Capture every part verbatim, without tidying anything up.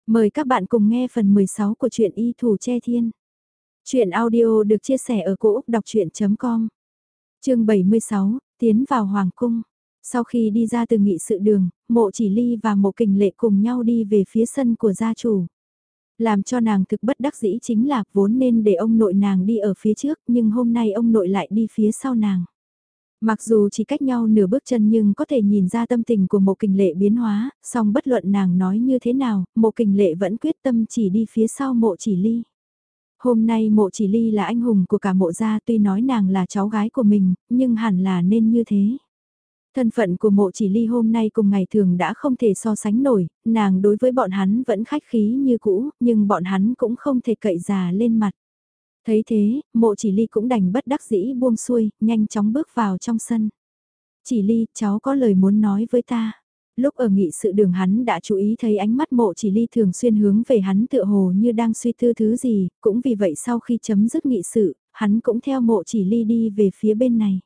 Mời các bạn cùng nghe phần mười sáu của truyện Y Thủ Che Thiên. Chuyện audio được chia sẻ ở cỗ đọc chuyện com. Chương bảy mươi sáu, tiến vào Hoàng Cung. Sau khi đi ra từ nghị sự đường, Mộ Chỉ Ly và Mộ Kình Lệ cùng nhau đi về phía sân của gia chủ. Làm cho nàng thực bất đắc dĩ chính là vốn nên để ông nội nàng đi ở phía trước, nhưng hôm nay ông nội lại đi phía sau nàng. Mặc dù chỉ cách nhau nửa bước chân nhưng có thể nhìn ra tâm tình của Mộ Kình Lệ biến hóa, song bất luận nàng nói như thế nào, Mộ Kình Lệ vẫn quyết tâm chỉ đi phía sau Mộ Chỉ Ly. Hôm nay Mộ Chỉ Ly là anh hùng của cả Mộ gia, tuy nói nàng là cháu gái của mình, nhưng hẳn là nên như thế. Thân phận của Mộ Chỉ Ly hôm nay cùng ngày thường đã không thể so sánh nổi, nàng đối với bọn hắn vẫn khách khí như cũ, nhưng bọn hắn cũng không thể cậy già lên mặt. Thấy thế, Mộ Chỉ Ly cũng đành bất đắc dĩ buông xuôi, nhanh chóng bước vào trong sân. Chỉ Ly, cháu có lời muốn nói với ta. Lúc ở nghị sự đường hắn đã chú ý thấy ánh mắt Mộ Chỉ Ly thường xuyên hướng về hắn tựa hồ như đang suy tư thứ gì, cũng vì vậy sau khi chấm dứt nghị sự, hắn cũng theo Mộ Chỉ Ly đi về phía bên này.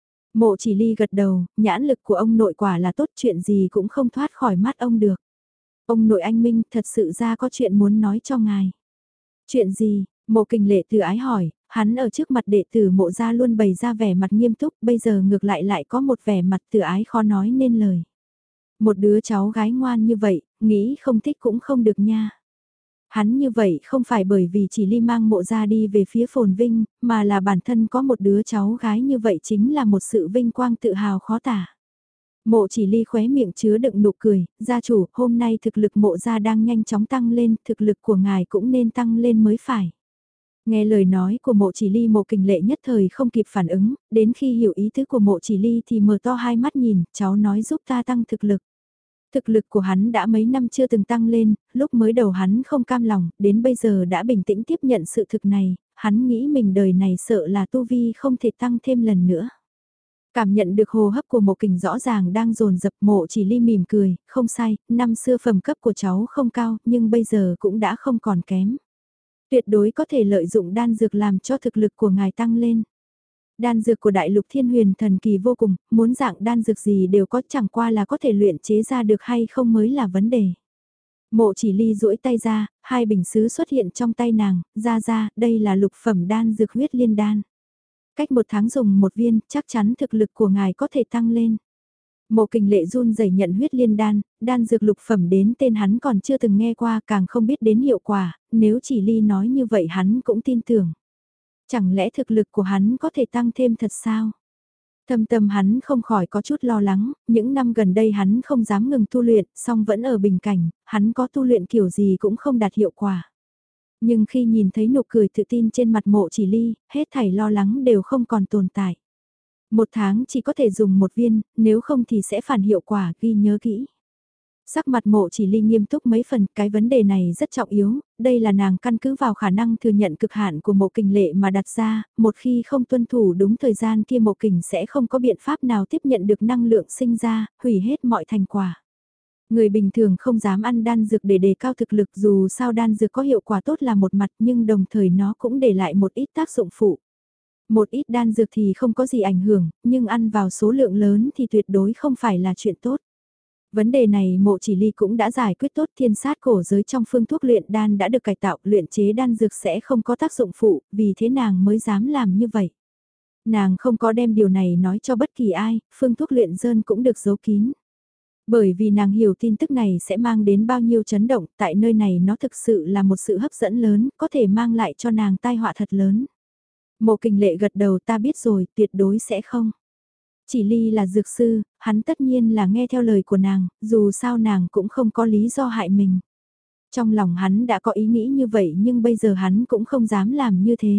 Mộ Chỉ Ly gật đầu, nhãn lực của ông nội quả là tốt, chuyện gì cũng không thoát khỏi mắt ông được. Ông nội anh Minh thật sự ra có chuyện muốn nói cho ngài. Chuyện gì? Mộ Kình Lệ từ ái hỏi, hắn ở trước mặt đệ tử Mộ gia luôn bày ra vẻ mặt nghiêm túc, bây giờ ngược lại lại có một vẻ mặt từ ái khó nói nên lời. Một đứa cháu gái ngoan như vậy, nghĩ không thích cũng không được nha. Hắn như vậy không phải bởi vì chỉ Ly mang Mộ gia đi về phía phồn vinh, mà là bản thân có một đứa cháu gái như vậy chính là một sự vinh quang tự hào khó tả. Mộ Chỉ Ly khóe miệng chứa đựng nụ cười, gia chủ, hôm nay thực lực Mộ gia đang nhanh chóng tăng lên, thực lực của ngài cũng nên tăng lên mới phải. Nghe lời nói của Mộ Chỉ Ly, Mộ Kình Lệ nhất thời không kịp phản ứng, đến khi hiểu ý tứ của Mộ Chỉ Ly thì mở to hai mắt nhìn, cháu nói giúp ta tăng thực lực. Thực lực của hắn đã mấy năm chưa từng tăng lên, lúc mới đầu hắn không cam lòng, đến bây giờ đã bình tĩnh tiếp nhận sự thực này, hắn nghĩ mình đời này sợ là tu vi không thể tăng thêm lần nữa. Cảm nhận được hô hấp của Mộ Kình rõ ràng đang dồn dập, Mộ Chỉ Ly mỉm cười, không sai, năm xưa phẩm cấp của cháu không cao, nhưng bây giờ cũng đã không còn kém. Tuyệt đối có thể lợi dụng đan dược làm cho thực lực của ngài tăng lên. Đan dược của Đại Lục Thiên Huyền thần kỳ vô cùng, muốn dạng đan dược gì đều có, chẳng qua là có thể luyện chế ra được hay không mới là vấn đề. Mộ Chỉ Ly duỗi tay ra, hai bình sứ xuất hiện trong tay nàng, ra ra, đây là lục phẩm đan dược huyết liên đan. Cách một tháng dùng một viên, chắc chắn thực lực của ngài có thể tăng lên. Mộ Kình Lệ run rẩy nhận huyết liên đan, đan dược lục phẩm đến tên hắn còn chưa từng nghe qua, càng không biết đến hiệu quả, nếu Chỉ Ly nói như vậy hắn cũng tin tưởng. Chẳng lẽ thực lực của hắn có thể tăng thêm thật sao? Thâm tâm hắn không khỏi có chút lo lắng, những năm gần đây hắn không dám ngừng tu luyện, song vẫn ở bình cảnh, hắn có tu luyện kiểu gì cũng không đạt hiệu quả. Nhưng khi nhìn thấy nụ cười tự tin trên mặt Mộ Chỉ Ly, hết thảy lo lắng đều không còn tồn tại. Một tháng chỉ có thể dùng một viên, nếu không thì sẽ phản hiệu quả, ghi nhớ kỹ. Sắc mặt Mộ Chỉ Ly nghiêm túc mấy phần, cái vấn đề này rất trọng yếu, đây là nàng căn cứ vào khả năng thừa nhận cực hạn của Mộ Kình Lệ mà đặt ra, một khi không tuân thủ đúng thời gian kia Mộ Kình sẽ không có biện pháp nào tiếp nhận được năng lượng sinh ra, hủy hết mọi thành quả. Người bình thường không dám ăn đan dược để đề cao thực lực, dù sao đan dược có hiệu quả tốt là một mặt nhưng đồng thời nó cũng để lại một ít tác dụng phụ. Một ít đan dược thì không có gì ảnh hưởng, nhưng ăn vào số lượng lớn thì tuyệt đối không phải là chuyện tốt. Vấn đề này Mộ Chỉ Ly cũng đã giải quyết tốt, thiên sát cổ giới trong phương thuốc luyện đan đã được cải tạo, luyện chế đan dược sẽ không có tác dụng phụ, vì thế nàng mới dám làm như vậy. Nàng không có đem điều này nói cho bất kỳ ai, phương thuốc luyện dơn cũng được giấu kín. Bởi vì nàng hiểu tin tức này sẽ mang đến bao nhiêu chấn động, tại nơi này nó thực sự là một sự hấp dẫn lớn, có thể mang lại cho nàng tai họa thật lớn. Mộ Kình Lệ gật đầu, ta biết rồi, tuyệt đối sẽ không. Chỉ Ly là dược sư, hắn tất nhiên là nghe theo lời của nàng, dù sao nàng cũng không có lý do hại mình. Trong lòng hắn đã có ý nghĩ như vậy nhưng bây giờ hắn cũng không dám làm như thế.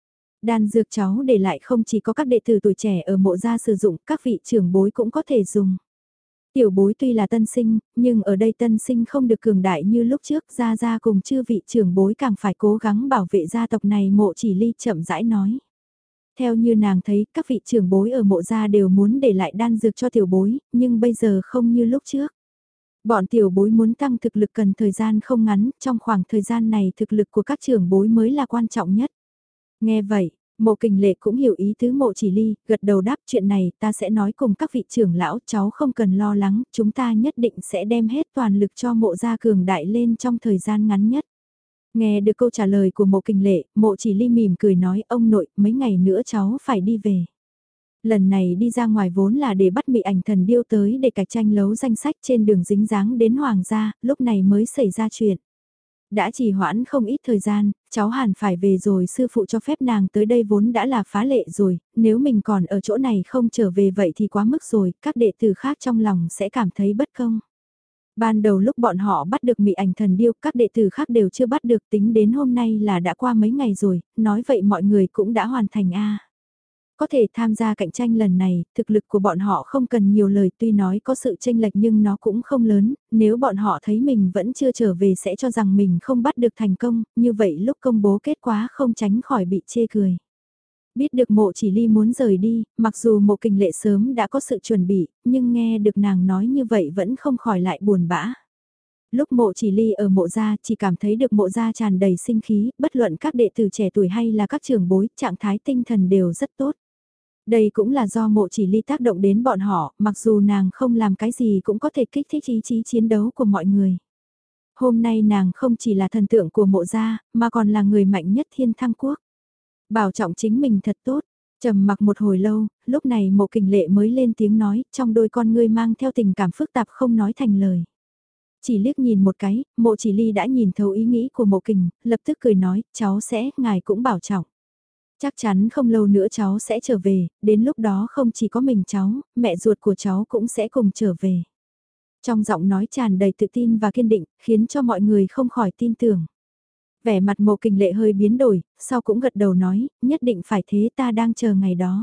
Đan dược cháu để lại không chỉ có các đệ tử tuổi trẻ ở Mộ gia sử dụng, các vị trưởng bối cũng có thể dùng. Tiểu bối tuy là tân sinh, nhưng ở đây tân sinh không được cường đại như lúc trước, gia gia cùng chư vị trưởng bối càng phải cố gắng bảo vệ gia tộc này. Mộ Chỉ Ly chậm rãi nói. Theo như nàng thấy, các vị trưởng bối ở Mộ gia đều muốn để lại đan dược cho tiểu bối, nhưng bây giờ không như lúc trước. Bọn tiểu bối muốn tăng thực lực cần thời gian không ngắn, trong khoảng thời gian này thực lực của các trưởng bối mới là quan trọng nhất. Nghe vậy, Mộ Kình Lệ cũng hiểu ý tứ Mộ Chỉ Ly, gật đầu đáp chuyện này ta sẽ nói cùng các vị trưởng lão, cháu không cần lo lắng, chúng ta nhất định sẽ đem hết toàn lực cho Mộ gia cường đại lên trong thời gian ngắn nhất. Nghe được câu trả lời của Mộ Kình Lệ, Mộ Chỉ Ly mỉm cười nói ông nội, mấy ngày nữa cháu phải đi về. Lần này đi ra ngoài vốn là để bắt Mị Ảnh Thần Điêu tới để cạnh tranh đấu danh sách trên đường dính dáng đến Hoàng gia, lúc này mới xảy ra chuyện. Đã trì hoãn không ít thời gian, cháu hẳn phải về rồi, sư phụ cho phép nàng tới đây vốn đã là phá lệ rồi, nếu mình còn ở chỗ này không trở về vậy thì quá mức rồi, các đệ tử khác trong lòng sẽ cảm thấy bất công. Ban đầu lúc bọn họ bắt được Mị Ảnh Thần Điêu, các đệ tử khác đều chưa bắt được, tính đến hôm nay là đã qua mấy ngày rồi, nói vậy mọi người cũng đã hoàn thành a. Có thể tham gia cạnh tranh lần này, thực lực của bọn họ không cần nhiều lời, tuy nói có sự chênh lệch nhưng nó cũng không lớn, nếu bọn họ thấy mình vẫn chưa trở về sẽ cho rằng mình không bắt được thành công, như vậy lúc công bố kết quả không tránh khỏi bị chê cười. Biết được Mộ Chỉ Ly muốn rời đi, mặc dù Mộ Kình Lệ sớm đã có sự chuẩn bị, nhưng nghe được nàng nói như vậy vẫn không khỏi lại buồn bã. Lúc Mộ Chỉ Ly ở Mộ gia chỉ cảm thấy được Mộ gia tràn đầy sinh khí, bất luận các đệ tử trẻ tuổi hay là các trưởng bối, trạng thái tinh thần đều rất tốt. Đây cũng là do Mộ Chỉ Ly tác động đến bọn họ, mặc dù nàng không làm cái gì cũng có thể kích thích ý chí chiến đấu của mọi người. Hôm nay nàng không chỉ là thần tượng của Mộ gia, mà còn là người mạnh nhất Thiên Thăng Quốc. Bảo trọng chính mình thật tốt, trầm mặc một hồi lâu, lúc này Mộ Kình Lệ mới lên tiếng nói, trong đôi con ngươi mang theo tình cảm phức tạp không nói thành lời. Chỉ liếc nhìn một cái, Mộ Chỉ Ly đã nhìn thấu ý nghĩ của Mộ Kình, lập tức cười nói, cháu sẽ, ngài cũng bảo trọng. Chắc chắn không lâu nữa cháu sẽ trở về, đến lúc đó không chỉ có mình cháu, mẹ ruột của cháu cũng sẽ cùng trở về. Trong giọng nói tràn đầy tự tin và kiên định, khiến cho mọi người không khỏi tin tưởng. Vẻ mặt Mộ Kình Lệ hơi biến đổi, sau cũng gật đầu nói, nhất định phải thế, ta đang chờ ngày đó.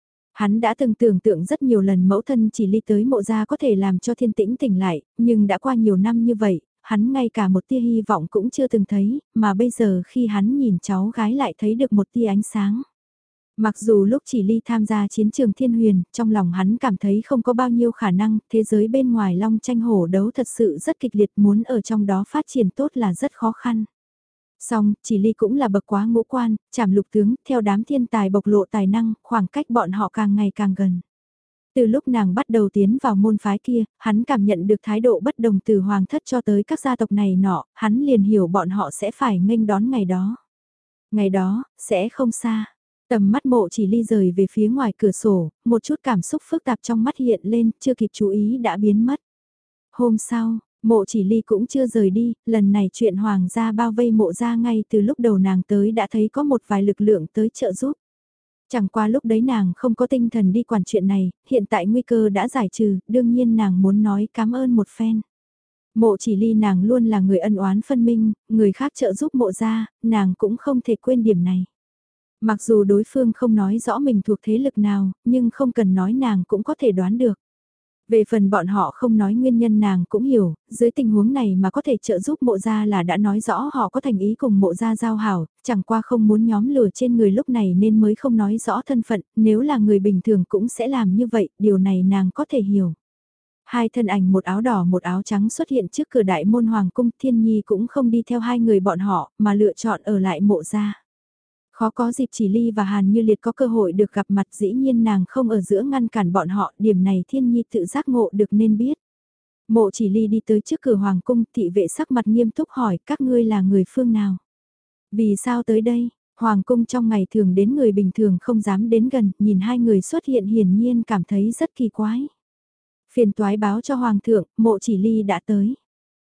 Hắn đã từng tưởng tượng rất nhiều lần mẫu thân Chỉ Ly tới Mộ gia có thể làm cho Thiên Tĩnh tỉnh lại, nhưng đã qua nhiều năm như vậy, hắn ngay cả một tia hy vọng cũng chưa từng thấy, mà bây giờ khi hắn nhìn cháu gái lại thấy được một tia ánh sáng. Mặc dù lúc Chỉ Ly tham gia chiến trường Thiên Huyền, trong lòng hắn cảm thấy không có bao nhiêu khả năng, thế giới bên ngoài long tranh hổ đấu thật sự rất kịch liệt, muốn ở trong đó phát triển tốt là rất khó khăn. Song, Chỉ Ly cũng là bậc quá ngũ quan, trảm lục tướng, theo đám thiên tài bộc lộ tài năng, khoảng cách bọn họ càng ngày càng gần. Từ lúc nàng bắt đầu tiến vào môn phái kia, hắn cảm nhận được thái độ bất đồng từ hoàng thất cho tới các gia tộc này nọ, hắn liền hiểu bọn họ sẽ phải nghênh đón ngày đó. Ngày đó, sẽ không xa. Tầm mắt Mộ Chỉ Ly rời về phía ngoài cửa sổ, một chút cảm xúc phức tạp trong mắt hiện lên, chưa kịp chú ý đã biến mất. Hôm sau, Mộ Chỉ Ly cũng chưa rời đi, lần này chuyện hoàng gia bao vây Mộ gia ngay từ lúc đầu nàng tới đã thấy có một vài lực lượng tới trợ giúp. Chẳng qua lúc đấy nàng không có tinh thần đi quản chuyện này, hiện tại nguy cơ đã giải trừ, đương nhiên nàng muốn nói cảm ơn một phen. Mộ Chỉ Ly nàng luôn là người ân oán phân minh, người khác trợ giúp Mộ gia, nàng cũng không thể quên điểm này. Mặc dù đối phương không nói rõ mình thuộc thế lực nào, nhưng không cần nói nàng cũng có thể đoán được. Về phần bọn họ không nói nguyên nhân nàng cũng hiểu, dưới tình huống này mà có thể trợ giúp Mộ gia là đã nói rõ họ có thành ý cùng Mộ gia giao hảo, chẳng qua không muốn nhóm lửa trên người lúc này nên mới không nói rõ thân phận, nếu là người bình thường cũng sẽ làm như vậy, điều này nàng có thể hiểu. Hai thân ảnh một áo đỏ một áo trắng xuất hiện trước cửa đại môn hoàng cung, Thiên Nhi cũng không đi theo hai người bọn họ, mà lựa chọn ở lại Mộ gia. Khó có dịp Chỉ Ly và Hàn Như Liệt có cơ hội được gặp mặt, dĩ nhiên nàng không ở giữa ngăn cản bọn họ, điểm này Thiên Nhi tự giác ngộ được nên biết. Mộ Chỉ Ly đi tới trước cửa hoàng cung, thị vệ sắc mặt nghiêm túc hỏi các ngươi là người phương nào? Vì sao tới đây? Hoàng cung trong ngày thường đến người bình thường không dám đến gần, nhìn hai người xuất hiện hiển nhiên cảm thấy rất kỳ quái. Phiền toái báo cho Hoàng thượng, Mộ Chỉ Ly đã tới.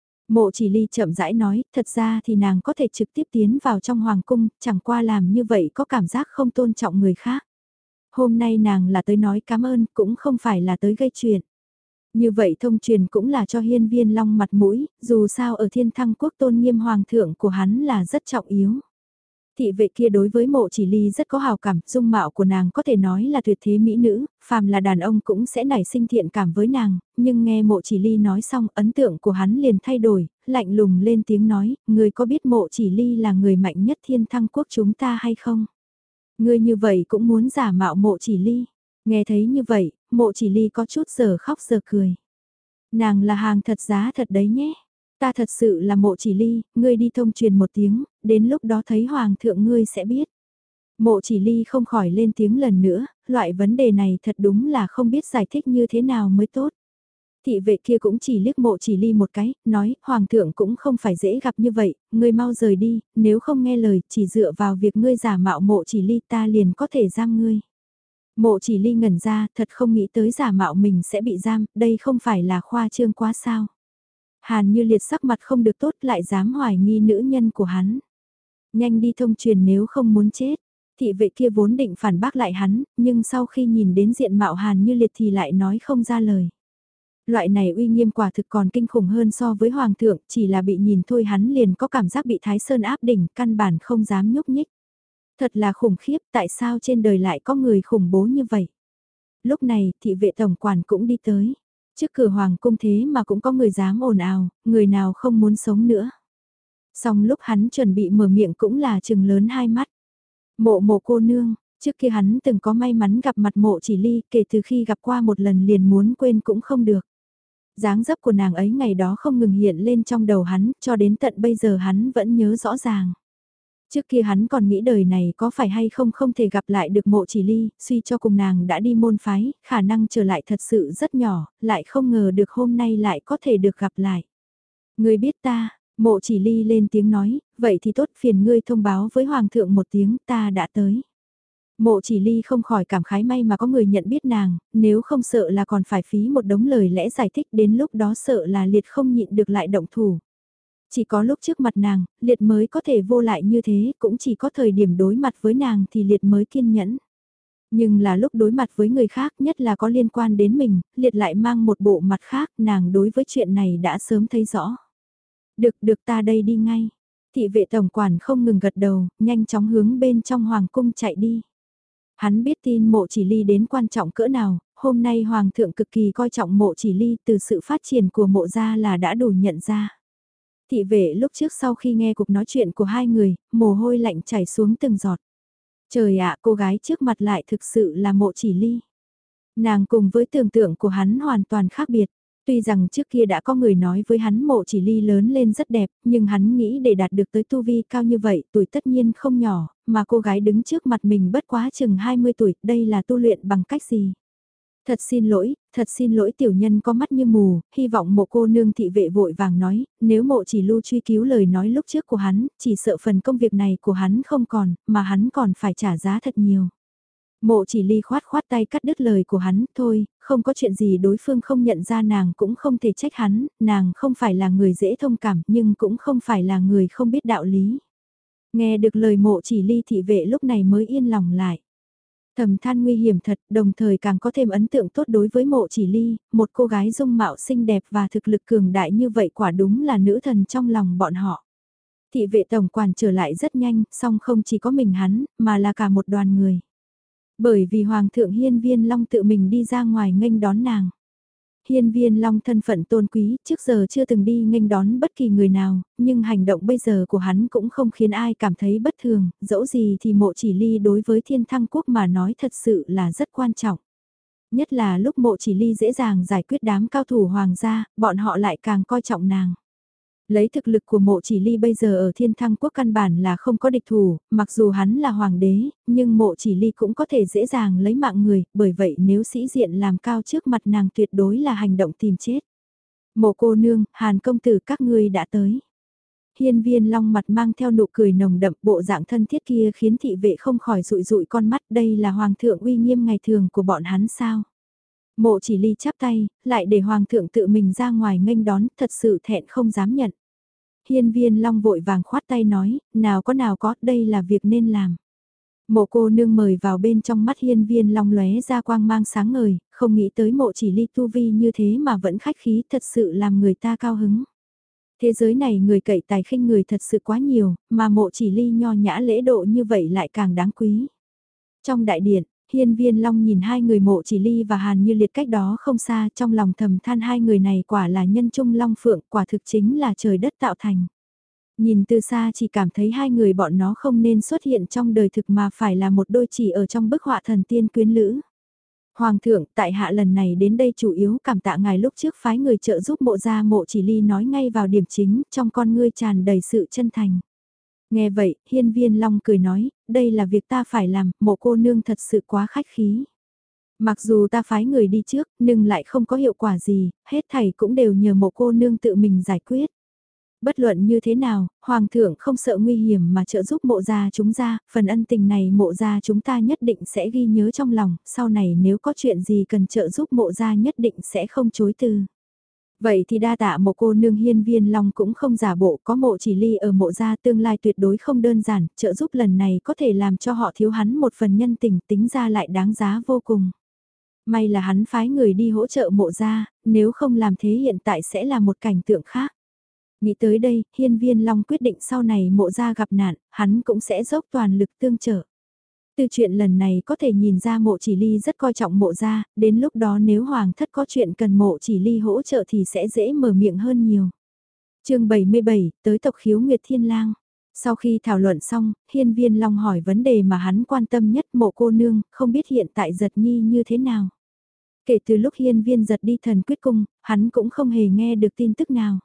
Mộ Chỉ Ly chậm rãi nói, thật ra thì nàng có thể trực tiếp tiến vào trong hoàng cung, chẳng qua làm như vậy có cảm giác không tôn trọng người khác. Hôm nay nàng là tới nói cảm ơn, cũng không phải là tới gây chuyện. Như vậy thông truyền cũng là cho Hiên Viên Long mặt mũi, dù sao ở Thiên Thăng Quốc tôn nghiêm hoàng thượng của hắn là rất trọng yếu. Thị vệ kia đối với Mộ Chỉ Ly rất có hào cảm, dung mạo của nàng có thể nói là tuyệt thế mỹ nữ, phàm là đàn ông cũng sẽ nảy sinh thiện cảm với nàng, nhưng nghe Mộ Chỉ Ly nói xong ấn tượng của hắn liền thay đổi, lạnh lùng lên tiếng nói, người có biết Mộ Chỉ Ly là người mạnh nhất Thiên Thăng Quốc chúng ta hay không? Người như vậy cũng muốn giả mạo Mộ Chỉ Ly. Nghe thấy như vậy, Mộ Chỉ Ly có chút giờ khóc giờ cười. Nàng là hàng thật giá thật đấy nhé. Ta thật sự là Mộ Chỉ Ly, ngươi đi thông truyền một tiếng, đến lúc đó thấy hoàng thượng ngươi sẽ biết. Mộ chỉ ly không khỏi lên tiếng lần nữa, loại vấn đề này thật đúng là không biết giải thích như thế nào mới tốt. Thị vệ kia cũng chỉ liếc mộ chỉ ly một cái, nói, hoàng thượng cũng không phải dễ gặp như vậy, ngươi mau rời đi, nếu không nghe lời, chỉ dựa vào việc ngươi giả mạo mộ chỉ ly ta liền có thể giam ngươi. Mộ chỉ ly ngẩn ra, thật không nghĩ tới giả mạo mình sẽ bị giam, đây không phải là khoa trương quá sao. Hàn Như Liệt sắc mặt không được tốt lại dám hoài nghi nữ nhân của hắn. Nhanh đi thông truyền nếu không muốn chết. Thị vệ kia vốn định phản bác lại hắn, nhưng sau khi nhìn đến diện mạo Hàn Như Liệt thì lại nói không ra lời. Loại này uy nghiêm quả thực còn kinh khủng hơn so với Hoàng thượng, chỉ là bị nhìn thôi hắn liền có cảm giác bị Thái Sơn áp đỉnh, căn bản không dám nhúc nhích. Thật là khủng khiếp, tại sao trên đời lại có người khủng bố như vậy? Lúc này, thị vệ tổng quản cũng đi tới. Trước cửa hoàng cung thế mà cũng có người dám ồn ào, người nào không muốn sống nữa. Xong lúc hắn chuẩn bị mở miệng cũng là trừng lớn hai mắt. Mộ mộ cô nương, trước kia hắn từng có may mắn gặp mặt mộ chỉ ly, kể từ khi gặp qua một lần liền muốn quên cũng không được. Dáng dấp của nàng ấy ngày đó không ngừng hiện lên trong đầu hắn, cho đến tận bây giờ hắn vẫn nhớ rõ ràng. Trước kia hắn còn nghĩ đời này có phải hay không không thể gặp lại được mộ chỉ ly, suy cho cùng nàng đã đi môn phái, khả năng trở lại thật sự rất nhỏ, lại không ngờ được hôm nay lại có thể được gặp lại. Người biết ta, mộ chỉ ly lên tiếng nói, vậy thì tốt phiền ngươi thông báo với hoàng thượng một tiếng ta đã tới. Mộ chỉ ly không khỏi cảm khái may mà có người nhận biết nàng, nếu không sợ là còn phải phí một đống lời lẽ giải thích đến lúc đó sợ là liệt không nhịn được lại động thủ. Chỉ có lúc trước mặt nàng, liệt mới có thể vô lại như thế, cũng chỉ có thời điểm đối mặt với nàng thì liệt mới kiên nhẫn. Nhưng là lúc đối mặt với người khác nhất là có liên quan đến mình, liệt lại mang một bộ mặt khác, nàng đối với chuyện này đã sớm thấy rõ. Được, được ta đây đi ngay. Thị vệ tổng quản không ngừng gật đầu, nhanh chóng hướng bên trong hoàng cung chạy đi. Hắn biết tin mộ chỉ ly đến quan trọng cỡ nào, hôm nay hoàng thượng cực kỳ coi trọng mộ chỉ ly từ sự phát triển của mộ gia là đã đủ nhận ra. Thị vệ lúc trước sau khi nghe cuộc nói chuyện của hai người, mồ hôi lạnh chảy xuống từng giọt. Trời ạ, cô gái trước mặt lại thực sự là mộ chỉ ly. Nàng cùng với tưởng tượng của hắn hoàn toàn khác biệt. Tuy rằng trước kia đã có người nói với hắn mộ chỉ ly lớn lên rất đẹp, nhưng hắn nghĩ để đạt được tới tu vi cao như vậy, tuổi tất nhiên không nhỏ, mà cô gái đứng trước mặt mình bất quá chừng hai mươi tuổi, đây là tu luyện bằng cách gì? Thật xin lỗi, thật xin lỗi tiểu nhân có mắt như mù, hy vọng mộ cô nương thị vệ vội vàng nói, nếu mộ chỉ lưu truy cứu lời nói lúc trước của hắn, chỉ sợ phần công việc này của hắn không còn, mà hắn còn phải trả giá thật nhiều. Mộ chỉ ly khoát khoát tay cắt đứt lời của hắn, thôi, không có chuyện gì đối phương không nhận ra nàng cũng không thể trách hắn, nàng không phải là người dễ thông cảm nhưng cũng không phải là người không biết đạo lý. Nghe được lời mộ chỉ ly thị vệ lúc này mới yên lòng lại. Thầm than nguy hiểm thật, đồng thời càng có thêm ấn tượng tốt đối với mộ chỉ ly, một cô gái dung mạo xinh đẹp và thực lực cường đại như vậy quả đúng là nữ thần trong lòng bọn họ. Thị vệ tổng quản trở lại rất nhanh, song không chỉ có mình hắn, mà là cả một đoàn người. Bởi vì Hoàng thượng Hiên Viên Long tự mình đi ra ngoài nghênh đón nàng. Hiên Viên Long thân phận tôn quý, trước giờ chưa từng đi nghênh đón bất kỳ người nào, nhưng hành động bây giờ của hắn cũng không khiến ai cảm thấy bất thường, dẫu gì thì mộ chỉ ly đối với thiên thăng quốc mà nói thật sự là rất quan trọng. Nhất là lúc mộ chỉ ly dễ dàng giải quyết đám cao thủ hoàng gia, bọn họ lại càng coi trọng nàng. Lấy thực lực của mộ chỉ ly bây giờ ở thiên thăng quốc căn bản là không có địch thủ, mặc dù hắn là hoàng đế, nhưng mộ chỉ ly cũng có thể dễ dàng lấy mạng người, bởi vậy nếu sĩ diện làm cao trước mặt nàng tuyệt đối là hành động tìm chết. Mộ cô nương, Hàn công tử các ngươi đã tới. Hiên Viên Long mặt mang theo nụ cười nồng đậm, bộ dạng thân thiết kia khiến thị vệ không khỏi rụi rụi con mắt, đây là hoàng thượng uy nghiêm ngày thường của bọn hắn sao. Mộ chỉ ly chắp tay, lại để hoàng thượng tự mình ra ngoài nghênh đón, thật sự thẹn không dám nhận. Hiên Viên Long vội vàng khoát tay nói, nào có nào có, đây là việc nên làm. Mộ cô nương mời vào bên trong mắt Hiên Viên Long lóe ra quang mang sáng ngời, không nghĩ tới mộ chỉ ly tu vi như thế mà vẫn khách khí, thật sự làm người ta cao hứng. Thế giới này người cậy tài khinh người thật sự quá nhiều, mà mộ chỉ ly nho nhã lễ độ như vậy lại càng đáng quý. Trong đại điện, Hiên Viên Long nhìn hai người mộ chỉ ly và Hàn Như Liệt cách đó không xa, trong lòng thầm than hai người này quả là nhân trung long phượng, quả thực chính là trời đất tạo thành. Nhìn từ xa chỉ cảm thấy hai người bọn nó không nên xuất hiện trong đời thực mà phải là một đôi chỉ ở trong bức họa thần tiên quyến lữ. Hoàng thượng, tại hạ lần này đến đây chủ yếu cảm tạ ngài lúc trước phái người trợ giúp mộ gia mộ chỉ ly nói ngay vào điểm chính, trong con ngươi tràn đầy sự chân thành. Nghe vậy, hiên viên long cười nói, đây là việc ta phải làm, mộ cô nương thật sự quá khách khí. Mặc dù ta phái người đi trước, nhưng lại không có hiệu quả gì, hết thảy cũng đều nhờ mộ cô nương tự mình giải quyết. Bất luận như thế nào, Hoàng thượng không sợ nguy hiểm mà trợ giúp mộ gia chúng ta, phần ân tình này mộ gia chúng ta nhất định sẽ ghi nhớ trong lòng, sau này nếu có chuyện gì cần trợ giúp mộ gia nhất định sẽ không chối từ. Vậy thì đa tạ mộ cô nương hiên viên long cũng không giả bộ có mộ chỉ ly ở mộ gia tương lai tuyệt đối không đơn giản, trợ giúp lần này có thể làm cho họ thiếu hắn một phần nhân tình tính ra lại đáng giá vô cùng. May là hắn phái người đi hỗ trợ mộ gia, nếu không làm thế hiện tại sẽ là một cảnh tượng khác. Nghĩ tới đây, hiên viên long quyết định sau này mộ gia gặp nạn, hắn cũng sẽ dốc toàn lực tương trợ. Từ chuyện lần này có thể nhìn ra mộ chỉ ly rất coi trọng mộ gia, đến lúc đó nếu hoàng thất có chuyện cần mộ chỉ ly hỗ trợ thì sẽ dễ mở miệng hơn nhiều. chương bảy mươi bảy, tới tộc khiếu Nguyệt Thiên Lang. Sau khi thảo luận xong, hiên viên long hỏi vấn đề mà hắn quan tâm nhất mộ cô nương, không biết hiện tại giật nhi như thế nào. Kể từ lúc hiên viên giật đi thần quyết cung, hắn cũng không hề nghe được tin tức nào.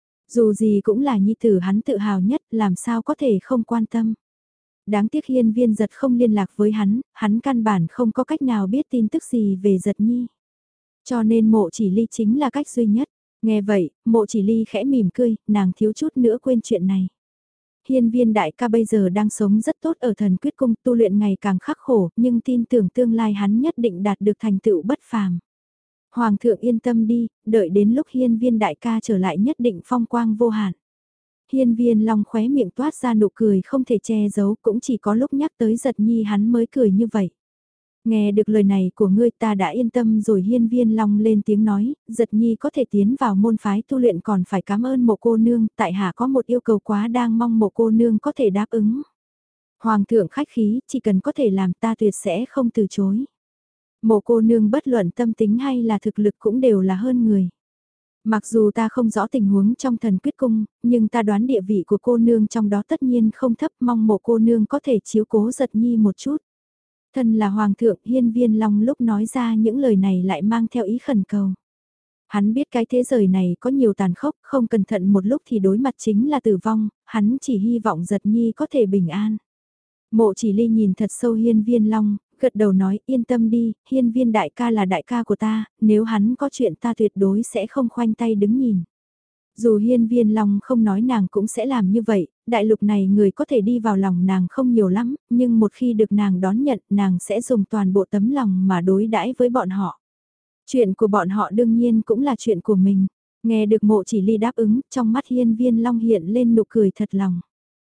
Dù gì cũng là nhi tử hắn tự hào nhất, làm sao có thể không quan tâm. Đáng tiếc hiên viên giật không liên lạc với hắn, hắn căn bản không có cách nào biết tin tức gì về giật nhi. Cho nên mộ chỉ ly chính là cách duy nhất. Nghe vậy, mộ chỉ ly khẽ mỉm cười, nàng thiếu chút nữa quên chuyện này. Hiên viên đại ca bây giờ đang sống rất tốt ở thần quyết cung, tu luyện ngày càng khắc khổ, nhưng tin tưởng tương lai hắn nhất định đạt được thành tựu bất phàm. Hoàng thượng yên tâm đi, đợi đến lúc hiên viên đại ca trở lại nhất định phong quang vô hạn. Hiên viên long khóe miệng toát ra nụ cười không thể che giấu, cũng chỉ có lúc nhắc tới giật nhi hắn mới cười như vậy. Nghe được lời này của ngươi ta đã yên tâm rồi hiên viên long lên tiếng nói, giật nhi có thể tiến vào môn phái tu luyện còn phải cảm ơn mộ cô nương, tại hạ có một yêu cầu quá đang mong mộ cô nương có thể đáp ứng. Hoàng thượng khách khí, chỉ cần có thể làm ta tuyệt sẽ không từ chối. Mộ cô nương bất luận tâm tính hay là thực lực cũng đều là hơn người. Mặc dù ta không rõ tình huống trong thần quyết cung, nhưng ta đoán địa vị của cô nương trong đó tất nhiên không thấp, mong mộ cô nương có thể chiếu cố giật nhi một chút. Thân là hoàng thượng, hiên viên long lúc nói ra những lời này lại mang theo ý khẩn cầu. Hắn biết cái thế giới này có nhiều tàn khốc, không cẩn thận một lúc thì đối mặt chính là tử vong, hắn chỉ hy vọng giật nhi có thể bình an. Mộ chỉ ly nhìn thật sâu hiên viên long, gật đầu nói yên tâm đi, hiên viên đại ca là đại ca của ta, nếu hắn có chuyện ta tuyệt đối sẽ không khoanh tay đứng nhìn. Dù hiên viên long không nói nàng cũng sẽ làm như vậy, đại lục này người có thể đi vào lòng nàng không nhiều lắm, nhưng một khi được nàng đón nhận nàng sẽ dùng toàn bộ tấm lòng mà đối đãi với bọn họ. Chuyện của bọn họ đương nhiên cũng là chuyện của mình. Nghe được mộ chỉ ly đáp ứng, trong mắt hiên viên long hiện lên nụ cười thật lòng.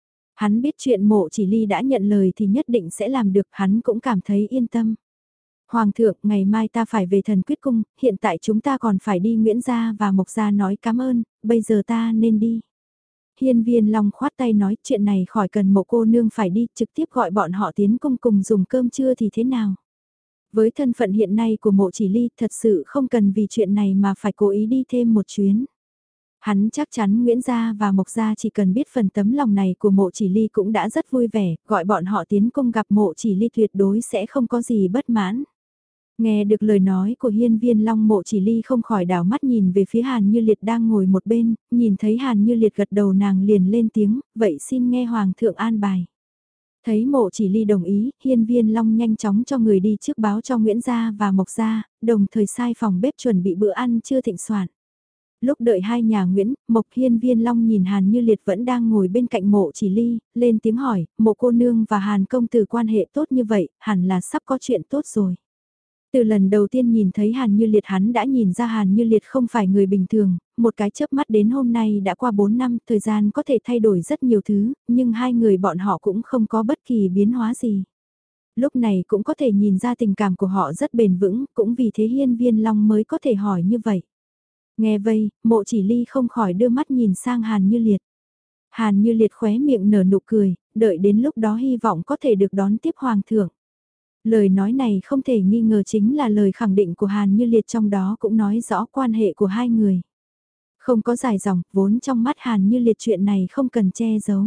Hắn biết chuyện mộ chỉ ly đã nhận lời thì nhất định sẽ làm được, hắn cũng cảm thấy yên tâm. Hoàng thượng, ngày mai ta phải về thần quyết cung, hiện tại chúng ta còn phải đi Nguyễn Gia và Mộc Gia nói cảm ơn, bây giờ ta nên đi. Hiên viên long khoát tay nói chuyện này khỏi cần mộ cô nương phải đi, trực tiếp gọi bọn họ tiến cung cùng dùng cơm trưa thì thế nào. Với thân phận hiện nay của mộ chỉ ly thật sự không cần vì chuyện này mà phải cố ý đi thêm một chuyến. Hắn chắc chắn Nguyễn Gia và Mộc Gia chỉ cần biết phần tấm lòng này của mộ chỉ ly cũng đã rất vui vẻ, gọi bọn họ tiến cung gặp mộ chỉ ly tuyệt đối sẽ không có gì bất mãn. Nghe được lời nói của hiên viên long mộ chỉ ly không khỏi đảo mắt nhìn về phía Hàn Như Liệt đang ngồi một bên, nhìn thấy Hàn Như Liệt gật đầu nàng liền lên tiếng, vậy xin nghe Hoàng thượng an bài. Thấy mộ chỉ ly đồng ý, hiên viên long nhanh chóng cho người đi trước báo cho Nguyễn Gia và Mộc Gia, đồng thời sai phòng bếp chuẩn bị bữa ăn chưa thịnh soạn. Lúc đợi hai nhà Nguyễn, Mộc hiên viên long nhìn Hàn Như Liệt vẫn đang ngồi bên cạnh mộ chỉ ly, lên tiếng hỏi, mộ cô nương và Hàn công tử quan hệ tốt như vậy, hẳn là sắp có chuyện tốt rồi. Từ lần đầu tiên nhìn thấy Hàn Như Liệt hắn đã nhìn ra Hàn Như Liệt không phải người bình thường, một cái chớp mắt đến hôm nay đã qua bốn năm, thời gian có thể thay đổi rất nhiều thứ, nhưng hai người bọn họ cũng không có bất kỳ biến hóa gì. Lúc này cũng có thể nhìn ra tình cảm của họ rất bền vững, cũng vì thế hiên viên long mới có thể hỏi như vậy. Nghe vậy, mộ chỉ ly không khỏi đưa mắt nhìn sang Hàn Như Liệt. Hàn Như Liệt khóe miệng nở nụ cười, đợi đến lúc đó hy vọng có thể được đón tiếp Hoàng thượng. Lời nói này không thể nghi ngờ chính là lời khẳng định của Hàn Như Liệt trong đó cũng nói rõ quan hệ của hai người. Không có dài dòng, vốn trong mắt Hàn Như Liệt chuyện này không cần che giấu.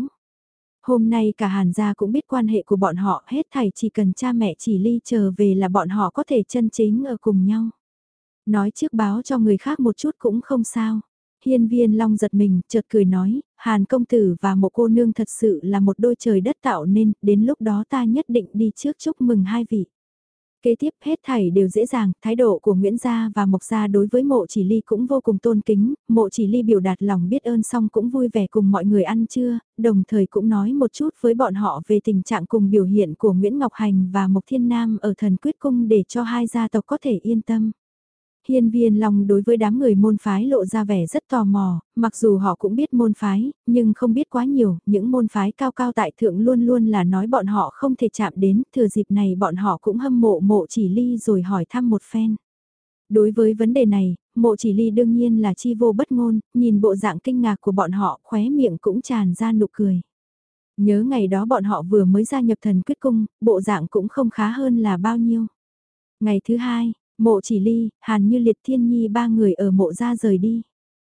Hôm nay cả Hàn gia cũng biết quan hệ của bọn họ hết thảy chỉ cần cha mẹ chỉ ly trở về là bọn họ có thể chân chính ở cùng nhau. Nói trước báo cho người khác một chút cũng không sao. Hiên viên long giật mình, chợt cười nói, Hàn công tử và Mộ cô nương thật sự là một đôi trời đất tạo nên, đến lúc đó ta nhất định đi trước chúc mừng hai vị. Kế tiếp hết thảy đều dễ dàng, thái độ của Nguyễn Gia và Mộc Gia đối với Mộ Chỉ Ly cũng vô cùng tôn kính, Mộ Chỉ Ly biểu đạt lòng biết ơn xong cũng vui vẻ cùng mọi người ăn trưa, đồng thời cũng nói một chút với bọn họ về tình trạng cùng biểu hiện của Nguyễn Ngọc Hành và Mộc Thiên Nam ở Thần Quyết Cung để cho hai gia tộc có thể yên tâm. Hiên Viên Long đối với đám người môn phái lộ ra vẻ rất tò mò, mặc dù họ cũng biết môn phái, nhưng không biết quá nhiều, những môn phái cao cao tại thượng luôn luôn là nói bọn họ không thể chạm đến, thừa dịp này bọn họ cũng hâm mộ Mộ Chỉ Ly rồi hỏi thăm một phen. Đối với vấn đề này, Mộ Chỉ Ly đương nhiên là chi vô bất ngôn, nhìn bộ dạng kinh ngạc của bọn họ, khóe miệng cũng tràn ra nụ cười. Nhớ ngày đó bọn họ vừa mới gia nhập Thần Quyết Cung, bộ dạng cũng không khá hơn là bao nhiêu. Ngày thứ hai, Mộ Chỉ Ly, Hàn Như Liệt, Thiên Nhi ba người ở Mộ gia rời đi.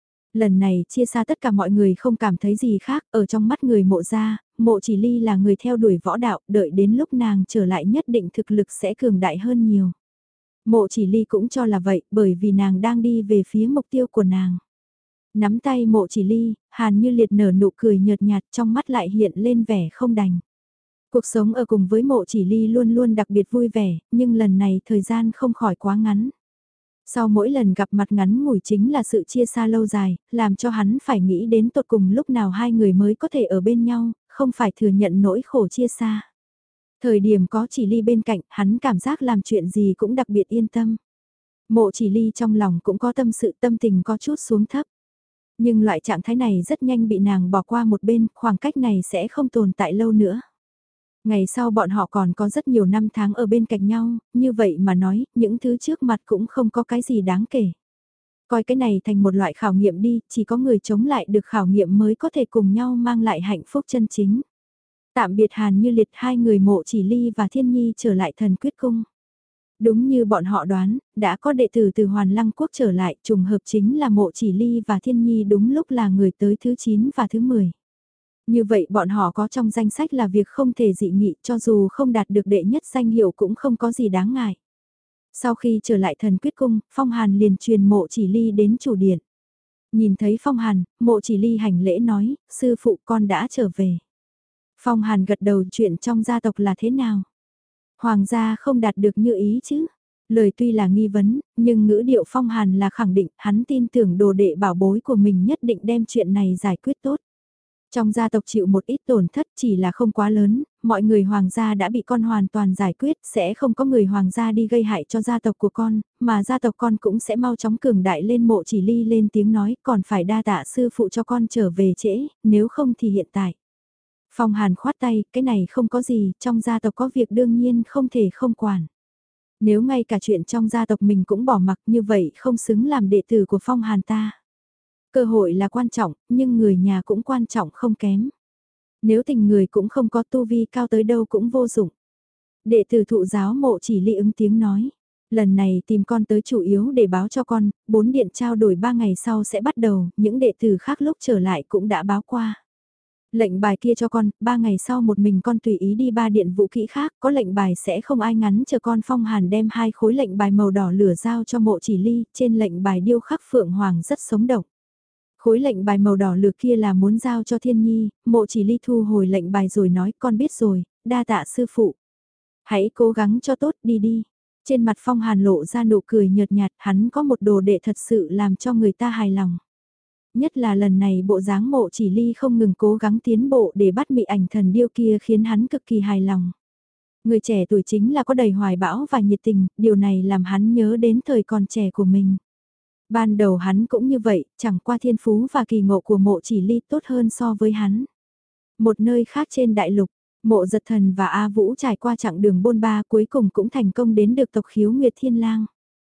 Lần này chia xa tất cả mọi người không cảm thấy gì khác, ở trong mắt người Mộ gia, Mộ Chỉ Ly là người theo đuổi võ đạo, đợi đến lúc nàng trở lại nhất định thực lực sẽ cường đại hơn nhiều. Mộ Chỉ Ly cũng cho là vậy, bởi vì nàng đang đi về phía mục tiêu của nàng. Nắm tay Mộ Chỉ Ly, Hàn Như Liệt nở nụ cười nhợt nhạt, trong mắt lại hiện lên vẻ không đành. Cuộc sống ở cùng với Mộ Chỉ Ly luôn luôn đặc biệt vui vẻ, nhưng lần này thời gian không khỏi quá ngắn. Sau mỗi lần gặp mặt ngắn ngủi chính là sự chia xa lâu dài, làm cho hắn phải nghĩ đến tột cùng lúc nào hai người mới có thể ở bên nhau, không phải thừa nhận nỗi khổ chia xa. Thời điểm có Chỉ Ly bên cạnh, hắn cảm giác làm chuyện gì cũng đặc biệt yên tâm. Mộ Chỉ Ly trong lòng cũng có tâm sự, tâm tình có chút xuống thấp. Nhưng loại trạng thái này rất nhanh bị nàng bỏ qua một bên, khoảng cách này sẽ không tồn tại lâu nữa. Ngày sau bọn họ còn có rất nhiều năm tháng ở bên cạnh nhau, như vậy mà nói, những thứ trước mặt cũng không có cái gì đáng kể. Coi cái này thành một loại khảo nghiệm đi, chỉ có người chống lại được khảo nghiệm mới có thể cùng nhau mang lại hạnh phúc chân chính. Tạm biệt Hàn Như Liệt, hai người Mộ Chỉ Ly và Thiên Nhi trở lại Thần Quyết Cung. Đúng như bọn họ đoán, đã có đệ tử từ Hoàn Lăng Quốc trở lại, trùng hợp chính là Mộ Chỉ Ly và Thiên Nhi đúng lúc là người tới thứ chín và thứ mười. Như vậy bọn họ có trong danh sách là việc không thể dị nghị, cho dù không đạt được đệ nhất danh hiệu cũng không có gì đáng ngại. Sau khi trở lại Thần Quyết Cung, Phong Hàn liền truyền Mộ Chỉ Ly đến chủ điện. Nhìn thấy Phong Hàn, Mộ Chỉ Ly hành lễ nói, sư phụ con đã trở về. Phong Hàn gật đầu, chuyện trong gia tộc là thế nào? Hoàng gia không đạt được như ý chứ? Lời tuy là nghi vấn, nhưng ngữ điệu Phong Hàn là khẳng định, hắn tin tưởng đồ đệ bảo bối của mình nhất định đem chuyện này giải quyết tốt. Trong gia tộc chịu một ít tổn thất chỉ là không quá lớn, mọi người hoàng gia đã bị con hoàn toàn giải quyết, sẽ không có người hoàng gia đi gây hại cho gia tộc của con, mà gia tộc con cũng sẽ mau chóng cường đại lên. Mộ Chỉ Ly lên tiếng nói, còn phải đa tạ sư phụ cho con trở về trễ, nếu không thì hiện tại. Phong Hàn khoát tay, cái này không có gì, trong gia tộc có việc đương nhiên không thể không quản. Nếu ngay cả chuyện trong gia tộc mình cũng bỏ mặc như vậy không xứng làm đệ tử của Phong Hàn ta. Cơ hội là quan trọng, nhưng người nhà cũng quan trọng không kém. Nếu tình người cũng không có tu vi cao tới đâu cũng vô dụng. Đệ tử thụ giáo Mộ Chỉ Ly ứng tiếng nói. Lần này tìm con tới chủ yếu để báo cho con, bốn điện trao đổi ba ngày sau sẽ bắt đầu, những đệ tử khác lúc trở lại cũng đã báo qua. Lệnh bài kia cho con, ba ngày sau một mình con tùy ý đi ba điện vũ kỹ khác, có lệnh bài sẽ không ai ngắn chờ con. Phong Hàn đem hai khối lệnh bài màu đỏ lửa giao cho Mộ Chỉ Ly, trên lệnh bài điêu khắc phượng hoàng rất sống động. Khối lệnh bài màu đỏ lửa kia là muốn giao cho Thiên Nhi, Mộ Chỉ Ly thu hồi lệnh bài rồi nói, con biết rồi, đa tạ sư phụ. Hãy cố gắng cho tốt, đi đi. Trên mặt Phong Hàn lộ ra nụ cười nhợt nhạt, hắn có một đồ đệ thật sự làm cho người ta hài lòng. Nhất là lần này bộ dáng Mộ Chỉ Ly không ngừng cố gắng tiến bộ để bắt mị ảnh thần điêu kia khiến hắn cực kỳ hài lòng. Người trẻ tuổi chính là có đầy hoài bão và nhiệt tình, điều này làm hắn nhớ đến thời còn trẻ của mình. Ban đầu hắn cũng như vậy, chẳng qua thiên phú và kỳ ngộ của Mộ Chỉ Ly tốt hơn so với hắn. Một nơi khác trên đại lục, Mộ Giật Thần và A Vũ trải qua chặng đường bôn ba cuối cùng cũng thành công đến được tộc Khiếu Nguyệt Thiên Lang.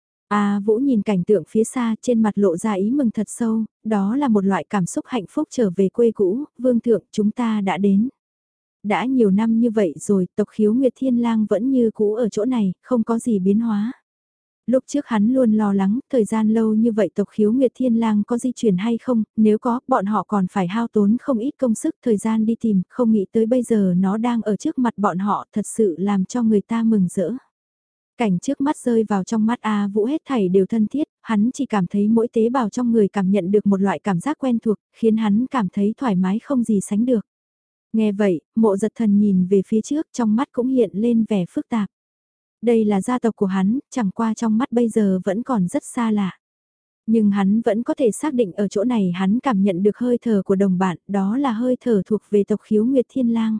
A Vũ nhìn cảnh tượng phía xa, trên mặt lộ ra ý mừng thật sâu, đó là một loại cảm xúc hạnh phúc trở về quê cũ, vương thượng chúng ta đã đến. Đã nhiều năm như vậy rồi, tộc Khiếu Nguyệt Thiên Lang vẫn như cũ ở chỗ này, không có gì biến hóa. Lúc trước hắn luôn lo lắng, thời gian lâu như vậy tộc Khiếu Nguyệt Thiên Lang có di chuyển hay không, nếu có, bọn họ còn phải hao tốn không ít công sức thời gian đi tìm, không nghĩ tới bây giờ nó đang ở trước mặt bọn họ, thật sự làm cho người ta mừng rỡ. Cảnh trước mắt rơi vào trong mắt A Vũ hết thảy đều thân thiết, hắn chỉ cảm thấy mỗi tế bào trong người cảm nhận được một loại cảm giác quen thuộc, khiến hắn cảm thấy thoải mái không gì sánh được. Nghe vậy, mộ giật thần nhìn về phía trước trong mắt cũng hiện lên vẻ phức tạp. Đây là gia tộc của hắn, chẳng qua trong mắt bây giờ vẫn còn rất xa lạ. Nhưng hắn vẫn có thể xác định ở chỗ này hắn cảm nhận được hơi thở của đồng bạn, đó là hơi thở thuộc về tộc khiếu Nguyệt Thiên Lang.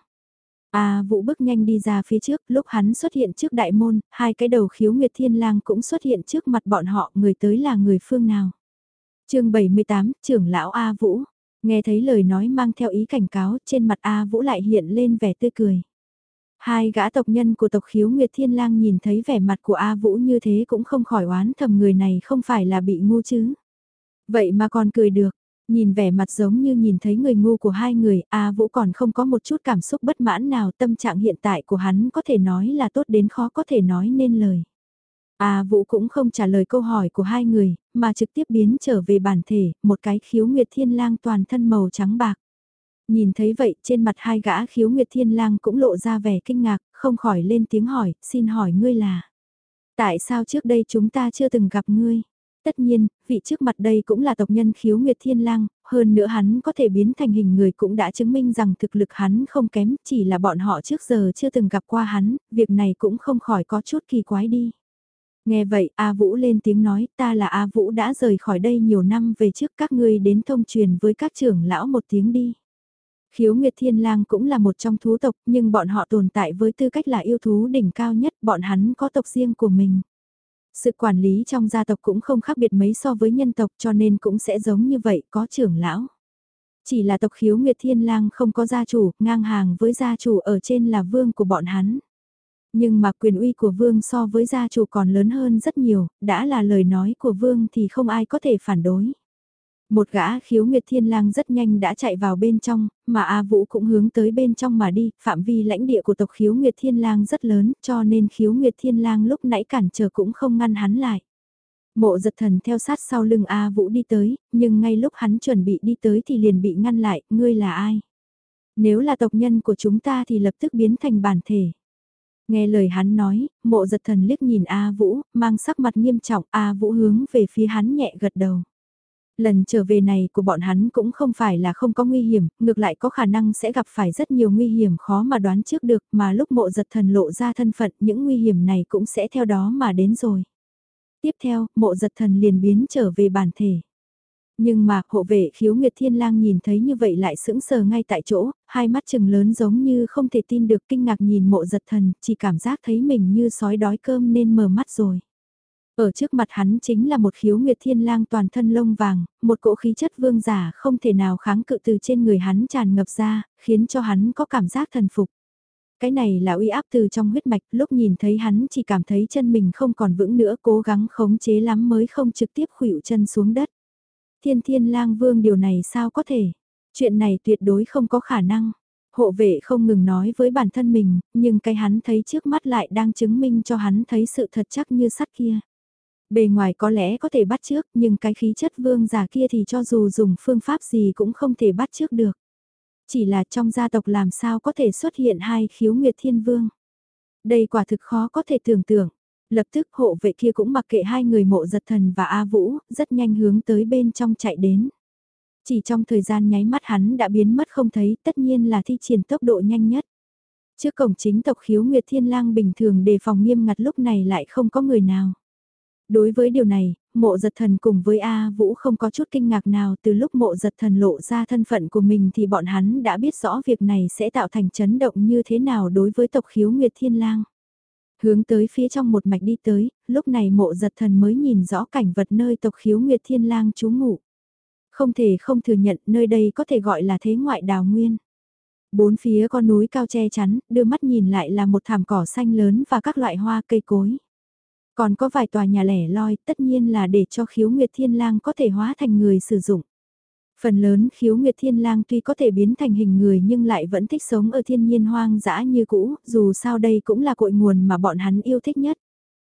A Vũ bước nhanh đi ra phía trước, lúc hắn xuất hiện trước đại môn, hai cái đầu khiếu Nguyệt Thiên Lang cũng xuất hiện trước mặt bọn họ, người tới là người phương nào. chương bảy mươi tám, trưởng lão A Vũ. Nghe thấy lời nói mang theo ý cảnh cáo, trên mặt A Vũ lại hiện lên vẻ tươi cười. Hai gã tộc nhân của tộc khiếu Nguyệt Thiên Lang nhìn thấy vẻ mặt của A Vũ như thế cũng không khỏi oán thầm người này không phải là bị ngu chứ. Vậy mà còn cười được, nhìn vẻ mặt giống như nhìn thấy người ngu của hai người, A Vũ còn không có một chút cảm xúc bất mãn nào, tâm trạng hiện tại của hắn có thể nói là tốt đến khó có thể nói nên lời. A Vũ cũng không trả lời câu hỏi của hai người, mà trực tiếp biến trở về bản thể, một cái khiếu Nguyệt Thiên Lang toàn thân màu trắng bạc. Nhìn thấy vậy, trên mặt hai gã khiếu Nguyệt Thiên Lang cũng lộ ra vẻ kinh ngạc, không khỏi lên tiếng hỏi, xin hỏi ngươi là... Tại sao trước đây chúng ta chưa từng gặp ngươi? Tất nhiên, vị trước mặt đây cũng là tộc nhân khiếu Nguyệt Thiên Lang, hơn nữa hắn có thể biến thành hình người cũng đã chứng minh rằng thực lực hắn không kém, chỉ là bọn họ trước giờ chưa từng gặp qua hắn, việc này cũng không khỏi có chút kỳ quái đi. Nghe vậy, A Vũ lên tiếng nói, ta là A Vũ đã rời khỏi đây nhiều năm về trước, các ngươi đến thông truyền với các trưởng lão một tiếng đi. Khiếu Nguyệt Thiên Lang cũng là một trong thú tộc, nhưng bọn họ tồn tại với tư cách là yêu thú đỉnh cao nhất, bọn hắn có tộc riêng của mình. Sự quản lý trong gia tộc cũng không khác biệt mấy so với nhân tộc cho nên cũng sẽ giống như vậy, có trưởng lão. Chỉ là tộc Khiếu Nguyệt Thiên Lang không có gia chủ, ngang hàng với gia chủ ở trên là vương của bọn hắn. Nhưng mà quyền uy của vương so với gia chủ còn lớn hơn rất nhiều, đã là lời nói của vương thì không ai có thể phản đối. Một gã khiếu Nguyệt Thiên Lang rất nhanh đã chạy vào bên trong, mà A Vũ cũng hướng tới bên trong mà đi, phạm vi lãnh địa của tộc khiếu Nguyệt Thiên Lang rất lớn, cho nên khiếu Nguyệt Thiên Lang lúc nãy cản trở cũng không ngăn hắn lại. Mộ giật thần theo sát sau lưng A Vũ đi tới, nhưng ngay lúc hắn chuẩn bị đi tới thì liền bị ngăn lại, ngươi là ai? Nếu là tộc nhân của chúng ta thì lập tức biến thành bản thể. Nghe lời hắn nói, mộ giật thần liếc nhìn A Vũ, mang sắc mặt nghiêm trọng, A Vũ hướng về phía hắn nhẹ gật đầu. Lần trở về này của bọn hắn cũng không phải là không có nguy hiểm, ngược lại có khả năng sẽ gặp phải rất nhiều nguy hiểm khó mà đoán trước được, mà lúc mộ giật thần lộ ra thân phận những nguy hiểm này cũng sẽ theo đó mà đến rồi. Tiếp theo, mộ giật thần liền biến trở về bản thể. Nhưng mà, hộ vệ khiếu Nguyệt Thiên Lang nhìn thấy như vậy lại sững sờ ngay tại chỗ, hai mắt trừng lớn giống như không thể tin được, kinh ngạc nhìn mộ giật thần, chỉ cảm giác thấy mình như sói đói cơm nên mở mắt rồi. Ở trước mặt hắn chính là một khiếu Nguyệt Thiên Lang toàn thân lông vàng, một cỗ khí chất vương giả không thể nào kháng cự từ trên người hắn tràn ngập ra, khiến cho hắn có cảm giác thần phục. Cái này là uy áp từ trong huyết mạch, lúc nhìn thấy hắn chỉ cảm thấy chân mình không còn vững nữa, cố gắng khống chế lắm mới không trực tiếp khuỵu chân xuống đất. Thiên Thiên Lang Vương điều này sao có thể? Chuyện này tuyệt đối không có khả năng. Hộ vệ không ngừng nói với bản thân mình, nhưng cái hắn thấy trước mắt lại đang chứng minh cho hắn thấy sự thật chắc như sắt kia. Bề ngoài có lẽ có thể bắt chước, nhưng cái khí chất vương giả kia thì cho dù dùng phương pháp gì cũng không thể bắt chước được. Chỉ là trong gia tộc làm sao có thể xuất hiện hai khiếu Nguyệt Thiên Vương. Đây quả thực khó có thể tưởng tượng. Lập tức hộ vệ kia cũng mặc kệ hai người mộ giật thần và A Vũ, rất nhanh hướng tới bên trong chạy đến. Chỉ trong thời gian nháy mắt hắn đã biến mất không thấy, tất nhiên là thi triển tốc độ nhanh nhất. Trước cổng chính tộc khiếu Nguyệt Thiên Lang bình thường đề phòng nghiêm ngặt lúc này lại không có người nào. Đối với điều này, mộ giật thần cùng với A Vũ không có chút kinh ngạc nào, từ lúc mộ giật thần lộ ra thân phận của mình thì bọn hắn đã biết rõ việc này sẽ tạo thành chấn động như thế nào đối với tộc khiếu Nguyệt Thiên Lang. Hướng tới phía trong một mạch đi tới, lúc này mộ giật thần mới nhìn rõ cảnh vật nơi tộc khiếu Nguyệt Thiên Lang trú ngụ. Không thể không thừa nhận nơi đây có thể gọi là thế ngoại đào nguyên. Bốn phía con núi cao che chắn, đưa mắt nhìn lại là một thảm cỏ xanh lớn và các loại hoa cây cối. Còn có vài tòa nhà lẻ loi, tất nhiên là để cho khiếu Nguyệt Thiên Lang có thể hóa thành người sử dụng. Phần lớn khiếu Nguyệt Thiên Lang tuy có thể biến thành hình người nhưng lại vẫn thích sống ở thiên nhiên hoang dã như cũ, dù sao đây cũng là cội nguồn mà bọn hắn yêu thích nhất.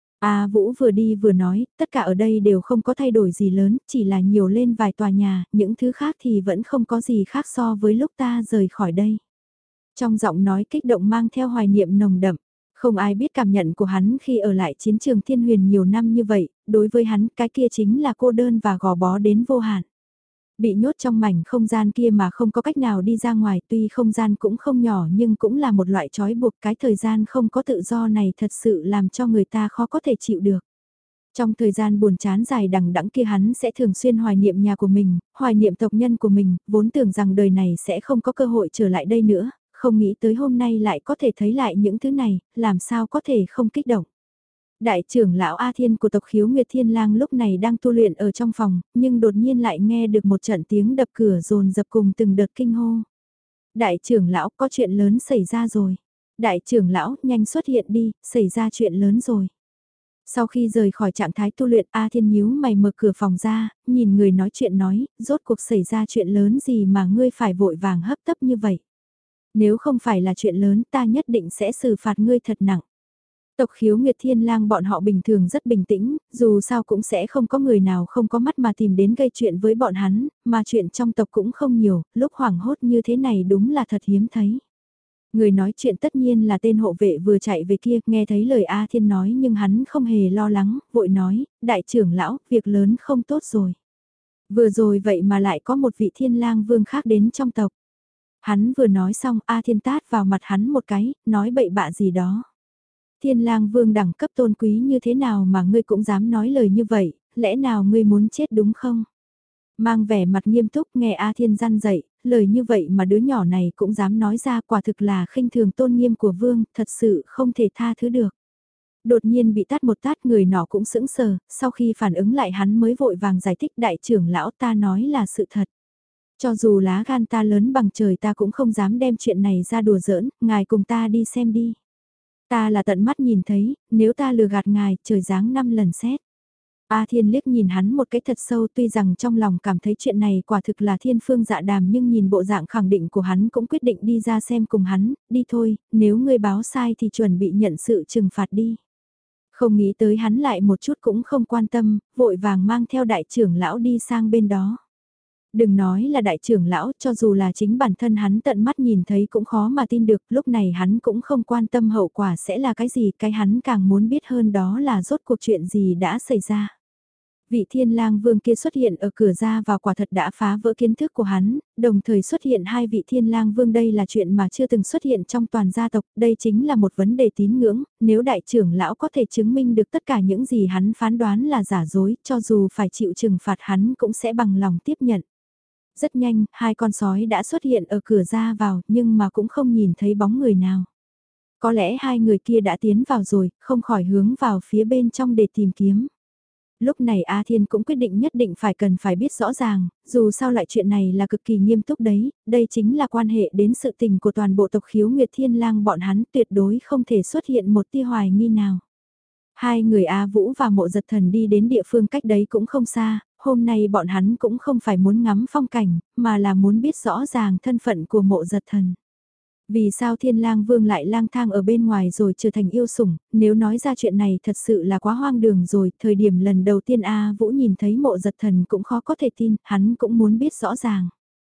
A Vũ vừa đi vừa nói, tất cả ở đây đều không có thay đổi gì lớn, chỉ là nhiều lên vài tòa nhà, những thứ khác thì vẫn không có gì khác so với lúc ta rời khỏi đây. Trong giọng nói kích động mang theo hoài niệm nồng đậm. Không ai biết cảm nhận của hắn khi ở lại chiến trường Thiên Huyền nhiều năm như vậy, đối với hắn cái kia chính là cô đơn và gò bó đến vô hạn. Bị nhốt trong mảnh không gian kia mà không có cách nào đi ra ngoài, tuy không gian cũng không nhỏ nhưng cũng là một loại trói buộc, cái thời gian không có tự do này thật sự làm cho người ta khó có thể chịu được. Trong thời gian buồn chán dài đằng đẵng kia hắn sẽ thường xuyên hoài niệm nhà của mình, hoài niệm tộc nhân của mình, vốn tưởng rằng đời này sẽ không có cơ hội trở lại đây nữa, không nghĩ tới hôm nay lại có thể thấy lại những thứ này, làm sao có thể không kích động. Đại trưởng lão A Thiên của tộc Khiếu Nguyệt Thiên Lang lúc này đang tu luyện ở trong phòng, nhưng đột nhiên lại nghe được một trận tiếng đập cửa rồn dập cùng từng đợt kinh hô. Đại trưởng lão, có chuyện lớn xảy ra rồi. Đại trưởng lão, nhanh xuất hiện đi, xảy ra chuyện lớn rồi. Sau khi rời khỏi trạng thái tu luyện, A Thiên nhíu mày mở cửa phòng ra, nhìn người nói chuyện nói, rốt cuộc xảy ra chuyện lớn gì mà ngươi phải vội vàng hấp tấp như vậy. Nếu không phải là chuyện lớn ta nhất định sẽ xử phạt ngươi thật nặng. Tộc Khiếu Nguyệt Thiên Lang bọn họ bình thường rất bình tĩnh, dù sao cũng sẽ không có người nào không có mắt mà tìm đến gây chuyện với bọn hắn, mà chuyện trong tộc cũng không nhiều, lúc hoảng hốt như thế này đúng là thật hiếm thấy. Người nói chuyện tất nhiên là tên hộ vệ vừa chạy về kia, nghe thấy lời A Thiên nói nhưng hắn không hề lo lắng, vội nói, đại trưởng lão, việc lớn không tốt rồi. Vừa rồi vậy mà lại có một vị Thiên Lang vương khác đến trong tộc. Hắn vừa nói xong A Thiên tát vào mặt hắn một cái, nói bậy bạ gì đó. Thiên Lang vương đẳng cấp tôn quý như thế nào mà ngươi cũng dám nói lời như vậy, lẽ nào ngươi muốn chết đúng không? Mang vẻ mặt nghiêm túc nghe A Thiên răn dậy, lời như vậy mà đứa nhỏ này cũng dám nói ra, quả thực là khinh thường tôn nghiêm của vương, thật sự không thể tha thứ được. Đột nhiên bị tát một tát, người nọ cũng sững sờ, sau khi phản ứng lại hắn mới vội vàng giải thích, đại trưởng lão, ta nói là sự thật. Cho dù lá gan ta lớn bằng trời ta cũng không dám đem chuyện này ra đùa giỡn, ngài cùng ta đi xem đi. Ta là tận mắt nhìn thấy, nếu ta lừa gạt ngài, trời giáng năm lần xét. A Thiên liếc nhìn hắn một cái thật sâu, tuy rằng trong lòng cảm thấy chuyện này quả thực là thiên phương dạ đàm, nhưng nhìn bộ dạng khẳng định của hắn cũng quyết định đi ra xem cùng hắn, đi thôi, nếu ngươi báo sai thì chuẩn bị nhận sự trừng phạt đi. Không nghĩ tới hắn lại một chút cũng không quan tâm, vội vàng mang theo đại trưởng lão đi sang bên đó. Đừng nói là đại trưởng lão, cho dù là chính bản thân hắn tận mắt nhìn thấy cũng khó mà tin được, lúc này hắn cũng không quan tâm hậu quả sẽ là cái gì, cái hắn càng muốn biết hơn đó là rốt cuộc chuyện gì đã xảy ra. Vị Thiên Lang vương kia xuất hiện ở cửa ra vào quả thật đã phá vỡ kiến thức của hắn, đồng thời xuất hiện hai vị Thiên Lang vương, đây là chuyện mà chưa từng xuất hiện trong toàn gia tộc, đây chính là một vấn đề tín ngưỡng, nếu đại trưởng lão có thể chứng minh được tất cả những gì hắn phán đoán là giả dối, cho dù phải chịu trừng phạt hắn cũng sẽ bằng lòng tiếp nhận. Rất nhanh, hai con sói đã xuất hiện ở cửa ra vào, nhưng mà cũng không nhìn thấy bóng người nào. Có lẽ hai người kia đã tiến vào rồi, không khỏi hướng vào phía bên trong để tìm kiếm. Lúc này A Thiên cũng quyết định nhất định phải cần phải biết rõ ràng, dù sao lại chuyện này là cực kỳ nghiêm túc đấy, đây chính là quan hệ đến sự tình của toàn bộ tộc Khiếu Nguyệt Thiên Lang, bọn hắn tuyệt đối không thể xuất hiện một tia hoài nghi nào. Hai người A Vũ và Mộ Giật Thần đi đến địa phương cách đấy cũng không xa, hôm nay bọn hắn cũng không phải muốn ngắm phong cảnh, mà là muốn biết rõ ràng thân phận của Mộ Giật Thần. Vì sao Thiên Lang Vương lại lang thang ở bên ngoài rồi trở thành yêu sủng, nếu nói ra chuyện này thật sự là quá hoang đường rồi, thời điểm lần đầu tiên A Vũ nhìn thấy Mộ Giật Thần cũng khó có thể tin, hắn cũng muốn biết rõ ràng.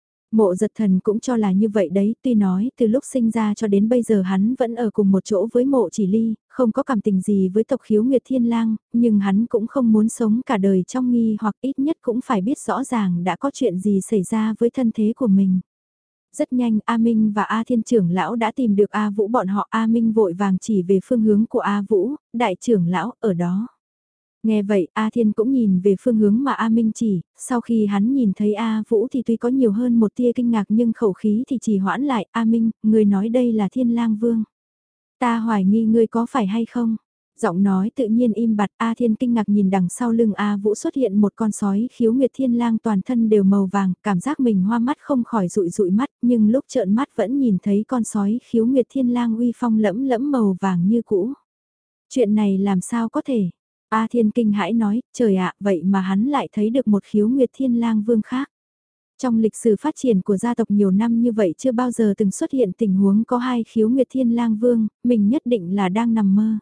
Mộ Giật Thần cũng cho là như vậy đấy, tuy nói từ lúc sinh ra cho đến bây giờ hắn vẫn ở cùng một chỗ với Mộ Chỉ Ly, không có cảm tình gì với tộc Khiếu Nguyệt Thiên Lang, nhưng hắn cũng không muốn sống cả đời trong nghi, hoặc ít nhất cũng phải biết rõ ràng đã có chuyện gì xảy ra với thân thế của mình. Rất nhanh A Minh và A Thiên trưởng lão đã tìm được A Vũ bọn họ, A Minh vội vàng chỉ về phương hướng của A Vũ, đại trưởng lão ở đó. Nghe vậy A Thiên cũng nhìn về phương hướng mà A Minh chỉ, sau khi hắn nhìn thấy A Vũ thì tuy có nhiều hơn một tia kinh ngạc nhưng khẩu khí thì chỉ hoãn lại. A Minh, người nói đây là Thiên Lang Vương. Ta hoài nghi ngươi có phải hay không? Giọng nói tự nhiên im bặt, A Thiên kinh ngạc nhìn đằng sau lưng A Vũ xuất hiện một con sói Khiếu Nguyệt Thiên Lang toàn thân đều màu vàng, cảm giác mình hoa mắt không khỏi dụi dụi mắt, nhưng lúc trợn mắt vẫn nhìn thấy con sói Khiếu Nguyệt Thiên Lang uy phong lẫm lẫm màu vàng như cũ. Chuyện này làm sao có thể? A Thiên kinh hãi nói, trời ạ, vậy mà hắn lại thấy được một Khiếu Nguyệt Thiên Lang Vương khác. Trong lịch sử phát triển của gia tộc nhiều năm như vậy chưa bao giờ từng xuất hiện tình huống có hai Khiếu Nguyệt Thiên Lang Vương, mình nhất định là đang nằm mơ.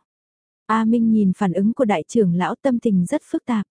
A Minh nhìn phản ứng của đại trưởng lão, tâm tình rất phức tạp.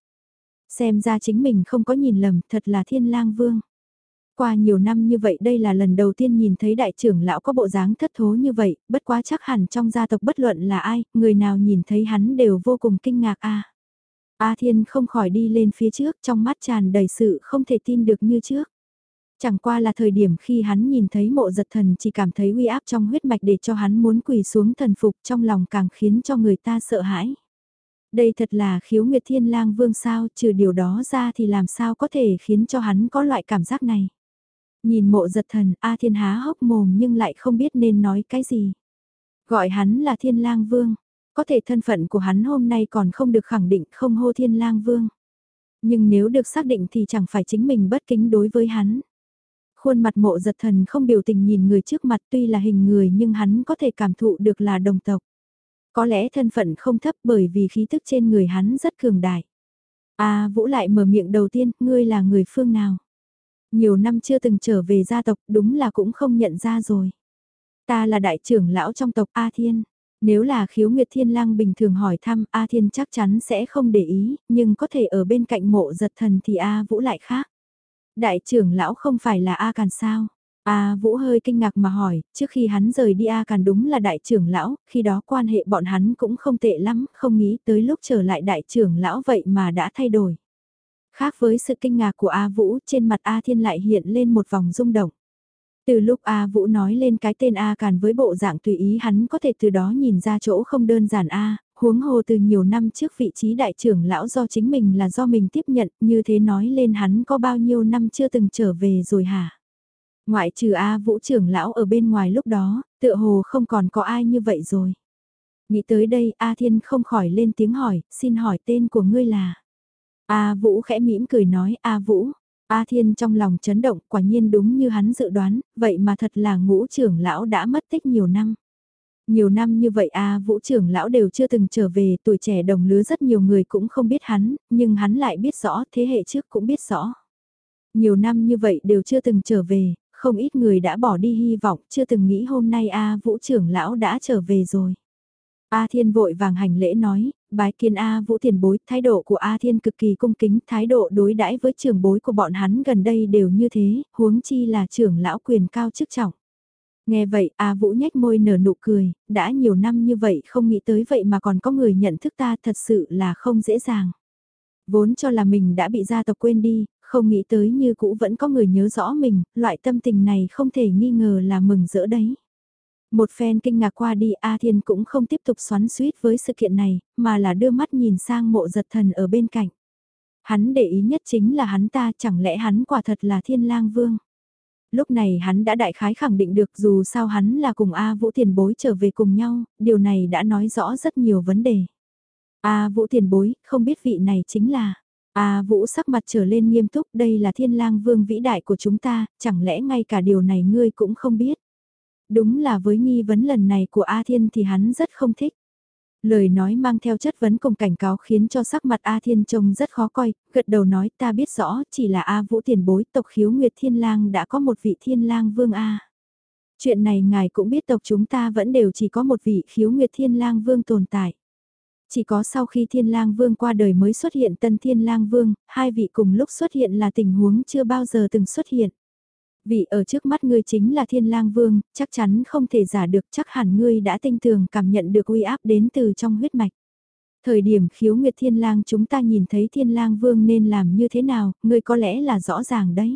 Xem ra chính mình không có nhìn lầm, thật là Thiên Lang Vương. Qua nhiều năm như vậy đây là lần đầu tiên nhìn thấy đại trưởng lão có bộ dáng thất thố như vậy, bất quá chắc hẳn trong gia tộc bất luận là ai, người nào nhìn thấy hắn đều vô cùng kinh ngạc a. A Thiên không khỏi đi lên phía trước, trong mắt tràn đầy sự không thể tin được như trước. Chẳng qua là thời điểm khi hắn nhìn thấy mộ giật thần chỉ cảm thấy uy áp trong huyết mạch để cho hắn muốn quỳ xuống thần phục, trong lòng càng khiến cho người ta sợ hãi. Đây thật là khiếu nguyệt thiên lang vương sao, trừ điều đó ra thì làm sao có thể khiến cho hắn có loại cảm giác này. Nhìn mộ giật thần, A Thiên há hốc mồm nhưng lại không biết nên nói cái gì. Gọi hắn là thiên lang vương, có thể thân phận của hắn hôm nay còn không được khẳng định, không hô thiên lang vương. Nhưng nếu được xác định thì chẳng phải chính mình bất kính đối với hắn. Khuôn mặt mộ giật thần không biểu tình nhìn người trước mặt, tuy là hình người nhưng hắn có thể cảm thụ được là đồng tộc. Có lẽ thân phận không thấp bởi vì khí tức trên người hắn rất cường đại. A Vũ lại mở miệng đầu tiên, ngươi là người phương nào? Nhiều năm chưa từng trở về gia tộc, đúng là cũng không nhận ra rồi. Ta là đại trưởng lão trong tộc A Thiên. Nếu là khiếu nguyệt thiên lang bình thường hỏi thăm, A Thiên chắc chắn sẽ không để ý, nhưng có thể ở bên cạnh mộ giật thần thì A Vũ lại khác. Đại trưởng lão không phải là A Càn sao? A Vũ hơi kinh ngạc mà hỏi, trước khi hắn rời đi A Càn đúng là đại trưởng lão, khi đó quan hệ bọn hắn cũng không tệ lắm, không nghĩ tới lúc trở lại đại trưởng lão vậy mà đã thay đổi. Khác với sự kinh ngạc của A Vũ, trên mặt A Thiên lại hiện lên một vòng rung động. Từ lúc A Vũ nói lên cái tên A Càn với bộ dạng tùy ý hắn có thể từ đó nhìn ra chỗ không đơn giản A, huống hồ từ nhiều năm trước vị trí đại trưởng lão do chính mình là do mình tiếp nhận, như thế nói lên hắn có bao nhiêu năm chưa từng trở về rồi hả? Ngoại trừ A Vũ trưởng lão ở bên ngoài lúc đó, tựa hồ không còn có ai như vậy rồi. Nghĩ tới đây A Thiên không khỏi lên tiếng hỏi, xin hỏi tên của ngươi là? A Vũ khẽ mỉm cười nói, A Vũ. A Thiên trong lòng chấn động, quả nhiên đúng như hắn dự đoán, vậy mà thật là ngũ trưởng lão đã mất tích nhiều năm. Nhiều năm như vậy A Vũ trưởng lão đều chưa từng trở về, tuổi trẻ đồng lứa rất nhiều người cũng không biết hắn, nhưng hắn lại biết rõ, thế hệ trước cũng biết rõ. Nhiều năm như vậy đều chưa từng trở về, không ít người đã bỏ đi hy vọng, chưa từng nghĩ hôm nay A Vũ trưởng lão đã trở về rồi. A Thiên vội vàng hành lễ nói, bái kiến A Vũ tiền bối, thái độ của A Thiên cực kỳ cung kính, thái độ đối đãi với trưởng bối của bọn hắn gần đây đều như thế, huống chi là trưởng lão quyền cao chức trọng. Nghe vậy A Vũ nhếch môi nở nụ cười, đã nhiều năm như vậy không nghĩ tới vậy mà còn có người nhận thức ta thật sự là không dễ dàng. Vốn cho là mình đã bị gia tộc quên đi, không nghĩ tới như cũ vẫn có người nhớ rõ mình, loại tâm tình này không thể nghi ngờ là mừng rỡ đấy. Một phen kinh ngạc qua đi A Thiên cũng không tiếp tục xoắn xuýt với sự kiện này, mà là đưa mắt nhìn sang mộ giật thần ở bên cạnh. Hắn để ý nhất chính là hắn ta, chẳng lẽ hắn quả thật là Thiên Lang Vương. Lúc này hắn đã đại khái khẳng định được dù sao hắn là cùng A Vũ tiền bối trở về cùng nhau, điều này đã nói rõ rất nhiều vấn đề. A Vũ tiền bối, không biết vị này chính là... A Vũ sắc mặt trở lên nghiêm túc, đây là Thiên Lang Vương vĩ đại của chúng ta, chẳng lẽ ngay cả điều này ngươi cũng không biết. Đúng là với nghi vấn lần này của A Thiên thì hắn rất không thích. Lời nói mang theo chất vấn cùng cảnh cáo khiến cho sắc mặt A Thiên trông rất khó coi, gật đầu nói ta biết rõ chỉ là A Vũ tiền bối tộc khiếu Nguyệt Thiên Lang đã có một vị Thiên Lang Vương A. Chuyện này ngài cũng biết tộc chúng ta vẫn đều chỉ có một vị khiếu Nguyệt Thiên Lang Vương tồn tại. Chỉ có sau khi Thiên Lang Vương qua đời mới xuất hiện Tân Thiên Lang Vương, hai vị cùng lúc xuất hiện là tình huống chưa bao giờ từng xuất hiện. Vị ở trước mắt ngươi chính là Thiên Lang Vương, chắc chắn không thể giả được, chắc hẳn ngươi đã tinh tường cảm nhận được uy áp đến từ trong huyết mạch. Thời điểm khiếu Nguyệt Thiên Lang chúng ta nhìn thấy Thiên Lang Vương nên làm như thế nào, ngươi có lẽ là rõ ràng đấy.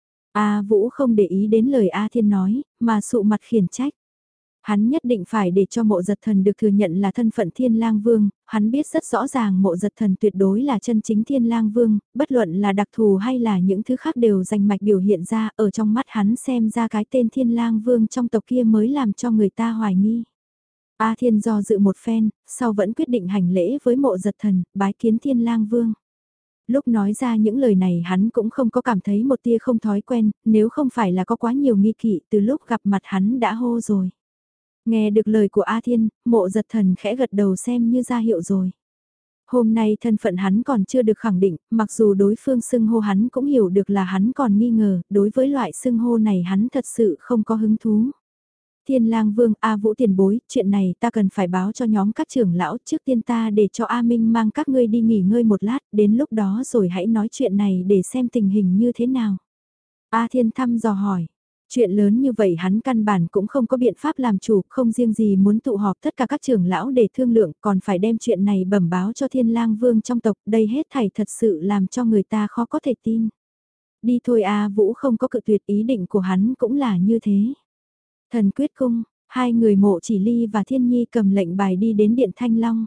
A Vũ không để ý đến lời A Thiên nói, mà sụ mặt khiển trách. Hắn nhất định phải để cho mộ giật thần được thừa nhận là thân phận Thiên Lang Vương, hắn biết rất rõ ràng mộ giật thần tuyệt đối là chân chính Thiên Lang Vương, bất luận là đặc thù hay là những thứ khác đều rành mạch biểu hiện ra, ở trong mắt hắn xem ra cái tên Thiên Lang Vương trong tộc kia mới làm cho người ta hoài nghi. A Thiên do dự một phen, sau vẫn quyết định hành lễ với mộ giật thần, bái kiến Thiên Lang Vương. Lúc nói ra những lời này hắn cũng không có cảm thấy một tia không thói quen, nếu không phải là có quá nhiều nghi kỵ từ lúc gặp mặt hắn đã hô rồi. Nghe được lời của A Thiên, mộ giật thần khẽ gật đầu xem như ra hiệu rồi. Hôm nay thân phận hắn còn chưa được khẳng định, mặc dù đối phương xưng hô hắn cũng hiểu được là hắn còn nghi ngờ, đối với loại xưng hô này hắn thật sự không có hứng thú. Thiên Lang Vương, A Vũ tiền bối, chuyện này ta cần phải báo cho nhóm các trưởng lão, trước tiên ta để cho A Minh mang các ngươi đi nghỉ ngơi một lát, đến lúc đó rồi hãy nói chuyện này để xem tình hình như thế nào. A Thiên thăm dò hỏi. Chuyện lớn như vậy hắn căn bản cũng không có biện pháp làm chủ, không riêng gì muốn tụ họp tất cả các trưởng lão để thương lượng, còn phải đem chuyện này bẩm báo cho Thiên Lang Vương trong tộc, đây hết thảy thật sự làm cho người ta khó có thể tin. Đi thôi a Vũ không có cự tuyệt, ý định của hắn cũng là như thế. Thần quyết cung, hai người Mộ Chỉ Ly và Thiên Nhi cầm lệnh bài đi đến Điện Thanh Long.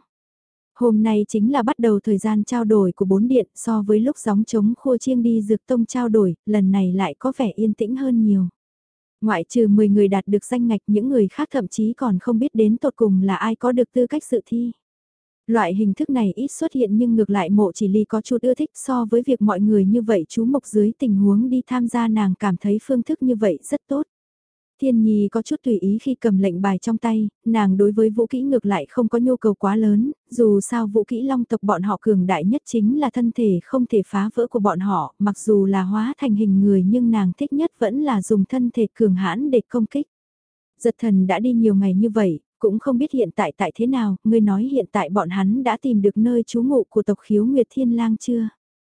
Hôm nay chính là bắt đầu thời gian trao đổi của bốn điện, so với lúc gióng trống khua chiêng đi dược tông trao đổi, lần này lại có vẻ yên tĩnh hơn nhiều. Ngoại trừ mười người đạt được danh ngạch, những người khác thậm chí còn không biết đến tột cùng là ai có được tư cách dự thi. Loại hình thức này ít xuất hiện nhưng ngược lại Mộ Chỉ Ly có chút ưa thích, so với việc mọi người như vậy chú mục dưới tình huống đi tham gia, nàng cảm thấy phương thức như vậy rất tốt. Thiên Nhi có chút tùy ý khi cầm lệnh bài trong tay, nàng đối với vũ kỹ ngược lại không có nhu cầu quá lớn, dù sao vũ kỹ long tộc bọn họ cường đại nhất chính là thân thể không thể phá vỡ của bọn họ, mặc dù là hóa thành hình người nhưng nàng thích nhất vẫn là dùng thân thể cường hãn để công kích. Giật thần đã đi nhiều ngày như vậy, cũng không biết hiện tại tại thế nào, ngươi nói hiện tại bọn hắn đã tìm được nơi trú ngụ của tộc Khiếu Nguyệt Thiên Lang chưa?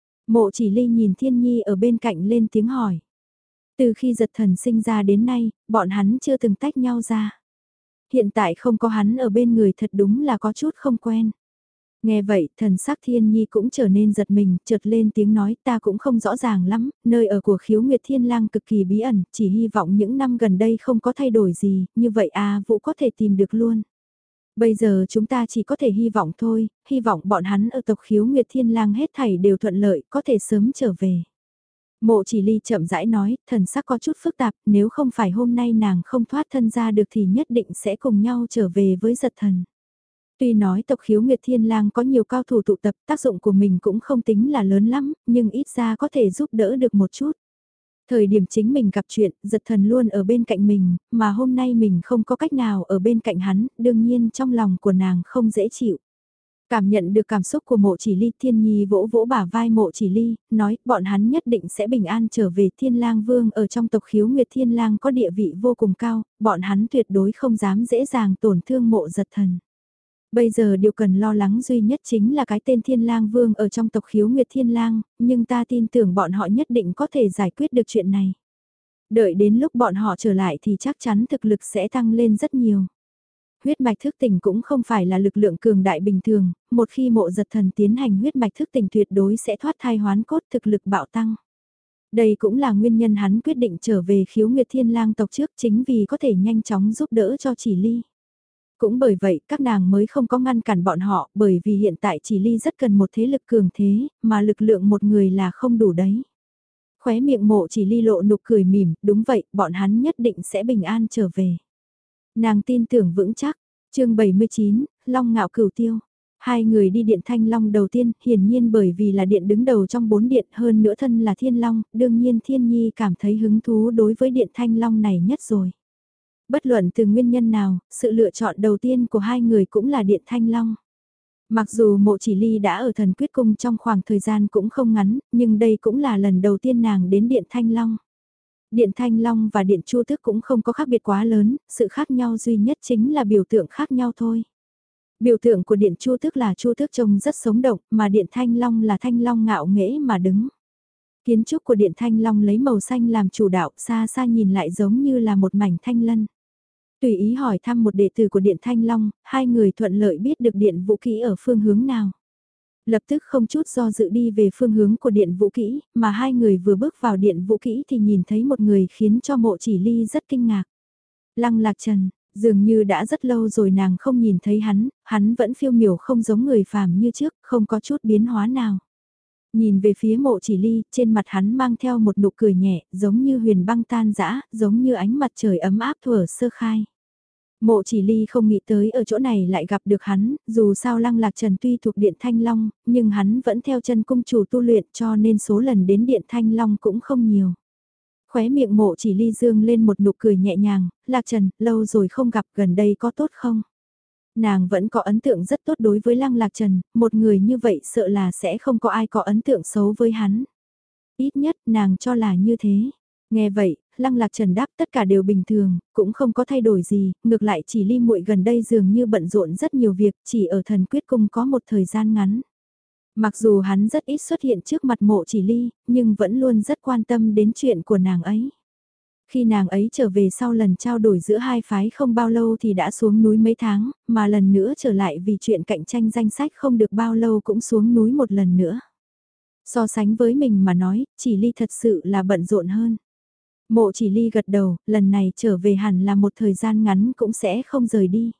Mộ Chỉ Ly nhìn Thiên Nhi ở bên cạnh lên tiếng hỏi. Từ khi giật thần sinh ra đến nay, bọn hắn chưa từng tách nhau ra. Hiện tại không có hắn ở bên người thật đúng là có chút không quen. Nghe vậy, thần sắc Thiên Nhi cũng trở nên giật mình, chợt lên tiếng nói ta cũng không rõ ràng lắm, nơi ở của Khiếu Nguyệt Thiên Lang cực kỳ bí ẩn, chỉ hy vọng những năm gần đây không có thay đổi gì, như vậy A Vũ có thể tìm được luôn. Bây giờ chúng ta chỉ có thể hy vọng thôi, hy vọng bọn hắn ở tộc Khiếu Nguyệt Thiên Lang hết thảy đều thuận lợi, có thể sớm trở về. Mộ Chỉ Ly chậm rãi nói, thần sắc có chút phức tạp, nếu không phải hôm nay nàng không thoát thân ra được thì nhất định sẽ cùng nhau trở về với giật thần. Tuy nói tộc Khiếu Nguyệt Thiên Lang có nhiều cao thủ tụ tập, tác dụng của mình cũng không tính là lớn lắm, nhưng ít ra có thể giúp đỡ được một chút. Thời điểm chính mình gặp chuyện, giật thần luôn ở bên cạnh mình, mà hôm nay mình không có cách nào ở bên cạnh hắn, đương nhiên trong lòng của nàng không dễ chịu. Cảm nhận được cảm xúc của Mộ Chỉ Ly, Thiên Nhi vỗ vỗ bả vai Mộ Chỉ Ly, nói bọn hắn nhất định sẽ bình an trở về. Thiên Lang Vương ở trong tộc Khiếu Nguyệt Thiên Lang có địa vị vô cùng cao, bọn hắn tuyệt đối không dám dễ dàng tổn thương Mộ giật thần. Bây giờ điều cần lo lắng duy nhất chính là cái tên Thiên Lang Vương ở trong tộc Khiếu Nguyệt Thiên Lang, nhưng ta tin tưởng bọn họ nhất định có thể giải quyết được chuyện này. Đợi đến lúc bọn họ trở lại thì chắc chắn thực lực sẽ tăng lên rất nhiều. Huyết mạch thức tỉnh cũng không phải là lực lượng cường đại bình thường, một khi Mộ giật thần tiến hành huyết mạch thức tỉnh tuyệt đối sẽ thoát thai hoán cốt, thực lực bạo tăng. Đây cũng là nguyên nhân hắn quyết định trở về Khiếu Nguyệt Thiên Lang tộc trước, chính vì có thể nhanh chóng giúp đỡ cho Chỉ Ly. Cũng bởi vậy các nàng mới không có ngăn cản bọn họ, bởi vì hiện tại Chỉ Ly rất cần một thế lực cường thế, mà lực lượng một người là không đủ đấy. Khóe miệng Mộ Chỉ Ly lộ nụ cười mỉm, đúng vậy, bọn hắn nhất định sẽ bình an trở về. Nàng tin tưởng vững chắc. Chương bảy mươi chín, Long Ngạo Cửu Tiêu. Hai người đi điện Thanh Long đầu tiên, hiển nhiên bởi vì là điện đứng đầu trong bốn điện, hơn nữa thân là Thiên Long, đương nhiên Thiên Nhi cảm thấy hứng thú đối với điện Thanh Long này nhất rồi. Bất luận từ nguyên nhân nào, sự lựa chọn đầu tiên của hai người cũng là điện Thanh Long. Mặc dù Mộ Chỉ Ly đã ở Thần Quyết Cung trong khoảng thời gian cũng không ngắn, nhưng đây cũng là lần đầu tiên nàng đến điện Thanh Long. Điện Thanh Long và Điện Chu Tước cũng không có khác biệt quá lớn, sự khác nhau duy nhất chính là biểu tượng khác nhau thôi. Biểu tượng của Điện Chu Tước là Chu Tước trông rất sống động, mà Điện Thanh Long là Thanh Long ngạo nghễ mà đứng. Kiến trúc của Điện Thanh Long lấy màu xanh làm chủ đạo, xa xa nhìn lại giống như là một mảnh thanh lân. Tùy ý hỏi thăm một đệ tử của Điện Thanh Long, hai người thuận lợi biết được Điện Vũ Kỹ ở phương hướng nào. Lập tức không chút do dự đi về phương hướng của Điện Vũ Kỹ, mà hai người vừa bước vào Điện Vũ Kỹ thì nhìn thấy một người khiến cho Mộ Chỉ Ly rất kinh ngạc. Lăng Lạc Trần, dường như đã rất lâu rồi nàng không nhìn thấy hắn, hắn vẫn phiêu miểu không giống người phàm như trước, không có chút biến hóa nào. Nhìn về phía Mộ Chỉ Ly, trên mặt hắn mang theo một nụ cười nhẹ, giống như huyền băng tan dã, giống như ánh mặt trời ấm áp thuở sơ khai. Mộ Chỉ Ly không nghĩ tới ở chỗ này lại gặp được hắn, dù sao Lăng Lạc Trần tuy thuộc Điện Thanh Long, nhưng hắn vẫn theo chân cung chủ tu luyện cho nên số lần đến Điện Thanh Long cũng không nhiều. Khóe miệng Mộ Chỉ Ly dương lên một nụ cười nhẹ nhàng, Lạc Trần, lâu rồi không gặp, gần đây có tốt không? Nàng vẫn có ấn tượng rất tốt đối với Lăng Lạc Trần, một người như vậy sợ là sẽ không có ai có ấn tượng xấu với hắn. Ít nhất nàng cho là như thế. Nghe vậy, Lăng Lạc Trần đáp tất cả đều bình thường, cũng không có thay đổi gì, ngược lại Chỉ Ly muội gần đây dường như bận rộn rất nhiều việc, chỉ ở Thần Quyết Cung có một thời gian ngắn. Mặc dù hắn rất ít xuất hiện trước mặt Mộ Chỉ Ly, nhưng vẫn luôn rất quan tâm đến chuyện của nàng ấy. Khi nàng ấy trở về sau lần trao đổi giữa hai phái không bao lâu thì đã xuống núi mấy tháng, mà lần nữa trở lại vì chuyện cạnh tranh danh sách không được bao lâu cũng xuống núi một lần nữa. So sánh với mình mà nói, chỉ ly thật sự là bận rộn hơn. Mộ chỉ ly gật đầu, lần này trở về hẳn là một thời gian ngắn cũng sẽ không rời đi.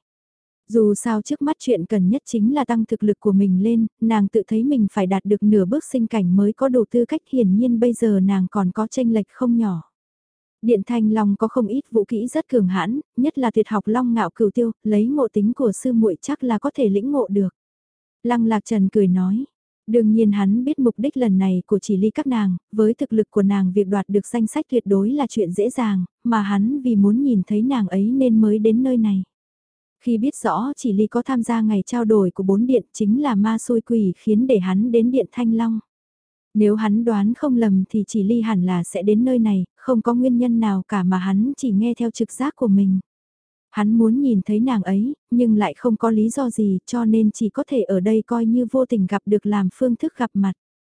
Dù sao trước mắt chuyện cần nhất chính là tăng thực lực của mình lên, nàng tự thấy mình phải đạt được nửa bước sinh cảnh mới có đủ tư cách, hiển nhiên bây giờ nàng còn có tranh lệch không nhỏ. Điện Thanh Long có không ít vũ kỹ rất cường hãn, nhất là tuyệt học Long Ngạo Cửu Tiêu, lấy ngộ tính của sư muội chắc là có thể lĩnh ngộ được. Lăng Lạc Trần cười nói, đương nhiên hắn biết mục đích lần này của chỉ ly các nàng, với thực lực của nàng việc đoạt được danh sách tuyệt đối là chuyện dễ dàng, mà hắn vì muốn nhìn thấy nàng ấy nên mới đến nơi này. Khi biết rõ chỉ ly có tham gia ngày trao đổi của bốn điện chính là ma xui quỷ khiến để hắn đến điện Thanh Long. Nếu hắn đoán không lầm thì chỉ ly hẳn là sẽ đến nơi này, không có nguyên nhân nào cả mà hắn chỉ nghe theo trực giác của mình. Hắn muốn nhìn thấy nàng ấy, nhưng lại không có lý do gì cho nên chỉ có thể ở đây coi như vô tình gặp được làm phương thức gặp mặt.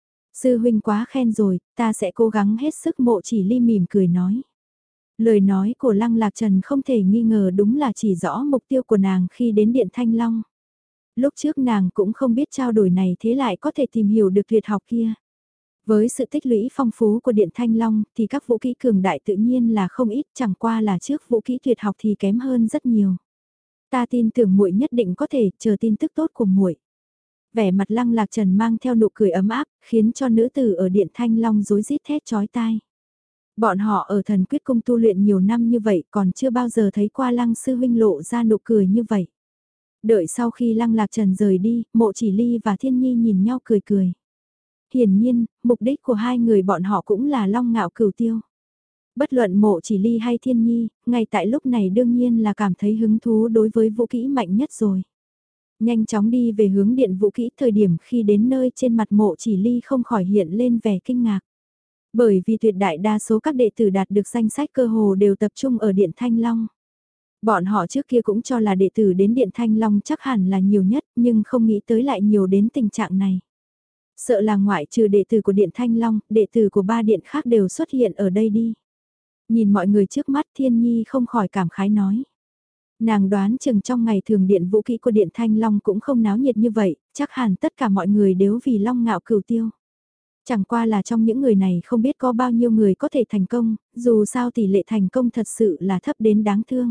Sư huynh quá khen rồi, ta sẽ cố gắng hết sức. Mộ chỉ ly mỉm cười nói. Lời nói của Lăng Lạc Trần không thể nghi ngờ đúng là chỉ rõ mục tiêu của nàng khi đến Điện Thanh Long. Lúc trước nàng cũng không biết trao đổi này thế lại có thể tìm hiểu được tuyệt học kia. Với sự tích lũy phong phú của Điện Thanh Long thì các vũ kỹ cường đại tự nhiên là không ít, chẳng qua là trước vũ kỹ tuyệt học thì kém hơn rất nhiều. Ta tin tưởng muội nhất định có thể, chờ tin tức tốt của muội. Vẻ mặt Lăng Lạc Trần mang theo nụ cười ấm áp, khiến cho nữ tử ở Điện Thanh Long rối rít thét chói tai. Bọn họ ở Thần Quyết Cung tu luyện nhiều năm như vậy còn chưa bao giờ thấy qua Lăng sư huynh lộ ra nụ cười như vậy. Đợi sau khi Lăng Lạc Trần rời đi, Mộ Chỉ Ly và Thiên Nhi nhìn nhau cười cười. Hiển nhiên, mục đích của hai người bọn họ cũng là Long Ngạo Cửu Tiêu. Bất luận Mộ Chỉ Ly hay Thiên Nhi, ngay tại lúc này đương nhiên là cảm thấy hứng thú đối với vũ kỹ mạnh nhất rồi. Nhanh chóng đi về hướng điện vũ kỹ, thời điểm khi đến nơi trên mặt Mộ Chỉ Ly không khỏi hiện lên vẻ kinh ngạc. Bởi vì tuyệt đại đa số các đệ tử đạt được danh sách cơ hồ đều tập trung ở Điện Thanh Long. Bọn họ trước kia cũng cho là đệ tử đến Điện Thanh Long chắc hẳn là nhiều nhất nhưng không nghĩ tới lại nhiều đến tình trạng này. Sợ là ngoại trừ đệ tử của Điện Thanh Long, đệ tử của ba điện khác đều xuất hiện ở đây đi. Nhìn mọi người trước mắt Thiên Nhi không khỏi cảm khái nói. Nàng đoán chừng trong ngày thường điện vũ kỹ của Điện Thanh Long cũng không náo nhiệt như vậy, chắc hẳn tất cả mọi người đều vì Long Ngạo Cửu Tiêu. Chẳng qua là trong những người này không biết có bao nhiêu người có thể thành công, dù sao tỷ lệ thành công thật sự là thấp đến đáng thương.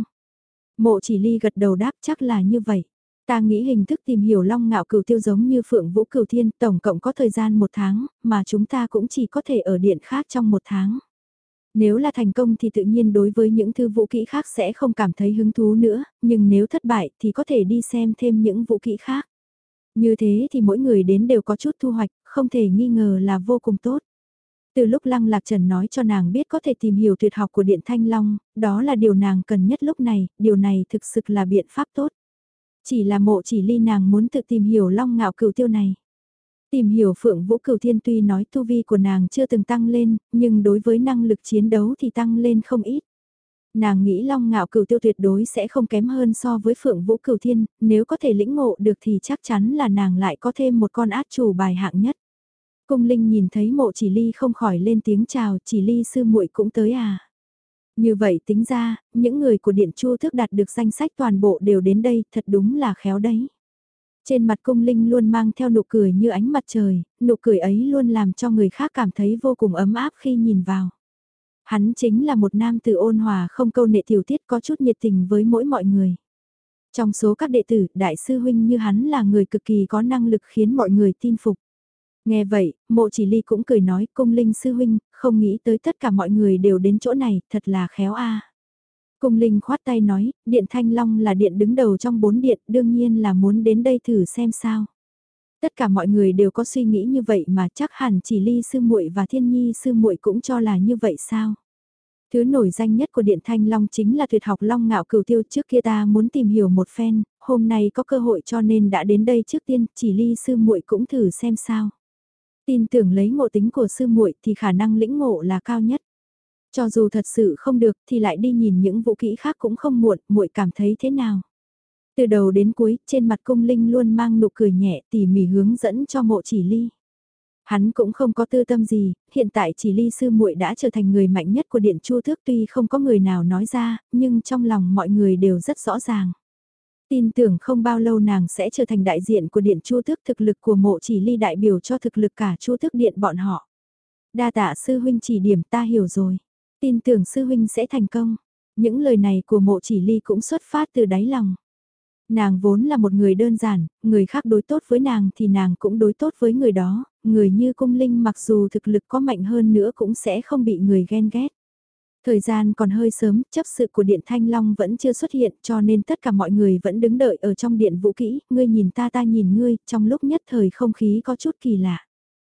Mộ Chỉ Ly gật đầu đáp chắc là như vậy. Ta nghĩ hình thức tìm hiểu Long Ngạo Cửu Tiêu giống như Phượng Vũ Cửu Thiên, tổng cộng có thời gian một tháng, mà chúng ta cũng chỉ có thể ở điện khác trong một tháng. Nếu là thành công thì tự nhiên đối với những thư vũ kỹ khác sẽ không cảm thấy hứng thú nữa, nhưng nếu thất bại thì có thể đi xem thêm những vũ kỹ khác. Như thế thì mỗi người đến đều có chút thu hoạch, không thể nghi ngờ là vô cùng tốt. Từ lúc Lăng Lạc Trần nói cho nàng biết có thể tìm hiểu tuyệt học của Điện Thanh Long, đó là điều nàng cần nhất lúc này, điều này thực sự là biện pháp tốt. Chỉ là Mộ Chỉ Ly nàng muốn tự tìm hiểu Long Ngạo Cửu Tiêu này. Tìm hiểu Phượng Vũ Cửu Thiên tuy nói tu vi của nàng chưa từng tăng lên, nhưng đối với năng lực chiến đấu thì tăng lên không ít. Nàng nghĩ Long Ngạo Cửu Tiêu tuyệt đối sẽ không kém hơn so với Phượng Vũ Cửu Thiên, nếu có thể lĩnh ngộ được thì chắc chắn là nàng lại có thêm một con át chủ bài hạng nhất. Cung Linh nhìn thấy Mộ Chỉ Ly không khỏi lên tiếng chào, Chỉ Ly sư muội cũng tới à. Như vậy tính ra, những người của Điện Chu Thức đạt được danh sách toàn bộ đều đến đây, thật đúng là khéo đấy. Trên mặt Cung Linh luôn mang theo nụ cười như ánh mặt trời, nụ cười ấy luôn làm cho người khác cảm thấy vô cùng ấm áp khi nhìn vào. Hắn chính là một nam tử ôn hòa không câu nệ tiểu tiết, có chút nhiệt tình với mỗi mọi người. Trong số các đệ tử, đại sư huynh như hắn là người cực kỳ có năng lực khiến mọi người tin phục. Nghe vậy, Mộ Chỉ Ly cũng cười nói, Cung Linh sư huynh, không nghĩ tới tất cả mọi người đều đến chỗ này, thật là khéo a. Cung Linh khoát tay nói, Điện Thanh Long là điện đứng đầu trong bốn điện, đương nhiên là muốn đến đây thử xem sao. Tất cả mọi người đều có suy nghĩ như vậy mà chắc hẳn Chỉ Ly sư muội và Thiên Nhi sư muội cũng cho là như vậy sao. Thứ nổi danh nhất của Điện Thanh Long chính là tuyệt học Long Ngạo Cửu Tiêu, trước kia ta muốn tìm hiểu một phen, hôm nay có cơ hội cho nên đã đến đây trước tiên, Chỉ Ly sư muội cũng thử xem sao. Tin tưởng lấy ngộ tính của sư muội thì khả năng lĩnh ngộ là cao nhất. Cho dù thật sự không được thì lại đi nhìn những vũ kỹ khác cũng không muộn, muội cảm thấy thế nào? Từ đầu đến cuối, trên mặt Cung Linh luôn mang nụ cười nhẹ tỉ mỉ hướng dẫn cho Mộ Chỉ Ly. Hắn cũng không có tư tâm gì, hiện tại chỉ ly sư muội đã trở thành người mạnh nhất của điện Chu Tước, tuy không có người nào nói ra, nhưng trong lòng mọi người đều rất rõ ràng. Tin tưởng không bao lâu nàng sẽ trở thành đại diện của điện Chu Tước, thực lực của mộ chỉ ly đại biểu cho thực lực cả Chu Tước điện bọn họ. Đa tạ sư huynh chỉ điểm, ta hiểu rồi. Tin tưởng sư huynh sẽ thành công. Những lời này của mộ chỉ ly cũng xuất phát từ đáy lòng. Nàng vốn là một người đơn giản, người khác đối tốt với nàng thì nàng cũng đối tốt với người đó, người như cung linh mặc dù thực lực có mạnh hơn nữa cũng sẽ không bị người ghen ghét. Thời gian còn hơi sớm, chấp sự của Điện Thanh Long vẫn chưa xuất hiện cho nên tất cả mọi người vẫn đứng đợi ở trong điện vũ kỹ, ngươi nhìn ta ta nhìn ngươi, trong lúc nhất thời không khí có chút kỳ lạ.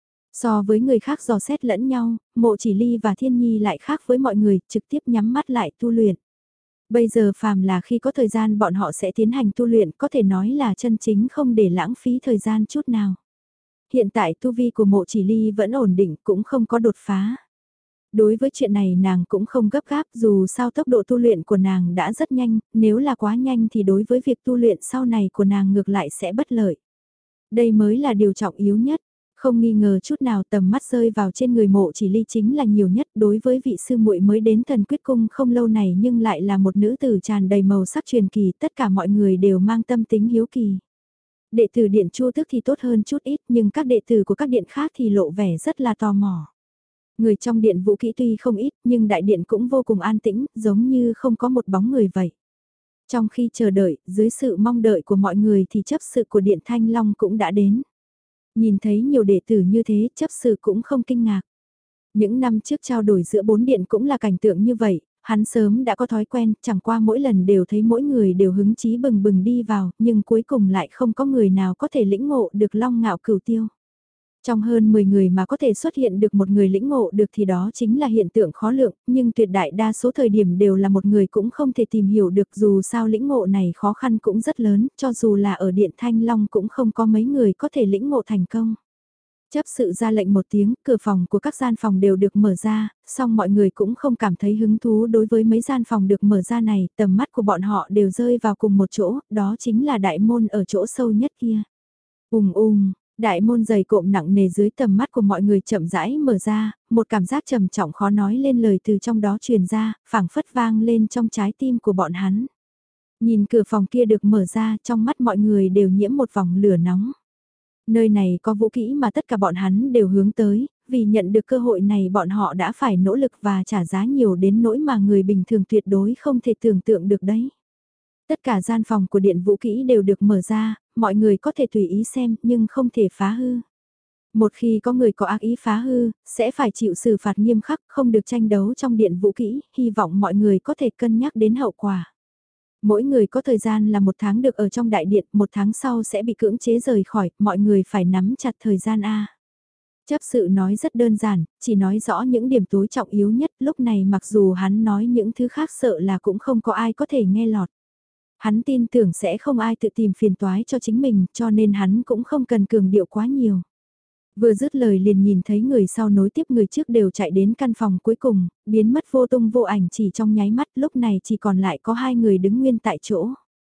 So với người khác dò xét lẫn nhau, mộ chỉ ly và thiên nhi lại khác với mọi người, trực tiếp nhắm mắt lại tu luyện. Bây giờ phàm là khi có thời gian bọn họ sẽ tiến hành tu luyện, có thể nói là chân chính không để lãng phí thời gian chút nào. Hiện tại tu vi của mộ chỉ ly vẫn ổn định, cũng không có đột phá. Đối với chuyện này nàng cũng không gấp gáp, dù sao tốc độ tu luyện của nàng đã rất nhanh, nếu là quá nhanh thì đối với việc tu luyện sau này của nàng ngược lại sẽ bất lợi. Đây mới là điều trọng yếu nhất. Không nghi ngờ chút nào tầm mắt rơi vào trên người mộ chỉ ly chính là nhiều nhất đối với vị sư muội mới đến thần quyết cung không lâu này nhưng lại là một nữ tử tràn đầy màu sắc truyền kỳ, tất cả mọi người đều mang tâm tính hiếu kỳ. Đệ tử điện Chu Tước thì tốt hơn chút ít nhưng các đệ tử của các điện khác thì lộ vẻ rất là tò mò. Người trong điện vũ kỹ tuy không ít nhưng đại điện cũng vô cùng an tĩnh, giống như không có một bóng người vậy. Trong khi chờ đợi, dưới sự mong đợi của mọi người thì chấp sự của điện Thanh Long cũng đã đến. Nhìn thấy nhiều đệ tử như thế, chấp sự cũng không kinh ngạc. Những năm trước trao đổi giữa bốn điện cũng là cảnh tượng như vậy, hắn sớm đã có thói quen, chẳng qua mỗi lần đều thấy mỗi người đều hứng chí bừng bừng đi vào, nhưng cuối cùng lại không có người nào có thể lĩnh ngộ được long ngạo cửu tiêu. Trong hơn mười người mà có thể xuất hiện được một người lĩnh ngộ được thì đó chính là hiện tượng khó lượng, nhưng tuyệt đại đa số thời điểm đều là một người cũng không thể tìm hiểu được, dù sao lĩnh ngộ này khó khăn cũng rất lớn, cho dù là ở Điện Thanh Long cũng không có mấy người có thể lĩnh ngộ thành công. Chấp sự ra lệnh một tiếng, cửa phòng của các gian phòng đều được mở ra, song mọi người cũng không cảm thấy hứng thú đối với mấy gian phòng được mở ra này, tầm mắt của bọn họ đều rơi vào cùng một chỗ, đó chính là đại môn ở chỗ sâu nhất kia. Ùm ùm. Đại môn dày cộm nặng nề dưới tầm mắt của mọi người chậm rãi mở ra, một cảm giác trầm trọng khó nói lên lời từ trong đó truyền ra, phảng phất vang lên trong trái tim của bọn hắn. Nhìn cửa phòng kia được mở ra, trong mắt mọi người đều nhiễm một vòng lửa nóng. Nơi này có vũ kỹ mà tất cả bọn hắn đều hướng tới, vì nhận được cơ hội này bọn họ đã phải nỗ lực và trả giá nhiều đến nỗi mà người bình thường tuyệt đối không thể tưởng tượng được đấy. Tất cả gian phòng của điện vũ kỹ đều được mở ra, mọi người có thể tùy ý xem nhưng không thể phá hư. Một khi có người có ác ý phá hư, sẽ phải chịu xử phạt nghiêm khắc, không được tranh đấu trong điện vũ kỹ, hy vọng mọi người có thể cân nhắc đến hậu quả. Mỗi người có thời gian là một tháng được ở trong đại điện, một tháng sau sẽ bị cưỡng chế rời khỏi, mọi người phải nắm chặt thời gian A. Chấp sự nói rất đơn giản, chỉ nói rõ những điểm tối trọng yếu nhất, lúc này mặc dù hắn nói những thứ khác sợ là cũng không có ai có thể nghe lọt. Hắn tin tưởng sẽ không ai tự tìm phiền toái cho chính mình, cho nên hắn cũng không cần cường điệu quá nhiều. Vừa dứt lời liền nhìn thấy người sau nối tiếp người trước đều chạy đến căn phòng cuối cùng, biến mất vô tung vô ảnh chỉ trong nháy mắt, lúc này chỉ còn lại có hai người đứng nguyên tại chỗ.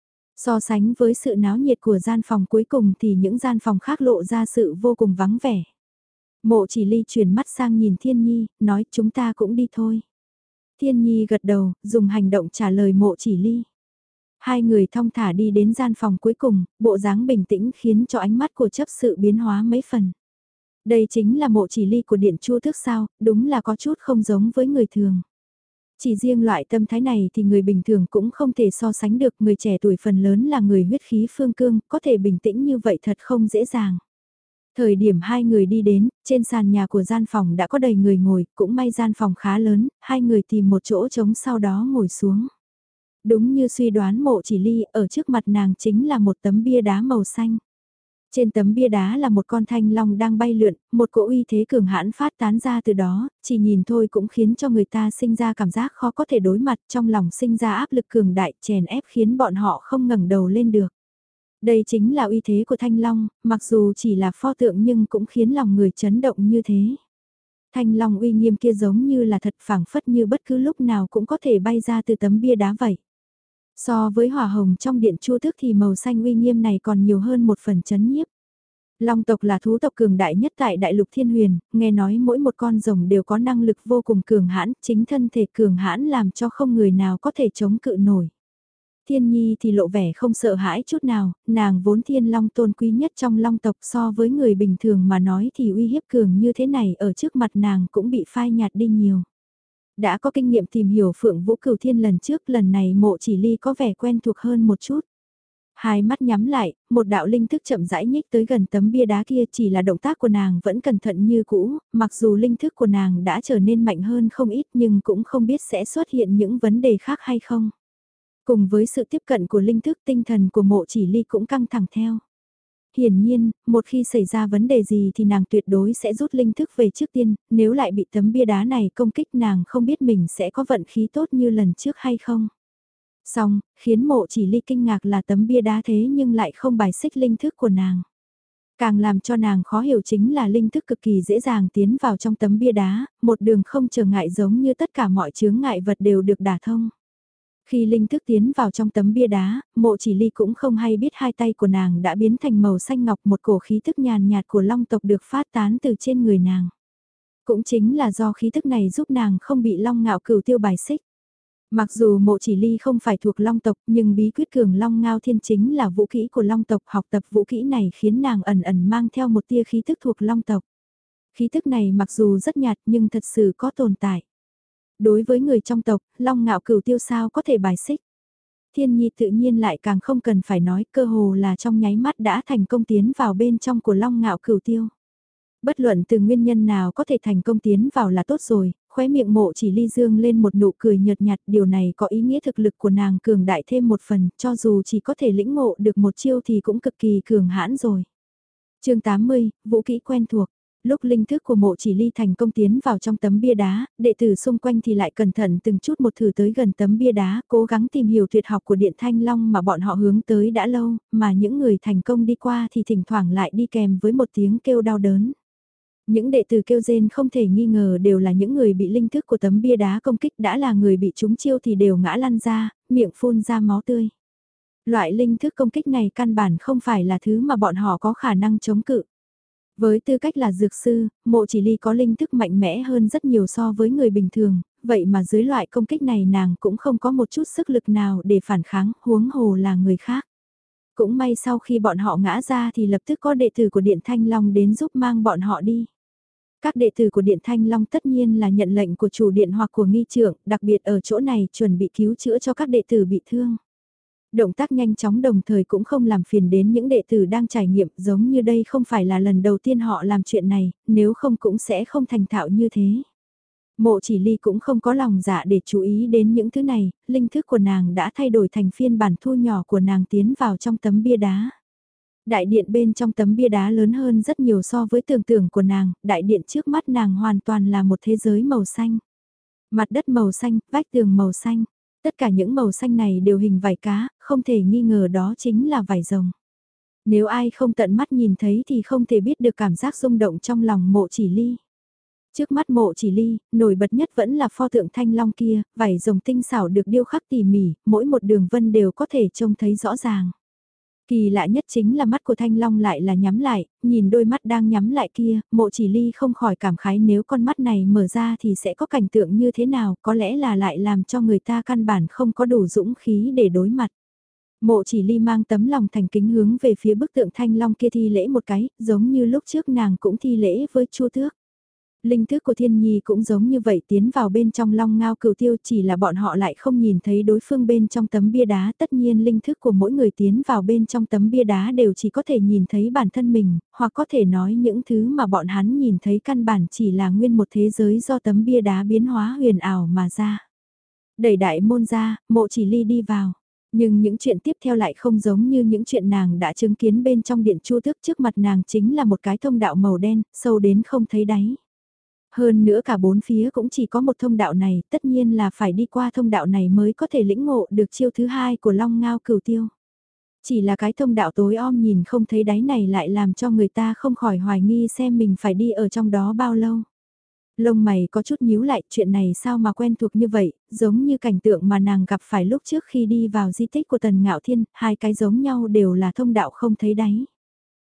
So sánh với sự náo nhiệt của gian phòng cuối cùng thì những gian phòng khác lộ ra sự vô cùng vắng vẻ. Mộ chỉ ly chuyển mắt sang nhìn Thiên Nhi, nói chúng ta cũng đi thôi. Thiên Nhi gật đầu, dùng hành động trả lời mộ chỉ ly. Hai người thong thả đi đến gian phòng cuối cùng, bộ dáng bình tĩnh khiến cho ánh mắt của chấp sự biến hóa mấy phần. Đây chính là mộ chỉ ly của điện Chu Tước sao, đúng là có chút không giống với người thường. Chỉ riêng loại tâm thái này thì người bình thường cũng không thể so sánh được, người trẻ tuổi phần lớn là người huyết khí phương cương, có thể bình tĩnh như vậy thật không dễ dàng. Thời điểm hai người đi đến, trên sàn nhà của gian phòng đã có đầy người ngồi, cũng may gian phòng khá lớn, hai người tìm một chỗ trống sau đó ngồi xuống. Đúng như suy đoán mộ chỉ ly, ở trước mặt nàng chính là một tấm bia đá màu xanh. Trên tấm bia đá là một con thanh long đang bay lượn, một cỗ uy thế cường hãn phát tán ra từ đó, chỉ nhìn thôi cũng khiến cho người ta sinh ra cảm giác khó có thể đối mặt, trong lòng sinh ra áp lực cường đại chèn ép khiến bọn họ không ngẩng đầu lên được. Đây chính là uy thế của thanh long, mặc dù chỉ là pho tượng nhưng cũng khiến lòng người chấn động như thế. Thanh long uy nghiêm kia giống như là thật, phảng phất như bất cứ lúc nào cũng có thể bay ra từ tấm bia đá vậy. So với hỏa hồng trong điện Chu Tước thì màu xanh uy nghiêm này còn nhiều hơn một phần chấn nhiếp. Long tộc là thú tộc cường đại nhất tại đại lục thiên huyền, nghe nói mỗi một con rồng đều có năng lực vô cùng cường hãn, chính thân thể cường hãn làm cho không người nào có thể chống cự nổi. Thiên Nhi thì lộ vẻ không sợ hãi chút nào, nàng vốn thiên long tôn quý nhất trong long tộc, so với người bình thường mà nói thì uy hiếp cường như thế này ở trước mặt nàng cũng bị phai nhạt đi nhiều. Đã có kinh nghiệm tìm hiểu Phượng Vũ Cửu Thiên lần trước, lần này Mộ Chỉ Ly có vẻ quen thuộc hơn một chút. Hai mắt nhắm lại, một đạo linh thức chậm rãi nhích tới gần tấm bia đá kia, chỉ là động tác của nàng vẫn cẩn thận như cũ, mặc dù linh thức của nàng đã trở nên mạnh hơn không ít nhưng cũng không biết sẽ xuất hiện những vấn đề khác hay không. Cùng với sự tiếp cận của linh thức, tinh thần của Mộ Chỉ Ly cũng căng thẳng theo. Hiển nhiên, một khi xảy ra vấn đề gì thì nàng tuyệt đối sẽ rút linh thức về trước tiên, nếu lại bị tấm bia đá này công kích nàng không biết mình sẽ có vận khí tốt như lần trước hay không. Xong, khiến Mộ Chỉ Ly kinh ngạc là tấm bia đá thế nhưng lại không bài xích linh thức của nàng. Càng làm cho nàng khó hiểu chính là linh thức cực kỳ dễ dàng tiến vào trong tấm bia đá, một đường không trở ngại giống như tất cả mọi chướng ngại vật đều được đả thông. Khi linh thức tiến vào trong tấm bia đá, Mộ Chỉ Ly cũng không hay biết hai tay của nàng đã biến thành màu xanh ngọc, một cổ khí thức nhàn nhạt của long tộc được phát tán từ trên người nàng. Cũng chính là do khí thức này giúp nàng không bị long ngạo cửu tiêu bài xích. Mặc dù Mộ Chỉ Ly không phải thuộc long tộc nhưng bí quyết cường long ngao thiên chính là vũ kỹ của long tộc, học tập vũ kỹ này khiến nàng ẩn ẩn mang theo một tia khí thức thuộc long tộc. Khí thức này mặc dù rất nhạt nhưng thật sự có tồn tại. Đối với người trong tộc, long ngạo cửu tiêu sao có thể bài xích. Thiên Nhi tự nhiên lại càng không cần phải nói, cơ hồ là trong nháy mắt đã thành công tiến vào bên trong của long ngạo cửu tiêu. Bất luận từ nguyên nhân nào có thể thành công tiến vào là tốt rồi, khóe miệng Mộ Chỉ Ly dương lên một nụ cười nhợt nhạt, điều này có ý nghĩa thực lực của nàng cường đại thêm một phần, cho dù chỉ có thể lĩnh ngộ được một chiêu thì cũng cực kỳ cường hãn rồi. chương tám mươi, vũ kỹ quen thuộc. Lúc linh thức của Mộ Chỉ Ly thành công tiến vào trong tấm bia đá, đệ tử xung quanh thì lại cẩn thận từng chút một thử tới gần tấm bia đá, cố gắng tìm hiểu tuyệt học của Điện Thanh Long mà bọn họ hướng tới đã lâu, mà những người thành công đi qua thì thỉnh thoảng lại đi kèm với một tiếng kêu đau đớn. Những đệ tử kêu rên không thể nghi ngờ đều là những người bị linh thức của tấm bia đá công kích, đã là người bị trúng chiêu thì đều ngã lăn ra, miệng phun ra máu tươi. Loại linh thức công kích này căn bản không phải là thứ mà bọn họ có khả năng chống cự. Với tư cách là dược sư, Mộ Chỉ Ly có linh thức mạnh mẽ hơn rất nhiều so với người bình thường, vậy mà dưới loại công kích này nàng cũng không có một chút sức lực nào để phản kháng, huống hồ là người khác. Cũng may sau khi bọn họ ngã ra thì lập tức có đệ tử của Điện Thanh Long đến giúp mang bọn họ đi. Các đệ tử của Điện Thanh Long tất nhiên là nhận lệnh của chủ điện hoặc của nghi trưởng, đặc biệt ở chỗ này chuẩn bị cứu chữa cho các đệ tử bị thương. Động tác nhanh chóng đồng thời cũng không làm phiền đến những đệ tử đang trải nghiệm, giống như đây không phải là lần đầu tiên họ làm chuyện này, nếu không cũng sẽ không thành thạo như thế. Mộ Chỉ Ly cũng không có lòng dạ để chú ý đến những thứ này, linh thức của nàng đã thay đổi thành phiên bản thu nhỏ của nàng tiến vào trong tấm bia đá. Đại điện bên trong tấm bia đá lớn hơn rất nhiều so với tưởng tượng của nàng, đại điện trước mắt nàng hoàn toàn là một thế giới màu xanh. Mặt đất màu xanh, vách tường màu xanh. Tất cả những màu xanh này đều hình vảy cá, không thể nghi ngờ đó chính là vảy rồng. Nếu ai không tận mắt nhìn thấy thì không thể biết được cảm giác rung động trong lòng Mộ Chỉ Ly. Trước mắt Mộ Chỉ Ly, nổi bật nhất vẫn là pho tượng thanh long kia, vảy rồng tinh xảo được điêu khắc tỉ mỉ, mỗi một đường vân đều có thể trông thấy rõ ràng. Kỳ lạ nhất chính là mắt của Thanh Long lại là nhắm lại, nhìn đôi mắt đang nhắm lại kia, Mộ Chỉ Ly không khỏi cảm khái nếu con mắt này mở ra thì sẽ có cảnh tượng như thế nào, có lẽ là lại làm cho người ta căn bản không có đủ dũng khí để đối mặt. Mộ Chỉ Ly mang tấm lòng thành kính hướng về phía bức tượng Thanh Long kia thi lễ một cái, giống như lúc trước nàng cũng thi lễ với Chu Tước. Linh thức của Thiên Nhi cũng giống như vậy tiến vào bên trong long ngao cửu tiêu, chỉ là bọn họ lại không nhìn thấy đối phương bên trong tấm bia đá. Tất nhiên linh thức của mỗi người tiến vào bên trong tấm bia đá đều chỉ có thể nhìn thấy bản thân mình, hoặc có thể nói những thứ mà bọn hắn nhìn thấy căn bản chỉ là nguyên một thế giới do tấm bia đá biến hóa huyền ảo mà ra. Đẩy đại môn ra, Mộ Chỉ Ly đi vào. Nhưng những chuyện tiếp theo lại không giống như những chuyện nàng đã chứng kiến bên trong điện Chu Tước, trước mặt nàng chính là một cái thông đạo màu đen, sâu đến không thấy đáy. Hơn nữa cả bốn phía cũng chỉ có một thông đạo này, tất nhiên là phải đi qua thông đạo này mới có thể lĩnh ngộ được chiêu thứ hai của Long Ngao Cửu Tiêu. Chỉ là cái thông đạo tối om nhìn không thấy đáy này lại làm cho người ta không khỏi hoài nghi xem mình phải đi ở trong đó bao lâu. Lông mày có chút nhíu lại, chuyện này sao mà quen thuộc như vậy, giống như cảnh tượng mà nàng gặp phải lúc trước khi đi vào di tích của Tần Ngạo Thiên, hai cái giống nhau đều là thông đạo không thấy đáy.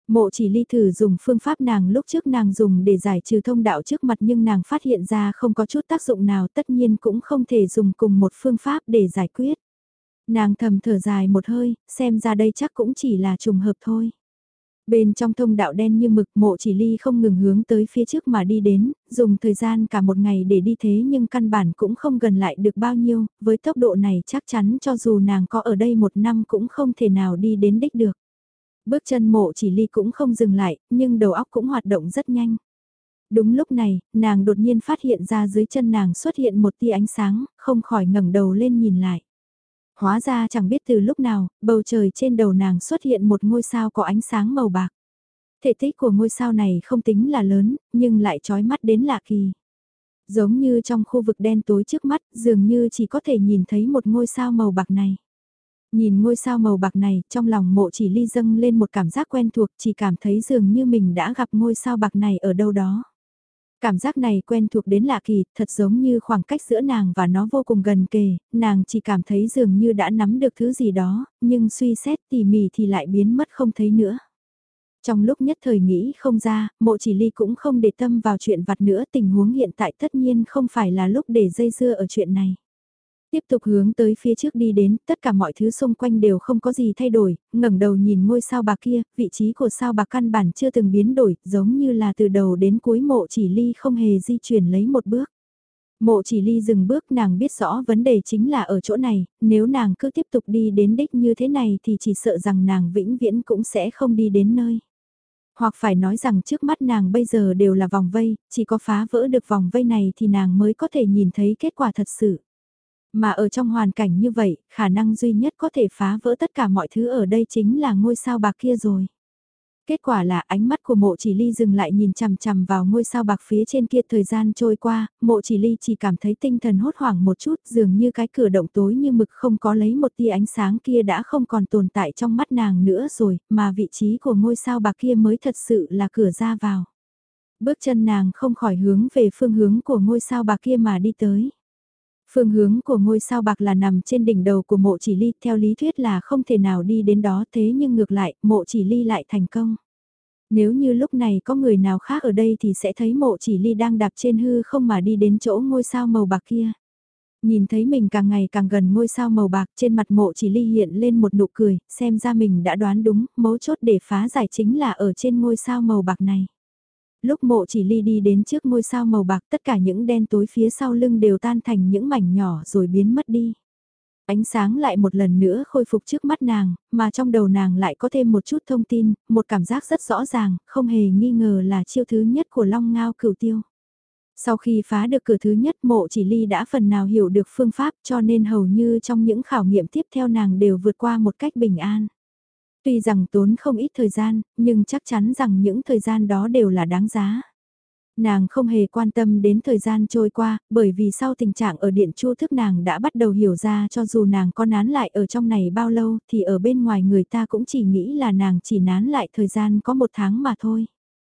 Mộ chỉ ly thử dùng phương pháp nàng lúc trước nàng dùng để giải trừ thông đạo trước mặt nhưng nàng phát hiện ra không có chút tác dụng nào, tất nhiên cũng không thể dùng cùng một phương pháp để giải quyết. Nàng thầm thở dài một hơi, xem ra đây chắc cũng chỉ là trùng hợp thôi. Bên trong thông đạo đen như mực, Mộ chỉ ly không ngừng hướng tới phía trước mà đi đến, dùng thời gian cả một ngày để đi thế nhưng căn bản cũng không gần lại được bao nhiêu, với tốc độ này chắc chắn cho dù nàng có ở đây một năm cũng không thể nào đi đến đích được. Bước chân Mộ chỉ ly cũng không dừng lại, nhưng đầu óc cũng hoạt động rất nhanh. Đúng lúc này, nàng đột nhiên phát hiện ra dưới chân nàng xuất hiện một tia ánh sáng, không khỏi ngẩng đầu lên nhìn lại. Hóa ra chẳng biết từ lúc nào, bầu trời trên đầu nàng xuất hiện một ngôi sao có ánh sáng màu bạc. Thể tích của ngôi sao này không tính là lớn, nhưng lại chói mắt đến lạ kỳ. Giống như trong khu vực đen tối trước mắt, dường như chỉ có thể nhìn thấy một ngôi sao màu bạc này. Nhìn ngôi sao màu bạc này, trong lòng Mộ chỉ ly dâng lên một cảm giác quen thuộc, chỉ cảm thấy dường như mình đã gặp ngôi sao bạc này ở đâu đó. Cảm giác này quen thuộc đến lạ kỳ, thật giống như khoảng cách giữa nàng và nó vô cùng gần kề, nàng chỉ cảm thấy dường như đã nắm được thứ gì đó, nhưng suy xét tỉ mỉ thì lại biến mất không thấy nữa. Trong lúc nhất thời nghĩ không ra, Mộ chỉ ly cũng không để tâm vào chuyện vặt nữa, tình huống hiện tại tất nhiên không phải là lúc để dây dưa ở chuyện này. Tiếp tục hướng tới phía trước đi đến, tất cả mọi thứ xung quanh đều không có gì thay đổi, ngẩng đầu nhìn ngôi sao bạc kia, vị trí của sao bạc căn bản chưa từng biến đổi, giống như là từ đầu đến cuối Mộ chỉ ly không hề di chuyển lấy một bước. Mộ chỉ ly dừng bước, nàng biết rõ vấn đề chính là ở chỗ này, nếu nàng cứ tiếp tục đi đến đích như thế này thì chỉ sợ rằng nàng vĩnh viễn cũng sẽ không đi đến nơi. Hoặc phải nói rằng trước mắt nàng bây giờ đều là vòng vây, chỉ có phá vỡ được vòng vây này thì nàng mới có thể nhìn thấy kết quả thật sự. Mà ở trong hoàn cảnh như vậy, khả năng duy nhất có thể phá vỡ tất cả mọi thứ ở đây chính là ngôi sao bạc kia rồi. Kết quả là ánh mắt của Mộ chỉ ly dừng lại nhìn chằm chằm vào ngôi sao bạc phía trên kia, thời gian trôi qua, Mộ chỉ ly chỉ cảm thấy tinh thần hốt hoảng một chút, dường như cái cửa động tối như mực không có lấy một tia ánh sáng kia đã không còn tồn tại trong mắt nàng nữa rồi, mà vị trí của ngôi sao bạc kia mới thật sự là cửa ra vào. Bước chân nàng không khỏi hướng về phương hướng của ngôi sao bạc kia mà đi tới. Phương hướng của ngôi sao bạc là nằm trên đỉnh đầu của Mộ chỉ ly, theo lý thuyết là không thể nào đi đến đó, thế nhưng ngược lại, Mộ chỉ ly lại thành công. Nếu như lúc này có người nào khác ở đây thì sẽ thấy Mộ chỉ ly đang đạp trên hư không mà đi đến chỗ ngôi sao màu bạc kia. Nhìn thấy mình càng ngày càng gần ngôi sao màu bạc, trên mặt Mộ chỉ ly hiện lên một nụ cười, xem ra mình đã đoán đúng, mấu chốt để phá giải chính là ở trên ngôi sao màu bạc này. Lúc Mộ chỉ ly đi đến trước ngôi sao màu bạc, tất cả những đen tối phía sau lưng đều tan thành những mảnh nhỏ rồi biến mất đi. Ánh sáng lại một lần nữa khôi phục trước mắt nàng, mà trong đầu nàng lại có thêm một chút thông tin, một cảm giác rất rõ ràng, không hề nghi ngờ là chiêu thứ nhất của Long Ngao Cửu Tiêu. Sau khi phá được cửa thứ nhất, Mộ chỉ ly đã phần nào hiểu được phương pháp, cho nên hầu như trong những khảo nghiệm tiếp theo nàng đều vượt qua một cách bình an. Tuy rằng tốn không ít thời gian, nhưng chắc chắn rằng những thời gian đó đều là đáng giá. Nàng không hề quan tâm đến thời gian trôi qua, bởi vì sau tình trạng ở điện chu thức nàng đã bắt đầu hiểu ra, cho dù nàng có nán lại ở trong này bao lâu thì ở bên ngoài người ta cũng chỉ nghĩ là nàng chỉ nán lại thời gian có một tháng mà thôi.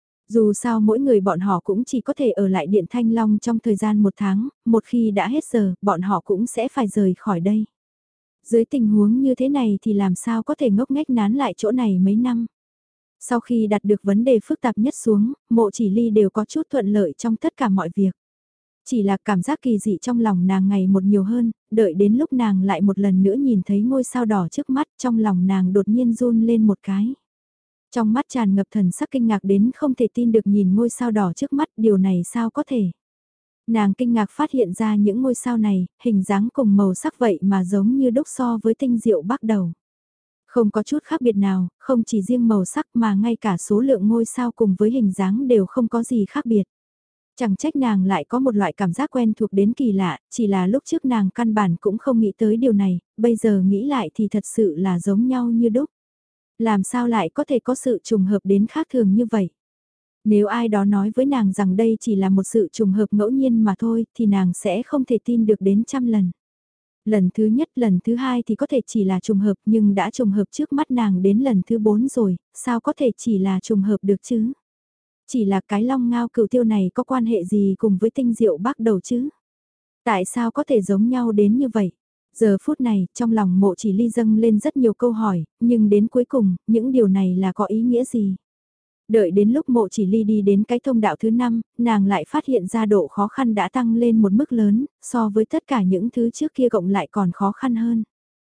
Dù sao mỗi người bọn họ cũng chỉ có thể ở lại điện Thanh Long trong thời gian một tháng, một khi đã hết giờ, bọn họ cũng sẽ phải rời khỏi đây. Dưới tình huống như thế này thì làm sao có thể ngốc nghếch nán lại chỗ này mấy năm. Sau khi đặt được vấn đề phức tạp nhất xuống, Mộ chỉ ly đều có chút thuận lợi trong tất cả mọi việc. Chỉ là cảm giác kỳ dị trong lòng nàng ngày một nhiều hơn, đợi đến lúc nàng lại một lần nữa nhìn thấy ngôi sao đỏ trước mắt, trong lòng nàng đột nhiên run lên một cái. Trong mắt tràn ngập thần sắc kinh ngạc đến không thể tin được nhìn ngôi sao đỏ trước mắt, điều này sao có thể. Nàng kinh ngạc phát hiện ra những ngôi sao này, hình dáng cùng màu sắc vậy mà giống như đúc so với tinh diệu bắt đầu. Không có chút khác biệt nào, không chỉ riêng màu sắc mà ngay cả số lượng ngôi sao cùng với hình dáng đều không có gì khác biệt. Chẳng trách nàng lại có một loại cảm giác quen thuộc đến kỳ lạ, chỉ là lúc trước nàng căn bản cũng không nghĩ tới điều này, bây giờ nghĩ lại thì thật sự là giống nhau như đúc. Làm sao lại có thể có sự trùng hợp đến khác thường như vậy? Nếu ai đó nói với nàng rằng đây chỉ là một sự trùng hợp ngẫu nhiên mà thôi, thì nàng sẽ không thể tin được đến trăm lần. Lần thứ nhất, lần thứ hai thì có thể chỉ là trùng hợp, nhưng đã trùng hợp trước mắt nàng đến lần thứ bốn rồi, sao có thể chỉ là trùng hợp được chứ? Chỉ là cái Long Ngao Cửu Tiêu này có quan hệ gì cùng với tinh diệu bắt đầu chứ? Tại sao có thể giống nhau đến như vậy? Giờ phút này, trong lòng Mộ chỉ ly dâng lên rất nhiều câu hỏi, nhưng đến cuối cùng, những điều này là có ý nghĩa gì? Đợi đến lúc Mộ Chỉ Ly đi đến cái thông đạo thứ năm, nàng lại phát hiện ra độ khó khăn đã tăng lên một mức lớn, so với tất cả những thứ trước kia cộng lại còn khó khăn hơn.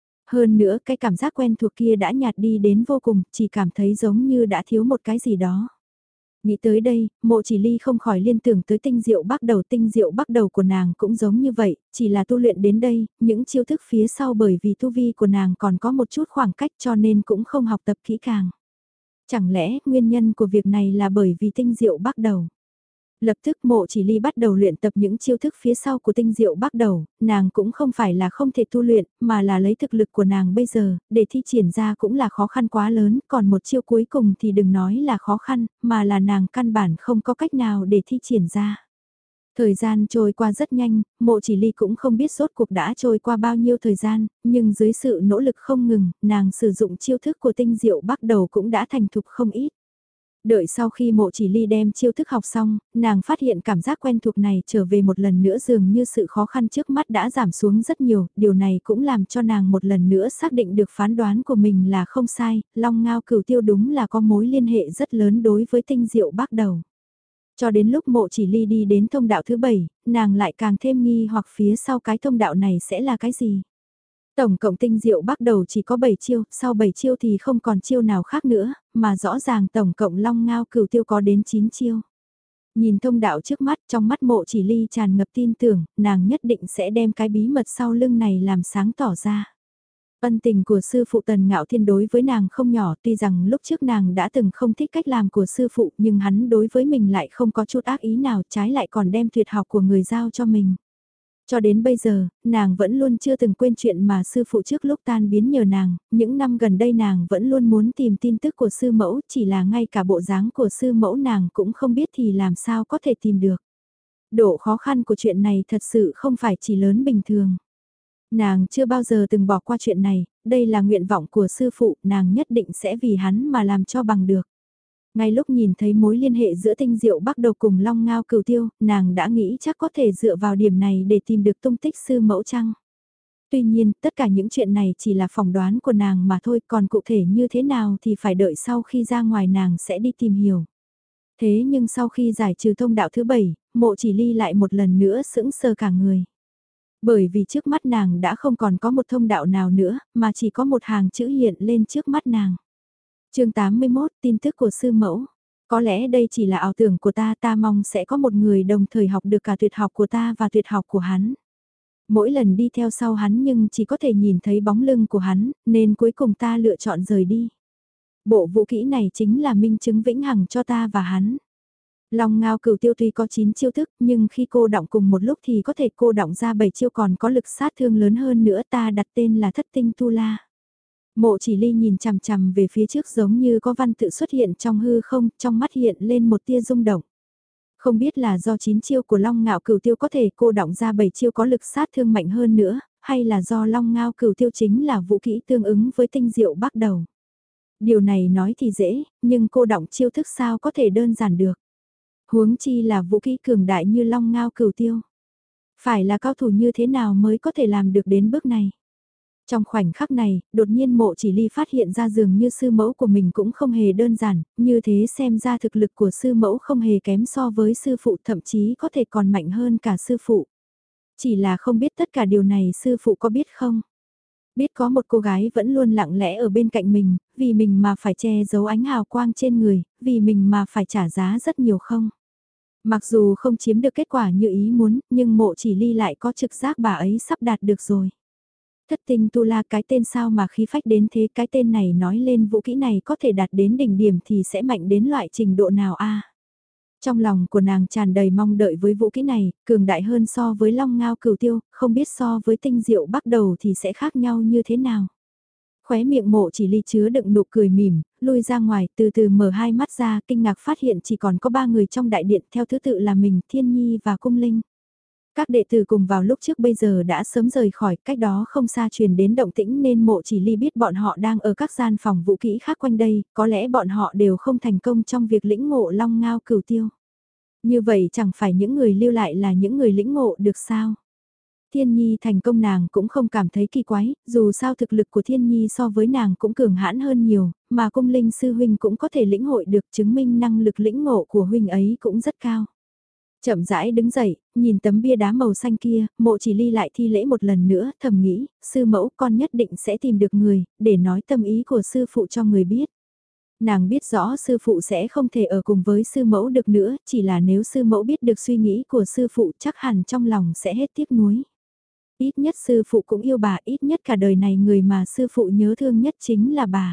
Hơn nữa cái cảm giác quen thuộc kia đã nhạt đi đến vô cùng, chỉ cảm thấy giống như đã thiếu một cái gì đó. Nghĩ tới đây, Mộ Chỉ Ly không khỏi liên tưởng tới tinh diệu bắt đầu tinh diệu bắt đầu của nàng cũng giống như vậy, chỉ là tu luyện đến đây, những chiêu thức phía sau bởi vì tu vi của nàng còn có một chút khoảng cách cho nên cũng không học tập kỹ càng. Chẳng lẽ nguyên nhân của việc này là bởi vì tinh diệu bắt đầu? Lập tức Mộ Chỉ Ly bắt đầu luyện tập những chiêu thức phía sau của tinh diệu bắt đầu, nàng cũng không phải là không thể tu luyện, mà là lấy thực lực của nàng bây giờ, để thi triển ra cũng là khó khăn quá lớn, còn một chiêu cuối cùng thì đừng nói là khó khăn, mà là nàng căn bản không có cách nào để thi triển ra. Thời gian trôi qua rất nhanh, Mộ Chỉ Ly cũng không biết rốt cuộc đã trôi qua bao nhiêu thời gian, nhưng dưới sự nỗ lực không ngừng, nàng sử dụng chiêu thức của tinh diệu bắt đầu cũng đã thành thục không ít. Đợi sau khi Mộ Chỉ Ly đem chiêu thức học xong, nàng phát hiện cảm giác quen thuộc này trở về một lần nữa dường như sự khó khăn trước mắt đã giảm xuống rất nhiều, điều này cũng làm cho nàng một lần nữa xác định được phán đoán của mình là không sai, Long Ngao Cửu Tiêu đúng là có mối liên hệ rất lớn đối với tinh diệu bắt đầu. Cho đến lúc Mộ Chỉ Ly đi đến thông đạo thứ bảy, nàng lại càng thêm nghi hoặc phía sau cái thông đạo này sẽ là cái gì. Tổng cộng tinh diệu bắt đầu chỉ có bảy chiêu, sau bảy chiêu thì không còn chiêu nào khác nữa, mà rõ ràng tổng cộng Long Ngao Cửu Tiêu có đến chín chiêu. Nhìn thông đạo trước mắt, trong mắt Mộ Chỉ Ly tràn ngập tin tưởng, nàng nhất định sẽ đem cái bí mật sau lưng này làm sáng tỏ ra. Ân tình của sư phụ Tần Ngạo Thiên đối với nàng không nhỏ, tuy rằng lúc trước nàng đã từng không thích cách làm của sư phụ, nhưng hắn đối với mình lại không có chút ác ý nào, trái lại còn đem tuyệt học của người giao cho mình. Cho đến bây giờ, nàng vẫn luôn chưa từng quên chuyện mà sư phụ trước lúc tan biến nhờ nàng, những năm gần đây nàng vẫn luôn muốn tìm tin tức của sư mẫu, chỉ là ngay cả bộ dáng của sư mẫu nàng cũng không biết thì làm sao có thể tìm được. Độ khó khăn của chuyện này thật sự không phải chỉ lớn bình thường. Nàng chưa bao giờ từng bỏ qua chuyện này, đây là nguyện vọng của sư phụ, nàng nhất định sẽ vì hắn mà làm cho bằng được. Ngay lúc nhìn thấy mối liên hệ giữa tinh diệu bắt đầu cùng Long Ngao Cửu Tiêu, nàng đã nghĩ chắc có thể dựa vào điểm này để tìm được tung tích sư mẫu chăng. Tuy nhiên, tất cả những chuyện này chỉ là phỏng đoán của nàng mà thôi, còn cụ thể như thế nào thì phải đợi sau khi ra ngoài nàng sẽ đi tìm hiểu. Thế nhưng sau khi giải trừ thông đạo thứ bảy, Mộ Chỉ Ly lại một lần nữa sững sờ cả người. Bởi vì trước mắt nàng đã không còn có một thông đạo nào nữa, mà chỉ có một hàng chữ hiện lên trước mắt nàng. chương tám mươi mốt, tin tức của sư mẫu. Có lẽ đây chỉ là ảo tưởng của ta, ta mong sẽ có một người đồng thời học được cả tuyệt học của ta và tuyệt học của hắn. Mỗi lần đi theo sau hắn nhưng chỉ có thể nhìn thấy bóng lưng của hắn, nên cuối cùng ta lựa chọn rời đi. Bộ vũ kỹ này chính là minh chứng vĩnh hằng cho ta và hắn. Long Ngao Cửu Tiêu tuy có chín chiêu thức, nhưng khi cô đọng cùng một lúc thì có thể cô đọng ra bảy chiêu còn có lực sát thương lớn hơn nữa, ta đặt tên là Thất Tinh Tu La. Mộ Chỉ Ly nhìn chằm chằm về phía trước giống như có văn tự xuất hiện trong hư không, trong mắt hiện lên một tia rung động. Không biết là do chín chiêu của Long Ngao Cửu Tiêu có thể cô đọng ra bảy chiêu có lực sát thương mạnh hơn nữa, hay là do Long Ngao Cửu Tiêu chính là vũ kỹ tương ứng với tinh diệu bắt đầu. Điều này nói thì dễ, nhưng cô đọng chiêu thức sao có thể đơn giản được. Huống chi là vũ kỹ cường đại như Long Ngao Cửu Tiêu. Phải là cao thủ như thế nào mới có thể làm được đến bước này. Trong khoảnh khắc này, đột nhiên Mộ Chỉ Ly phát hiện ra dường như sư mẫu của mình cũng không hề đơn giản, như thế xem ra thực lực của sư mẫu không hề kém so với sư phụ, thậm chí có thể còn mạnh hơn cả sư phụ. Chỉ là không biết tất cả điều này sư phụ có biết không? Biết có một cô gái vẫn luôn lặng lẽ ở bên cạnh mình, vì mình mà phải che giấu ánh hào quang trên người, vì mình mà phải trả giá rất nhiều không? Mặc dù không chiếm được kết quả như ý muốn, nhưng Mộ Chỉ Ly lại có trực giác bà ấy sắp đạt được rồi. Thất tinh tu la, cái tên sao mà khí phách đến thế, cái tên này nói lên vũ kỹ này có thể đạt đến đỉnh điểm thì sẽ mạnh đến loại trình độ nào a? Trong lòng của nàng tràn đầy mong đợi với vũ kỹ này, cường đại hơn so với Long Ngao Cửu Tiêu, không biết so với tinh diệu bắt đầu thì sẽ khác nhau như thế nào. Khóe miệng Mộ Chỉ Ly chứa đựng nụ cười mỉm, lui ra ngoài, từ từ mở hai mắt ra, kinh ngạc phát hiện chỉ còn có ba người trong đại điện, theo thứ tự là mình, Thiên Nhi và Cung Linh. Các đệ tử cùng vào lúc trước bây giờ đã sớm rời khỏi, cách đó không xa truyền đến động tĩnh nên Mộ Chỉ Ly biết bọn họ đang ở các gian phòng vũ kỹ khác quanh đây, có lẽ bọn họ đều không thành công trong việc lĩnh ngộ Long Ngao Cửu Tiêu. Như vậy chẳng phải những người lưu lại là những người lĩnh ngộ được sao? Thiên Nhi thành công nàng cũng không cảm thấy kỳ quái, dù sao thực lực của Thiên Nhi so với nàng cũng cường hãn hơn nhiều, mà cung linh sư huynh cũng có thể lĩnh hội được, chứng minh năng lực lĩnh ngộ của huynh ấy cũng rất cao. Chậm rãi đứng dậy, nhìn tấm bia đá màu xanh kia, Mộ Chỉ Ly lại thi lễ một lần nữa, thầm nghĩ, sư mẫu con nhất định sẽ tìm được người, để nói tâm ý của sư phụ cho người biết. Nàng biết rõ sư phụ sẽ không thể ở cùng với sư mẫu được nữa, chỉ là nếu sư mẫu biết được suy nghĩ của sư phụ chắc hẳn trong lòng sẽ hết tiếc nuối. Ít nhất sư phụ cũng yêu bà, ít nhất cả đời này người mà sư phụ nhớ thương nhất chính là bà.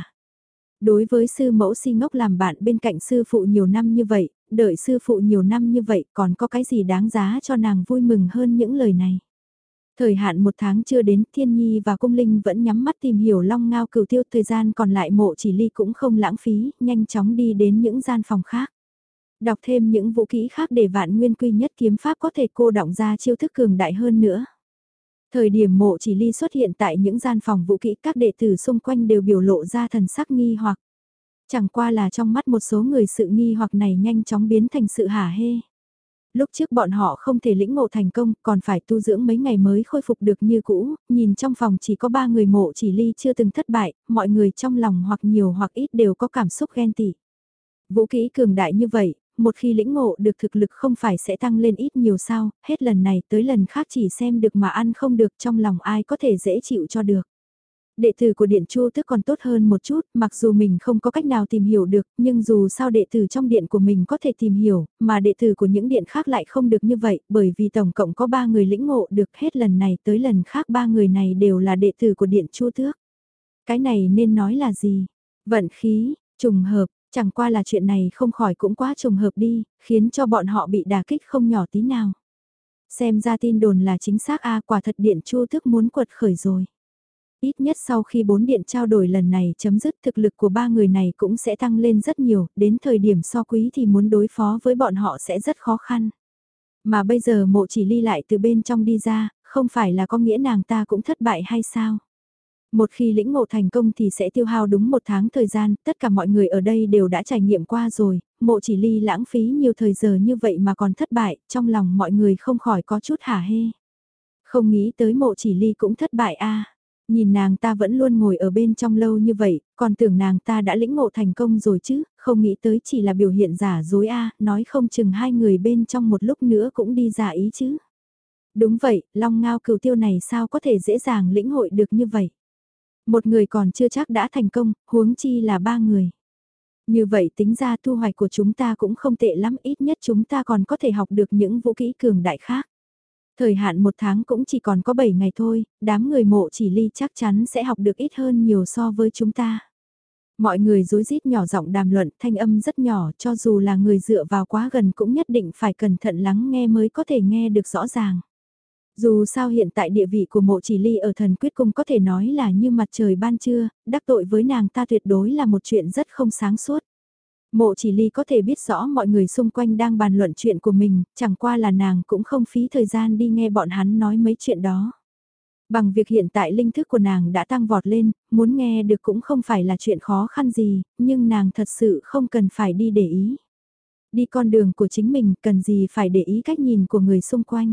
Đối với sư mẫu si ngốc làm bạn bên cạnh sư phụ nhiều năm như vậy, đợi sư phụ nhiều năm như vậy còn có cái gì đáng giá cho nàng vui mừng hơn những lời này. Thời hạn một tháng chưa đến, Thiên Nhi và Cung Linh vẫn nhắm mắt tìm hiểu Long Ngao Cửu Tiêu, thời gian còn lại Mộ Chỉ Ly cũng không lãng phí, nhanh chóng đi đến những gian phòng khác. Đọc thêm những vũ kỹ khác để Vạn Nguyên Quy Nhất kiếm pháp có thể cô đọng ra chiêu thức cường đại hơn nữa. Thời điểm Mộ Chỉ Ly xuất hiện tại những gian phòng vũ kỹ, các đệ tử xung quanh đều biểu lộ ra thần sắc nghi hoặc. Chẳng qua là trong mắt một số người sự nghi hoặc này nhanh chóng biến thành sự hả hê. Lúc trước bọn họ không thể lĩnh ngộ thành công, còn phải tu dưỡng mấy ngày mới khôi phục được như cũ, nhìn trong phòng chỉ có ba người Mộ Chỉ Ly chưa từng thất bại, mọi người trong lòng hoặc nhiều hoặc ít đều có cảm xúc ghen tị. Vũ kỹ cường đại như vậy, một khi lĩnh ngộ được thực lực không phải sẽ tăng lên ít nhiều sao, hết lần này tới lần khác chỉ xem được mà ăn không được, trong lòng ai có thể dễ chịu cho được. Đệ tử của Điện Chu Tước còn tốt hơn một chút, mặc dù mình không có cách nào tìm hiểu được, nhưng dù sao đệ tử trong điện của mình có thể tìm hiểu, mà đệ tử của những điện khác lại không được như vậy, bởi vì tổng cộng có ba người lĩnh ngộ được, hết lần này tới lần khác ba người này đều là đệ tử của Điện Chu Tước. Cái này nên nói là gì? Vận khí, trùng hợp, chẳng qua là chuyện này không khỏi cũng quá trùng hợp đi, khiến cho bọn họ bị đả kích không nhỏ tí nào. Xem ra tin đồn là chính xác a, quả thật Điện Chu Tước muốn quật khởi rồi. Ít nhất sau khi bốn điện trao đổi lần này chấm dứt, thực lực của ba người này cũng sẽ tăng lên rất nhiều, đến thời điểm so quý thì muốn đối phó với bọn họ sẽ rất khó khăn. Mà bây giờ Mộ Chỉ Ly lại từ bên trong đi ra, không phải là có nghĩa nàng ta cũng thất bại hay sao? Một khi lĩnh ngộ thành công thì sẽ tiêu hao đúng một tháng thời gian, tất cả mọi người ở đây đều đã trải nghiệm qua rồi, Mộ Chỉ Ly lãng phí nhiều thời giờ như vậy mà còn thất bại, trong lòng mọi người không khỏi có chút hả hê. Không nghĩ tới Mộ Chỉ Ly cũng thất bại a. Nhìn nàng ta vẫn luôn ngồi ở bên trong lâu như vậy, còn tưởng nàng ta đã lĩnh ngộ thành công rồi chứ, không nghĩ tới chỉ là biểu hiện giả dối a, nói không chừng hai người bên trong một lúc nữa cũng đi giả ý chứ. Đúng vậy, Long Ngao Cửu Tiêu này sao có thể dễ dàng lĩnh hội được như vậy. Một người còn chưa chắc đã thành công, huống chi là ba người. Như vậy tính ra thu hoạch của chúng ta cũng không tệ lắm, ít nhất chúng ta còn có thể học được những vũ kỹ cường đại khác. Thời hạn một tháng cũng chỉ còn có bảy ngày thôi, đám người Mộ Chỉ Ly chắc chắn sẽ học được ít hơn nhiều so với chúng ta. Mọi người rối rít nhỏ giọng đàm luận, thanh âm rất nhỏ, cho dù là người dựa vào quá gần cũng nhất định phải cẩn thận lắng nghe mới có thể nghe được rõ ràng. Dù sao hiện tại địa vị của Mộ Chỉ Ly ở Thần Quyết Cung có thể nói là như mặt trời ban trưa, đắc tội với nàng ta tuyệt đối là một chuyện rất không sáng suốt. Mộ Chỉ Ly có thể biết rõ mọi người xung quanh đang bàn luận chuyện của mình, chẳng qua là nàng cũng không phí thời gian đi nghe bọn hắn nói mấy chuyện đó. Bằng việc hiện tại linh thức của nàng đã tăng vọt lên, muốn nghe được cũng không phải là chuyện khó khăn gì, nhưng nàng thật sự không cần phải đi để ý. Đi con đường của chính mình cần gì phải để ý cách nhìn của người xung quanh.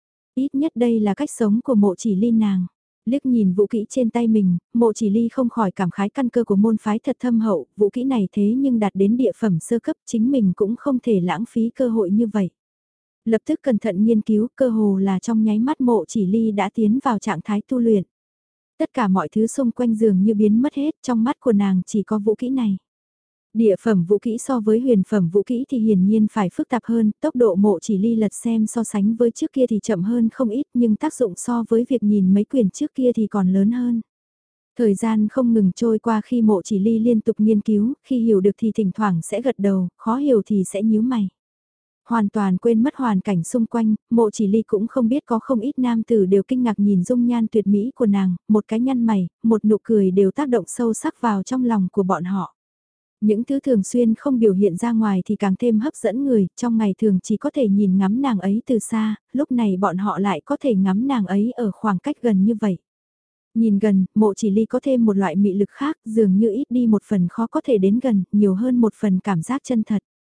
Ít nhất đây là cách sống của Mộ Chỉ Ly nàng. Liếc nhìn vũ kỹ trên tay mình, Mộ Chỉ Ly không khỏi cảm khái căn cơ của môn phái thật thâm hậu, vũ kỹ này thế nhưng đạt đến địa phẩm sơ cấp chính mình cũng không thể lãng phí cơ hội như vậy. Lập tức cẩn thận nghiên cứu, cơ hồ là trong nháy mắt Mộ Chỉ Ly đã tiến vào trạng thái tu luyện. Tất cả mọi thứ xung quanh dường như biến mất hết, trong mắt của nàng chỉ có vũ kỹ này. Địa phẩm vũ kỹ so với huyền phẩm vũ kỹ thì hiển nhiên phải phức tạp hơn, tốc độ Mộ Chỉ Ly lật xem so sánh với trước kia thì chậm hơn không ít nhưng tác dụng so với việc nhìn mấy quyển trước kia thì còn lớn hơn. Thời gian không ngừng trôi qua khi Mộ Chỉ Ly liên tục nghiên cứu, khi hiểu được thì thỉnh thoảng sẽ gật đầu, khó hiểu thì sẽ nhíu mày. Hoàn toàn quên mất hoàn cảnh xung quanh, Mộ Chỉ Ly cũng không biết có không ít nam tử đều kinh ngạc nhìn dung nhan tuyệt mỹ của nàng, một cái nhăn mày, một nụ cười đều tác động sâu sắc vào trong lòng của bọn họ. Những thứ thường xuyên không biểu hiện ra ngoài thì càng thêm hấp dẫn người, trong ngày thường chỉ có thể nhìn ngắm nàng ấy từ xa, lúc này bọn họ lại có thể ngắm nàng ấy ở khoảng cách gần như vậy. Nhìn gần, Mộ Chỉ Ly có thêm một loại mị lực khác, dường như ít đi một phần khó có thể đến gần, nhiều hơn một phần cảm giác chân thật.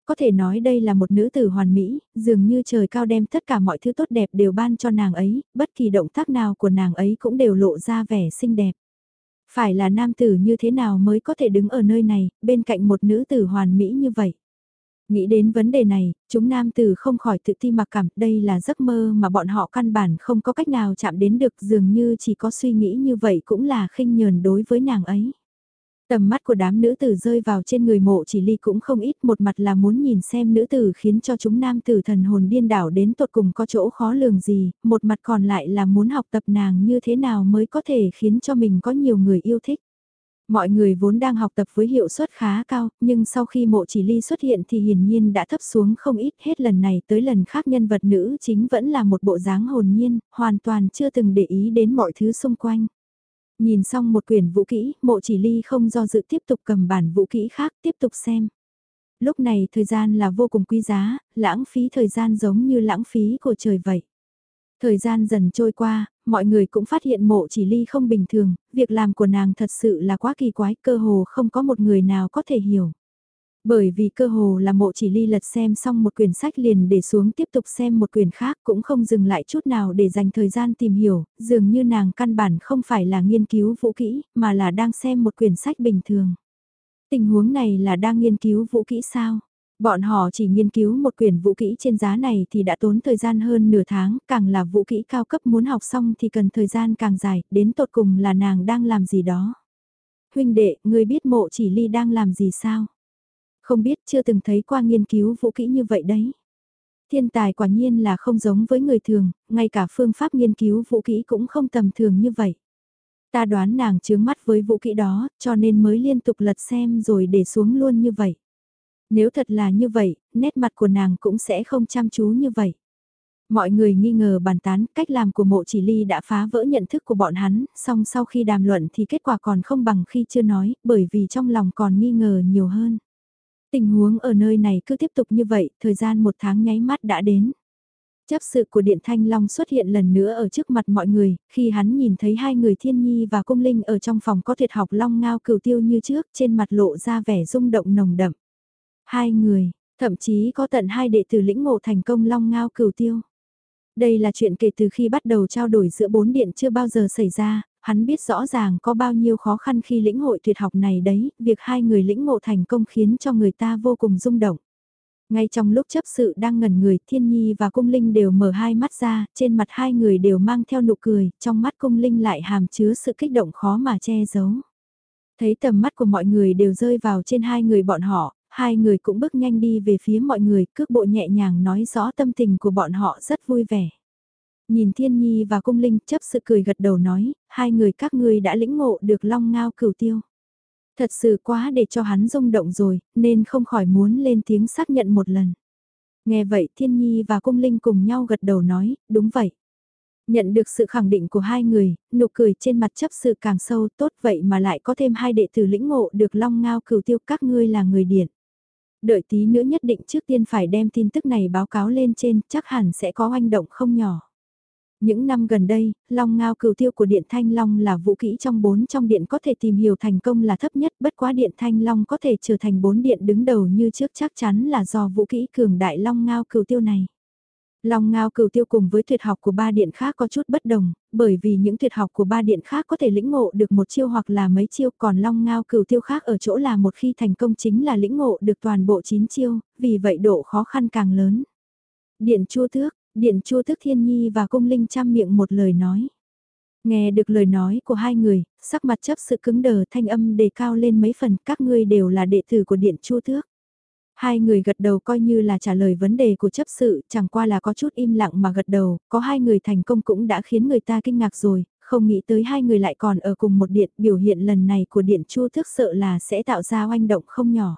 Có thể nói đây là một nữ tử hoàn mỹ, dường như trời cao đem tất cả mọi thứ tốt đẹp đều ban cho nàng ấy, bất kỳ động tác nào của nàng ấy cũng đều lộ ra vẻ xinh đẹp. Phải là nam tử như thế nào mới có thể đứng ở nơi này, bên cạnh một nữ tử hoàn mỹ như vậy? Nghĩ đến vấn đề này, chúng nam tử không khỏi tự ti mặc cảm, đây là giấc mơ mà bọn họ căn bản không có cách nào chạm đến được, dường như chỉ có suy nghĩ như vậy cũng là khinh nhờn đối với nàng ấy. Tầm mắt của đám nữ tử rơi vào trên người Mộ Chỉ Ly cũng không ít, một mặt là muốn nhìn xem nữ tử khiến cho chúng nam tử thần hồn điên đảo đến tột cùng có chỗ khó lường gì, một mặt còn lại là muốn học tập nàng như thế nào mới có thể khiến cho mình có nhiều người yêu thích. Mọi người vốn đang học tập với hiệu suất khá cao, nhưng sau khi Mộ Chỉ Ly xuất hiện thì hiển nhiên đã thấp xuống không ít, hết lần này tới lần khác nhân vật nữ chính vẫn là một bộ dáng hồn nhiên, hoàn toàn chưa từng để ý đến mọi thứ xung quanh. Nhìn xong một quyển vũ kỹ, Mộ Chỉ Ly không do dự tiếp tục cầm bản vũ kỹ khác tiếp tục xem. Lúc này thời gian là vô cùng quý giá, lãng phí thời gian giống như lãng phí của trời vậy. Thời gian dần trôi qua, mọi người cũng phát hiện Mộ Chỉ Ly không bình thường, việc làm của nàng thật sự là quá kỳ quái, cơ hồ không có một người nào có thể hiểu. Bởi vì cơ hồ là Mộ Chỉ Ly lật xem xong một quyển sách liền để xuống tiếp tục xem một quyển khác, cũng không dừng lại chút nào để dành thời gian tìm hiểu, dường như nàng căn bản không phải là nghiên cứu vũ kỹ, mà là đang xem một quyển sách bình thường. Tình huống này là đang nghiên cứu vũ kỹ sao? Bọn họ chỉ nghiên cứu một quyển vũ kỹ trên giá này thì đã tốn thời gian hơn nửa tháng, càng là vũ kỹ cao cấp muốn học xong thì cần thời gian càng dài, đến tột cùng là nàng đang làm gì đó. Huynh đệ, ngươi biết Mộ Chỉ Ly đang làm gì sao? Không biết, chưa từng thấy qua nghiên cứu vũ kỹ như vậy đấy. Thiên tài quả nhiên là không giống với người thường, ngay cả phương pháp nghiên cứu vũ kỹ cũng không tầm thường như vậy. Ta đoán nàng chướng mắt với vũ kỹ đó, cho nên mới liên tục lật xem rồi để xuống luôn như vậy. Nếu thật là như vậy, nét mặt của nàng cũng sẽ không chăm chú như vậy. Mọi người nghi ngờ bàn tán, cách làm của Mộ Chỉ Ly đã phá vỡ nhận thức của bọn hắn, song sau khi đàm luận thì kết quả còn không bằng khi chưa nói, bởi vì trong lòng còn nghi ngờ nhiều hơn. Tình huống ở nơi này cứ tiếp tục như vậy, thời gian một tháng nháy mắt đã đến. Chấp sự của Điện Thanh Long xuất hiện lần nữa ở trước mặt mọi người, khi hắn nhìn thấy hai người Thiên Nhi và Cung Linh ở trong phòng có tuyệt học Long Ngao Cửu Tiêu như trước, trên mặt lộ ra vẻ rung động nồng đậm. Hai người, thậm chí có tận hai đệ tử lĩnh ngộ thành công Long Ngao Cửu Tiêu. Đây là chuyện kể từ khi bắt đầu trao đổi giữa bốn điện chưa bao giờ xảy ra, hắn biết rõ ràng có bao nhiêu khó khăn khi lĩnh hội tuyệt học này đấy, việc hai người lĩnh ngộ thành công khiến cho người ta vô cùng rung động. Ngay trong lúc chấp sự đang ngẩn người, Thiên Nhi và Cung Linh đều mở hai mắt ra, trên mặt hai người đều mang theo nụ cười, trong mắt Cung Linh lại hàm chứa sự kích động khó mà che giấu. Thấy tầm mắt của mọi người đều rơi vào trên hai người bọn họ, hai người cũng bước nhanh đi về phía mọi người, cước bộ nhẹ nhàng nói rõ tâm tình của bọn họ rất vui vẻ. Nhìn Thiên Nhi và Cung Linh chấp sự cười gật đầu nói, hai người các ngươi đã lĩnh ngộ được Long Ngao Cửu Tiêu. Thật sự quá để cho hắn rung động rồi, nên không khỏi muốn lên tiếng xác nhận một lần. Nghe vậy Thiên Nhi và Cung Linh cùng nhau gật đầu nói, đúng vậy. Nhận được sự khẳng định của hai người, nụ cười trên mặt chấp sự càng sâu, tốt vậy mà lại có thêm hai đệ tử lĩnh ngộ được Long Ngao Cửu Tiêu, các ngươi là người Điện. Đợi tí nữa nhất định trước tiên phải đem tin tức này báo cáo lên trên, chắc hẳn sẽ có oanh động không nhỏ. Những năm gần đây, Long Ngao Cửu Tiêu của Điện Thanh Long là vũ kỹ trong bốn trong điện có thể tìm hiểu thành công là thấp nhất, bất quá Điện Thanh Long có thể trở thành bốn điện đứng đầu như trước chắc chắn là do vũ kỹ cường đại Long Ngao Cửu Tiêu này. Long Ngao Cửu Tiêu cùng với tuyệt học của ba điện khác có chút bất đồng, bởi vì những tuyệt học của ba điện khác có thể lĩnh ngộ được một chiêu hoặc là mấy chiêu, còn Long Ngao Cửu Tiêu khác ở chỗ là một khi thành công chính là lĩnh ngộ được toàn bộ chín chiêu, vì vậy độ khó khăn càng lớn. Điện Chu Tước, Điện Chu Tước Thiên Nhi và Cung Linh chăm miệng một lời nói. Nghe được lời nói của hai người, sắc mặt chấp sự cứng đờ, thanh âm đề cao lên mấy phần, các ngươi đều là đệ tử của Điện Chu Tước. Hai người gật đầu coi như là trả lời vấn đề của chấp sự, chẳng qua là có chút im lặng mà gật đầu, có hai người thành công cũng đã khiến người ta kinh ngạc rồi, không nghĩ tới hai người lại còn ở cùng một điện, biểu hiện lần này của Điện Chu Tước sợ là sẽ tạo ra oanh động không nhỏ.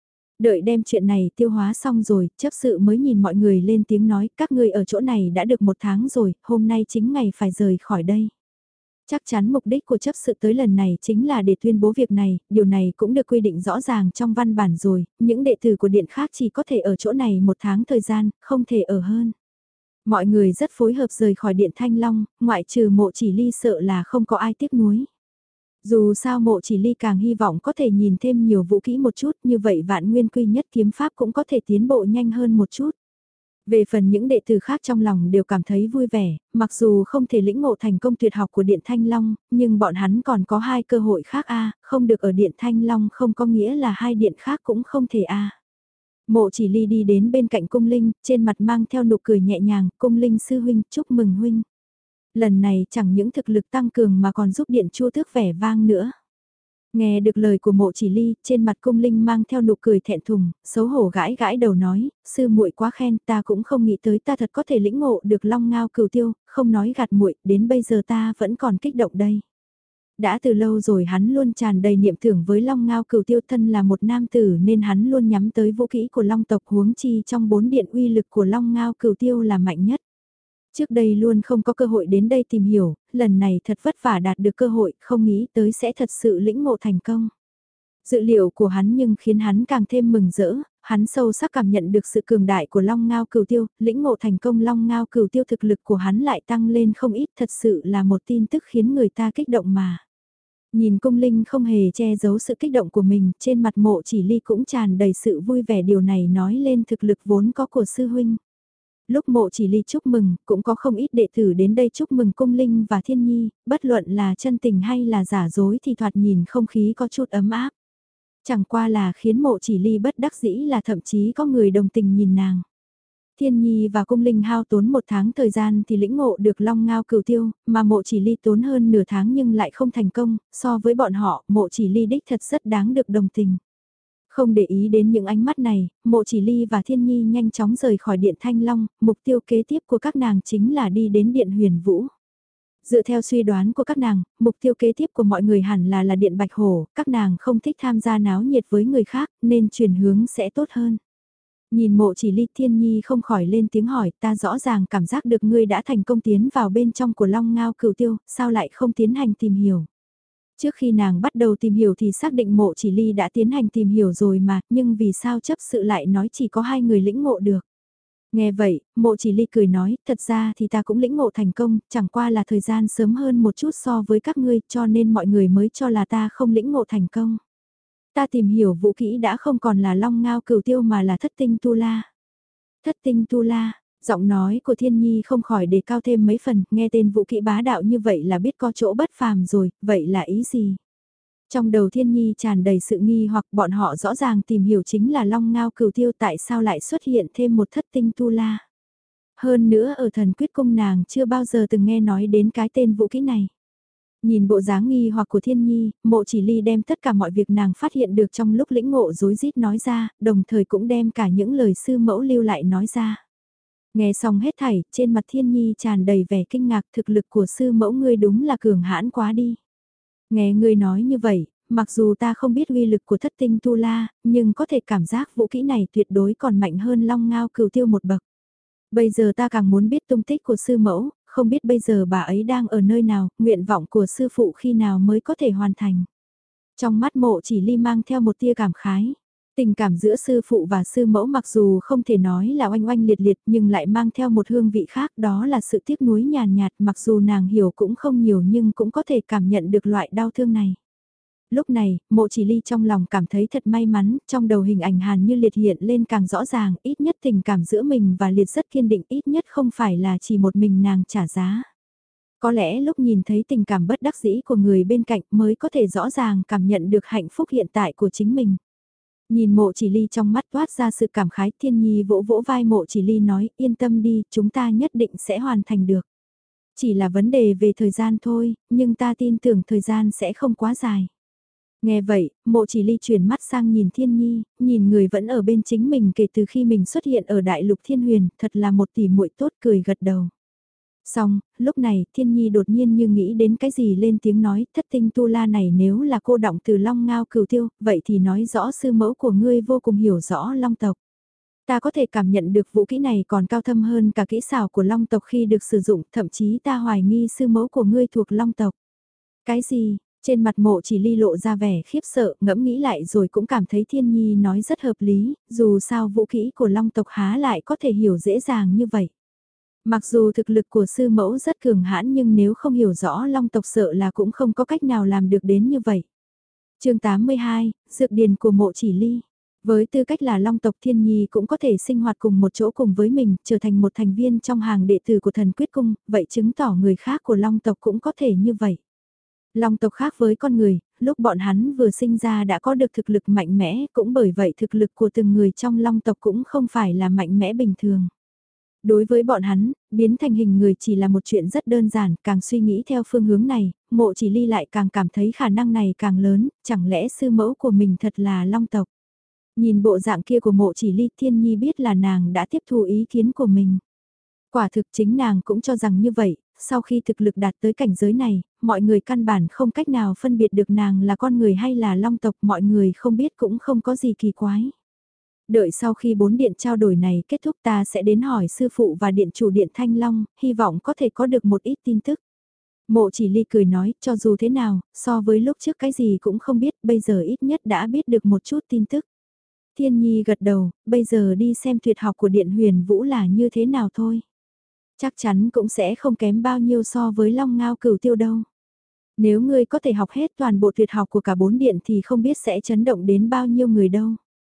Đợi đem chuyện này tiêu hóa xong rồi, chấp sự mới nhìn mọi người lên tiếng nói, các ngươi ở chỗ này đã được một tháng rồi, hôm nay chính ngày phải rời khỏi đây. Chắc chắn mục đích của chấp sự tới lần này chính là để tuyên bố việc này, điều này cũng được quy định rõ ràng trong văn bản rồi, những đệ tử của điện khác chỉ có thể ở chỗ này một tháng thời gian, không thể ở hơn. Mọi người rất phối hợp rời khỏi điện Thanh Long, ngoại trừ Mộ Chỉ Ly sợ là không có ai tiếc nuối. Dù sao mộ chỉ ly càng hy vọng có thể nhìn thêm nhiều vũ kỹ một chút, như vậy vạn nguyên quy nhất kiếm pháp cũng có thể tiến bộ nhanh hơn một chút. Về phần những đệ tử khác trong lòng đều cảm thấy vui vẻ, mặc dù không thể lĩnh ngộ thành công tuyệt học của Điện Thanh Long, nhưng bọn hắn còn có hai cơ hội khác a, không được ở Điện Thanh Long không có nghĩa là hai điện khác cũng không thể a. Mộ chỉ ly đi đến bên cạnh cung linh, trên mặt mang theo nụ cười nhẹ nhàng, cung linh sư huynh, chúc mừng huynh. Lần này chẳng những thực lực tăng cường mà còn giúp điện chua tước vẻ vang nữa. Nghe được lời của mộ chỉ ly, trên mặt cung linh mang theo nụ cười thẹn thùng, xấu hổ gãi gãi đầu nói, sư muội quá khen, ta cũng không nghĩ tới ta thật có thể lĩnh ngộ được long ngao cửu tiêu, không nói gạt muội, đến bây giờ ta vẫn còn kích động đây. Đã từ lâu rồi hắn luôn tràn đầy niệm thưởng với long ngao cửu tiêu, thân là một nam tử nên hắn luôn nhắm tới vũ kỹ của long tộc, huống chi trong bốn điện uy lực của long ngao cửu tiêu là mạnh nhất. Trước đây luôn không có cơ hội đến đây tìm hiểu, lần này thật vất vả đạt được cơ hội, không nghĩ tới sẽ thật sự lĩnh ngộ thành công. Dự liệu của hắn nhưng khiến hắn càng thêm mừng rỡ, hắn sâu sắc cảm nhận được sự cường đại của Long Ngao Cửu Tiêu, lĩnh ngộ thành công Long Ngao Cửu Tiêu, thực lực của hắn lại tăng lên không ít, thật sự là một tin tức khiến người ta kích động mà. Nhìn cung linh không hề che giấu sự kích động của mình, trên mặt mộ chỉ ly cũng tràn đầy sự vui vẻ, điều này nói lên thực lực vốn có của sư huynh. Lúc mộ chỉ ly chúc mừng, cũng có không ít đệ tử đến đây chúc mừng cung linh và thiên nhi, bất luận là chân tình hay là giả dối thì thoạt nhìn không khí có chút ấm áp. Chẳng qua là khiến mộ chỉ ly bất đắc dĩ là thậm chí có người đồng tình nhìn nàng. Thiên nhi và cung linh hao tốn một tháng thời gian thì lĩnh ngộ được long ngao cửu tiêu, mà mộ chỉ ly tốn hơn nửa tháng nhưng lại không thành công, so với bọn họ, mộ chỉ ly đích thật rất đáng được đồng tình. Không để ý đến những ánh mắt này, mộ chỉ ly và thiên nhi nhanh chóng rời khỏi điện Thanh Long, mục tiêu kế tiếp của các nàng chính là đi đến điện Huyền Vũ. Dựa theo suy đoán của các nàng, mục tiêu kế tiếp của mọi người hẳn là là điện Bạch Hổ, các nàng không thích tham gia náo nhiệt với người khác nên chuyển hướng sẽ tốt hơn. Nhìn mộ chỉ ly, thiên nhi không khỏi lên tiếng hỏi, ta rõ ràng cảm giác được ngươi đã thành công tiến vào bên trong của Long Ngao Cửu Tiêu, sao lại không tiến hành tìm hiểu. Trước khi nàng bắt đầu tìm hiểu thì xác định mộ chỉ ly đã tiến hành tìm hiểu rồi mà, nhưng vì sao chấp sự lại nói chỉ có hai người lĩnh ngộ được. Nghe vậy, mộ chỉ ly cười nói, thật ra thì ta cũng lĩnh ngộ thành công, chẳng qua là thời gian sớm hơn một chút so với các ngươi cho nên mọi người mới cho là ta không lĩnh ngộ thành công. Ta tìm hiểu vũ kỹ đã không còn là long ngao cửu tiêu mà là thất tinh tu la. Thất tinh tu la. Giọng nói của Thiên Nhi không khỏi đề cao thêm mấy phần, nghe tên vũ kỹ bá đạo như vậy là biết có chỗ bất phàm rồi, vậy là ý gì? Trong đầu Thiên Nhi tràn đầy sự nghi hoặc bọn họ rõ ràng tìm hiểu chính là long ngao cửu tiêu, tại sao lại xuất hiện thêm một thất tinh tu la. Hơn nữa ở thần quyết cung nàng chưa bao giờ từng nghe nói đến cái tên vũ kỹ này. Nhìn bộ dáng nghi hoặc của Thiên Nhi, mộ chỉ ly đem tất cả mọi việc nàng phát hiện được trong lúc lĩnh ngộ rối rít nói ra, đồng thời cũng đem cả những lời sư mẫu lưu lại nói ra. Nghe xong hết thảy, trên mặt Thiên Nhi tràn đầy vẻ kinh ngạc, thực lực của sư mẫu ngươi đúng là cường hãn quá đi. Nghe ngươi nói như vậy, mặc dù ta không biết uy lực của thất tinh tu la, nhưng có thể cảm giác vũ kỹ này tuyệt đối còn mạnh hơn long ngao cửu tiêu một bậc. Bây giờ ta càng muốn biết tung tích của sư mẫu, không biết bây giờ bà ấy đang ở nơi nào, nguyện vọng của sư phụ khi nào mới có thể hoàn thành. Trong mắt mộ chỉ ly mang theo một tia cảm khái. Tình cảm giữa sư phụ và sư mẫu mặc dù không thể nói là oanh oanh liệt liệt nhưng lại mang theo một hương vị khác, đó là sự tiếc nuối nhàn nhạt, mặc dù nàng hiểu cũng không nhiều nhưng cũng có thể cảm nhận được loại đau thương này. Lúc này, mộ chỉ ly trong lòng cảm thấy thật may mắn, trong đầu hình ảnh Hàn Như Liệt hiện lên càng rõ ràng, ít nhất tình cảm giữa mình và Liệt rất kiên định, ít nhất không phải là chỉ một mình nàng trả giá. Có lẽ lúc nhìn thấy tình cảm bất đắc dĩ của người bên cạnh mới có thể rõ ràng cảm nhận được hạnh phúc hiện tại của chính mình. Nhìn mộ chỉ ly trong mắt toát ra sự cảm khái, Thiên Nhi vỗ vỗ vai mộ chỉ ly nói, yên tâm đi, chúng ta nhất định sẽ hoàn thành được. Chỉ là vấn đề về thời gian thôi, nhưng ta tin tưởng thời gian sẽ không quá dài. Nghe vậy, mộ chỉ ly chuyển mắt sang nhìn Thiên Nhi, nhìn người vẫn ở bên chính mình kể từ khi mình xuất hiện ở Đại Lục Thiên Huyền, thật là một tỷ muội tốt, cười gật đầu. Xong, lúc này Thiên Nhi đột nhiên như nghĩ đến cái gì lên tiếng nói, thất tinh tu la này nếu là cô động từ long ngao cửu tiêu, vậy thì nói rõ sư mẫu của ngươi vô cùng hiểu rõ long tộc. Ta có thể cảm nhận được vũ kỹ này còn cao thâm hơn cả kỹ xảo của long tộc khi được sử dụng, thậm chí ta hoài nghi sư mẫu của ngươi thuộc long tộc. Cái gì? Trên mặt mộ chỉ ly lộ ra vẻ khiếp sợ, ngẫm nghĩ lại rồi cũng cảm thấy Thiên Nhi nói rất hợp lý, dù sao vũ kỹ của long tộc há lại có thể hiểu dễ dàng như vậy. Mặc dù thực lực của sư mẫu rất cường hãn nhưng nếu không hiểu rõ long tộc sợ là cũng không có cách nào làm được đến như vậy. chương tám mươi hai, Dược điển của Mộ Chỉ Ly. Với tư cách là long tộc Thiên Nhi cũng có thể sinh hoạt cùng một chỗ cùng với mình, trở thành một thành viên trong hàng đệ tử của thần quyết cung, vậy chứng tỏ người khác của long tộc cũng có thể như vậy. Long tộc khác với con người, lúc bọn hắn vừa sinh ra đã có được thực lực mạnh mẽ, cũng bởi vậy thực lực của từng người trong long tộc cũng không phải là mạnh mẽ bình thường. Đối với bọn hắn, biến thành hình người chỉ là một chuyện rất đơn giản, càng suy nghĩ theo phương hướng này, Mộ Chỉ Ly lại càng cảm thấy khả năng này càng lớn, chẳng lẽ sư mẫu của mình thật là long tộc. Nhìn bộ dạng kia của Mộ Chỉ Ly, Thiên Nhi biết là nàng đã tiếp thu ý kiến của mình. Quả thực chính nàng cũng cho rằng như vậy, sau khi thực lực đạt tới cảnh giới này, mọi người căn bản không cách nào phân biệt được nàng là con người hay là long tộc, mọi người không biết cũng không có gì kỳ quái. Đợi sau khi bốn điện trao đổi này kết thúc ta sẽ đến hỏi sư phụ và điện chủ điện Thanh Long, hy vọng có thể có được một ít tin tức. Mộ Chỉ Ly cười nói, cho dù thế nào, so với lúc trước cái gì cũng không biết, bây giờ ít nhất đã biết được một chút tin tức. Thiên Nhi gật đầu, bây giờ đi xem tuyệt học của điện huyền vũ là như thế nào thôi. Chắc chắn cũng sẽ không kém bao nhiêu so với Long Ngao Cửu Tiêu đâu. Nếu ngươi có thể học hết toàn bộ tuyệt học của cả bốn điện thì không biết sẽ chấn động đến bao nhiêu người đâu.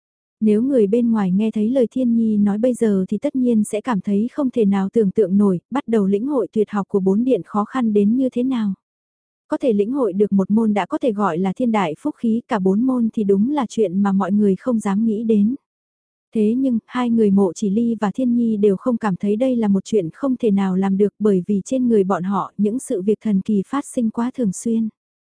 Nếu người bên ngoài nghe thấy lời Thiên Nhi nói bây giờ thì tất nhiên sẽ cảm thấy không thể nào tưởng tượng nổi, bắt đầu lĩnh hội tuyệt học của bốn điện khó khăn đến như thế nào. Có thể lĩnh hội được một môn đã có thể gọi là thiên đại phúc khí, cả bốn môn thì đúng là chuyện mà mọi người không dám nghĩ đến. Thế nhưng, hai người Mộ Chỉ Ly và Thiên Nhi đều không cảm thấy đây là một chuyện không thể nào làm được bởi vì trên người bọn họ những sự việc thần kỳ phát sinh quá thường xuyên.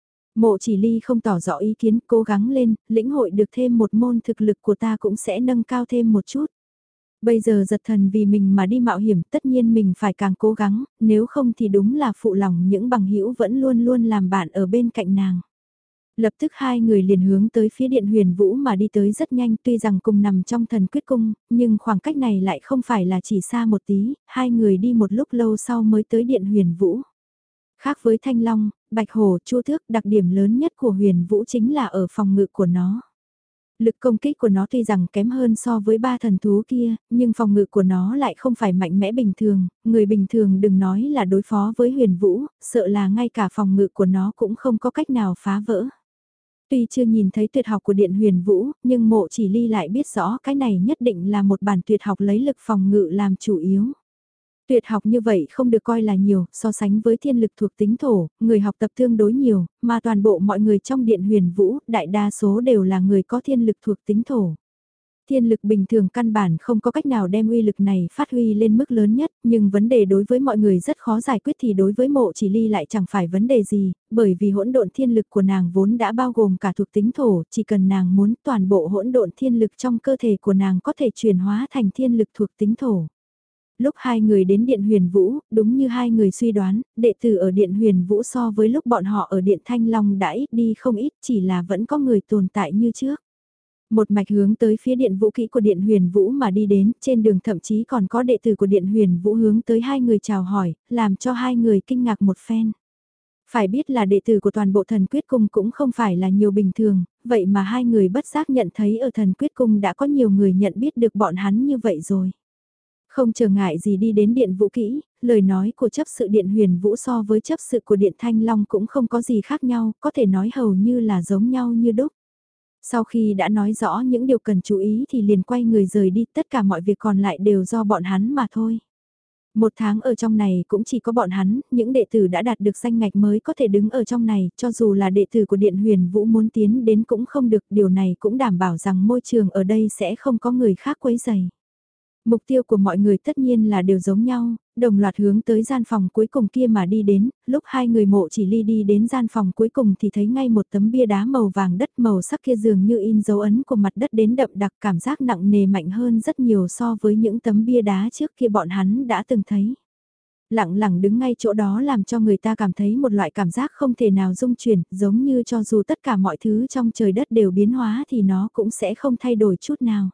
Mộ Chỉ Ly không tỏ rõ ý kiến, cố gắng lên, lĩnh hội được thêm một môn thực lực của ta cũng sẽ nâng cao thêm một chút. Bây giờ giật thần vì mình mà đi mạo hiểm, tất nhiên mình phải càng cố gắng, nếu không thì đúng là phụ lòng những bằng hữu vẫn luôn luôn làm bạn ở bên cạnh nàng. Lập tức hai người liền hướng tới phía điện huyền vũ mà đi tới rất nhanh, tuy rằng cùng nằm trong thần quyết cung, nhưng khoảng cách này lại không phải là chỉ xa một tí, hai người đi một lúc lâu sau mới tới điện huyền vũ. Khác với thanh long, bạch hổ, chu tước, đặc điểm lớn nhất của huyền vũ chính là ở phòng ngự của nó. Lực công kích của nó tuy rằng kém hơn so với ba thần thú kia, nhưng phòng ngự của nó lại không phải mạnh mẽ bình thường, người bình thường đừng nói là đối phó với huyền vũ, sợ là ngay cả phòng ngự của nó cũng không có cách nào phá vỡ. Tuy chưa nhìn thấy tuyệt học của điện huyền vũ, nhưng Mộ Chỉ Ly lại biết rõ cái này nhất định là một bản tuyệt học lấy lực phòng ngự làm chủ yếu. Tuyệt học như vậy không được coi là nhiều, so sánh với thiên lực thuộc tính thổ, người học tập tương đối nhiều, mà toàn bộ mọi người trong điện huyền vũ, đại đa số đều là người có thiên lực thuộc tính thổ. Thiên lực bình thường căn bản không có cách nào đem uy lực này phát huy lên mức lớn nhất, nhưng vấn đề đối với mọi người rất khó giải quyết thì đối với Mộ Chỉ Ly lại chẳng phải vấn đề gì, bởi vì hỗn độn thiên lực của nàng vốn đã bao gồm cả thuộc tính thổ, chỉ cần nàng muốn toàn bộ hỗn độn thiên lực trong cơ thể của nàng có thể chuyển hóa thành thiên lực thuộc tính thổ. Lúc hai người đến Điện Huyền Vũ, đúng như hai người suy đoán, đệ tử ở Điện Huyền Vũ so với lúc bọn họ ở Điện Thanh Long đã ít đi không ít, chỉ là vẫn có người tồn tại như trước. Một mạch hướng tới phía Điện Vũ Kỹ của Điện Huyền Vũ mà đi đến, trên đường thậm chí còn có đệ tử của Điện Huyền Vũ hướng tới hai người chào hỏi, làm cho hai người kinh ngạc một phen. Phải biết là đệ tử của toàn bộ thần quyết cung cũng không phải là nhiều bình thường, vậy mà hai người bất giác nhận thấy ở thần quyết cung đã có nhiều người nhận biết được bọn hắn như vậy rồi. Không trở ngại gì đi đến điện vũ kỹ, lời nói của chấp sự điện huyền vũ so với chấp sự của điện thanh long cũng không có gì khác nhau, có thể nói hầu như là giống nhau như đúc. Sau khi đã nói rõ những điều cần chú ý thì liền quay người rời đi, tất cả mọi việc còn lại đều do bọn hắn mà thôi. Một tháng ở trong này cũng chỉ có bọn hắn, những đệ tử đã đạt được danh ngạch mới có thể đứng ở trong này, cho dù là đệ tử của Điện Huyền Vũ muốn tiến đến cũng không được, điều này cũng đảm bảo rằng môi trường ở đây sẽ không có người khác quấy rầy. Mục tiêu của mọi người tất nhiên là đều giống nhau, đồng loạt hướng tới gian phòng cuối cùng kia mà đi đến, lúc hai người Mộ Chỉ Ly đi đến gian phòng cuối cùng thì thấy ngay một tấm bia đá màu vàng đất màu sắc kia dường như in dấu ấn của mặt đất đến đậm đặc, cảm giác nặng nề mạnh hơn rất nhiều so với những tấm bia đá trước kia bọn hắn đã từng thấy. Lặng lặng đứng ngay chỗ đó làm cho người ta cảm thấy một loại cảm giác không thể nào dung chuyển, giống như cho dù tất cả mọi thứ trong trời đất đều biến hóa thì nó cũng sẽ không thay đổi chút nào.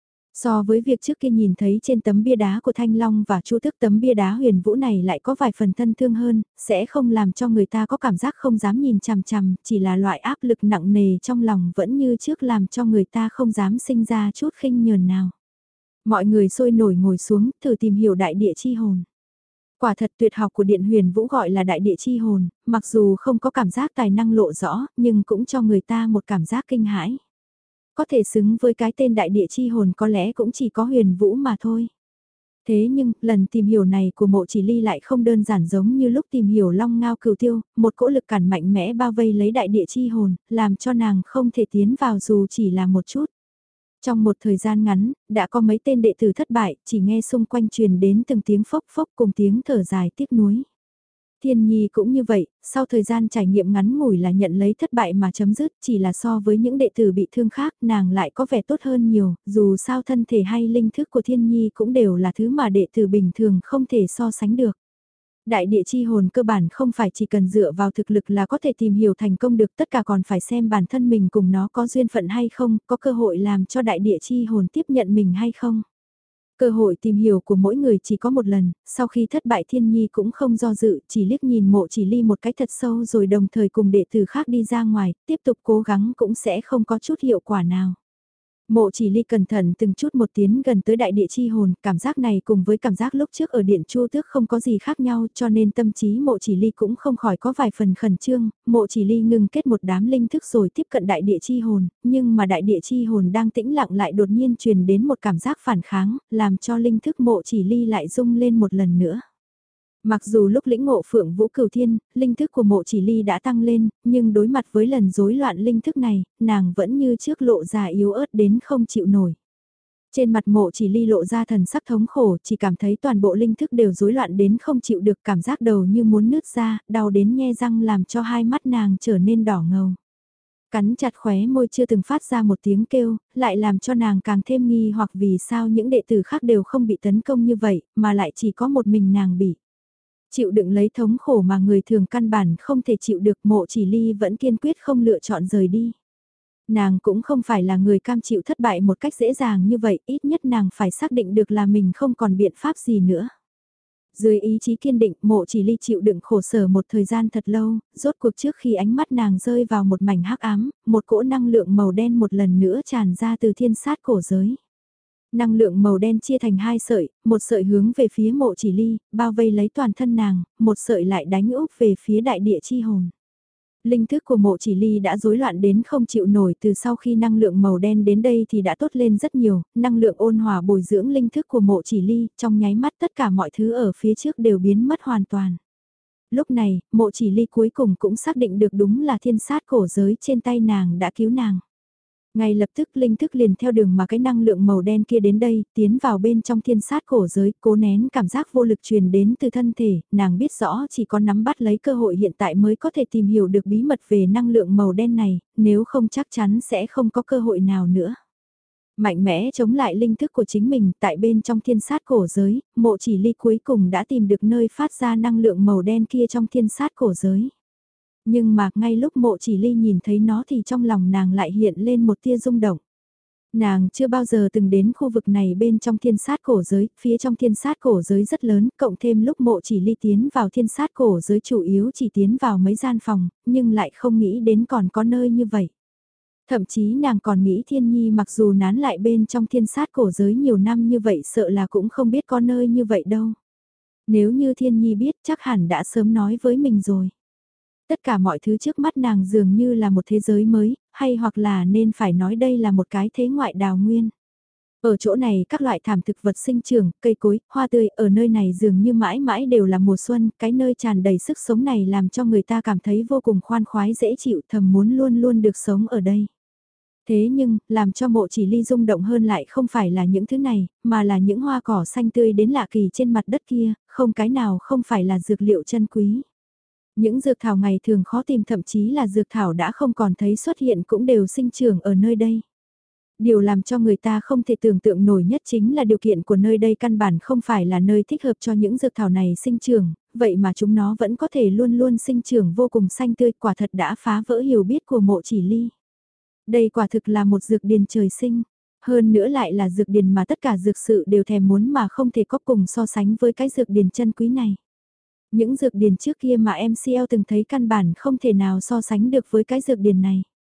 So với việc trước kia nhìn thấy trên tấm bia đá của Thanh Long và Chu Tước, tấm bia đá huyền vũ này lại có vài phần thân thương hơn, sẽ không làm cho người ta có cảm giác không dám nhìn chằm chằm, chỉ là loại áp lực nặng nề trong lòng vẫn như trước làm cho người ta không dám sinh ra chút khinh nhờn nào. Mọi người sôi nổi ngồi xuống, thử tìm hiểu đại địa chi hồn. Quả thật tuyệt học của Điện Huyền Vũ gọi là đại địa chi hồn, mặc dù không có cảm giác tài năng lộ rõ, nhưng cũng cho người ta một cảm giác kinh hãi. Có thể xứng với cái tên đại địa chi hồn có lẽ cũng chỉ có Huyền Vũ mà thôi. Thế nhưng, lần tìm hiểu này của Mộ Chỉ Ly lại không đơn giản giống như lúc tìm hiểu Long Ngao Cửu Tiêu, một cỗ lực cản mạnh mẽ bao vây lấy đại địa chi hồn, làm cho nàng không thể tiến vào dù chỉ là một chút. Trong một thời gian ngắn, đã có mấy tên đệ tử thất bại, chỉ nghe xung quanh truyền đến từng tiếng phốc phốc cùng tiếng thở dài tiếc nuối. Thiên Nhi cũng như vậy, sau thời gian trải nghiệm ngắn ngủi là nhận lấy thất bại mà chấm dứt, chỉ là so với những đệ tử bị thương khác, nàng lại có vẻ tốt hơn nhiều, dù sao thân thể hay linh thức của Thiên Nhi cũng đều là thứ mà đệ tử bình thường không thể so sánh được. Đại địa chi hồn cơ bản không phải chỉ cần dựa vào thực lực là có thể tìm hiểu thành công được, tất cả còn phải xem bản thân mình cùng nó có duyên phận hay không, có cơ hội làm cho đại địa chi hồn tiếp nhận mình hay không. Cơ hội tìm hiểu của mỗi người chỉ có một lần, sau khi thất bại Thiên Nhi cũng không do dự, chỉ liếc nhìn Mộ Chỉ Ly một cái thật sâu rồi đồng thời cùng đệ tử khác đi ra ngoài, tiếp tục cố gắng cũng sẽ không có chút hiệu quả nào. Mộ Chỉ Ly cẩn thận từng chút một tiến gần tới đại địa chi hồn, cảm giác này cùng với cảm giác lúc trước ở điện Chu Tước không có gì khác nhau, cho nên tâm trí Mộ Chỉ Ly cũng không khỏi có vài phần khẩn trương. Mộ Chỉ Ly ngừng kết một đám linh thức rồi tiếp cận đại địa chi hồn, nhưng mà đại địa chi hồn đang tĩnh lặng lại đột nhiên truyền đến một cảm giác phản kháng, làm cho linh thức Mộ Chỉ Ly lại rung lên một lần nữa. Mặc dù lúc lĩnh ngộ Phượng Vũ Cửu Thiên, linh thức của Mộ Chỉ Ly đã tăng lên, nhưng đối mặt với lần rối loạn linh thức này, nàng vẫn như trước lộ ra yếu ớt đến không chịu nổi. Trên mặt Mộ Chỉ Ly lộ ra thần sắc thống khổ, chỉ cảm thấy toàn bộ linh thức đều rối loạn đến không chịu được, cảm giác đầu như muốn nứt ra, đau đến nhe răng làm cho hai mắt nàng trở nên đỏ ngầu. Cắn chặt khóe môi chưa từng phát ra một tiếng kêu, lại làm cho nàng càng thêm nghi hoặc vì sao những đệ tử khác đều không bị tấn công như vậy, mà lại chỉ có một mình nàng bị. Chịu đựng lấy thống khổ mà người thường căn bản không thể chịu được, Mộ Chỉ Ly vẫn kiên quyết không lựa chọn rời đi. Nàng cũng không phải là người cam chịu thất bại một cách dễ dàng như vậy, ít nhất nàng phải xác định được là mình không còn biện pháp gì nữa. Dưới ý chí kiên định, Mộ Chỉ Ly chịu đựng khổ sở một thời gian thật lâu, rốt cuộc trước khi ánh mắt nàng rơi vào một mảnh hắc ám, một cỗ năng lượng màu đen một lần nữa tràn ra từ thiên sát cổ giới. Năng lượng màu đen chia thành hai sợi, một sợi hướng về phía Mộ Chỉ Ly, bao vây lấy toàn thân nàng, một sợi lại đánh úp về phía đại địa chi hồn. Linh thức của Mộ Chỉ Ly đã rối loạn đến không chịu nổi, từ sau khi năng lượng màu đen đến đây thì đã tốt lên rất nhiều, năng lượng ôn hòa bồi dưỡng linh thức của Mộ Chỉ Ly, trong nháy mắt tất cả mọi thứ ở phía trước đều biến mất hoàn toàn. Lúc này, Mộ Chỉ Ly cuối cùng cũng xác định được đúng là thiên sát cổ giới trên tay nàng đã cứu nàng. Ngay lập tức linh thức liền theo đường mà cái năng lượng màu đen kia đến đây, tiến vào bên trong thiên sát cổ giới, cố nén cảm giác vô lực truyền đến từ thân thể, nàng biết rõ chỉ có nắm bắt lấy cơ hội hiện tại mới có thể tìm hiểu được bí mật về năng lượng màu đen này, nếu không chắc chắn sẽ không có cơ hội nào nữa. Mạnh mẽ chống lại linh thức của chính mình tại bên trong thiên sát cổ giới, Mộ Chỉ Ly cuối cùng đã tìm được nơi phát ra năng lượng màu đen kia trong thiên sát cổ giới. Nhưng mà ngay lúc Mộ Chỉ Ly nhìn thấy nó thì trong lòng nàng lại hiện lên một tia rung động. Nàng chưa bao giờ từng đến khu vực này bên trong thiên sát cổ giới, phía trong thiên sát cổ giới rất lớn, cộng thêm lúc Mộ Chỉ Ly tiến vào thiên sát cổ giới chủ yếu chỉ tiến vào mấy gian phòng, nhưng lại không nghĩ đến còn có nơi như vậy. Thậm chí nàng còn nghĩ Thiên Nhi mặc dù nán lại bên trong thiên sát cổ giới nhiều năm như vậy sợ là cũng không biết có nơi như vậy đâu. Nếu như Thiên Nhi biết chắc hẳn đã sớm nói với mình rồi. Tất cả mọi thứ trước mắt nàng dường như là một thế giới mới, hay hoặc là nên phải nói đây là một cái thế ngoại đào nguyên. Ở chỗ này các loại thảm thực vật sinh trưởng, cây cối, hoa tươi ở nơi này dường như mãi mãi đều là mùa xuân, cái nơi tràn đầy sức sống này làm cho người ta cảm thấy vô cùng khoan khoái dễ chịu, thầm muốn luôn luôn được sống ở đây. Thế nhưng, làm cho Mộ Chỉ Ly rung động hơn lại không phải là những thứ này, mà là những hoa cỏ xanh tươi đến lạ kỳ trên mặt đất kia, không cái nào không phải là dược liệu chân quý. Những dược thảo ngày thường khó tìm thậm chí là dược thảo đã không còn thấy xuất hiện cũng đều sinh trưởng ở nơi đây. Điều làm cho người ta không thể tưởng tượng nổi nhất chính là điều kiện của nơi đây căn bản không phải là nơi thích hợp cho những dược thảo này sinh trưởng, vậy mà chúng nó vẫn có thể luôn luôn sinh trưởng vô cùng xanh tươi, quả thật đã phá vỡ hiểu biết của Mộ Chỉ Ly. Đây quả thực là một dược điền trời sinh, hơn nữa lại là dược điền mà tất cả dược sự đều thèm muốn mà không thể có cùng so sánh với cái dược điền chân quý này. Những dược điền trước kia mà em xê lờ từng thấy căn bản không thể nào so sánh được với cái dược điền này.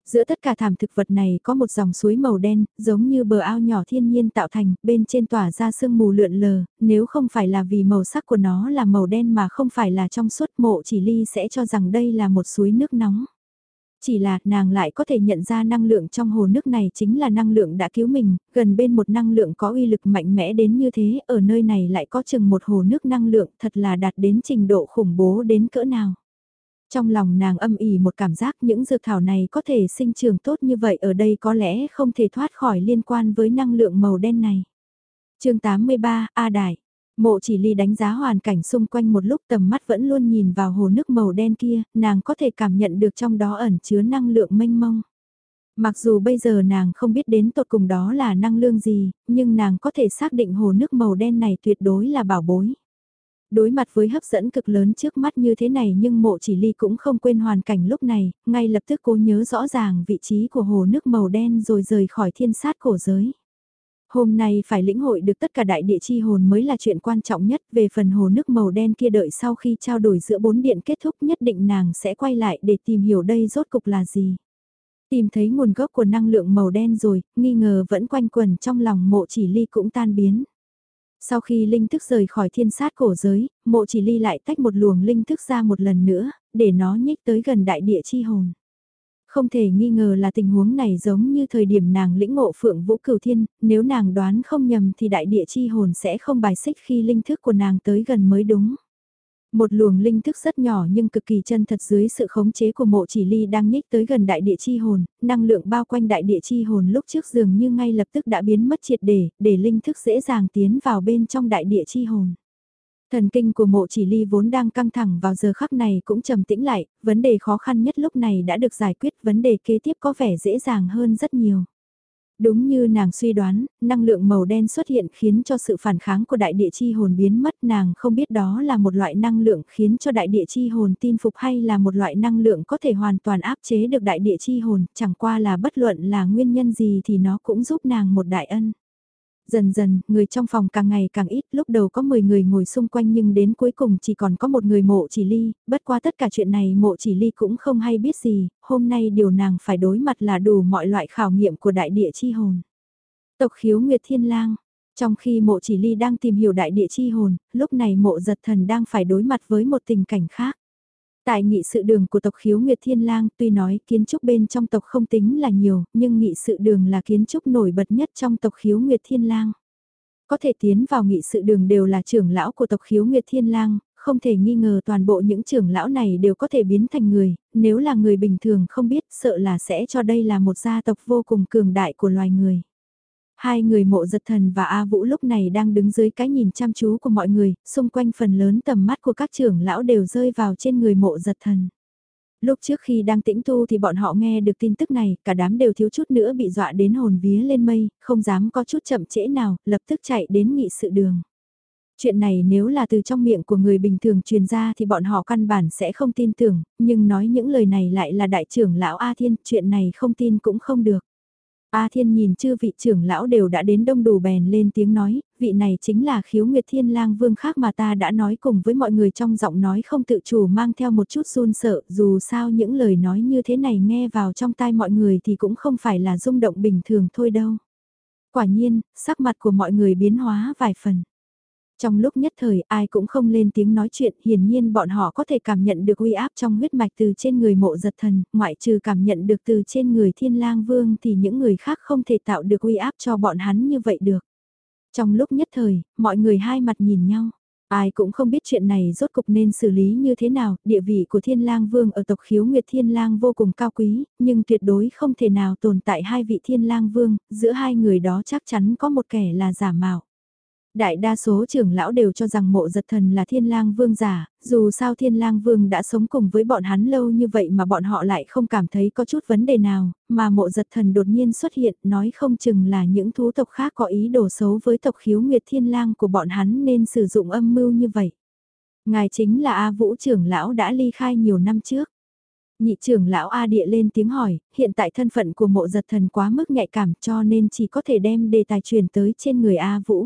Giữa tất cả thảm thực vật này có một dòng suối màu đen, giống như bờ ao nhỏ thiên nhiên tạo thành, bên trên tỏa ra sương mù lượn lờ, nếu không phải là vì màu sắc của nó là màu đen mà không phải là trong suốt, Mộ Chỉ Ly sẽ cho rằng đây là một suối nước nóng. Chỉ là nàng lại có thể nhận ra năng lượng trong hồ nước này chính là năng lượng đã cứu mình, gần bên một năng lượng có uy lực mạnh mẽ đến như thế, ở nơi này lại có chừng một hồ nước năng lượng thật là đạt đến trình độ khủng bố đến cỡ nào. Trong lòng nàng âm ỉ một cảm giác những dược thảo này có thể sinh trưởng tốt như vậy ở đây có lẽ không thể thoát khỏi liên quan với năng lượng màu đen này. chương tám mươi ba, A Đại. Mộ Chỉ Ly đánh giá hoàn cảnh xung quanh một lúc, tầm mắt vẫn luôn nhìn vào hồ nước màu đen kia, nàng có thể cảm nhận được trong đó ẩn chứa năng lượng mênh mông. Mặc dù bây giờ nàng không biết đến tột cùng đó là năng lượng gì, nhưng nàng có thể xác định hồ nước màu đen này tuyệt đối là bảo bối. Đối mặt với hấp dẫn cực lớn trước mắt như thế này nhưng Mộ Chỉ Ly cũng không quên hoàn cảnh lúc này, ngay lập tức cố nhớ rõ ràng vị trí của hồ nước màu đen rồi rời khỏi thiên sát cổ giới. Hôm nay phải lĩnh hội được tất cả đại địa chi hồn mới là chuyện quan trọng nhất, về phần hồ nước màu đen kia đợi sau khi trao đổi giữa bốn điện kết thúc nhất định nàng sẽ quay lại để tìm hiểu đây rốt cục là gì. Tìm thấy nguồn gốc của năng lượng màu đen rồi, nghi ngờ vẫn quanh quẩn trong lòng Mộ Chỉ Ly cũng tan biến. Sau khi linh thức rời khỏi thiên sát cổ giới, Mộ Chỉ Ly lại tách một luồng linh thức ra một lần nữa, để nó nhích tới gần đại địa chi hồn. Không thể nghi ngờ là tình huống này giống như thời điểm nàng lĩnh ngộ Phượng Vũ Cửu Thiên, nếu nàng đoán không nhầm thì đại địa chi hồn sẽ không bài xích khi linh thức của nàng tới gần mới đúng. Một luồng linh thức rất nhỏ nhưng cực kỳ chân thật dưới sự khống chế của Mộ Chỉ Ly đang nhích tới gần đại địa chi hồn, năng lượng bao quanh đại địa chi hồn lúc trước dường như ngay lập tức đã biến mất triệt để, để linh thức dễ dàng tiến vào bên trong đại địa chi hồn. Thần kinh của Mộ Chỉ Ly vốn đang căng thẳng vào giờ khắc này cũng trầm tĩnh lại, vấn đề khó khăn nhất lúc này đã được giải quyết, vấn đề kế tiếp có vẻ dễ dàng hơn rất nhiều. Đúng như nàng suy đoán, năng lượng màu đen xuất hiện khiến cho sự phản kháng của đại địa chi hồn biến mất, nàng không biết đó là một loại năng lượng khiến cho đại địa chi hồn tin phục hay là một loại năng lượng có thể hoàn toàn áp chế được đại địa chi hồn, chẳng qua là bất luận là nguyên nhân gì thì nó cũng giúp nàng một đại ân. Dần dần, người trong phòng càng ngày càng ít, lúc đầu có mười người ngồi xung quanh nhưng đến cuối cùng chỉ còn có một người Mộ Chỉ Ly, bất qua tất cả chuyện này Mộ Chỉ Ly cũng không hay biết gì, hôm nay điều nàng phải đối mặt là đủ mọi loại khảo nghiệm của đại địa chi hồn. Tộc Khiếu Nguyệt Thiên Lang, trong khi Mộ Chỉ Ly đang tìm hiểu đại địa chi hồn, lúc này Mộ Giật Thần đang phải đối mặt với một tình cảnh khác. Tại nghị sự đường của tộc Khiếu Nguyệt Thiên Lang, tuy nói kiến trúc bên trong tộc không tính là nhiều, nhưng nghị sự đường là kiến trúc nổi bật nhất trong tộc Khiếu Nguyệt Thiên Lang. Có thể tiến vào nghị sự đường đều là trưởng lão của tộc Khiếu Nguyệt Thiên Lang, không thể nghi ngờ toàn bộ những trưởng lão này đều có thể biến thành người, nếu là người bình thường không biết sợ là sẽ cho đây là một gia tộc vô cùng cường đại của loài người. Hai người Mộ Giật Thần và A Vũ lúc này đang đứng dưới cái nhìn chăm chú của mọi người, xung quanh phần lớn tầm mắt của các trưởng lão đều rơi vào trên người Mộ Giật Thần. Lúc trước khi đang tĩnh tu thì bọn họ nghe được tin tức này, cả đám đều thiếu chút nữa bị dọa đến hồn vía lên mây, không dám có chút chậm trễ nào, lập tức chạy đến nghị sự đường. Chuyện này nếu là từ trong miệng của người bình thường truyền ra thì bọn họ căn bản sẽ không tin tưởng, nhưng nói những lời này lại là đại trưởng lão A Thiên, chuyện này không tin cũng không được. A Thiên nhìn chư vị trưởng lão đều đã đến đông đủ bèn lên tiếng nói, vị này chính là Khiếu Nguyệt Thiên Lang Vương khác mà ta đã nói cùng với mọi người trong giọng nói không tự chủ mang theo một chút run sợ, dù sao những lời nói như thế này nghe vào trong tai mọi người thì cũng không phải là rung động bình thường thôi đâu. Quả nhiên, sắc mặt của mọi người biến hóa vài phần. Trong lúc nhất thời ai cũng không lên tiếng nói chuyện, hiển nhiên bọn họ có thể cảm nhận được uy áp trong huyết mạch từ trên người Mộ Giật Thần, ngoại trừ cảm nhận được từ trên người Thiên Lang Vương thì những người khác không thể tạo được uy áp cho bọn hắn như vậy được. Trong lúc nhất thời, mọi người hai mặt nhìn nhau, ai cũng không biết chuyện này rốt cục nên xử lý như thế nào, địa vị của Thiên Lang Vương ở tộc Khiếu Nguyệt Thiên Lang vô cùng cao quý, nhưng tuyệt đối không thể nào tồn tại hai vị Thiên Lang Vương, giữa hai người đó chắc chắn có một kẻ là giả mạo. Đại đa số trưởng lão đều cho rằng Mộ Giật Thần là Thiên Lang Vương giả, dù sao Thiên Lang Vương đã sống cùng với bọn hắn lâu như vậy mà bọn họ lại không cảm thấy có chút vấn đề nào, mà Mộ Giật Thần đột nhiên xuất hiện nói không chừng là những thú tộc khác có ý đồ xấu với tộc Khiếu Nguyệt Thiên Lang của bọn hắn nên sử dụng âm mưu như vậy. Ngài chính là A Vũ trưởng lão đã ly khai nhiều năm trước. Nhị trưởng lão A Địa lên tiếng hỏi, hiện tại thân phận của Mộ Giật Thần quá mức nhạy cảm cho nên chỉ có thể đem đề tài truyền tới trên người A Vũ.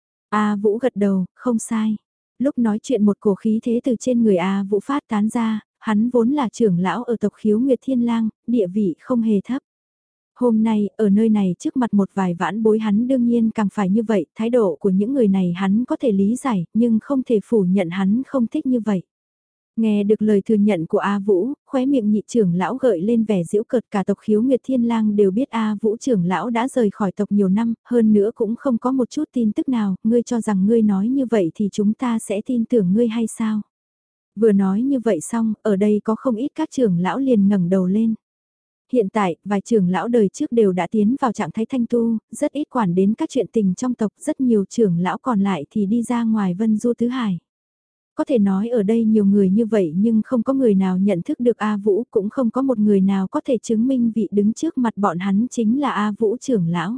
A Vũ gật đầu, không sai. Lúc nói chuyện một cổ khí thế từ trên người A Vũ phát tán ra, hắn vốn là trưởng lão ở tộc Khiếu Nguyệt Thiên Lang, địa vị không hề thấp. Hôm nay, ở nơi này trước mặt một vài vãn bối hắn đương nhiên càng phải như vậy, thái độ của những người này hắn có thể lý giải, nhưng không thể phủ nhận hắn không thích như vậy. Nghe được lời thừa nhận của A Vũ, khóe miệng nhị trưởng lão gợi lên vẻ giễu cợt, cả tộc Khiếu Nguyệt Thiên Lang đều biết A Vũ trưởng lão đã rời khỏi tộc nhiều năm, hơn nữa cũng không có một chút tin tức nào, ngươi cho rằng ngươi nói như vậy thì chúng ta sẽ tin tưởng ngươi hay sao? Vừa nói như vậy xong, ở đây có không ít các trưởng lão liền ngẩng đầu lên. Hiện tại, vài trưởng lão đời trước đều đã tiến vào trạng thái thanh tu, rất ít quản đến các chuyện tình trong tộc, rất nhiều trưởng lão còn lại thì đi ra ngoài vân du tứ hải. Có thể nói ở đây nhiều người như vậy nhưng không có người nào nhận thức được A Vũ, cũng không có một người nào có thể chứng minh vị đứng trước mặt bọn hắn chính là A Vũ trưởng lão.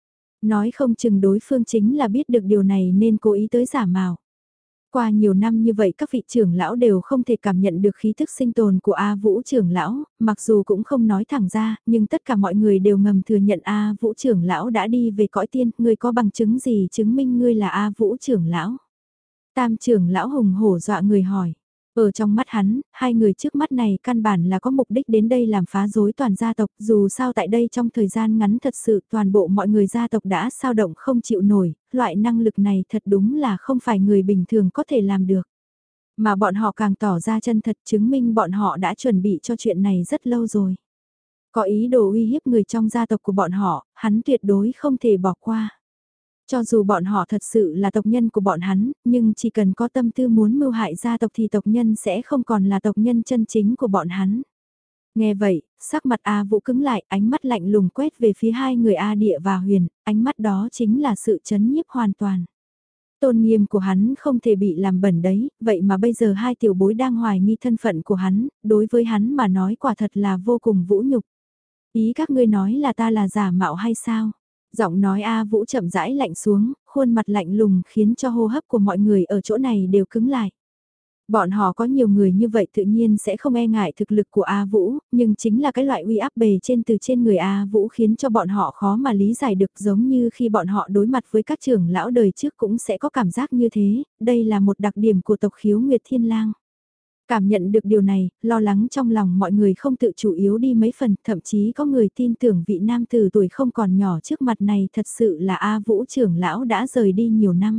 Nói không chừng đối phương chính là biết được điều này nên cố ý tới giả mạo. Qua nhiều năm như vậy các vị trưởng lão đều không thể cảm nhận được khí thức sinh tồn của A Vũ trưởng lão, mặc dù cũng không nói thẳng ra, nhưng tất cả mọi người đều ngầm thừa nhận A Vũ trưởng lão đã đi về cõi tiên, ngươi có bằng chứng gì chứng minh ngươi là A Vũ trưởng lão? Tam trưởng lão hùng hổ dọa người hỏi. Ở trong mắt hắn, hai người trước mắt này căn bản là có mục đích đến đây làm phá rối toàn gia tộc, dù sao tại đây trong thời gian ngắn thật sự toàn bộ mọi người gia tộc đã sao động không chịu nổi, loại năng lực này thật đúng là không phải người bình thường có thể làm được. Mà bọn họ càng tỏ ra chân thật chứng minh bọn họ đã chuẩn bị cho chuyện này rất lâu rồi. Có ý đồ uy hiếp người trong gia tộc của bọn họ, hắn tuyệt đối không thể bỏ qua. Cho dù bọn họ thật sự là tộc nhân của bọn hắn, nhưng chỉ cần có tâm tư muốn mưu hại gia tộc thì tộc nhân sẽ không còn là tộc nhân chân chính của bọn hắn. Nghe vậy, sắc mặt A Vũ cứng lại, ánh mắt lạnh lùng quét về phía hai người A Địa và Huyền, ánh mắt đó chính là sự chấn nhiếp hoàn toàn. Tôn nghiêm của hắn không thể bị làm bẩn đấy, vậy mà bây giờ hai tiểu bối đang hoài nghi thân phận của hắn, đối với hắn mà nói quả thật là vô cùng vũ nhục. Ý các ngươi nói là ta là giả mạo hay sao? Giọng nói A Vũ chậm rãi lạnh xuống, khuôn mặt lạnh lùng khiến cho hô hấp của mọi người ở chỗ này đều cứng lại. Bọn họ có nhiều người như vậy tự nhiên sẽ không e ngại thực lực của A Vũ, nhưng chính là cái loại uy áp bề trên từ trên người A Vũ khiến cho bọn họ khó mà lý giải được, giống như khi bọn họ đối mặt với các trưởng lão đời trước cũng sẽ có cảm giác như thế, đây là một đặc điểm của tộc Khiếu Nguyệt Thiên Lang. Cảm nhận được điều này, lo lắng trong lòng mọi người không tự chủ yếu đi mấy phần, thậm chí có người tin tưởng vị nam tử tuổi không còn nhỏ trước mặt này thật sự là A Vũ trưởng lão đã rời đi nhiều năm.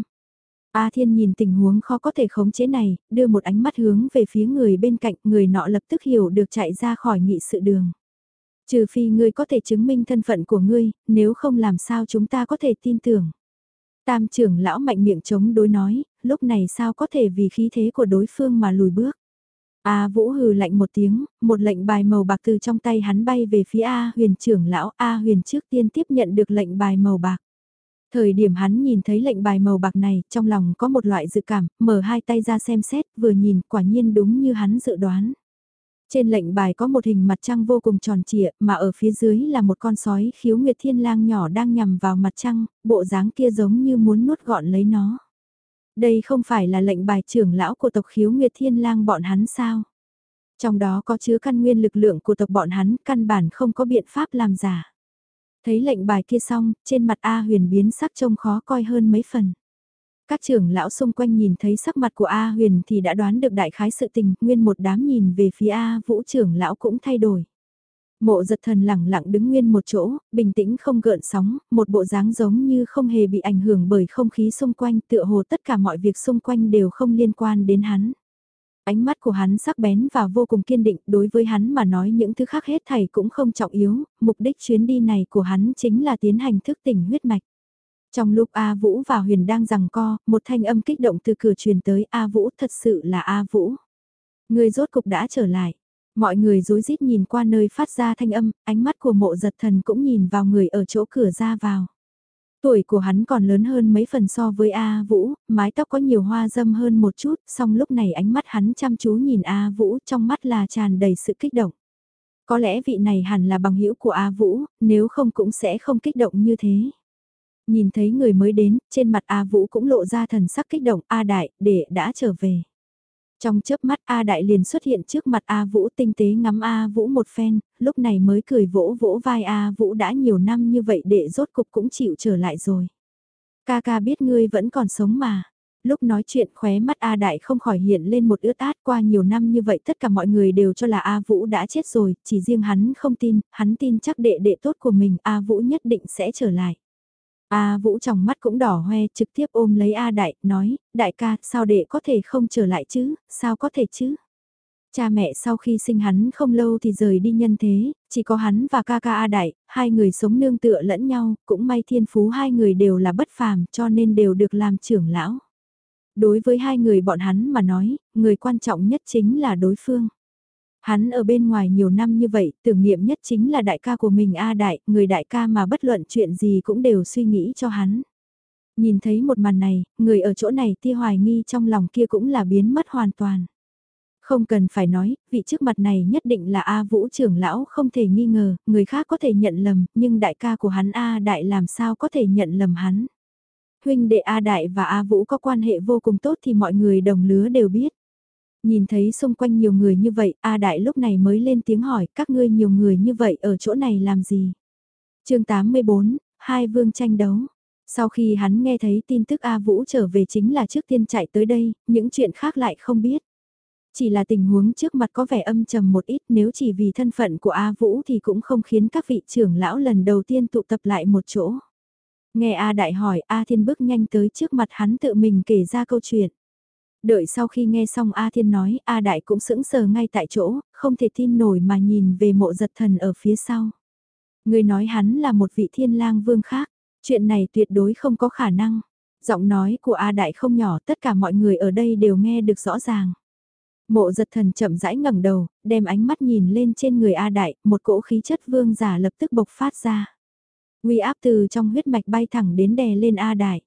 A Thiên nhìn tình huống khó có thể khống chế này, đưa một ánh mắt hướng về phía người bên cạnh, người nọ lập tức hiểu được chạy ra khỏi nghị sự đường. Trừ phi ngươi có thể chứng minh thân phận của ngươi, nếu không làm sao chúng ta có thể tin tưởng. Tam trưởng lão mạnh miệng chống đối nói, lúc này sao có thể vì khí thế của đối phương mà lùi bước. A Vũ hừ lạnh một tiếng, một lệnh bài màu bạc từ trong tay hắn bay về phía A Huyền trưởng lão. A Huyền trước tiên tiếp nhận được lệnh bài màu bạc. Thời điểm hắn nhìn thấy lệnh bài màu bạc này, trong lòng có một loại dự cảm, mở hai tay ra xem xét, vừa nhìn quả nhiên đúng như hắn dự đoán. Trên lệnh bài có một hình mặt trăng vô cùng tròn trịa, mà ở phía dưới là một con sói Khiếu Nguyệt Thiên Lang nhỏ đang nhằm vào mặt trăng, bộ dáng kia giống như muốn nuốt gọn lấy nó. Đây không phải là lệnh bài trưởng lão của tộc Khiếu Nguyệt Thiên Lang bọn hắn sao? Trong đó có chứa căn nguyên lực lượng của tộc bọn hắn, căn bản không có biện pháp làm giả. Thấy lệnh bài kia xong, trên mặt A Huyền biến sắc trông khó coi hơn mấy phần. Các trưởng lão xung quanh nhìn thấy sắc mặt của A Huyền thì đã đoán được đại khái sự tình, nguyên một đám nhìn về phía A Vũ trưởng lão cũng thay đổi. Mộ Giật Thần lẳng lặng đứng nguyên một chỗ, bình tĩnh không gợn sóng, một bộ dáng giống như không hề bị ảnh hưởng bởi không khí xung quanh, tựa hồ tất cả mọi việc xung quanh đều không liên quan đến hắn. Ánh mắt của hắn sắc bén và vô cùng kiên định, đối với hắn mà nói những thứ khác hết thảy cũng không trọng yếu, mục đích chuyến đi này của hắn chính là tiến hành thức tỉnh huyết mạch. Trong lúc A Vũ và Huyền đang giằng co, một thanh âm kích động từ cửa truyền tới, A Vũ, thật sự là A Vũ. Người rốt cục đã trở lại. Mọi người rối rít nhìn qua nơi phát ra thanh âm, ánh mắt của Mộ Giật Thần cũng nhìn vào người ở chỗ cửa ra vào. Tuổi của hắn còn lớn hơn mấy phần so với A Vũ, mái tóc có nhiều hoa dâm hơn một chút, song lúc này ánh mắt hắn chăm chú nhìn A Vũ, trong mắt là tràn đầy sự kích động. Có lẽ vị này hẳn là bằng hữu của A Vũ, nếu không cũng sẽ không kích động như thế. Nhìn thấy người mới đến, trên mặt A Vũ cũng lộ ra thần sắc kích động, A Đại, để đã trở về. Trong chớp mắt A Đại liền xuất hiện trước mặt A Vũ, tinh tế ngắm A Vũ một phen, lúc này mới cười vỗ vỗ vai A Vũ, đã nhiều năm như vậy đệ rốt cục cũng chịu trở lại rồi. Ca ca biết ngươi vẫn còn sống mà. Lúc nói chuyện khóe mắt A Đại không khỏi hiện lên một ướt át, qua nhiều năm như vậy tất cả mọi người đều cho là A Vũ đã chết rồi, chỉ riêng hắn không tin, hắn tin chắc đệ đệ tốt của mình A Vũ nhất định sẽ trở lại. A Vũ trong mắt cũng đỏ hoe, trực tiếp ôm lấy A Đại, nói, đại ca, sao đệ có thể không trở lại chứ, sao có thể chứ? Cha mẹ sau khi sinh hắn không lâu thì rời đi nhân thế, chỉ có hắn và ca ca A Đại, hai người sống nương tựa lẫn nhau, cũng may thiên phú hai người đều là bất phàm cho nên đều được làm trưởng lão. Đối với hai người bọn hắn mà nói, người quan trọng nhất chính là đối phương. Hắn ở bên ngoài nhiều năm như vậy, tưởng niệm nhất chính là đại ca của mình A Đại, người đại ca mà bất luận chuyện gì cũng đều suy nghĩ cho hắn. Nhìn thấy một màn này, người ở chỗ này tia hoài nghi trong lòng kia cũng là biến mất hoàn toàn. Không cần phải nói, vị trước mặt này nhất định là A Vũ trưởng lão không thể nghi ngờ, người khác có thể nhận lầm, nhưng đại ca của hắn A Đại làm sao có thể nhận lầm hắn. Huynh đệ A Đại và A Vũ có quan hệ vô cùng tốt thì mọi người đồng lứa đều biết. Nhìn thấy xung quanh nhiều người như vậy, A Đại lúc này mới lên tiếng hỏi các ngươi nhiều người như vậy ở chỗ này làm gì. chương tám mươi bốn, hai vương tranh đấu. Sau khi hắn nghe thấy tin tức A Vũ trở về chính là trước tiên chạy tới đây, những chuyện khác lại không biết. Chỉ là tình huống trước mặt có vẻ âm trầm một ít, nếu chỉ vì thân phận của A Vũ thì cũng không khiến các vị trưởng lão lần đầu tiên tụ tập lại một chỗ. Nghe A Đại hỏi, A Thiên bước nhanh tới trước mặt hắn tự mình kể ra câu chuyện. Đợi sau khi nghe xong A Thiên nói, A Đại cũng sững sờ ngay tại chỗ, không thể tin nổi mà nhìn về mộ giật thần ở phía sau. Người nói hắn là một vị thiên lang vương khác, chuyện này tuyệt đối không có khả năng. Giọng nói của A Đại không nhỏ, tất cả mọi người ở đây đều nghe được rõ ràng. Mộ giật thần chậm rãi ngẩng đầu, đem ánh mắt nhìn lên trên người A Đại, một cỗ khí chất vương giả lập tức bộc phát ra. Uy áp từ trong huyết mạch bay thẳng đến đè lên A Đại.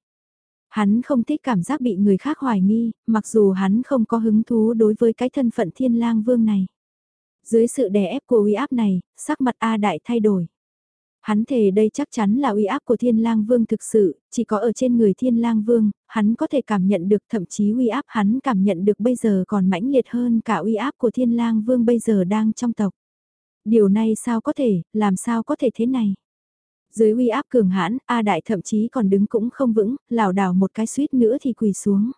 Hắn không thích cảm giác bị người khác hoài nghi, mặc dù hắn không có hứng thú đối với cái thân phận thiên lang vương này. Dưới sự đè ép của uy áp này, sắc mặt A Đại thay đổi. Hắn thề đây chắc chắn là uy áp của Thiên Lang Vương thực sự, chỉ có ở trên người Thiên Lang Vương, hắn có thể cảm nhận được, thậm chí uy áp hắn cảm nhận được bây giờ còn mãnh liệt hơn cả uy áp của Thiên Lang Vương bây giờ đang trong tộc. Điều này sao có thể, làm sao có thể thế này? Dưới uy áp cường hãn, A Đại thậm chí còn đứng cũng không vững, lảo đảo một cái suýt nữa thì quỳ xuống.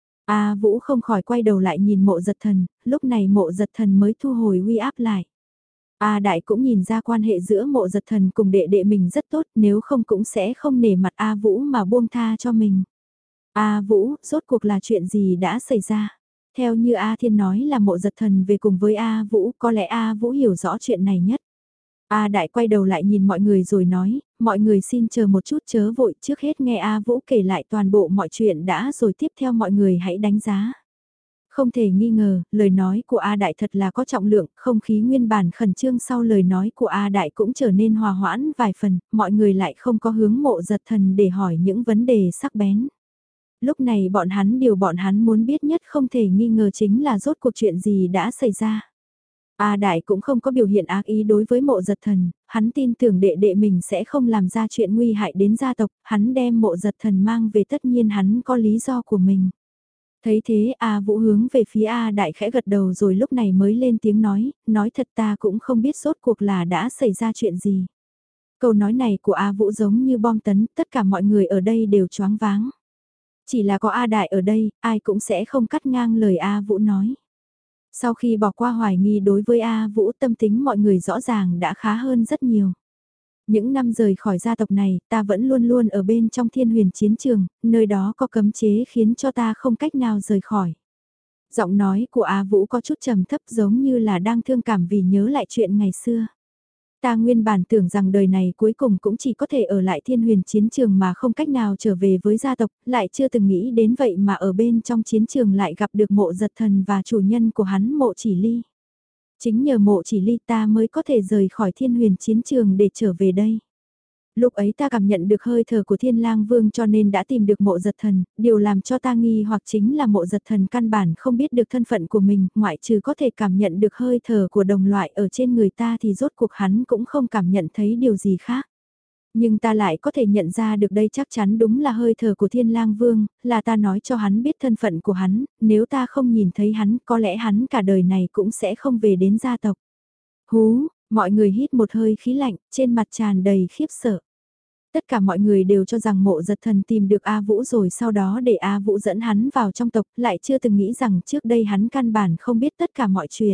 A Vũ không khỏi quay đầu lại nhìn mộ giật thần, lúc này mộ giật thần mới thu hồi uy áp lại. A Đại cũng nhìn ra quan hệ giữa mộ giật thần cùng đệ đệ mình rất tốt, nếu không cũng sẽ không nể mặt A Vũ mà buông tha cho mình. A Vũ, rốt cuộc là chuyện gì đã xảy ra? Theo như A Thiên nói là mộ giật thần về cùng với A Vũ, có lẽ A Vũ hiểu rõ chuyện này nhất. A Đại quay đầu lại nhìn mọi người rồi nói, mọi người xin chờ một chút chớ vội, trước hết nghe A Vũ kể lại toàn bộ mọi chuyện đã rồi tiếp theo mọi người hãy đánh giá. Không thể nghi ngờ, lời nói của A Đại thật là có trọng lượng, không khí nguyên bản khẩn trương sau lời nói của A Đại cũng trở nên hòa hoãn vài phần, mọi người lại không có hướng mộ giật thần để hỏi những vấn đề sắc bén. Lúc này bọn hắn điều bọn hắn muốn biết nhất không thể nghi ngờ chính là rốt cuộc chuyện gì đã xảy ra. A Đại cũng không có biểu hiện ác ý đối với mộ giật thần, hắn tin tưởng đệ đệ mình sẽ không làm ra chuyện nguy hại đến gia tộc, hắn đem mộ giật thần mang về tất nhiên hắn có lý do của mình. Thấy thế A Vũ hướng về phía A Đại khẽ gật đầu rồi lúc này mới lên tiếng nói, nói thật ta cũng không biết rốt cuộc là đã xảy ra chuyện gì. Câu nói này của A Vũ giống như bom tấn, tất cả mọi người ở đây đều choáng váng. Chỉ là có A Đại ở đây, ai cũng sẽ không cắt ngang lời A Vũ nói. Sau khi bỏ qua hoài nghi đối với A Vũ, tâm tính mọi người rõ ràng đã khá hơn rất nhiều. Những năm rời khỏi gia tộc này, ta vẫn luôn luôn ở bên trong thiên huyền chiến trường, nơi đó có cấm chế khiến cho ta không cách nào rời khỏi. Giọng nói của A Vũ có chút trầm thấp giống như là đang thương cảm vì nhớ lại chuyện ngày xưa. Ta nguyên bản tưởng rằng đời này cuối cùng cũng chỉ có thể ở lại thiên huyền chiến trường mà không cách nào trở về với gia tộc, lại chưa từng nghĩ đến vậy mà ở bên trong chiến trường lại gặp được mộ giật thần và chủ nhân của hắn mộ chỉ ly. Chính nhờ mộ chỉ ly ta mới có thể rời khỏi thiên huyền chiến trường để trở về đây. Lúc ấy ta cảm nhận được hơi thở của thiên lang vương cho nên đã tìm được mộ giật thần, điều làm cho ta nghi hoặc chính là mộ giật thần căn bản không biết được thân phận của mình, ngoại trừ có thể cảm nhận được hơi thở của đồng loại ở trên người ta thì rốt cuộc hắn cũng không cảm nhận thấy điều gì khác. Nhưng ta lại có thể nhận ra được đây chắc chắn đúng là hơi thở của thiên lang vương, là ta nói cho hắn biết thân phận của hắn, nếu ta không nhìn thấy hắn có lẽ hắn cả đời này cũng sẽ không về đến gia tộc. Hú, mọi người hít một hơi khí lạnh, trên mặt tràn đầy khiếp sợ. Tất cả mọi người đều cho rằng Mộ Giật Thần tìm được A Vũ rồi sau đó để A Vũ dẫn hắn vào trong tộc, lại chưa từng nghĩ rằng trước đây hắn căn bản không biết tất cả mọi chuyện.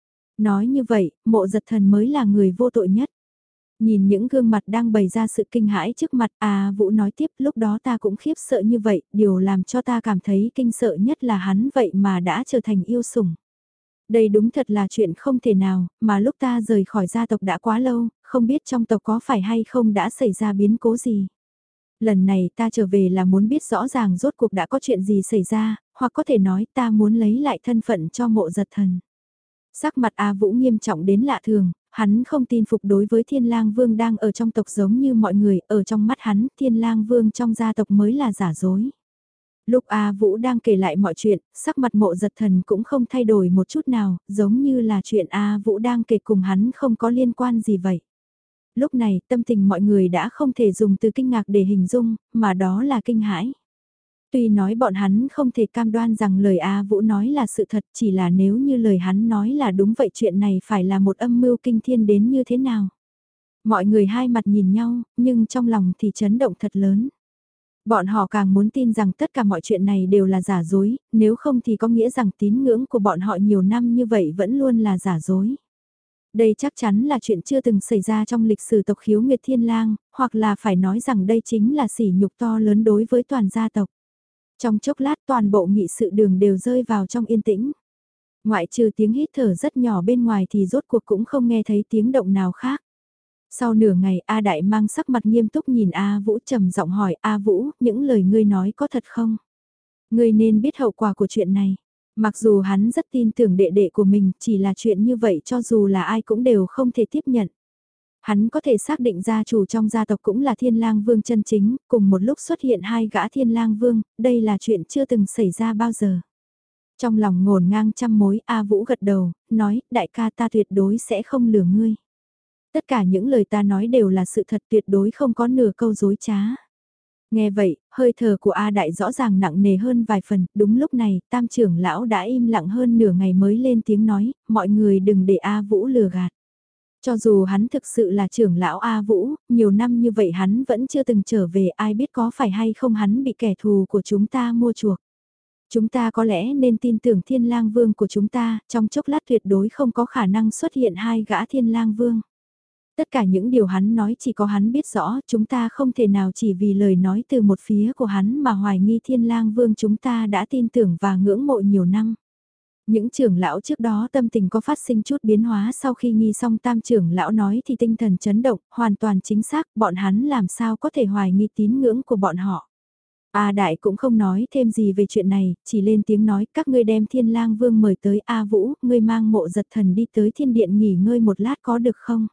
Nói như vậy, Mộ Giật Thần mới là người vô tội nhất. Nhìn những gương mặt đang bày ra sự kinh hãi trước mặt, A Vũ nói tiếp, lúc đó ta cũng khiếp sợ như vậy, điều làm cho ta cảm thấy kinh sợ nhất là hắn vậy mà đã trở thành yêu sủng. Đây đúng thật là chuyện không thể nào, mà lúc ta rời khỏi gia tộc đã quá lâu, không biết trong tộc có phải hay không đã xảy ra biến cố gì. Lần này ta trở về là muốn biết rõ ràng rốt cuộc đã có chuyện gì xảy ra, hoặc có thể nói ta muốn lấy lại thân phận cho Mộ Giật Thần. Sắc mặt A Vũ nghiêm trọng đến lạ thường, hắn không tin phục đối với Thiên Lang Vương đang ở trong tộc giống như mọi người, ở trong mắt hắn, Thiên Lang Vương trong gia tộc mới là giả dối. Lúc A Vũ đang kể lại mọi chuyện, sắc mặt Mộ Giật Thần cũng không thay đổi một chút nào, giống như là chuyện A Vũ đang kể cùng hắn không có liên quan gì vậy. Lúc này, tâm tình mọi người đã không thể dùng từ kinh ngạc để hình dung, mà đó là kinh hãi. Tuy nói bọn hắn không thể cam đoan rằng lời A Vũ nói là sự thật, chỉ là nếu như lời hắn nói là đúng vậy chuyện này phải là một âm mưu kinh thiên đến như thế nào. Mọi người hai mặt nhìn nhau, nhưng trong lòng thì chấn động thật lớn. Bọn họ càng muốn tin rằng tất cả mọi chuyện này đều là giả dối, nếu không thì có nghĩa rằng tín ngưỡng của bọn họ nhiều năm như vậy vẫn luôn là giả dối. Đây chắc chắn là chuyện chưa từng xảy ra trong lịch sử tộc Khiếu Nguyệt Thiên Lang, hoặc là phải nói rằng đây chính là sỉ nhục to lớn đối với toàn gia tộc. Trong chốc lát toàn bộ nghị sự đường đều rơi vào trong yên tĩnh. Ngoại trừ tiếng hít thở rất nhỏ bên ngoài thì rốt cuộc cũng không nghe thấy tiếng động nào khác. Sau nửa ngày A Đại mang sắc mặt nghiêm túc nhìn A Vũ trầm giọng hỏi A Vũ, những lời ngươi nói có thật không? Ngươi nên biết hậu quả của chuyện này. Mặc dù hắn rất tin tưởng đệ đệ của mình, chỉ là chuyện như vậy cho dù là ai cũng đều không thể tiếp nhận. Hắn có thể xác định gia chủ trong gia tộc cũng là Thiên Lang Vương chân chính, cùng một lúc xuất hiện hai gã Thiên Lang Vương, đây là chuyện chưa từng xảy ra bao giờ. Trong lòng ngổn ngang trăm mối, A Vũ gật đầu, nói, đại ca ta tuyệt đối sẽ không lừa ngươi. Tất cả những lời ta nói đều là sự thật, tuyệt đối không có nửa câu dối trá. Nghe vậy, hơi thở của A Đại rõ ràng nặng nề hơn vài phần, đúng lúc này, tam trưởng lão đã im lặng hơn nửa ngày mới lên tiếng nói, mọi người đừng để A Vũ lừa gạt. Cho dù hắn thực sự là trưởng lão A Vũ, nhiều năm như vậy hắn vẫn chưa từng trở về, ai biết có phải hay không hắn bị kẻ thù của chúng ta mua chuộc. Chúng ta có lẽ nên tin tưởng Thiên Lang Vương của chúng ta, trong chốc lát tuyệt đối không có khả năng xuất hiện hai gã Thiên Lang Vương. Tất cả những điều hắn nói chỉ có hắn biết rõ, chúng ta không thể nào chỉ vì lời nói từ một phía của hắn mà hoài nghi Thiên Lang Vương chúng ta đã tin tưởng và ngưỡng mộ nhiều năm. Những trưởng lão trước đó tâm tình có phát sinh chút biến hóa sau khi nghi xong tam trưởng lão nói thì tinh thần chấn động, hoàn toàn chính xác, bọn hắn làm sao có thể hoài nghi tín ngưỡng của bọn họ. A Đại cũng không nói thêm gì về chuyện này, chỉ lên tiếng nói các ngươi đem Thiên Lang Vương mời tới A Vũ, ngươi mang Mộ Giật Thần đi tới thiên điện nghỉ ngơi một lát có được không?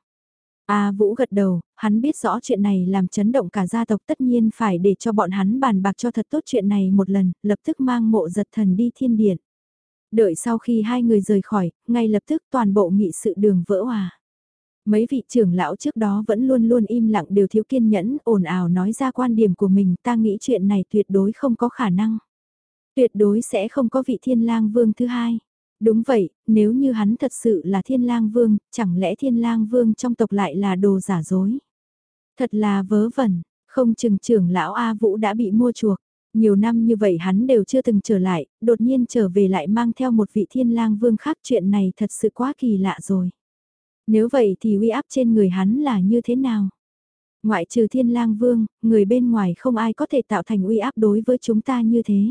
A Vũ gật đầu, hắn biết rõ chuyện này làm chấn động cả gia tộc tất nhiên phải để cho bọn hắn bàn bạc cho thật tốt chuyện này một lần, lập tức mang Mộ Giật Thần đi thiên điện. Đợi sau khi hai người rời khỏi, ngay lập tức toàn bộ nghị sự đường vỡ hòa. Mấy vị trưởng lão trước đó vẫn luôn luôn im lặng đều thiếu kiên nhẫn, ồn ào nói ra quan điểm của mình, ta nghĩ chuyện này tuyệt đối không có khả năng. Tuyệt đối sẽ không có vị Thiên Lang Vương thứ hai. Đúng vậy, nếu như hắn thật sự là Thiên Lang Vương, chẳng lẽ Thiên Lang Vương trong tộc lại là đồ giả dối. Thật là vớ vẩn, không chừng trưởng lão A Vũ đã bị mua chuộc. Nhiều năm như vậy hắn đều chưa từng trở lại, đột nhiên trở về lại mang theo một vị Thiên Lang Vương khác, chuyện này thật sự quá kỳ lạ rồi. Nếu vậy thì uy áp trên người hắn là như thế nào? Ngoại trừ Thiên Lang Vương, người bên ngoài không ai có thể tạo thành uy áp đối với chúng ta như thế.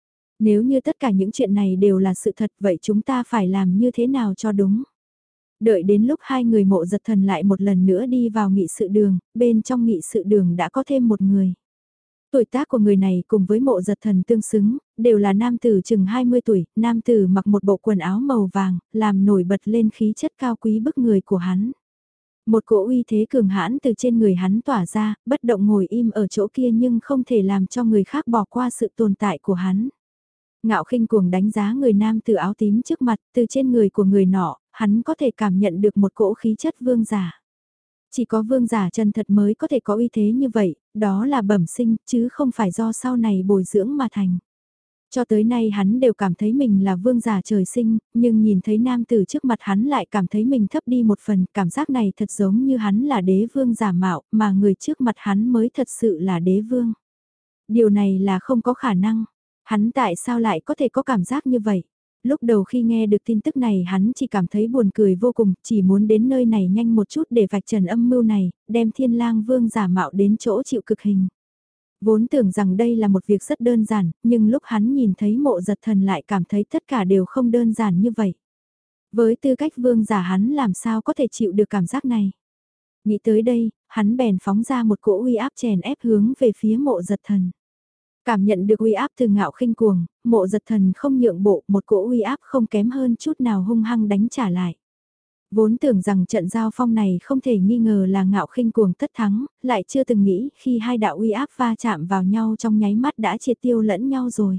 Nếu như tất cả những chuyện này đều là sự thật vậy chúng ta phải làm như thế nào cho đúng? Đợi đến lúc hai người Mộ Giật Thần lại một lần nữa đi vào nghị sự đường, bên trong nghị sự đường đã có thêm một người. Tuổi tác của người này cùng với Mộ Giật Thần tương xứng, đều là nam tử chừng hai mươi tuổi, nam tử mặc một bộ quần áo màu vàng, làm nổi bật lên khí chất cao quý bức người của hắn. Một cỗ uy thế cường hãn từ trên người hắn tỏa ra, bất động ngồi im ở chỗ kia nhưng không thể làm cho người khác bỏ qua sự tồn tại của hắn. Ngạo khinh cuồng đánh giá người nam tử áo tím trước mặt, từ trên người của người nọ, hắn có thể cảm nhận được một cỗ khí chất vương giả. Chỉ có vương giả chân thật mới có thể có uy thế như vậy, đó là bẩm sinh, chứ không phải do sau này bồi dưỡng mà thành. Cho tới nay hắn đều cảm thấy mình là vương giả trời sinh, nhưng nhìn thấy nam tử trước mặt hắn lại cảm thấy mình thấp đi một phần, cảm giác này thật giống như hắn là đế vương giả mạo, mà người trước mặt hắn mới thật sự là đế vương. Điều này là không có khả năng. Hắn tại sao lại có thể có cảm giác như vậy? Lúc đầu khi nghe được tin tức này hắn chỉ cảm thấy buồn cười vô cùng, chỉ muốn đến nơi này nhanh một chút để vạch trần âm mưu này, đem Thiên Lang Vương giả mạo đến chỗ chịu cực hình. Vốn tưởng rằng đây là một việc rất đơn giản, nhưng lúc hắn nhìn thấy Mộ Giật Thần lại cảm thấy tất cả đều không đơn giản như vậy. Với tư cách vương giả hắn làm sao có thể chịu được cảm giác này? Nghĩ tới đây, hắn bèn phóng ra một cỗ uy áp chèn ép hướng về phía Mộ Giật Thần. Cảm nhận được uy áp từ Ngạo Khinh Cuồng, Mộ Giật Thần không nhượng bộ, một cỗ uy áp không kém hơn chút nào hung hăng đánh trả lại. Vốn tưởng rằng trận giao phong này không thể nghi ngờ là Ngạo Khinh Cuồng tất thắng, lại chưa từng nghĩ khi hai đạo uy áp va chạm vào nhau trong nháy mắt đã triệt tiêu lẫn nhau rồi.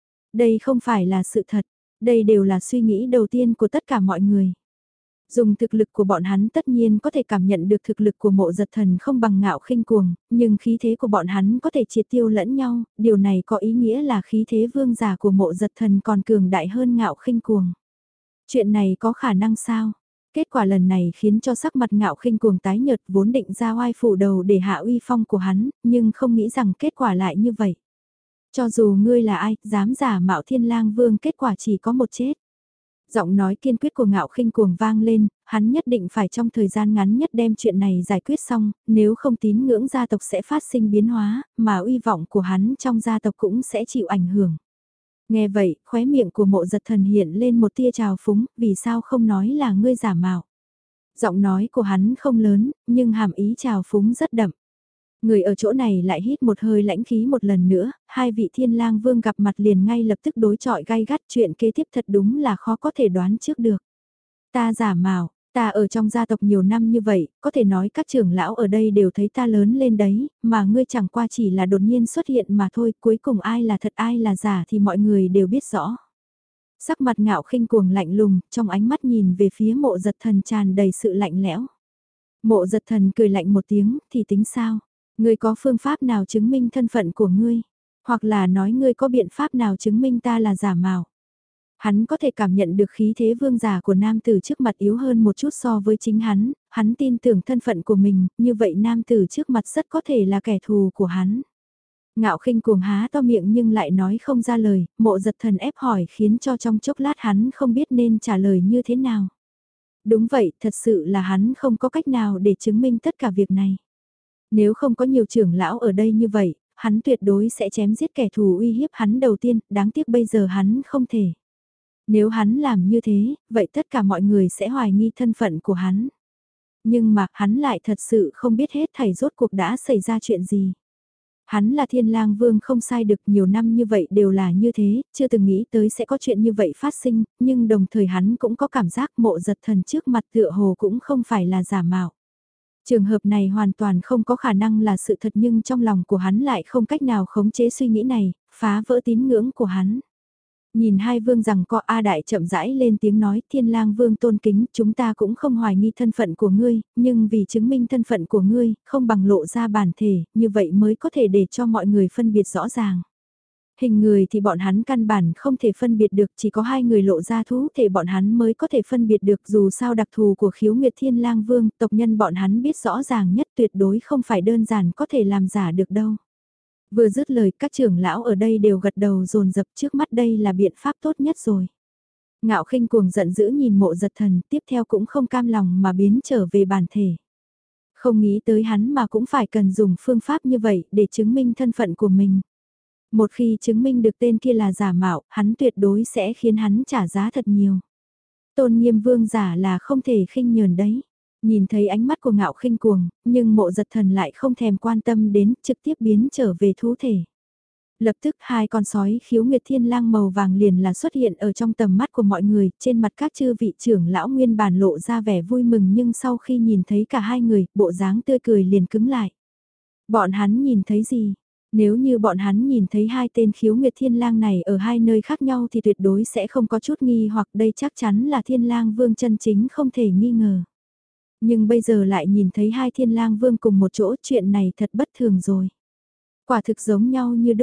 Đây không phải là sự thật, đây đều là suy nghĩ đầu tiên của tất cả mọi người. Dùng thực lực của bọn hắn tất nhiên có thể cảm nhận được thực lực của Mộ Giật Thần không bằng Ngạo Khinh Cuồng, nhưng khí thế của bọn hắn có thể triệt tiêu lẫn nhau, điều này có ý nghĩa là khí thế vương giả của Mộ Giật Thần còn cường đại hơn Ngạo Khinh Cuồng. Chuyện này có khả năng sao? Kết quả lần này khiến cho sắc mặt Ngạo Khinh Cuồng tái nhợt, vốn định ra oai phủ đầu để hạ uy phong của hắn, nhưng không nghĩ rằng kết quả lại như vậy. Cho dù ngươi là ai, dám giả mạo Thiên Lang Vương, kết quả chỉ có một chết. Giọng nói kiên quyết của Ngạo Khinh Cuồng vang lên, hắn nhất định phải trong thời gian ngắn nhất đem chuyện này giải quyết xong, nếu không tín ngưỡng gia tộc sẽ phát sinh biến hóa, mà uy vọng của hắn trong gia tộc cũng sẽ chịu ảnh hưởng. Nghe vậy, khóe miệng của Mộ Giật Thần hiện lên một tia trào phúng, vì sao không nói là ngươi giả mạo. Giọng nói của hắn không lớn, nhưng hàm ý trào phúng rất đậm. Người ở chỗ này lại hít một hơi lãnh khí một lần nữa, hai vị Thiên Lang Vương gặp mặt liền ngay lập tức đối chọi gay gắt, chuyện kế tiếp thật đúng là khó có thể đoán trước được. Ta giả mạo, ta ở trong gia tộc nhiều năm như vậy, có thể nói các trưởng lão ở đây đều thấy ta lớn lên đấy, mà ngươi chẳng qua chỉ là đột nhiên xuất hiện mà thôi, cuối cùng ai là thật ai là giả thì mọi người đều biết rõ. Sắc mặt Ngạo Khinh Cuồng lạnh lùng, trong ánh mắt nhìn về phía Mộ Giật Thần tràn đầy sự lạnh lẽo. Mộ Giật Thần cười lạnh một tiếng, thì tính sao? Ngươi có phương pháp nào chứng minh thân phận của ngươi? Hoặc là nói ngươi có biện pháp nào chứng minh ta là giả mạo? Hắn có thể cảm nhận được khí thế vương giả của nam tử trước mặt yếu hơn một chút so với chính hắn, hắn tin tưởng thân phận của mình, như vậy nam tử trước mặt rất có thể là kẻ thù của hắn. Ngạo Khinh Cuồng há to miệng nhưng lại nói không ra lời, Mộ Giật Thần ép hỏi khiến cho trong chốc lát hắn không biết nên trả lời như thế nào. Đúng vậy, thật sự là hắn không có cách nào để chứng minh tất cả việc này. Nếu không có nhiều trưởng lão ở đây như vậy, hắn tuyệt đối sẽ chém giết kẻ thù uy hiếp hắn đầu tiên, đáng tiếc bây giờ hắn không thể. Nếu hắn làm như thế, vậy tất cả mọi người sẽ hoài nghi thân phận của hắn. Nhưng mà hắn lại thật sự không biết hết thảy rốt cuộc đã xảy ra chuyện gì. Hắn là Thiên Lang Vương không sai được, nhiều năm như vậy đều là như thế, chưa từng nghĩ tới sẽ có chuyện như vậy phát sinh, nhưng đồng thời hắn cũng có cảm giác Mộ Giật Thần trước mặt tựa hồ cũng không phải là giả mạo. Trường hợp này hoàn toàn không có khả năng là sự thật, nhưng trong lòng của hắn lại không cách nào khống chế suy nghĩ này, phá vỡ tín ngưỡng của hắn. Nhìn hai vương rằng co, A Đại chậm rãi lên tiếng nói, Thiên Lang Vương tôn kính, chúng ta cũng không hoài nghi thân phận của ngươi, nhưng vì chứng minh thân phận của ngươi, không bằng lộ ra bản thể, như vậy mới có thể để cho mọi người phân biệt rõ ràng. Hình người thì bọn hắn căn bản không thể phân biệt được, chỉ có hai người lộ ra thú thể bọn hắn mới có thể phân biệt được, dù sao đặc thù của khiếu nguyệt Thiên Lang Vương, tộc nhân bọn hắn biết rõ ràng nhất, tuyệt đối không phải đơn giản có thể làm giả được đâu. Vừa dứt lời, các trưởng lão ở đây đều gật đầu dồn dập, trước mắt đây là biện pháp tốt nhất rồi. Ngạo Khinh Cuồng giận dữ nhìn Mộ Giật Thần, tiếp theo cũng không cam lòng mà biến trở về bản thể. Không nghĩ tới hắn mà cũng phải cần dùng phương pháp như vậy để chứng minh thân phận của mình. Một khi chứng minh được tên kia là giả mạo, hắn tuyệt đối sẽ khiến hắn trả giá thật nhiều. Tôn Nghiêm Vương giả là không thể khinh nhờn đấy. Nhìn thấy ánh mắt của Ngạo Khinh Cuồng, nhưng Mộ Giật Thần lại không thèm quan tâm đến, trực tiếp biến trở về thú thể. Lập tức hai con sói khiếu nguyệt thiên lang màu vàng liền là xuất hiện ở trong tầm mắt của mọi người, trên mặt các chư vị trưởng lão nguyên bản lộ ra vẻ vui mừng, nhưng sau khi nhìn thấy cả hai người, bộ dáng tươi cười liền cứng lại. Bọn hắn nhìn thấy gì? Nếu như bọn hắn nhìn thấy hai tên khiếu nguyệt thiên lang này ở hai nơi khác nhau thì tuyệt đối sẽ không có chút nghi hoặc, đây chắc chắn là Thiên Lang Vương chân chính không thể nghi ngờ. Nhưng bây giờ lại nhìn thấy hai Thiên Lang Vương cùng một chỗ, chuyện này thật bất thường rồi. Quả thực giống nhau như đúc,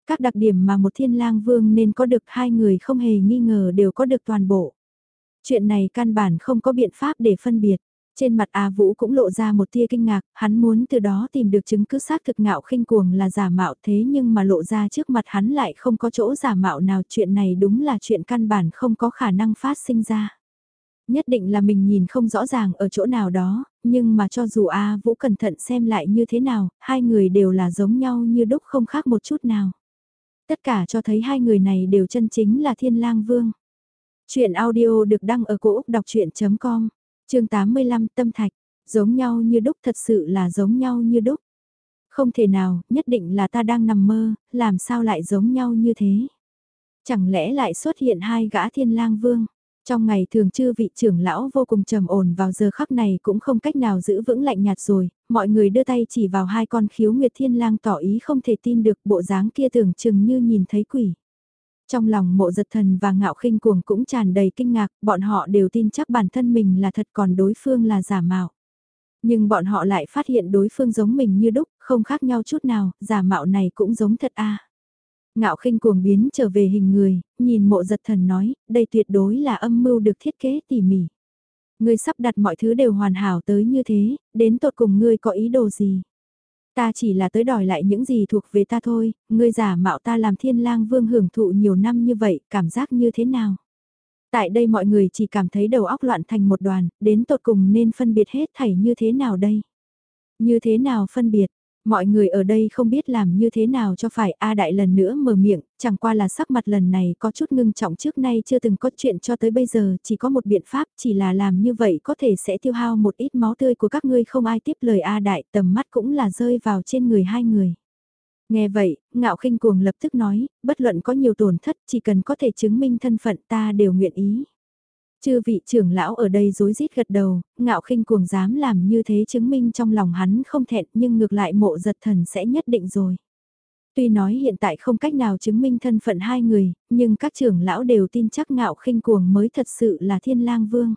Các đặc điểm mà một thiên lang vương nên có được hai người không hề nghi ngờ đều có được toàn bộ. Chuyện này căn bản không có biện pháp để phân biệt. Trên mặt A Vũ cũng lộ ra một tia kinh ngạc, hắn muốn từ đó tìm được chứng cứ xác thực Ngạo Khinh Cuồng là giả mạo thế nhưng mà lộ ra trước mặt hắn lại không có chỗ giả mạo nào, chuyện này đúng là chuyện căn bản không có khả năng phát sinh ra. Nhất định là mình nhìn không rõ ràng ở chỗ nào đó, nhưng mà cho dù A Vũ cẩn thận xem lại như thế nào, hai người đều là giống nhau như đúc không khác một chút nào. Tất cả cho thấy hai người này đều chân chính là Thiên Lang Vương. Chuyện audio được đăng ở cổ Úc đọc chuyện com, chương tám mươi lăm Tâm Thạch, giống nhau như đúc, thật sự là giống nhau như đúc. Không thể nào, nhất định là ta đang nằm mơ, làm sao lại giống nhau như thế? Chẳng lẽ lại xuất hiện hai gã Thiên Lang Vương? Trong ngày thường chư vị trưởng lão vô cùng trầm ổn, vào giờ khắc này cũng không cách nào giữ vững lạnh nhạt rồi, mọi người đưa tay chỉ vào hai con khiếu nguyệt thiên lang tỏ ý không thể tin được, bộ dáng kia tưởng chừng như nhìn thấy quỷ. Trong lòng Mộ Dật Thần và Ngạo Khinh Cuồng cũng tràn đầy kinh ngạc, bọn họ đều tin chắc bản thân mình là thật còn đối phương là giả mạo. Nhưng bọn họ lại phát hiện đối phương giống mình như đúc, không khác nhau chút nào, giả mạo này cũng giống thật a. Ngạo Khinh Cuồng biến trở về hình người, nhìn Mộ Dật Thần nói, đây tuyệt đối là âm mưu được thiết kế tỉ mỉ. Ngươi sắp đặt mọi thứ đều hoàn hảo tới như thế, đến tột cùng ngươi có ý đồ gì? Ta chỉ là tới đòi lại những gì thuộc về ta thôi, ngươi giả mạo ta làm Thiên Lang Vương hưởng thụ nhiều năm như vậy, cảm giác như thế nào? Tại đây mọi người chỉ cảm thấy đầu óc loạn thành một đoàn, đến tột cùng nên phân biệt hết thảy như thế nào đây? Như thế nào phân biệt? Mọi người ở đây không biết làm như thế nào cho phải. A Đại lần nữa mở miệng, chẳng qua là sắc mặt lần này có chút ngưng trọng, trước nay chưa từng có chuyện cho tới bây giờ, chỉ có một biện pháp, chỉ là làm như vậy có thể sẽ tiêu hao một ít máu tươi của các ngươi, không ai tiếp lời A Đại, tầm mắt cũng là rơi vào trên người hai người. Nghe vậy, Ngạo Khinh Cuồng lập tức nói, bất luận có nhiều tổn thất, chỉ cần có thể chứng minh thân phận ta đều nguyện ý. Chư vị trưởng lão ở đây rối rít gật đầu, Ngạo Khinh Cuồng dám làm như thế chứng minh trong lòng hắn không thẹn, nhưng ngược lại Mộ Dật Thần sẽ nhất định rồi. Tuy nói hiện tại không cách nào chứng minh thân phận hai người, nhưng các trưởng lão đều tin chắc Ngạo Khinh Cuồng mới thật sự là Thiên Lang Vương.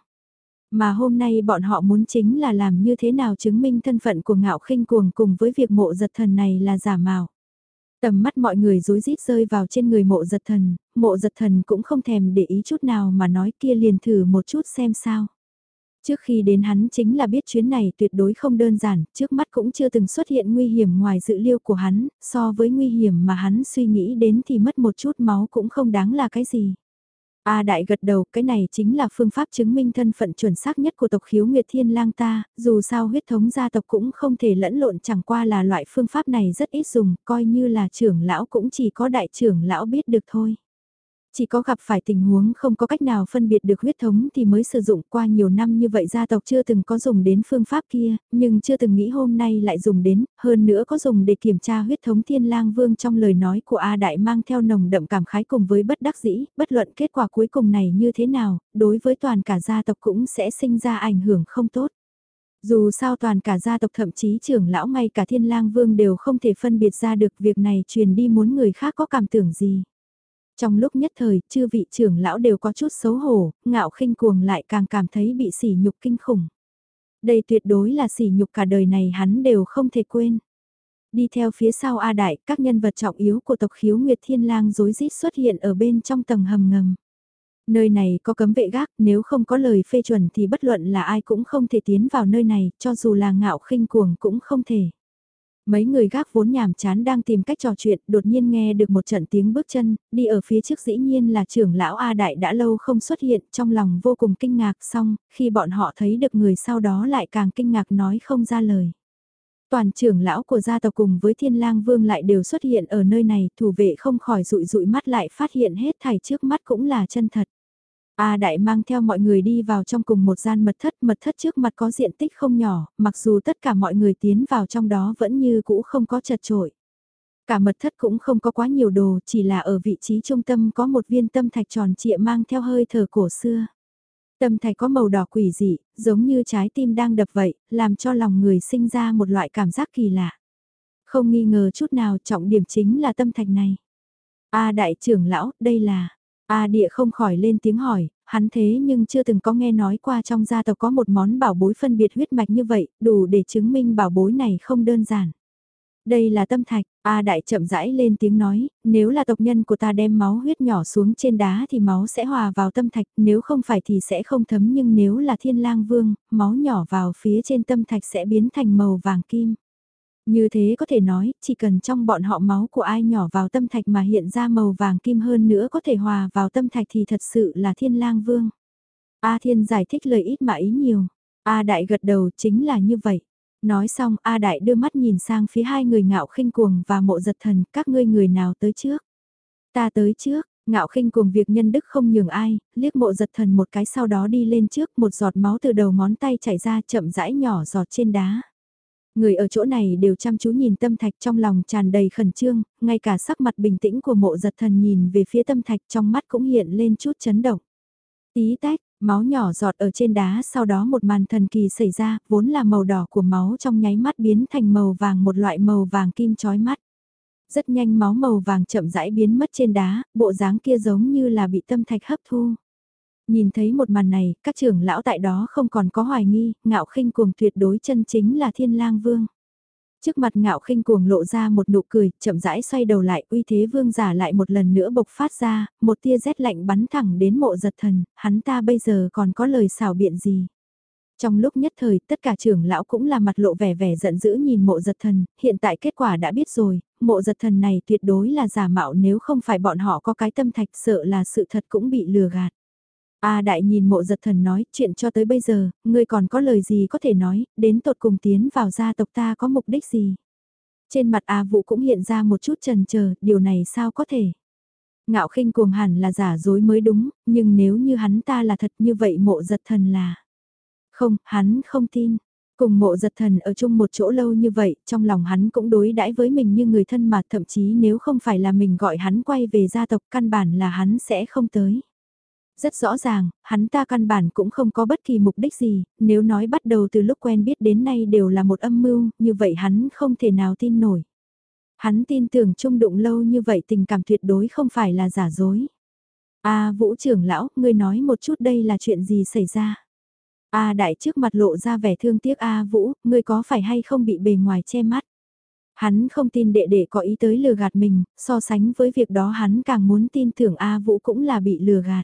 Mà hôm nay bọn họ muốn chính là làm như thế nào chứng minh thân phận của Ngạo Khinh Cuồng cùng với việc Mộ Dật Thần này là giả mạo. Tầm mắt mọi người rối rít rơi vào trên người Mộ Dật Thần, Mộ Dật Thần cũng không thèm để ý chút nào mà nói kia liền thử một chút xem sao. Trước khi đến hắn chính là biết chuyến này tuyệt đối không đơn giản, trước mắt cũng chưa từng xuất hiện nguy hiểm ngoài dự liệu của hắn, so với nguy hiểm mà hắn suy nghĩ đến thì mất một chút máu cũng không đáng là cái gì. A Đại gật đầu, cái này chính là phương pháp chứng minh thân phận chuẩn xác nhất của tộc khiếu Nguyệt Thiên Lang ta, dù sao huyết thống gia tộc cũng không thể lẫn lộn, chẳng qua là loại phương pháp này rất ít dùng, coi như là trưởng lão cũng chỉ có đại trưởng lão biết được thôi. Chỉ có gặp phải tình huống không có cách nào phân biệt được huyết thống thì mới sử dụng, qua nhiều năm như vậy gia tộc chưa từng có dùng đến phương pháp kia, nhưng chưa từng nghĩ hôm nay lại dùng đến, hơn nữa có dùng để kiểm tra huyết thống Thiên Lang Vương. Trong lời nói của A Đại mang theo nồng đậm cảm khái cùng với bất đắc dĩ, bất luận kết quả cuối cùng này như thế nào, đối với toàn cả gia tộc cũng sẽ sinh ra ảnh hưởng không tốt. Dù sao toàn cả gia tộc thậm chí trưởng lão ngay cả Thiên Lang Vương đều không thể phân biệt ra được việc này truyền đi muốn người khác có cảm tưởng gì. Trong lúc nhất thời, chư vị trưởng lão đều có chút xấu hổ, Ngạo Khinh Cuồng lại càng cảm thấy bị sỉ nhục kinh khủng. Đây tuyệt đối là sỉ nhục cả đời này hắn đều không thể quên. Đi theo phía sau A Đại, các nhân vật trọng yếu của tộc khiếu Nguyệt Thiên Lang rối rít xuất hiện ở bên trong tầng hầm ngầm. Nơi này có cấm vệ gác, nếu không có lời phê chuẩn thì bất luận là ai cũng không thể tiến vào nơi này, cho dù là Ngạo Khinh Cuồng cũng không thể. Mấy người gác vốn nhàm chán đang tìm cách trò chuyện, đột nhiên nghe được một trận tiếng bước chân, đi ở phía trước dĩ nhiên là trưởng lão A Đại đã lâu không xuất hiện, trong lòng vô cùng kinh ngạc, xong, khi bọn họ thấy được người sau đó lại càng kinh ngạc nói không ra lời. Toàn trưởng lão của gia tộc cùng với Thiên Lang Vương lại đều xuất hiện ở nơi này, thủ vệ không khỏi dụi dụi mắt lại phát hiện hết thảy trước mắt cũng là chân thật. A Đại mang theo mọi người đi vào trong cùng một gian mật thất, mật thất trước mặt có diện tích không nhỏ, mặc dù tất cả mọi người tiến vào trong đó vẫn như cũ không có chật chội. Cả mật thất cũng không có quá nhiều đồ, chỉ là ở vị trí trung tâm có một viên tâm thạch tròn trịa mang theo hơi thở cổ xưa. Tâm thạch có màu đỏ quỷ dị, giống như trái tim đang đập vậy, làm cho lòng người sinh ra một loại cảm giác kỳ lạ. Không nghi ngờ chút nào, trọng điểm chính là tâm thạch này. A Đại trưởng lão, đây là... A Địa không khỏi lên tiếng hỏi, hắn thế nhưng chưa từng có nghe nói qua trong gia tộc có một món bảo bối phân biệt huyết mạch như vậy, đủ để chứng minh bảo bối này không đơn giản. Đây là tâm thạch, A Đại chậm rãi lên tiếng nói, nếu là tộc nhân của ta đem máu huyết nhỏ xuống trên đá thì máu sẽ hòa vào tâm thạch, nếu không phải thì sẽ không thấm, nhưng nếu là Thiên Lang Vương, máu nhỏ vào phía trên tâm thạch sẽ biến thành màu vàng kim. Như thế có thể nói, chỉ cần trong bọn họ máu của ai nhỏ vào tâm thạch mà hiện ra màu vàng kim hơn nữa có thể hòa vào tâm thạch thì thật sự là Thiên Lang Vương. A Thiên giải thích lời ít mà ý nhiều. A Đại gật đầu, chính là như vậy. Nói xong A Đại đưa mắt nhìn sang phía hai người Ngạo Khinh Cuồng và Mộ Giật Thần, các ngươi người nào tới trước? Ta tới trước. Ngạo Khinh Cuồng việc nhân đức không nhường ai, liếc Mộ Giật Thần một cái sau đó đi lên trước, một giọt máu từ đầu ngón tay chảy ra chậm rãi nhỏ giọt trên đá. Người ở chỗ này đều chăm chú nhìn tâm thạch, trong lòng tràn đầy khẩn trương, ngay cả sắc mặt bình tĩnh của Mộ Giật Thần nhìn về phía tâm thạch trong mắt cũng hiện lên chút chấn động. Tí tách, máu nhỏ giọt ở trên đá, sau đó một màn thần kỳ xảy ra, vốn là màu đỏ của máu trong nháy mắt biến thành màu vàng, một loại màu vàng kim chói mắt. Rất nhanh máu màu vàng chậm rãi biến mất trên đá, bộ dáng kia giống như là bị tâm thạch hấp thu. Nhìn thấy một màn này, các trưởng lão tại đó không còn có hoài nghi, Ngạo Khinh Cuồng tuyệt đối chân chính là Thiên Lang Vương. Trước mặt Ngạo Khinh Cuồng lộ ra một nụ cười, chậm rãi xoay đầu lại, uy thế vương giả lại một lần nữa bộc phát ra, một tia rét lạnh bắn thẳng đến Mộ Giật Thần, hắn ta bây giờ còn có lời xảo biện gì. Trong lúc nhất thời, tất cả trưởng lão cũng là mặt lộ vẻ vẻ giận dữ nhìn Mộ Giật Thần, hiện tại kết quả đã biết rồi, Mộ Giật Thần này tuyệt đối là giả mạo, nếu không phải bọn họ có cái tâm thạch sợ là sự thật cũng bị lừa gạt. A Đại nhìn Mộ Giật Thần nói, chuyện cho tới bây giờ, ngươi còn có lời gì có thể nói, đến tột cùng tiến vào gia tộc ta có mục đích gì? Trên mặt A Vũ cũng hiện ra một chút chần chờ, điều này sao có thể? Ngạo Khinh Cuồng hẳn là giả dối mới đúng, nhưng nếu như hắn ta là thật như vậy Mộ Giật Thần là... Không, hắn không tin. Cùng Mộ Giật Thần ở chung một chỗ lâu như vậy, trong lòng hắn cũng đối đãi với mình như người thân mà, thậm chí nếu không phải là mình gọi hắn quay về gia tộc, căn bản là hắn sẽ không tới. Rất rõ ràng, hắn ta căn bản cũng không có bất kỳ mục đích gì, nếu nói bắt đầu từ lúc quen biết đến nay đều là một âm mưu, như vậy hắn không thể nào tin nổi. Hắn tin tưởng chung đụng lâu như vậy tình cảm tuyệt đối không phải là giả dối. A Vũ trưởng lão, ngươi nói một chút đây là chuyện gì xảy ra? A Đại trước mặt lộ ra vẻ thương tiếc. A Vũ, ngươi có phải hay không bị bề ngoài che mắt? Hắn không tin đệ đệ có ý tới lừa gạt mình, so sánh với việc đó hắn càng muốn tin tưởng A Vũ cũng là bị lừa gạt.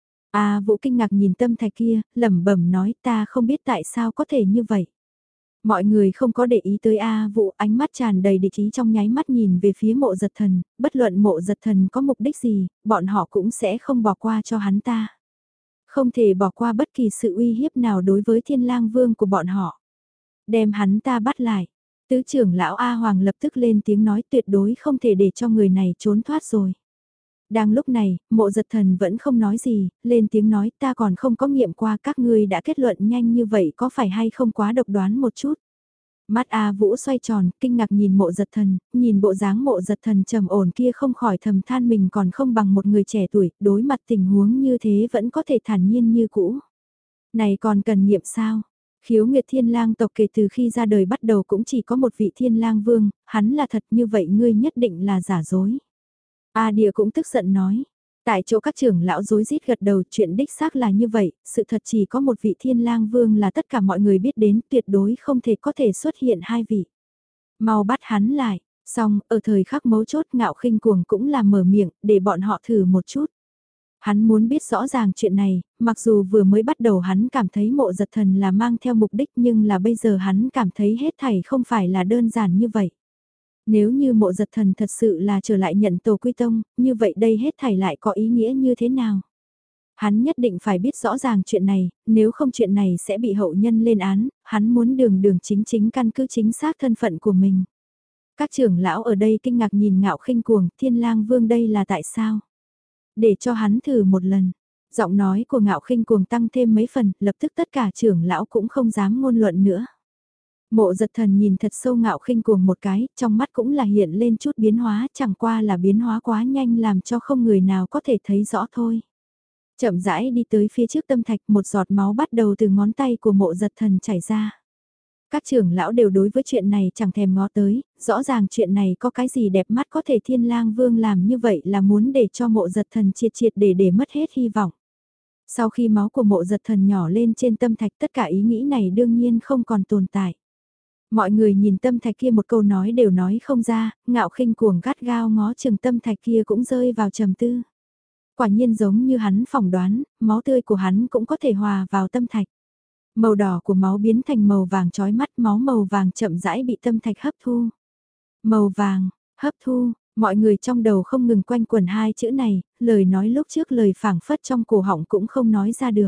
A Vũ kinh ngạc nhìn tâm thạch kia, lẩm bẩm nói ta không biết tại sao có thể như vậy. Mọi người không có để ý tới A Vũ, ánh mắt tràn đầy địch ý trong nháy mắt nhìn về phía Mộ Giật Thần, bất luận Mộ Giật Thần có mục đích gì, bọn họ cũng sẽ không bỏ qua cho hắn ta. Không thể bỏ qua bất kỳ sự uy hiếp nào đối với Thiên Lang Vương của bọn họ. Đem hắn ta bắt lại. Tứ trưởng lão A Hoàng lập tức lên tiếng nói tuyệt đối không thể để cho người này trốn thoát rồi. Đang lúc này, Mộ Giật Thần vẫn không nói gì, lên tiếng nói ta còn không có nghiệm qua, các ngươi đã kết luận nhanh như vậy có phải hay không quá độc đoán một chút. Mắt A Vũ xoay tròn, kinh ngạc nhìn Mộ Giật Thần, nhìn bộ dáng Mộ Giật Thần trầm ổn kia không khỏi thầm than mình còn không bằng một người trẻ tuổi, đối mặt tình huống như thế vẫn có thể thản nhiên như cũ. Này còn cần nghiệm sao? Khiếu Nguyệt Thiên Lang tộc kể từ khi ra đời bắt đầu cũng chỉ có một vị Thiên Lang Vương, hắn là thật như vậy ngươi nhất định là giả dối. A Địa cũng tức giận nói. Tại chỗ các trưởng lão rối rít gật đầu, chuyện đích xác là như vậy, sự thật chỉ có một vị Thiên Lang Vương là tất cả mọi người biết đến, tuyệt đối không thể có thể xuất hiện hai vị. Mau bắt hắn lại, xong, ở thời khắc mấu chốt Ngạo Khinh Cuồng cũng là mở miệng, để bọn họ thử một chút. Hắn muốn biết rõ ràng chuyện này, mặc dù vừa mới bắt đầu hắn cảm thấy Mộ Giật Thần là mang theo mục đích nhưng là bây giờ hắn cảm thấy hết thảy không phải là đơn giản như vậy. Nếu như Mộ Giật Thần thật sự là trở lại nhận tổ quy tông, như vậy đây hết thảy lại có ý nghĩa như thế nào? Hắn nhất định phải biết rõ ràng chuyện này, nếu không chuyện này sẽ bị hậu nhân lên án, hắn muốn đường đường chính chính căn cứ chính xác thân phận của mình. Các trưởng lão ở đây kinh ngạc nhìn Ngạo Khinh Cuồng, Thiên Lang Vương đây là tại sao? Để cho hắn thử một lần. Giọng nói của Ngạo Khinh Cuồng tăng thêm mấy phần, lập tức tất cả trưởng lão cũng không dám ngôn luận nữa. Mộ Giật Thần nhìn thật sâu Ngạo Khinh Cuồng một cái, trong mắt cũng là hiện lên chút biến hóa, chẳng qua là biến hóa quá nhanh làm cho không người nào có thể thấy rõ thôi. Chậm rãi đi tới phía trước tâm thạch, một giọt máu bắt đầu từ ngón tay của Mộ Giật Thần chảy ra. Các trưởng lão đều đối với chuyện này chẳng thèm ngó tới, rõ ràng chuyện này có cái gì đẹp mắt có thể Thiên Lang Vương làm như vậy là muốn để cho Mộ Giật Thần triệt triệt để để mất hết hy vọng. Sau khi máu của Mộ Giật Thần nhỏ lên trên tâm thạch tất cả ý nghĩ này đương nhiên không còn tồn tại. Mọi người nhìn Tâm Thạch kia một câu nói đều nói không ra, Ngạo Khinh cuồng gắt gao ngó chừng Tâm Thạch kia cũng rơi vào trầm tư. Quả nhiên giống như hắn phỏng đoán, máu tươi của hắn cũng có thể hòa vào Tâm Thạch. Màu đỏ của máu biến thành màu vàng chói mắt, máu màu vàng chậm rãi bị Tâm Thạch hấp thu. Màu vàng, hấp thu, mọi người trong đầu không ngừng quanh quẩn hai chữ này, lời nói lúc trước lời phảng phất trong cổ họng cũng không nói ra được.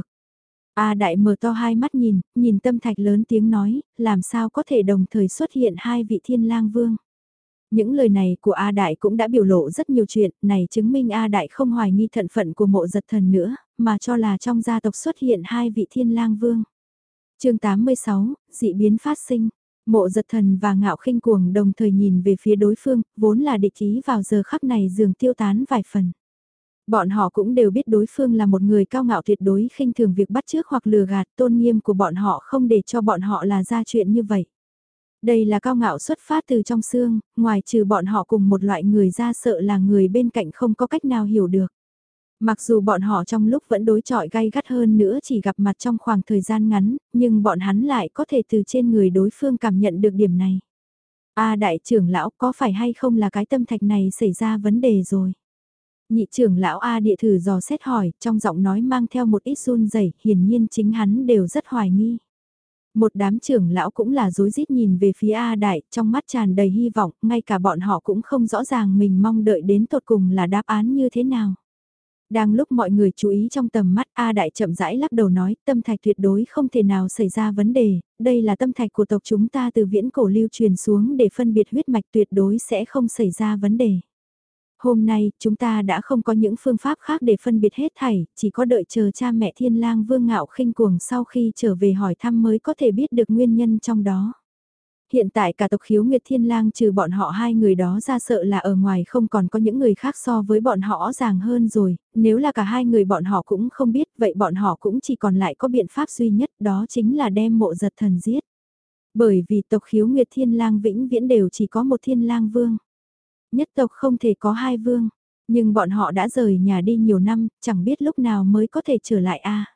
A Đại mở to hai mắt nhìn, nhìn Tâm Thạch lớn tiếng nói, làm sao có thể đồng thời xuất hiện hai vị thiên lang vương. Những lời này của A Đại cũng đã biểu lộ rất nhiều chuyện, này chứng minh A Đại không hoài nghi thận phận của mộ giật thần nữa, mà cho là trong gia tộc xuất hiện hai vị thiên lang vương. chương tám mươi sáu, dị biến phát sinh. Mộ giật thần và Ngạo Khinh cuồng đồng thời nhìn về phía đối phương, vốn là địch ý vào giờ khắc này dường tiêu tán vài phần. Bọn họ cũng đều biết đối phương là một người cao ngạo tuyệt đối khinh thường việc bắt chước hoặc lừa gạt, tôn nghiêm của bọn họ không để cho bọn họ là ra chuyện như vậy. Đây là cao ngạo xuất phát từ trong xương, ngoài trừ bọn họ cùng một loại người ra sợ là người bên cạnh không có cách nào hiểu được. Mặc dù bọn họ trong lúc vẫn đối chọi gay gắt hơn nữa chỉ gặp mặt trong khoảng thời gian ngắn, nhưng bọn hắn lại có thể từ trên người đối phương cảm nhận được điểm này. A đại trưởng lão có phải hay không là cái tâm thạch này xảy ra vấn đề rồi? Nhị trưởng lão A địa thử dò xét hỏi, trong giọng nói mang theo một ít run rẩy, hiển nhiên chính hắn đều rất hoài nghi. Một đám trưởng lão cũng là rối rít nhìn về phía A đại, trong mắt tràn đầy hy vọng, ngay cả bọn họ cũng không rõ ràng mình mong đợi đến tột cùng là đáp án như thế nào. Đang lúc mọi người chú ý trong tầm mắt A Đại chậm rãi lắc đầu nói tâm thạch tuyệt đối không thể nào xảy ra vấn đề, đây là tâm thạch của tộc chúng ta từ viễn cổ lưu truyền xuống để phân biệt huyết mạch tuyệt đối sẽ không xảy ra vấn đề. Hôm nay chúng ta đã không có những phương pháp khác để phân biệt hết thảy, chỉ có đợi chờ cha mẹ Thiên Lang Vương Ngạo Khinh cuồng sau khi trở về hỏi thăm mới có thể biết được nguyên nhân trong đó. Hiện tại cả tộc Khiếu Nguyệt Thiên Lang trừ bọn họ hai người đó ra sợ là ở ngoài không còn có những người khác so với bọn họ rõ ràng hơn rồi, nếu là cả hai người bọn họ cũng không biết vậy bọn họ cũng chỉ còn lại có biện pháp duy nhất đó chính là đem mộ giật thần giết. Bởi vì tộc Khiếu Nguyệt Thiên Lang vĩnh viễn đều chỉ có một Thiên Lang Vương. Nhất tộc không thể có hai vương, nhưng bọn họ đã rời nhà đi nhiều năm, chẳng biết lúc nào mới có thể trở lại a.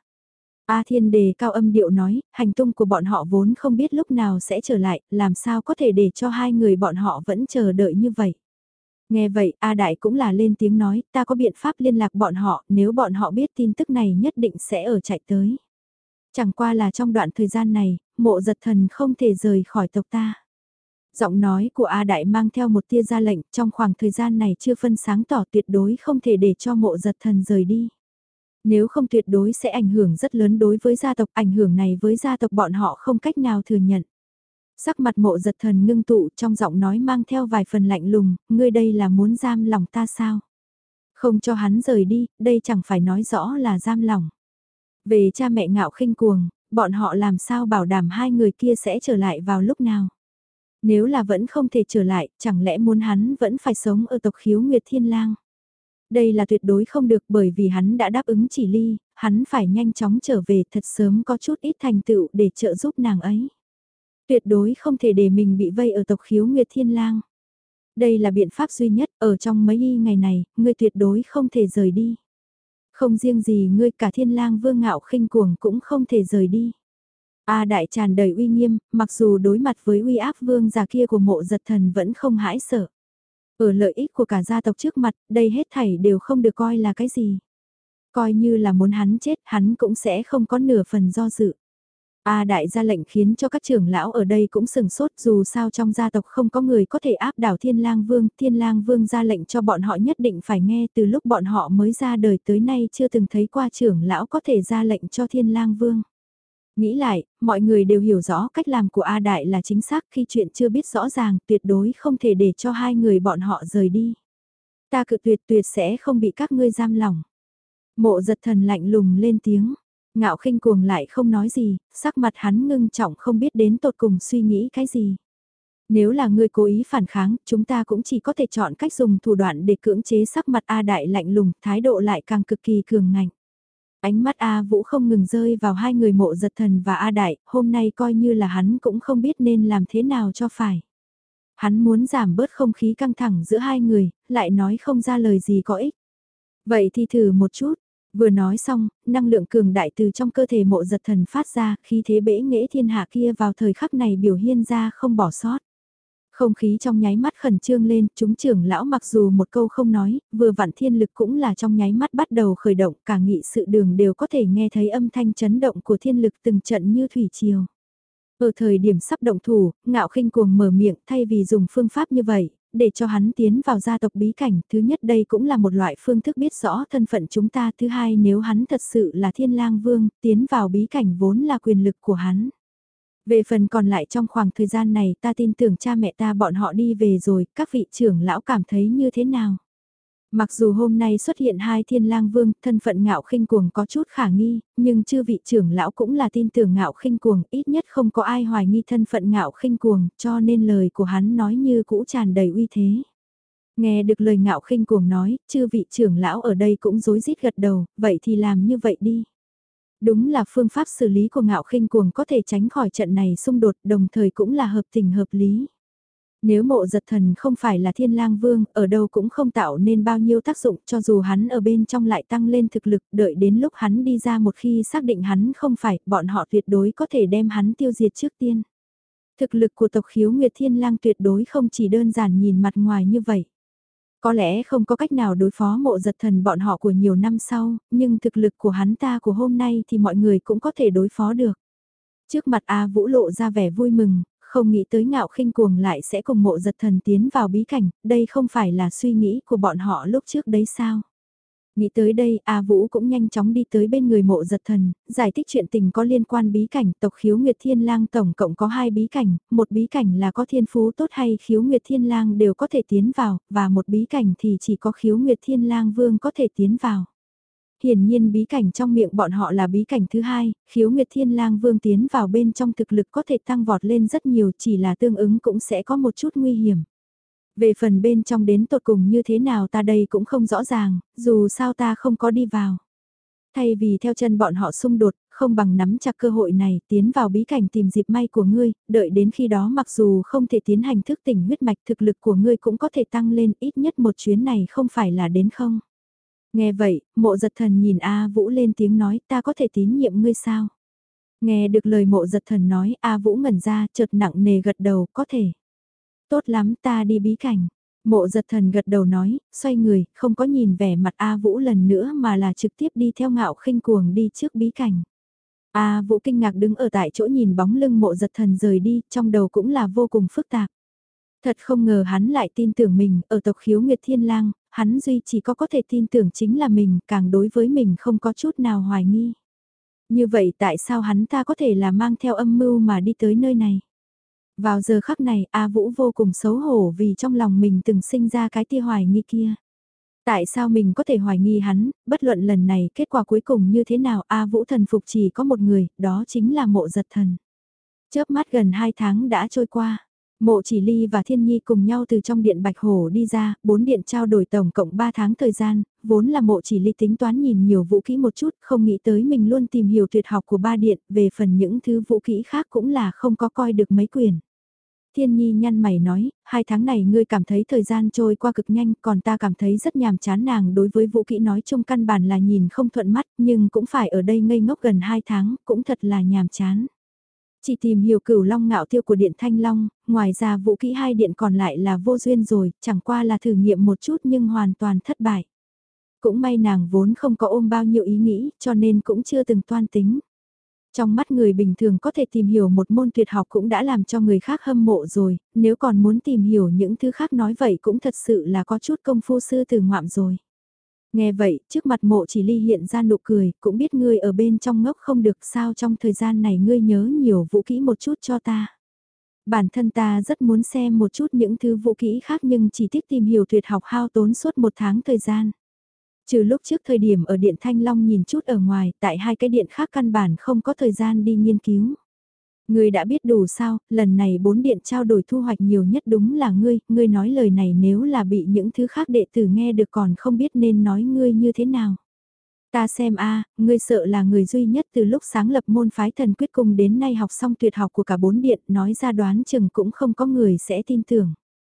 A Thiên Đề cao âm điệu nói, hành tung của bọn họ vốn không biết lúc nào sẽ trở lại, làm sao có thể để cho hai người bọn họ vẫn chờ đợi như vậy. Nghe vậy, A Đại cũng là lên tiếng nói, ta có biện pháp liên lạc bọn họ, nếu bọn họ biết tin tức này nhất định sẽ ở chạy tới. Chẳng qua là trong đoạn thời gian này, mộ giật thần không thể rời khỏi tộc ta. Giọng nói của A Đại mang theo một tia ra lệnh, trong khoảng thời gian này chưa phân sáng tỏ tuyệt đối không thể để cho mộ giật thần rời đi. Nếu không tuyệt đối sẽ ảnh hưởng rất lớn đối với gia tộc, ảnh hưởng này với gia tộc bọn họ không cách nào thừa nhận. Sắc mặt mộ giật thần ngưng tụ trong giọng nói mang theo vài phần lạnh lùng, ngươi đây là muốn giam lòng ta sao? Không cho hắn rời đi, đây chẳng phải nói rõ là giam lòng. Về cha mẹ Ngạo Khinh cuồng, bọn họ làm sao bảo đảm hai người kia sẽ trở lại vào lúc nào? Nếu là vẫn không thể trở lại, chẳng lẽ muốn hắn vẫn phải sống ở tộc Khiếu Nguyệt Thiên Lang? Đây là tuyệt đối không được bởi vì hắn đã đáp ứng chỉ ly, hắn phải nhanh chóng trở về thật sớm có chút ít thành tựu để trợ giúp nàng ấy. Tuyệt đối không thể để mình bị vây ở tộc Khiếu Nguyệt Thiên Lang. Đây là biện pháp duy nhất ở trong mấy y ngày này, ngươi tuyệt đối không thể rời đi. Không riêng gì ngươi cả Thiên Lang Vương Ngạo Khinh cuồng cũng không thể rời đi. A Đại tràn đầy uy nghiêm, mặc dù đối mặt với uy áp vương già kia của mộ giật thần vẫn không hãi sợ. Ở lợi ích của cả gia tộc trước mặt, đây hết thảy đều không được coi là cái gì. Coi như là muốn hắn chết, hắn cũng sẽ không có nửa phần do dự. A Đại ra lệnh khiến cho các trưởng lão ở đây cũng sừng sốt dù sao trong gia tộc không có người có thể áp đảo Thiên Lang Vương. Thiên Lang Vương ra lệnh cho bọn họ nhất định phải nghe từ lúc bọn họ mới ra đời tới nay chưa từng thấy qua trưởng lão có thể ra lệnh cho Thiên Lang Vương. Nghĩ lại, mọi người đều hiểu rõ cách làm của A Đại là chính xác khi chuyện chưa biết rõ ràng tuyệt đối không thể để cho hai người bọn họ rời đi. Ta cự tuyệt tuyệt sẽ không bị các ngươi giam lỏng. Mộ giật thần lạnh lùng lên tiếng, Ngạo Khinh cuồng lại không nói gì, sắc mặt hắn ngưng trọng không biết đến tột cùng suy nghĩ cái gì. Nếu là ngươi cố ý phản kháng, chúng ta cũng chỉ có thể chọn cách dùng thủ đoạn để cưỡng chế sắc mặt A Đại lạnh lùng, thái độ lại càng cực kỳ cường ngạnh. Ánh mắt A Vũ không ngừng rơi vào hai người mộ giật thần và A Đại, hôm nay coi như là hắn cũng không biết nên làm thế nào cho phải. Hắn muốn giảm bớt không khí căng thẳng giữa hai người, lại nói không ra lời gì có ích. Vậy thì thử một chút, Vừa nói xong, năng lượng cường đại từ trong cơ thể mộ giật thần phát ra, khí thế bể nghệ thiên hạ kia vào thời khắc này biểu hiện ra không bỏ sót. Không khí trong nháy mắt khẩn trương lên, chúng trưởng lão mặc dù một câu không nói, vừa vặn thiên lực cũng là trong nháy mắt bắt đầu khởi động, cả nghị sự đường đều có thể nghe thấy âm thanh chấn động của thiên lực từng trận như thủy triều. Ở thời điểm sắp động thủ, Ngạo Khinh Cuồng mở miệng thay vì dùng phương pháp như vậy, để cho hắn tiến vào gia tộc bí cảnh, thứ nhất đây cũng là một loại phương thức biết rõ thân phận chúng ta, thứ hai nếu hắn thật sự là Thiên Lang Vương, tiến vào bí cảnh vốn là quyền lực của hắn. Về phần còn lại trong khoảng thời gian này ta tin tưởng cha mẹ ta bọn họ đi về rồi, các vị trưởng lão cảm thấy như thế nào? Mặc dù hôm nay xuất hiện hai Thiên Lang Vương, thân phận Ngạo Khinh Cuồng có chút khả nghi, nhưng chư vị trưởng lão cũng là tin tưởng Ngạo Khinh Cuồng, ít nhất không có ai hoài nghi thân phận Ngạo Khinh Cuồng, cho nên lời của hắn nói như cũ tràn đầy uy thế. Nghe được lời Ngạo Khinh Cuồng nói, chư vị trưởng lão ở đây cũng rối rít gật đầu, vậy thì làm như vậy đi. Đúng là phương pháp xử lý của Ngạo Khinh Cuồng có thể tránh khỏi trận này xung đột, đồng thời cũng là hợp tình hợp lý. Nếu mộ giật thần không phải là Thiên Lang Vương, ở đâu cũng không tạo nên bao nhiêu tác dụng, cho dù hắn ở bên trong lại tăng lên thực lực, đợi đến lúc hắn đi ra một khi xác định hắn không phải, bọn họ tuyệt đối có thể đem hắn tiêu diệt trước tiên. Thực lực của tộc Khiếu Nguyệt Thiên Lang tuyệt đối không chỉ đơn giản nhìn mặt ngoài như vậy. Có lẽ không có cách nào đối phó mộ giật thần bọn họ của nhiều năm sau, nhưng thực lực của hắn ta của hôm nay thì mọi người cũng có thể đối phó được. Trước mặt A Vũ lộ ra vẻ vui mừng, không nghĩ tới Ngạo Khinh Cuồng lại sẽ cùng mộ giật thần tiến vào bí cảnh, đây không phải là suy nghĩ của bọn họ lúc trước đấy sao? Nghĩ tới đây, A Vũ cũng nhanh chóng đi tới bên người mộ giật thần, giải thích chuyện tình có liên quan bí cảnh tộc Khiếu Nguyệt Thiên Lang tổng cộng có hai bí cảnh, một bí cảnh là có thiên phú tốt hay Khiếu Nguyệt Thiên Lang đều có thể tiến vào, và một bí cảnh thì chỉ có Khiếu Nguyệt Thiên Lang Vương có thể tiến vào. Hiển nhiên bí cảnh trong miệng bọn họ là bí cảnh thứ hai, Khiếu Nguyệt Thiên Lang Vương tiến vào bên trong thực lực có thể tăng vọt lên rất nhiều, chỉ là tương ứng cũng sẽ có một chút nguy hiểm. Về phần bên trong đến tột cùng như thế nào ta đây cũng không rõ ràng, dù sao ta không có đi vào. Thay vì theo chân bọn họ xung đột, không bằng nắm chặt cơ hội này tiến vào bí cảnh tìm dịp may của ngươi, đợi đến khi đó mặc dù không thể tiến hành thức tỉnh huyết mạch thực lực của ngươi cũng có thể tăng lên ít nhất một chuyến này không phải là đến không. Nghe vậy, mộ giật thần nhìn A Vũ lên tiếng nói ta có thể tín nhiệm ngươi sao? Nghe được lời mộ giật thần nói A Vũ ngẩn ra chợt nặng nề gật đầu có thể. Tốt lắm ta đi bí cảnh. Mộ giật thần gật đầu nói, xoay người, không có nhìn vẻ mặt A Vũ lần nữa mà là trực tiếp đi theo Ngạo Khinh Cuồng đi trước bí cảnh. A Vũ kinh ngạc đứng ở tại chỗ nhìn bóng lưng mộ giật thần rời đi, trong đầu cũng là vô cùng phức tạp. Thật không ngờ hắn lại tin tưởng mình, ở tộc Khiếu Nguyệt Thiên Lang, hắn duy chỉ có có thể tin tưởng chính là mình, càng đối với mình không có chút nào hoài nghi. Như vậy tại sao hắn ta có thể là mang theo âm mưu mà đi tới nơi này? Vào giờ khắc này, A Vũ vô cùng xấu hổ vì trong lòng mình từng sinh ra cái tia hoài nghi kia. Tại sao mình có thể hoài nghi hắn, bất luận lần này kết quả cuối cùng như thế nào A Vũ thần phục chỉ có một người, đó chính là mộ giật thần. Chớp mắt gần hai tháng đã trôi qua. Mộ Chỉ Ly và Thiên Nhi cùng nhau từ trong điện Bạch Hổ đi ra, bốn điện trao đổi tổng cộng ba tháng thời gian, vốn là Mộ Chỉ Ly tính toán nhìn nhiều vũ kỹ một chút, không nghĩ tới mình luôn tìm hiểu tuyệt học của ba điện, về phần những thứ vũ kỹ khác cũng là không có coi được mấy quyển. Thiên Nhi nhăn mày nói, hai tháng này ngươi cảm thấy thời gian trôi qua cực nhanh, còn ta cảm thấy rất nhàm chán nàng đối với vũ kỹ nói chung căn bản là nhìn không thuận mắt, nhưng cũng phải ở đây ngây ngốc gần hai tháng, cũng thật là nhàm chán. Chỉ tìm hiểu Cửu Long Ngạo Tiêu của Điện Thanh Long, ngoài ra vũ kỹ hai điện còn lại là vô duyên rồi, chẳng qua là thử nghiệm một chút nhưng hoàn toàn thất bại. Cũng may nàng vốn không có ôm bao nhiêu ý nghĩ, cho nên cũng chưa từng toan tính. Trong mắt người bình thường có thể tìm hiểu một môn tuyệt học cũng đã làm cho người khác hâm mộ rồi, nếu còn muốn tìm hiểu những thứ khác nói vậy cũng thật sự là có chút công phu sư từ ngoạm rồi. Nghe vậy, trước mặt Mộ Chỉ Ly hiện ra nụ cười, cũng biết ngươi ở bên trong ngốc không được sao trong thời gian này ngươi nhớ nhiều vũ kỹ một chút cho ta. Bản thân ta rất muốn xem một chút những thứ vũ kỹ khác nhưng chỉ thích tìm hiểu tuyệt học hao tốn suốt một tháng thời gian. Trừ lúc trước thời điểm ở Điện Thanh Long nhìn chút ở ngoài, tại hai cái điện khác căn bản không có thời gian đi nghiên cứu. Ngươi đã biết đủ sao, lần này bốn điện trao đổi thu hoạch nhiều nhất đúng là ngươi, ngươi nói lời này nếu là bị những thứ khác đệ tử nghe được còn không biết nên nói ngươi như thế nào. Ta xem a, ngươi sợ là người duy nhất từ lúc sáng lập môn phái thần quyết cung đến nay học xong tuyệt học của cả bốn điện, nói ra đoán chừng cũng không có người sẽ tin tưởng.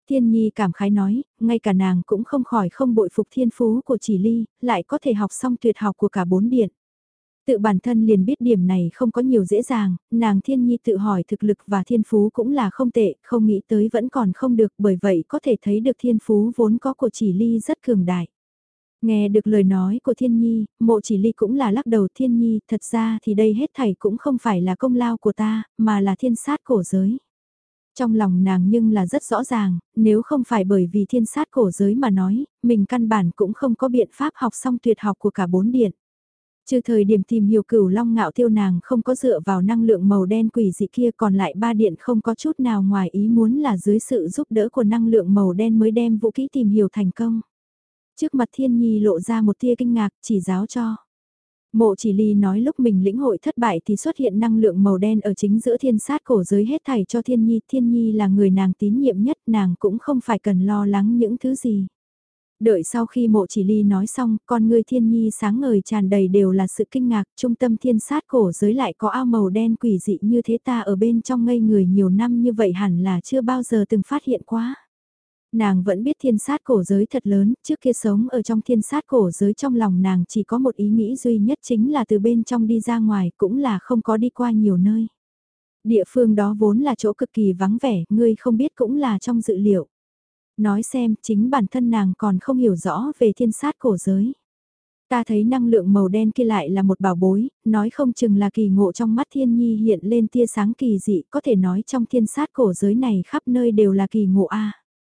Thiên Nhi cảm khái nói, ngay cả nàng cũng không khỏi không bội phục thiên phú của Chỉ Ly, lại có thể học xong tuyệt học của cả bốn điện. Tự bản thân liền biết điểm này không có nhiều dễ dàng, nàng Thiên Nhi tự hỏi thực lực và thiên phú cũng là không tệ, không nghĩ tới vẫn còn không được, bởi vậy có thể thấy được thiên phú vốn có của Chỉ Ly rất cường đại. Nghe được lời nói của Thiên Nhi, Mộ Chỉ Ly cũng là lắc đầu. Thiên Nhi, thật ra thì đây hết thảy cũng không phải là công lao của ta, mà là thiên sát cổ giới. Trong lòng nàng nhưng là rất rõ ràng, nếu không phải bởi vì thiên sát cổ giới mà nói, mình căn bản cũng không có biện pháp học xong tuyệt học của cả bốn điện. Trừ thời điểm tìm hiểu Cửu Long Ngạo Tiêu nàng không có dựa vào năng lượng màu đen quỷ dị kia, còn lại ba điện không có chút nào ngoài ý muốn là dưới sự giúp đỡ của năng lượng màu đen mới đem vũ kỹ tìm hiểu thành công. Trước mặt Thiên Nhi lộ ra một tia kinh ngạc, chỉ giáo cho. Mộ Chỉ Ly nói lúc mình lĩnh hội thất bại thì xuất hiện năng lượng màu đen ở chính giữa thiên sát cổ giới hết thảy cho Thiên Nhi. Thiên Nhi là người nàng tín nhiệm nhất, nàng cũng không phải cần lo lắng những thứ gì. Đợi sau khi Mộ Chỉ Ly nói xong, con người Thiên Nhi sáng ngời tràn đầy đều là sự kinh ngạc. Trung tâm thiên sát cổ giới lại có ao màu đen quỷ dị như thế, ta ở bên trong ngây người nhiều năm như vậy hẳn là chưa bao giờ từng phát hiện quá. Nàng vẫn biết thiên sát cổ giới thật lớn, trước kia sống ở trong thiên sát cổ giới trong lòng nàng chỉ có một ý nghĩ duy nhất, chính là từ bên trong đi ra ngoài, cũng là không có đi qua nhiều nơi. Địa phương đó vốn là chỗ cực kỳ vắng vẻ, ngươi không biết cũng là trong dự liệu. Nói xem, chính bản thân nàng còn không hiểu rõ về thiên sát cổ giới. Ta thấy năng lượng màu đen kia lại là một bảo bối, nói không chừng là kỳ ngộ trong mắt Thiên Nhi hiện lên tia sáng kỳ dị, có thể nói trong thiên sát cổ giới này khắp nơi đều là kỳ ngộ a.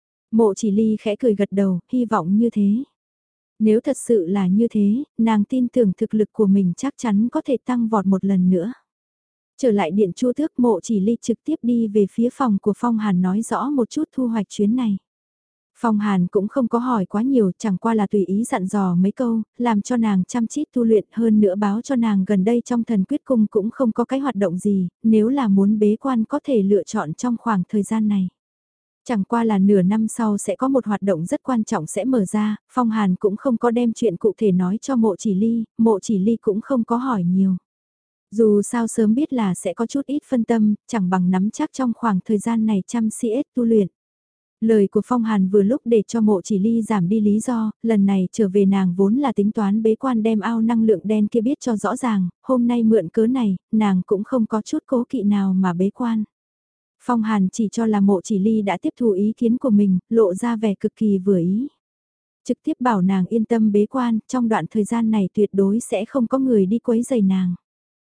Mộ Chỉ Ly khẽ cười gật đầu, hy vọng như thế. Nếu thật sự là như thế, nàng tin tưởng thực lực của mình chắc chắn có thể tăng vọt một lần nữa. Trở lại điện Chu Tước, Mộ Chỉ Ly trực tiếp đi về phía phòng của Phong Hàn nói rõ một chút thu hoạch chuyến này. Phong Hàn cũng không có hỏi quá nhiều, chẳng qua là tùy ý dặn dò mấy câu, làm cho nàng chăm chít tu luyện, hơn nữa báo cho nàng gần đây trong thần quyết cung cũng không có cái hoạt động gì, nếu là muốn bế quan có thể lựa chọn trong khoảng thời gian này. Chẳng qua là nửa năm sau sẽ có một hoạt động rất quan trọng sẽ mở ra, Phong Hàn cũng không có đem chuyện cụ thể nói cho Mộ Chỉ Ly, Mộ Chỉ Ly cũng không có hỏi nhiều. Dù sao sớm biết là sẽ có chút ít phân tâm, chẳng bằng nắm chắc trong khoảng thời gian này chăm si ết tu luyện. Lời của Phong Hàn vừa lúc để cho Mộ Chỉ Ly giảm đi lý do, lần này trở về nàng vốn là tính toán bế quan đem ao năng lượng đen kia biết cho rõ ràng, hôm nay mượn cớ này, nàng cũng không có chút cố kỵ nào mà bế quan. Phong Hàn chỉ cho là Mộ Chỉ Ly đã tiếp thu ý kiến của mình, lộ ra vẻ cực kỳ vừa ý. Trực tiếp bảo nàng yên tâm bế quan, trong đoạn thời gian này tuyệt đối sẽ không có người đi quấy giày nàng.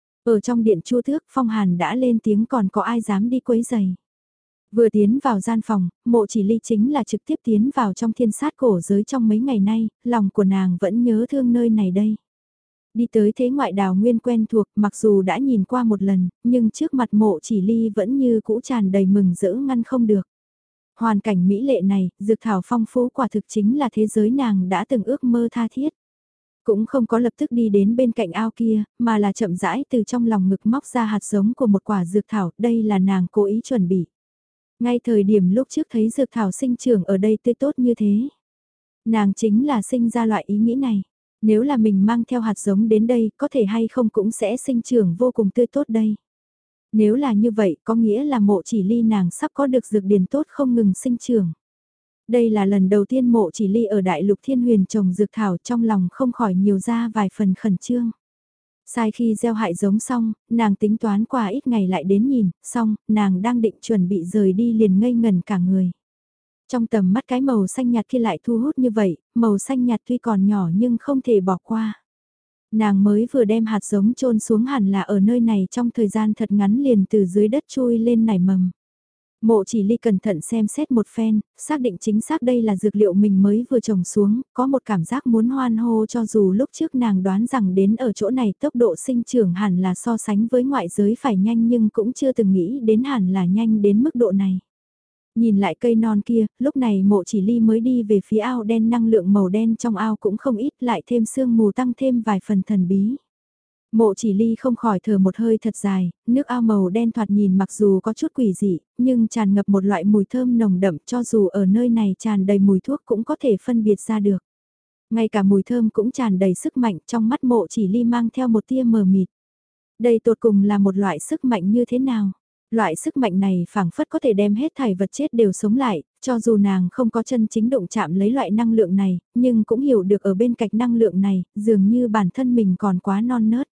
Ở trong điện Chu Tước, Phong Hàn đã lên tiếng, còn có ai dám đi quấy giày. Vừa tiến vào gian phòng, Mộ Chỉ Ly chính là trực tiếp tiến vào trong thiên sát cổ giới. Trong mấy ngày nay, lòng của nàng vẫn nhớ thương nơi này đây. Đi tới thế ngoại đào nguyên quen thuộc, mặc dù đã nhìn qua một lần, nhưng trước mặt Mộ Chỉ Ly vẫn như cũ tràn đầy mừng rỡ ngăn không được. Hoàn cảnh mỹ lệ này, dược thảo phong phú quả thực chính là thế giới nàng đã từng ước mơ tha thiết. Cũng không có lập tức đi đến bên cạnh ao kia, mà là chậm rãi từ trong lòng ngực móc ra hạt giống của một quả dược thảo, đây là nàng cố ý chuẩn bị. Ngay thời điểm lúc trước thấy dược thảo sinh trưởng ở đây tươi tốt như thế. Nàng chính là sinh ra loại ý nghĩ này. Nếu là mình mang theo hạt giống đến đây, có thể hay không cũng sẽ sinh trưởng vô cùng tươi tốt đây. Nếu là như vậy, có nghĩa là Mộ Chỉ Ly nàng sắp có được dược điển tốt không ngừng sinh trưởng. Đây là lần đầu tiên Mộ Chỉ Ly ở Đại Lục Thiên Huyền trồng dược thảo, trong lòng không khỏi nhiều ra vài phần khẩn trương. Sai khi gieo hại giống xong, nàng tính toán qua ít ngày lại đến nhìn, xong, nàng đang định chuẩn bị rời đi liền ngây ngần cả người. Trong tầm mắt cái màu xanh nhạt kia lại thu hút như vậy, màu xanh nhạt tuy còn nhỏ nhưng không thể bỏ qua. Nàng mới vừa đem hạt giống chôn xuống hẳn là ở nơi này trong thời gian thật ngắn liền từ dưới đất chui lên nảy mầm. Mộ Chỉ Ly cẩn thận xem xét một phen, xác định chính xác đây là dược liệu mình mới vừa trồng xuống, có một cảm giác muốn hoan hô, cho dù lúc trước nàng đoán rằng đến ở chỗ này tốc độ sinh trưởng hẳn là so sánh với ngoại giới phải nhanh, nhưng cũng chưa từng nghĩ đến hẳn là nhanh đến mức độ này. Nhìn lại cây non kia, lúc này Mộ Chỉ Ly mới đi về phía ao đen, năng lượng màu đen trong ao cũng không ít, lại thêm sương mù tăng thêm vài phần thần bí. Mộ Chỉ Ly không khỏi thở một hơi thật dài, nước ao màu đen thoạt nhìn mặc dù có chút quỷ dị, nhưng tràn ngập một loại mùi thơm nồng đậm, cho dù ở nơi này tràn đầy mùi thuốc cũng có thể phân biệt ra được. Ngay cả mùi thơm cũng tràn đầy sức mạnh, trong mắt Mộ Chỉ Ly mang theo một tia mờ mịt. Đây tột cùng là một loại sức mạnh như thế nào? Loại sức mạnh này phảng phất có thể đem hết thảy vật chết đều sống lại, cho dù nàng không có chân chính động chạm lấy loại năng lượng này, nhưng cũng hiểu được ở bên cạnh năng lượng này, dường như bản thân mình còn quá non nớt.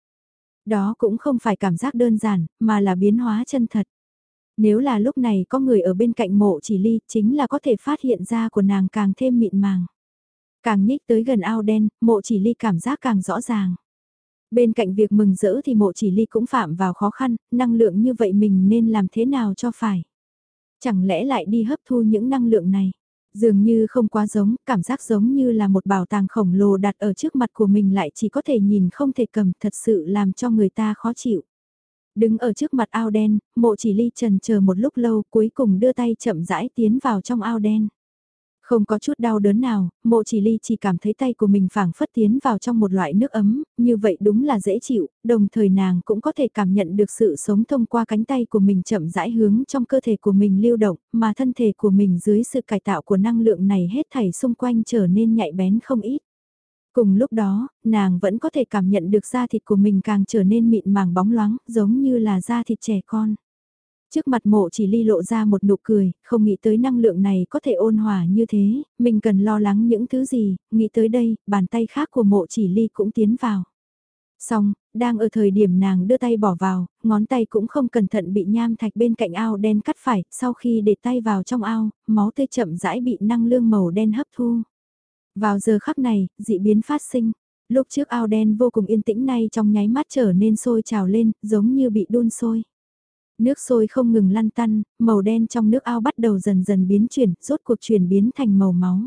Đó cũng không phải cảm giác đơn giản, mà là biến hóa chân thật. Nếu là lúc này có người ở bên cạnh mộ chỉ ly, chính là có thể phát hiện ra của nàng càng thêm mịn màng. Càng nhích tới gần ao đen, mộ chỉ ly cảm giác càng rõ ràng. Bên cạnh việc mừng rỡ thì mộ chỉ ly cũng phạm vào khó khăn, năng lượng như vậy mình nên làm thế nào cho phải. Chẳng lẽ lại đi hấp thu những năng lượng này. Dường như không quá giống, cảm giác giống như là một bảo tàng khổng lồ đặt ở trước mặt của mình lại chỉ có thể nhìn không thể cầm, thật sự làm cho người ta khó chịu. Đứng ở trước mặt ao đen, mộ chỉ ly trần chờ một lúc lâu cuối cùng đưa tay chậm rãi tiến vào trong ao đen. Không có chút đau đớn nào, mộ chỉ ly chỉ cảm thấy tay của mình phảng phất tiến vào trong một loại nước ấm, như vậy đúng là dễ chịu, đồng thời nàng cũng có thể cảm nhận được sự sống thông qua cánh tay của mình chậm rãi hướng trong cơ thể của mình lưu động, mà thân thể của mình dưới sự cải tạo của năng lượng này hết thảy xung quanh trở nên nhạy bén không ít. Cùng lúc đó, nàng vẫn có thể cảm nhận được da thịt của mình càng trở nên mịn màng bóng loáng, giống như là da thịt trẻ con. Trước mặt mộ chỉ ly lộ ra một nụ cười, không nghĩ tới năng lượng này có thể ôn hòa như thế, mình cần lo lắng những thứ gì, nghĩ tới đây, bàn tay khác của mộ chỉ ly cũng tiến vào. Xong, đang ở thời điểm nàng đưa tay bỏ vào, ngón tay cũng không cẩn thận bị nham thạch bên cạnh ao đen cắt phải, sau khi để tay vào trong ao, máu tươi chậm rãi bị năng lượng màu đen hấp thu. Vào giờ khắc này, dị biến phát sinh. Lúc trước ao đen vô cùng yên tĩnh nay trong nháy mắt trở nên sôi trào lên, giống như bị đun sôi. Nước sôi không ngừng lăn tăn, màu đen trong nước ao bắt đầu dần dần biến chuyển, rốt cuộc chuyển biến thành màu máu.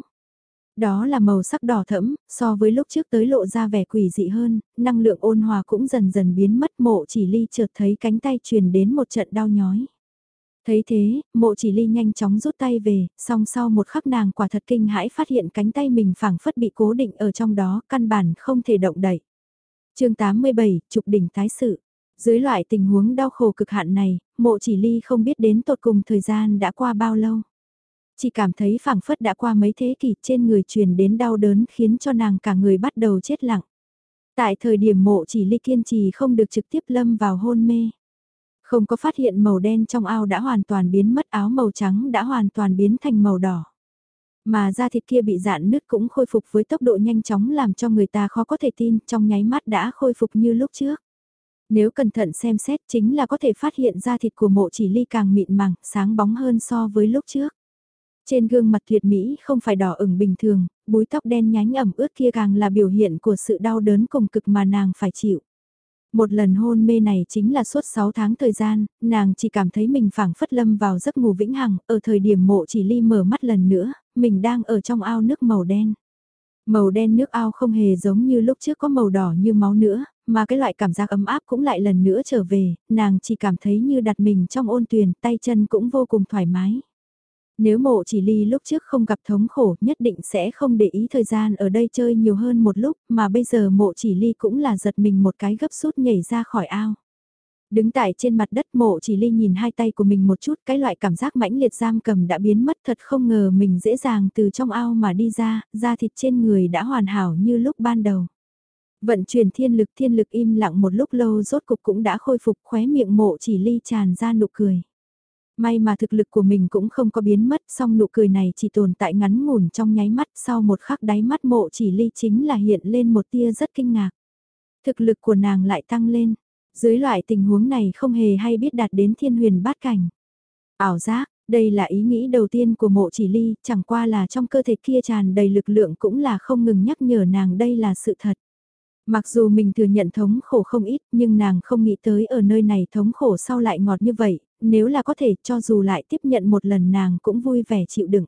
Đó là màu sắc đỏ thẫm, so với lúc trước tới lộ ra vẻ quỷ dị hơn, năng lượng ôn hòa cũng dần dần biến mất, mộ chỉ ly chợt thấy cánh tay truyền đến một trận đau nhói. Thấy thế, mộ chỉ ly nhanh chóng rút tay về, song sau một khắc nàng quả thật kinh hãi phát hiện cánh tay mình phảng phất bị cố định ở trong đó, căn bản không thể động đậy. chương tám mươi bảy, trục đỉnh tái sự. Dưới loại tình huống đau khổ cực hạn này, mộ chỉ ly không biết đến tột cùng thời gian đã qua bao lâu. Chỉ cảm thấy phảng phất đã qua mấy thế kỷ trên người truyền đến đau đớn khiến cho nàng cả người bắt đầu chết lặng. Tại thời điểm mộ chỉ ly kiên trì không được trực tiếp lâm vào hôn mê. Không có phát hiện màu đen trong ao đã hoàn toàn biến mất, áo màu trắng đã hoàn toàn biến thành màu đỏ. Mà da thịt kia bị rạn nứt cũng khôi phục với tốc độ nhanh chóng làm cho người ta khó có thể tin, trong nháy mắt đã khôi phục như lúc trước. Nếu cẩn thận xem xét chính là có thể phát hiện da thịt của mộ chỉ ly càng mịn màng, sáng bóng hơn so với lúc trước. Trên gương mặt tuyệt mỹ không phải đỏ ửng bình thường, búi tóc đen nhánh ẩm ướt kia càng là biểu hiện của sự đau đớn cùng cực mà nàng phải chịu. Một lần hôn mê này chính là suốt sáu tháng thời gian, nàng chỉ cảm thấy mình phảng phất lâm vào giấc ngủ vĩnh hằng, ở thời điểm mộ chỉ ly mở mắt lần nữa, mình đang ở trong ao nước màu đen. Màu đen nước ao không hề giống như lúc trước có màu đỏ như máu nữa, mà cái loại cảm giác ấm áp cũng lại lần nữa trở về, nàng chỉ cảm thấy như đặt mình trong ôn tuyền, tay chân cũng vô cùng thoải mái. Nếu mộ chỉ ly lúc trước không gặp thống khổ nhất định sẽ không để ý thời gian ở đây chơi nhiều hơn một lúc, mà bây giờ mộ chỉ ly cũng là giật mình một cái gấp rút nhảy ra khỏi ao. Đứng tại trên mặt đất mộ chỉ ly nhìn hai tay của mình một chút, cái loại cảm giác mãnh liệt giam cầm đã biến mất, thật không ngờ mình dễ dàng từ trong ao mà đi ra, da thịt trên người đã hoàn hảo như lúc ban đầu. Vận chuyển thiên lực thiên lực im lặng một lúc lâu rốt cục cũng đã khôi phục, khóe miệng mộ chỉ ly tràn ra nụ cười. May mà thực lực của mình cũng không có biến mất, song nụ cười này chỉ tồn tại ngắn ngủn trong nháy mắt, sau một khắc đáy mắt mộ chỉ ly chính là hiện lên một tia rất kinh ngạc. Thực lực của nàng lại tăng lên, dưới loại tình huống này không hề hay biết đạt đến thiên huyền bát cảnh. Ảo giác, đây là ý nghĩ đầu tiên của mộ chỉ ly, chẳng qua là trong cơ thể kia tràn đầy lực lượng cũng là không ngừng nhắc nhở nàng đây là sự thật. Mặc dù mình thừa nhận thống khổ không ít nhưng nàng không nghĩ tới ở nơi này thống khổ sau lại ngọt như vậy, nếu là có thể cho dù lại tiếp nhận một lần nàng cũng vui vẻ chịu đựng.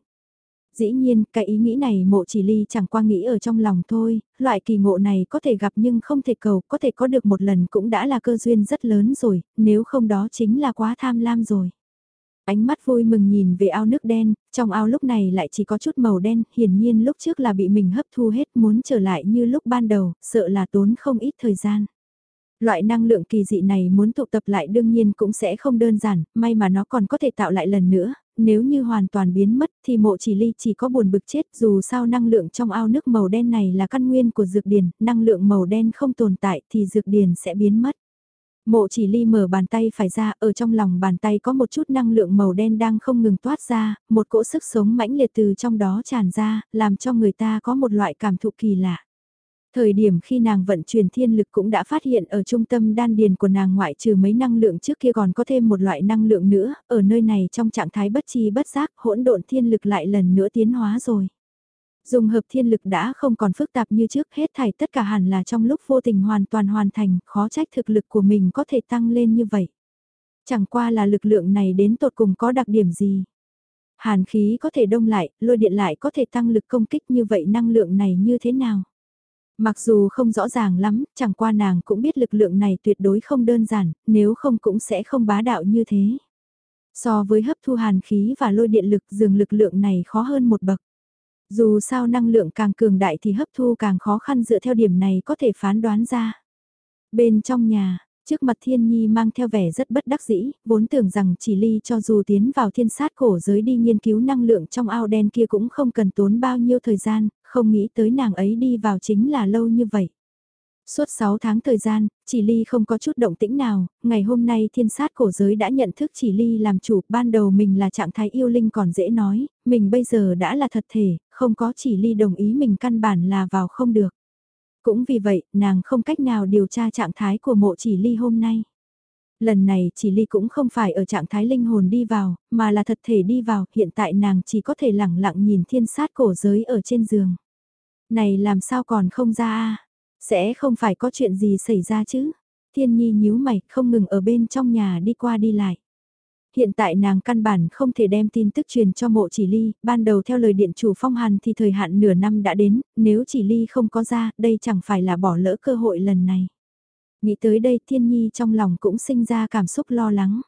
Dĩ nhiên, cái ý nghĩ này mộ chỉ ly chẳng qua nghĩ ở trong lòng thôi, loại kỳ ngộ này có thể gặp nhưng không thể cầu, có thể có được một lần cũng đã là cơ duyên rất lớn rồi, nếu không đó chính là quá tham lam rồi. Ánh mắt vui mừng nhìn về ao nước đen, trong ao lúc này lại chỉ có chút màu đen, hiển nhiên lúc trước là bị mình hấp thu hết muốn trở lại như lúc ban đầu, sợ là tốn không ít thời gian. Loại năng lượng kỳ dị này muốn tụ tập lại đương nhiên cũng sẽ không đơn giản, may mà nó còn có thể tạo lại lần nữa, nếu như hoàn toàn biến mất thì mộ chỉ ly chỉ có buồn bực chết dù sao năng lượng trong ao nước màu đen này là căn nguyên của dược điển, năng lượng màu đen không tồn tại thì dược điển sẽ biến mất. Mộ chỉ ly mở bàn tay phải ra, ở trong lòng bàn tay có một chút năng lượng màu đen đang không ngừng toát ra, một cỗ sức sống mãnh liệt từ trong đó tràn ra, làm cho người ta có một loại cảm thụ kỳ lạ. Thời điểm khi nàng vận chuyển thiên lực cũng đã phát hiện ở trung tâm đan điền của nàng ngoại trừ mấy năng lượng trước kia còn có thêm một loại năng lượng nữa, ở nơi này trong trạng thái bất chi bất giác hỗn độn thiên lực lại lần nữa tiến hóa rồi. Dùng hợp thiên lực đã không còn phức tạp như trước, hết thảy tất cả hẳn là trong lúc vô tình hoàn toàn hoàn thành, khó trách thực lực của mình có thể tăng lên như vậy. Chẳng qua là lực lượng này đến tột cùng có đặc điểm gì. Hàn khí có thể đông lại, lôi điện lại có thể tăng lực công kích, như vậy năng lượng này như thế nào? Mặc dù không rõ ràng lắm, chẳng qua nàng cũng biết lực lượng này tuyệt đối không đơn giản, nếu không cũng sẽ không bá đạo như thế. So với hấp thu hàn khí và lôi điện lực, dường lực lượng này khó hơn một bậc. Dù sao năng lượng càng cường đại thì hấp thu càng khó khăn, dựa theo điểm này có thể phán đoán ra. Bên trong nhà, trước mặt Thiên Nhi mang theo vẻ rất bất đắc dĩ, vốn tưởng rằng chỉ ly cho dù tiến vào thiên sát cổ giới đi nghiên cứu năng lượng trong ao đen kia cũng không cần tốn bao nhiêu thời gian, không nghĩ tới nàng ấy đi vào chính là lâu như vậy. Suốt sáu tháng thời gian, chỉ ly không có chút động tĩnh nào, ngày hôm nay thiên sát cổ giới đã nhận thức chỉ ly làm chủ, ban đầu mình là trạng thái yêu linh còn dễ nói, mình bây giờ đã là thật thể, không có chỉ ly đồng ý mình căn bản là vào không được. Cũng vì vậy, nàng không cách nào điều tra trạng thái của mộ chỉ ly hôm nay. Lần này chỉ ly cũng không phải ở trạng thái linh hồn đi vào, mà là thật thể đi vào, hiện tại nàng chỉ có thể lẳng lặng nhìn thiên sát cổ giới ở trên giường. Này làm sao còn không ra a? Sẽ không phải có chuyện gì xảy ra chứ? Thiên Nhi nhíu mày, không ngừng ở bên trong nhà đi qua đi lại. Hiện tại nàng căn bản không thể đem tin tức truyền cho mộ chỉ ly, ban đầu theo lời điện chủ Phong Hàn thì thời hạn nửa năm đã đến, nếu chỉ ly không có ra, đây chẳng phải là bỏ lỡ cơ hội lần này. Nghĩ tới đây Thiên Nhi trong lòng cũng sinh ra cảm xúc lo lắng.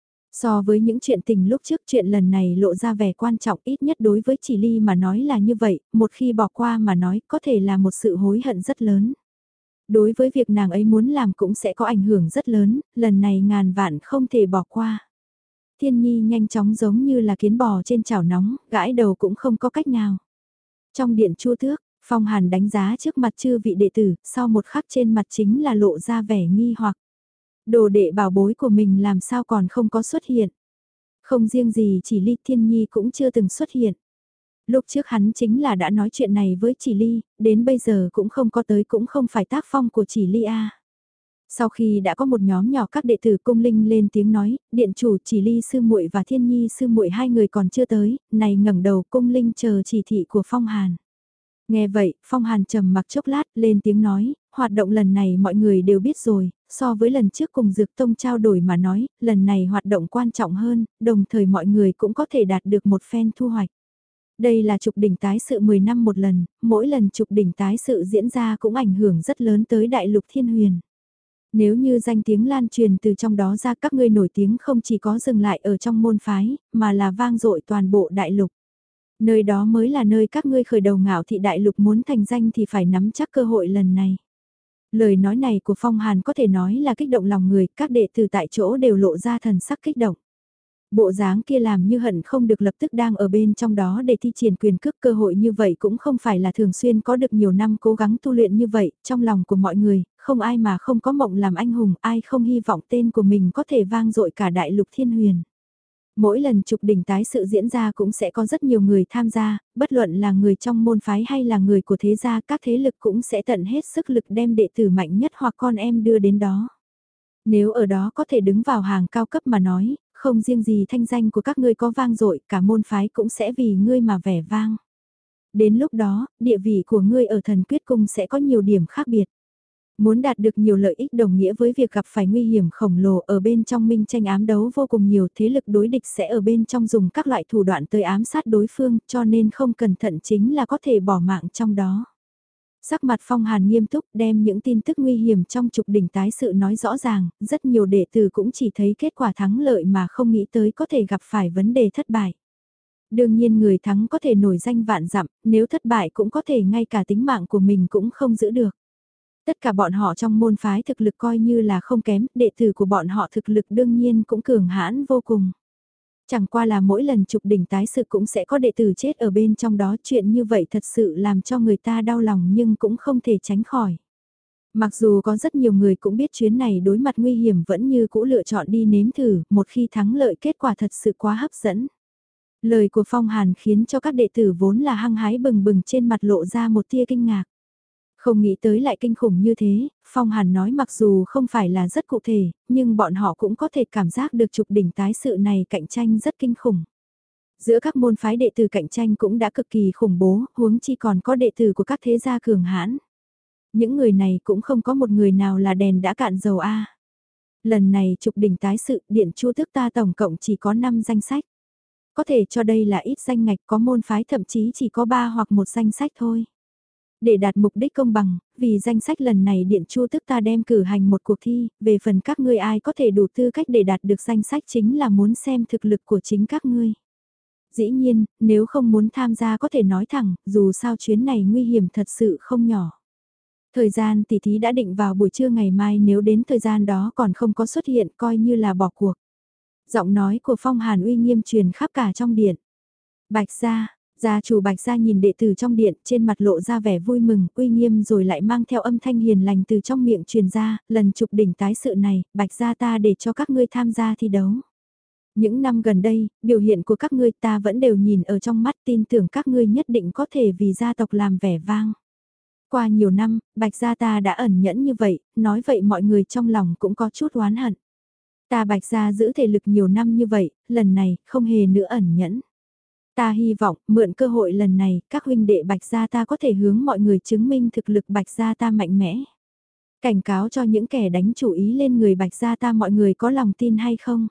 So với những chuyện tình lúc trước, chuyện lần này lộ ra vẻ quan trọng, ít nhất đối với chỉ ly mà nói là như vậy, một khi bỏ qua mà nói có thể là một sự hối hận rất lớn. Đối với việc nàng ấy muốn làm cũng sẽ có ảnh hưởng rất lớn, lần này ngàn vạn không thể bỏ qua. Thiên Nhi nhanh chóng giống như là kiến bò trên chảo nóng, gãi đầu cũng không có cách nào. Trong điện Chu Tước, Phong Hàn đánh giá trước mặt chư vị đệ tử, sau một khắc trên mặt chính là lộ ra vẻ nghi hoặc. Đồ đệ bảo bối của mình làm sao còn không có xuất hiện. Không riêng gì chỉ Ly, Thiên Nhi cũng chưa từng xuất hiện. Lúc trước hắn chính là đã nói chuyện này với chỉ Ly, đến bây giờ cũng không có tới, cũng không phải tác phong của chỉ Ly a. Sau khi đã có một nhóm nhỏ các đệ tử cung linh lên tiếng nói, điện chủ chỉ Ly sư muội và Thiên Nhi sư muội hai người còn chưa tới, này ngẩng đầu cung linh chờ chỉ thị của Phong Hàn. Nghe vậy, Phong Hàn trầm mặc chốc lát lên tiếng nói, hoạt động lần này mọi người đều biết rồi, so với lần trước cùng Dược Tông trao đổi mà nói, lần này hoạt động quan trọng hơn, đồng thời mọi người cũng có thể đạt được một phen thu hoạch. Đây là trục đỉnh tái sự mười năm một lần, mỗi lần trục đỉnh tái sự diễn ra cũng ảnh hưởng rất lớn tới đại lục thiên huyền. Nếu như danh tiếng lan truyền từ trong đó ra, các ngươi nổi tiếng không chỉ có dừng lại ở trong môn phái, mà là vang dội toàn bộ đại lục. Nơi đó mới là nơi các ngươi khởi đầu ngạo thị đại lục, muốn thành danh thì phải nắm chắc cơ hội lần này. Lời nói này của Phong Hàn có thể nói là kích động lòng người, các đệ tử tại chỗ đều lộ ra thần sắc kích động. Bộ dáng kia làm như hận không được lập tức đang ở bên trong đó để thi triển quyền cước, cơ hội như vậy cũng không phải là thường xuyên có được, nhiều năm cố gắng tu luyện như vậy, trong lòng của mọi người, không ai mà không có mộng làm anh hùng, ai không hy vọng tên của mình có thể vang dội cả đại lục thiên huyền. Mỗi lần trục đỉnh tái sự diễn ra cũng sẽ có rất nhiều người tham gia, bất luận là người trong môn phái hay là người của thế gia, các thế lực cũng sẽ tận hết sức lực đem đệ tử mạnh nhất hoặc con em đưa đến đó. Nếu ở đó có thể đứng vào hàng cao cấp mà nói, không riêng gì thanh danh của các ngươi có vang dội, cả môn phái cũng sẽ vì ngươi mà vẻ vang. Đến lúc đó, địa vị của ngươi ở Thần Quyết Cung sẽ có nhiều điểm khác biệt. Muốn đạt được nhiều lợi ích đồng nghĩa với việc gặp phải nguy hiểm khổng lồ, ở bên trong minh tranh ám đấu vô cùng nhiều, thế lực đối địch sẽ ở bên trong dùng các loại thủ đoạn tới ám sát đối phương, cho nên không cẩn thận chính là có thể bỏ mạng trong đó. Sắc mặt Phong Hàn nghiêm túc, đem những tin tức nguy hiểm trong trục đỉnh tái sự nói rõ ràng, rất nhiều đệ tử cũng chỉ thấy kết quả thắng lợi mà không nghĩ tới có thể gặp phải vấn đề thất bại. Đương nhiên người thắng có thể nổi danh vạn dặm, nếu thất bại cũng có thể ngay cả tính mạng của mình cũng không giữ được. Tất cả bọn họ trong môn phái thực lực coi như là không kém, đệ tử của bọn họ thực lực đương nhiên cũng cường hãn vô cùng. Chẳng qua là mỗi lần trục đỉnh tái sự cũng sẽ có đệ tử chết ở bên trong đó, chuyện như vậy thật sự làm cho người ta đau lòng nhưng cũng không thể tránh khỏi. Mặc dù có rất nhiều người cũng biết chuyến này đối mặt nguy hiểm vẫn như cũ lựa chọn đi nếm thử, một khi thắng lợi kết quả thật sự quá hấp dẫn. Lời của Phong Hàn khiến cho các đệ tử vốn là hăng hái bừng bừng trên mặt lộ ra một tia kinh ngạc. Không nghĩ tới lại kinh khủng như thế, Phong Hàn nói mặc dù không phải là rất cụ thể, nhưng bọn họ cũng có thể cảm giác được trục đỉnh tái sự này cạnh tranh rất kinh khủng. Giữa các môn phái đệ tử cạnh tranh cũng đã cực kỳ khủng bố, huống chi còn có đệ tử của các thế gia cường hãn. Những người này cũng không có một người nào là đèn đã cạn dầu a. Lần này trục đỉnh tái sự, điện chu thức ta tổng cộng chỉ có năm danh sách. Có thể cho đây là ít danh ngạch, có môn phái thậm chí chỉ có ba hoặc một danh sách thôi. Để đạt mục đích công bằng, vì danh sách lần này điện chu thức ta đem cử hành một cuộc thi, về phần các ngươi ai có thể đủ tư cách để đạt được danh sách chính là muốn xem thực lực của chính các ngươi. Dĩ nhiên, nếu không muốn tham gia có thể nói thẳng, dù sao chuyến này nguy hiểm thật sự không nhỏ. Thời gian tỷ thí đã định vào buổi trưa ngày mai, nếu đến thời gian đó còn không có xuất hiện coi như là bỏ cuộc. Giọng nói của Phong Hàn uy nghiêm truyền khắp cả trong điện. Bạch gia, gia chủ Bạch gia nhìn đệ tử trong điện, trên mặt lộ ra vẻ vui mừng, uy nghiêm rồi lại mang theo âm thanh hiền lành từ trong miệng truyền ra, lần trục đỉnh tái sự này, Bạch gia ta để cho các ngươi tham gia thi đấu. Những năm gần đây, biểu hiện của các ngươi ta vẫn đều nhìn ở trong mắt, tin tưởng các ngươi nhất định có thể vì gia tộc làm vẻ vang. Qua nhiều năm, Bạch gia ta đã ẩn nhẫn như vậy, nói vậy mọi người trong lòng cũng có chút oán hận. Ta Bạch gia giữ thể lực nhiều năm như vậy, lần này không hề nữa ẩn nhẫn. Ta hy vọng, mượn cơ hội lần này, các huynh đệ Bạch gia ta có thể hướng mọi người chứng minh thực lực Bạch gia ta mạnh mẽ. Cảnh cáo cho những kẻ đánh chủ ý lên người Bạch gia ta mọi người có lòng tin hay không?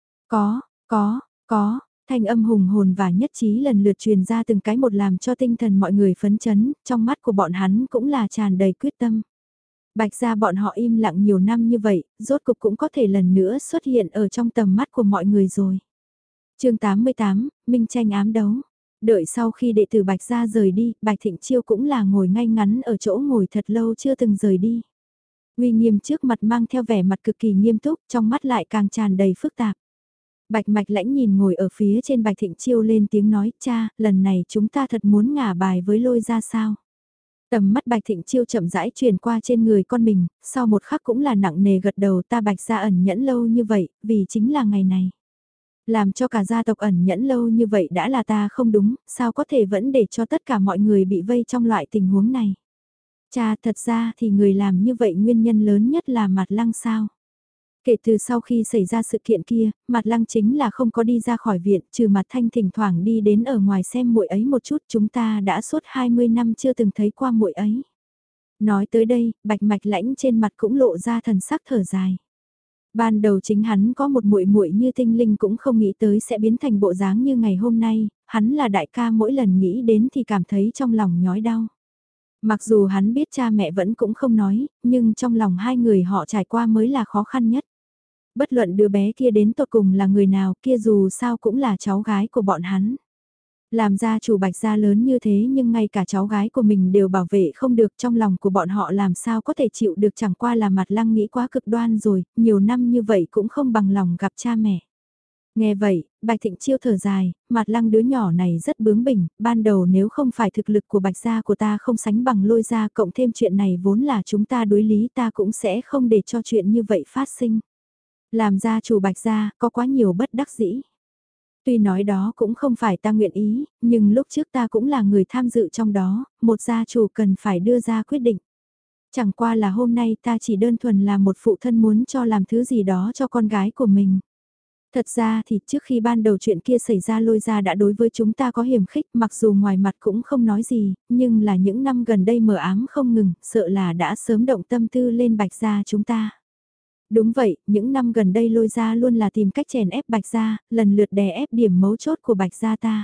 Có, có, có, thanh âm hùng hồn và nhất trí lần lượt truyền ra từng cái một làm cho tinh thần mọi người phấn chấn, trong mắt của bọn hắn cũng là tràn đầy quyết tâm. Bạch gia bọn họ im lặng nhiều năm như vậy, rốt cục cũng có thể lần nữa xuất hiện ở trong tầm mắt của mọi người rồi. chương tám mươi tám, Minh tranh ám đấu. Đợi sau khi đệ tử Bạch gia rời đi, Bạch Thịnh Chiêu cũng là ngồi ngay ngắn ở chỗ ngồi thật lâu chưa từng rời đi. Uy nghiêm trước mặt mang theo vẻ mặt cực kỳ nghiêm túc, trong mắt lại càng tràn đầy phức tạp. Bạch Mạch Lãnh nhìn ngồi ở phía trên Bạch Thịnh Chiêu lên tiếng nói, cha, lần này chúng ta thật muốn ngả bài với Lôi ra sao? Tầm mắt Bạch Thịnh Chiêu chậm rãi truyền qua trên người con mình, sau một khắc cũng là nặng nề gật đầu, ta Bạch gia ẩn nhẫn lâu như vậy, vì chính là ngày này. Làm cho cả gia tộc ẩn nhẫn lâu như vậy đã là ta không đúng, sao có thể vẫn để cho tất cả mọi người bị vây trong loại tình huống này? Cha, thật ra thì người làm như vậy nguyên nhân lớn nhất là Mạt Lăng sao? Kể từ sau khi xảy ra sự kiện kia, Mạt Lăng chính là không có đi ra khỏi viện, trừ Mạt Thanh thỉnh thoảng đi đến ở ngoài xem muội ấy một chút, chúng ta đã suốt hai mươi năm chưa từng thấy qua muội ấy. Nói tới đây, Bạch Mạch Lãnh trên mặt cũng lộ ra thần sắc thở dài. Ban đầu chính hắn có một muội muội như Tinh Linh cũng không nghĩ tới sẽ biến thành bộ dáng như ngày hôm nay, hắn là đại ca mỗi lần nghĩ đến thì cảm thấy trong lòng nhói đau. Mặc dù hắn biết cha mẹ vẫn cũng không nói, nhưng trong lòng hai người họ trải qua mới là khó khăn nhất. Bất luận đứa bé kia đến tột cùng là người nào kia dù sao cũng là cháu gái của bọn hắn. Làm gia chủ Bạch gia lớn như thế nhưng ngay cả cháu gái của mình đều bảo vệ không được, trong lòng của bọn họ làm sao có thể chịu được, chẳng qua là Mạt Lăng nghĩ quá cực đoan rồi, nhiều năm như vậy cũng không bằng lòng gặp cha mẹ. Nghe vậy, Bạch Thịnh Chiêu thở dài, Mạt Lăng đứa nhỏ này rất bướng bỉnh, ban đầu nếu không phải thực lực của Bạch gia của ta không sánh bằng Lôi gia, cộng thêm chuyện này vốn là chúng ta đối lý, ta cũng sẽ không để cho chuyện như vậy phát sinh. Làm gia chủ Bạch gia, có quá nhiều bất đắc dĩ. Tuy nói đó cũng không phải ta nguyện ý, nhưng lúc trước ta cũng là người tham dự trong đó, một gia chủ cần phải đưa ra quyết định. Chẳng qua là hôm nay ta chỉ đơn thuần là một phụ thân muốn cho làm thứ gì đó cho con gái của mình. Thật ra thì trước khi ban đầu chuyện kia xảy ra Lôi gia đã đối với chúng ta có hiểm khích, mặc dù ngoài mặt cũng không nói gì, nhưng là những năm gần đây mờ ám không ngừng, sợ là đã sớm động tâm tư lên Bạch gia chúng ta. Đúng vậy, những năm gần đây Lôi gia luôn là tìm cách chèn ép Bạch gia, lần lượt đè ép điểm mấu chốt của Bạch gia ta.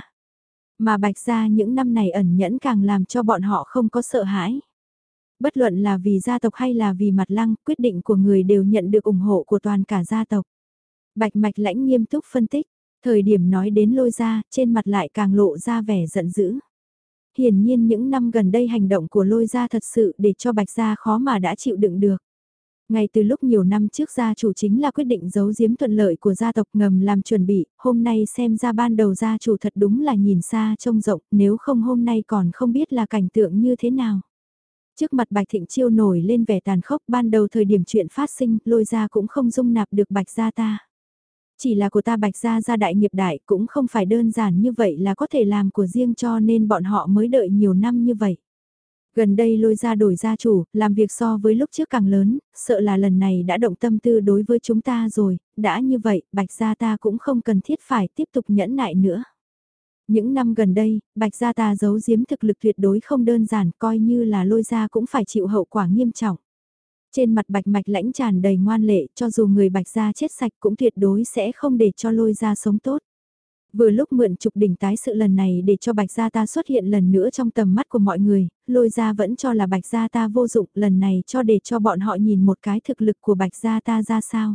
Mà Bạch gia những năm này ẩn nhẫn càng làm cho bọn họ không có sợ hãi. Bất luận là vì gia tộc hay là vì Mạt Lăng, quyết định của người đều nhận được ủng hộ của toàn cả gia tộc. Bạch Mạch Lãnh nghiêm túc phân tích, thời điểm nói đến Lôi gia, trên mặt lại càng lộ ra vẻ giận dữ. Hiển nhiên những năm gần đây hành động của Lôi gia thật sự để cho Bạch gia khó mà đã chịu đựng được. Ngay từ lúc nhiều năm trước gia chủ chính là quyết định giấu giếm thuận lợi của gia tộc ngầm làm chuẩn bị, hôm nay xem ra ban đầu gia chủ thật đúng là nhìn xa trông rộng, nếu không hôm nay còn không biết là cảnh tượng như thế nào. Trước mặt Bạch Thịnh Chiêu nổi lên vẻ tàn khốc, ban đầu thời điểm chuyện phát sinh, Lôi gia cũng không dung nạp được Bạch gia ta. Chỉ là của ta Bạch gia gia đại nghiệp đại cũng không phải đơn giản như vậy là có thể làm của riêng, cho nên bọn họ mới đợi nhiều năm như vậy. Gần đây Lôi gia đổi gia chủ, làm việc so với lúc trước càng lớn, sợ là lần này đã động tâm tư đối với chúng ta rồi, đã như vậy, Bạch gia ta cũng không cần thiết phải tiếp tục nhẫn nại nữa. Những năm gần đây, Bạch gia ta giấu giếm thực lực tuyệt đối không đơn giản, coi như là Lôi gia cũng phải chịu hậu quả nghiêm trọng. Trên mặt Bạch Mạch lãnh tràn đầy ngoan lệ, cho dù người Bạch gia chết sạch cũng tuyệt đối sẽ không để cho Lôi gia sống tốt. Vừa lúc mượn trục đỉnh tái sự lần này để cho Bạch gia ta xuất hiện lần nữa trong tầm mắt của mọi người, Lôi gia vẫn cho là Bạch gia ta vô dụng, lần này cho để cho bọn họ nhìn một cái thực lực của Bạch gia ta ra sao.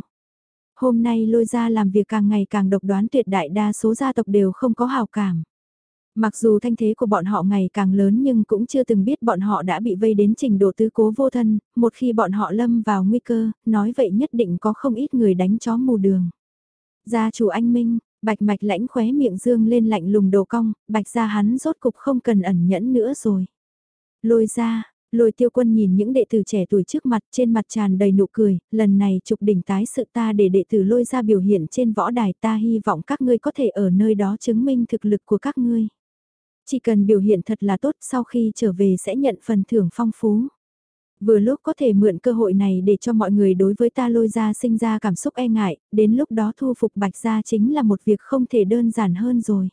Hôm nay Lôi gia làm việc càng ngày càng độc đoán, tuyệt đại đa số gia tộc đều không có hào cảm. Mặc dù thanh thế của bọn họ ngày càng lớn nhưng cũng chưa từng biết bọn họ đã bị vây đến trình độ tứ cố vô thân, một khi bọn họ lâm vào nguy cơ, nói vậy nhất định có không ít người đánh chó mù đường. Gia chủ anh Minh, Bạch Mạch lãnh khóe miệng dương lên lạnh lùng đầu cong, Bạch gia hắn rốt cục không cần ẩn nhẫn nữa rồi. Lôi ra, Lôi Tiêu Quân nhìn những đệ tử trẻ tuổi trước mặt, trên mặt tràn đầy nụ cười, lần này trục đỉnh tái sự ta để đệ tử Lôi ra biểu hiện trên võ đài, ta hy vọng các ngươi có thể ở nơi đó chứng minh thực lực của các ngươi. Chỉ cần biểu hiện thật là tốt, sau khi trở về sẽ nhận phần thưởng phong phú. Vừa lúc có thể mượn cơ hội này để cho mọi người đối với ta Lôi ra sinh ra cảm xúc e ngại, đến lúc đó thu phục Bạch gia chính là một việc không thể đơn giản hơn rồi.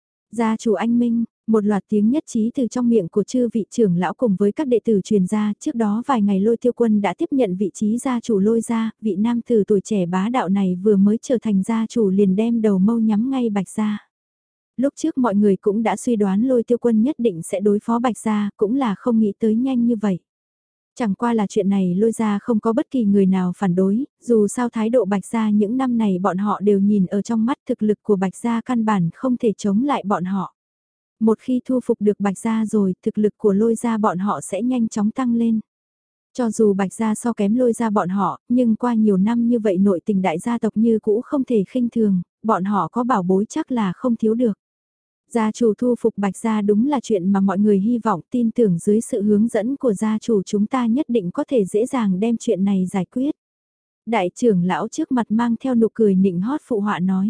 Gia chủ anh Minh, một loạt tiếng nhất trí từ trong miệng của chư vị trưởng lão cùng với các đệ tử truyền ra, trước đó vài ngày Lôi Tiêu Quân đã tiếp nhận vị trí gia chủ Lôi gia, vị nam tử tuổi trẻ bá đạo này vừa mới trở thành gia chủ liền đem đầu mâu nhắm ngay Bạch gia. Lúc trước mọi người cũng đã suy đoán Lôi Tiêu Quân nhất định sẽ đối phó Bạch gia, cũng là không nghĩ tới nhanh như vậy. Chẳng qua là chuyện này Lôi gia không có bất kỳ người nào phản đối, dù sao thái độ Bạch gia những năm này bọn họ đều nhìn ở trong mắt, thực lực của Bạch gia căn bản không thể chống lại bọn họ. Một khi thu phục được Bạch gia rồi, thực lực của Lôi gia bọn họ sẽ nhanh chóng tăng lên. Cho dù Bạch gia so kém Lôi gia bọn họ, nhưng qua nhiều năm như vậy nội tình đại gia tộc như cũ không thể khinh thường, bọn họ có bảo bối chắc là không thiếu được. Gia chủ thu phục Bạch gia đúng là chuyện mà mọi người hy vọng, tin tưởng dưới sự hướng dẫn của gia chủ chúng ta nhất định có thể dễ dàng đem chuyện này giải quyết. Đại trưởng lão trước mặt mang theo nụ cười nịnh hót phụ họa nói.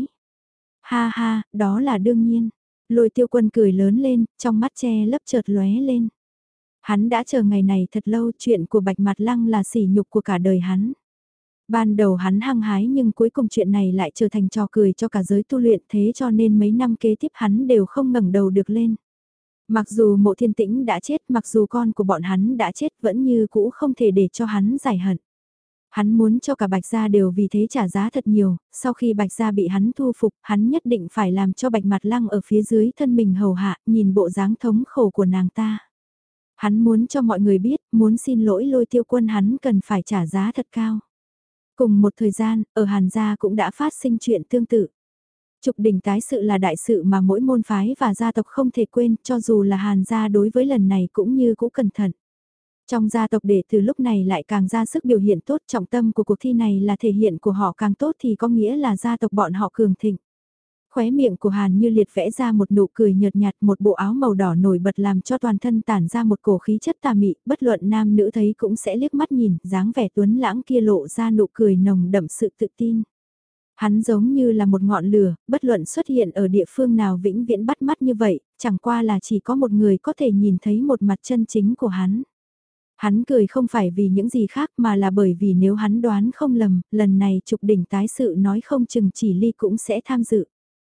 Ha ha, đó là đương nhiên. Lôi Tiêu Quân cười lớn lên, trong mắt che lấp chợt lóe lên. Hắn đã chờ ngày này thật lâu, chuyện của Bạch Mạt Lăng là sỉ nhục của cả đời hắn. Ban đầu hắn hăng hái nhưng cuối cùng chuyện này lại trở thành trò cười cho cả giới tu luyện, thế cho nên mấy năm kế tiếp hắn đều không ngẩng đầu được lên. Mặc dù Mộ Thiên Tĩnh đã chết, mặc dù con của bọn hắn đã chết, vẫn như cũ không thể để cho hắn giải hận. Hắn muốn cho cả Bạch gia đều vì thế trả giá thật nhiều, sau khi Bạch gia bị hắn thu phục, hắn nhất định phải làm cho Bạch Mạt Lăng ở phía dưới thân mình hầu hạ, nhìn bộ dáng thống khổ của nàng ta. Hắn muốn cho mọi người biết, muốn xin lỗi Lôi Tiêu Quân hắn cần phải trả giá thật cao. Cùng một thời gian, ở Hàn gia cũng đã phát sinh chuyện tương tự. Trục đỉnh tái sự là đại sự mà mỗi môn phái và gia tộc không thể quên, cho dù là Hàn gia đối với lần này cũng như cũ cẩn thận. Trong gia tộc đệ từ lúc này lại càng ra sức biểu hiện tốt, trọng tâm của cuộc thi này là thể hiện của họ càng tốt thì có nghĩa là gia tộc bọn họ cường thịnh. Khóe miệng của Hàn Như Liệt vẽ ra một nụ cười nhợt nhạt, một bộ áo màu đỏ nổi bật làm cho toàn thân tản ra một cổ khí chất tà mị, bất luận nam nữ thấy cũng sẽ liếc mắt nhìn, dáng vẻ tuấn lãng kia lộ ra nụ cười nồng đậm sự tự tin. Hắn giống như là một ngọn lửa, bất luận xuất hiện ở địa phương nào vĩnh viễn bắt mắt như vậy, chẳng qua là chỉ có một người có thể nhìn thấy một mặt chân chính của hắn. Hắn cười không phải vì những gì khác mà là bởi vì nếu hắn đoán không lầm, lần này trục đỉnh tái sự nói không chừng chỉ ly cũng sẽ tham dự.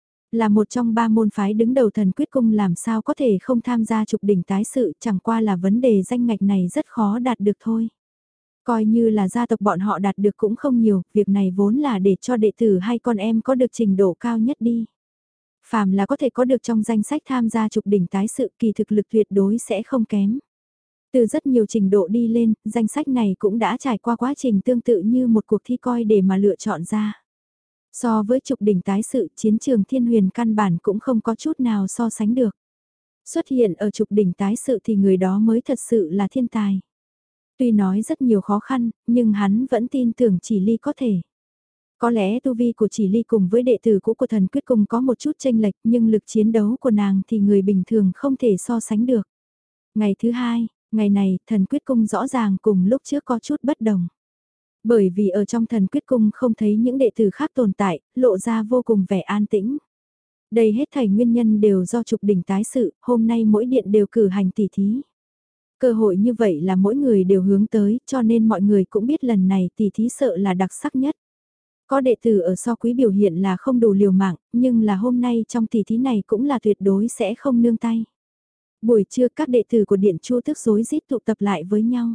Là một trong ba môn phái đứng đầu thần quyết cung làm sao có thể không tham gia trục đỉnh tái sự, chẳng qua là vấn đề danh ngạch này rất khó đạt được thôi. Coi như là gia tộc bọn họ đạt được cũng không nhiều, việc này vốn là để cho đệ tử hay con em có được trình độ cao nhất đi. Phàm là có thể có được trong danh sách tham gia trục đỉnh tái sự, kỳ thực lực tuyệt đối sẽ không kém. Từ rất nhiều trình độ đi lên, danh sách này cũng đã trải qua quá trình tương tự như một cuộc thi coi để mà lựa chọn ra. So với trục đỉnh tái sự, chiến trường thiên huyền căn bản cũng không có chút nào so sánh được. Xuất hiện ở trục đỉnh tái sự thì người đó mới thật sự là thiên tài. Tuy nói rất nhiều khó khăn, nhưng hắn vẫn tin tưởng chỉ ly có thể. Có lẽ tu vi của chỉ ly cùng với đệ tử cũ của thần quyết cùng có một chút chênh lệch, nhưng lực chiến đấu của nàng thì người bình thường không thể so sánh được. Ngày thứ hai, Ngày này, thần quyết cung rõ ràng cùng lúc trước có chút bất đồng. Bởi vì ở trong thần quyết cung không thấy những đệ tử khác tồn tại, lộ ra vô cùng vẻ an tĩnh. Đây hết thảy nguyên nhân đều do trục đỉnh tái sự, hôm nay mỗi điện đều cử hành tỷ thí. Cơ hội như vậy là mỗi người đều hướng tới, cho nên mọi người cũng biết lần này tỷ thí sợ là đặc sắc nhất. Có đệ tử ở so quý biểu hiện là không đủ liều mạng, nhưng là hôm nay trong tỷ thí này cũng là tuyệt đối sẽ không nương tay. Buổi trưa các đệ tử của điện Chu Tước rối rít tụ tập lại với nhau.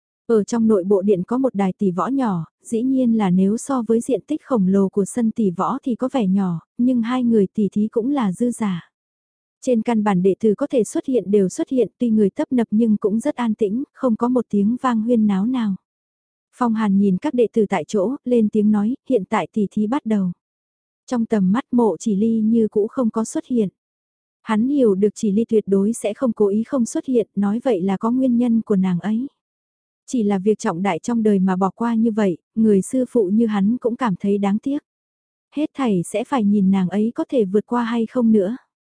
Ở trong nội bộ điện có một đài tỷ võ nhỏ, dĩ nhiên là nếu so với diện tích khổng lồ của sân tỷ võ thì có vẻ nhỏ, nhưng hai người tỷ thí cũng là dư giả. Trên căn bản đệ tử có thể xuất hiện đều xuất hiện, tuy người tấp nập nhưng cũng rất an tĩnh, không có một tiếng vang huyên náo nào. Phong Hàn nhìn các đệ tử tại chỗ, lên tiếng nói, hiện tại tỷ thí bắt đầu. Trong tầm mắt Mộ Chỉ Ly như cũ không có xuất hiện. Hắn hiểu được Chỉ Ly tuyệt đối sẽ không cố ý không xuất hiện, nói vậy là có nguyên nhân của nàng ấy. Chỉ là việc trọng đại trong đời mà bỏ qua như vậy, người sư phụ như hắn cũng cảm thấy đáng tiếc. Hết thảy sẽ phải nhìn nàng ấy có thể vượt qua hay không nữa.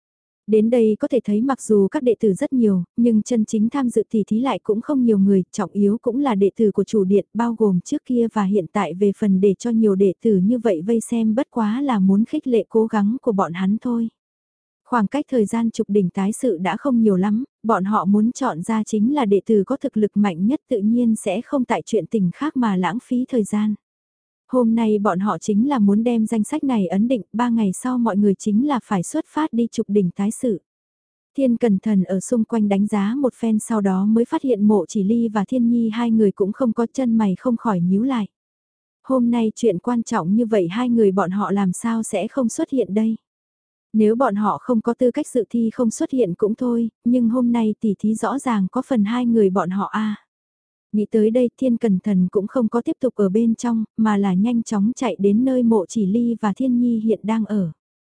Đến đây có thể thấy mặc dù các đệ tử rất nhiều, nhưng chân chính tham dự tỷ thí lại cũng không nhiều người, trọng yếu cũng là đệ tử của chủ điện bao gồm trước kia và hiện tại về phần để cho nhiều đệ tử như vậy vây xem bất quá là muốn khích lệ cố gắng của bọn hắn thôi. Khoảng cách thời gian trục đỉnh tái sự đã không nhiều lắm, bọn họ muốn chọn ra chính là đệ tử có thực lực mạnh nhất tự nhiên sẽ không tại chuyện tình khác mà lãng phí thời gian. Hôm nay bọn họ chính là muốn đem danh sách này ấn định, ba ngày sau mọi người chính là phải xuất phát đi trục đỉnh tái sự. Thiên Cẩn Thần ở xung quanh đánh giá một phen sau đó mới phát hiện Mộ Chỉ Ly và Thiên Nhi hai người cũng không có chân mày không khỏi nhíu lại. Hôm nay chuyện quan trọng như vậy hai người bọn họ làm sao sẽ không xuất hiện đây? Nếu bọn họ không có tư cách dự thi không xuất hiện cũng thôi, nhưng hôm nay tỉ thí rõ ràng có phần hai người bọn họ a. Nghĩ tới đây Thiên Cẩn Thần cũng không có tiếp tục ở bên trong, mà là nhanh chóng chạy đến nơi Mộ Chỉ Ly và Thiên Nhi hiện đang ở.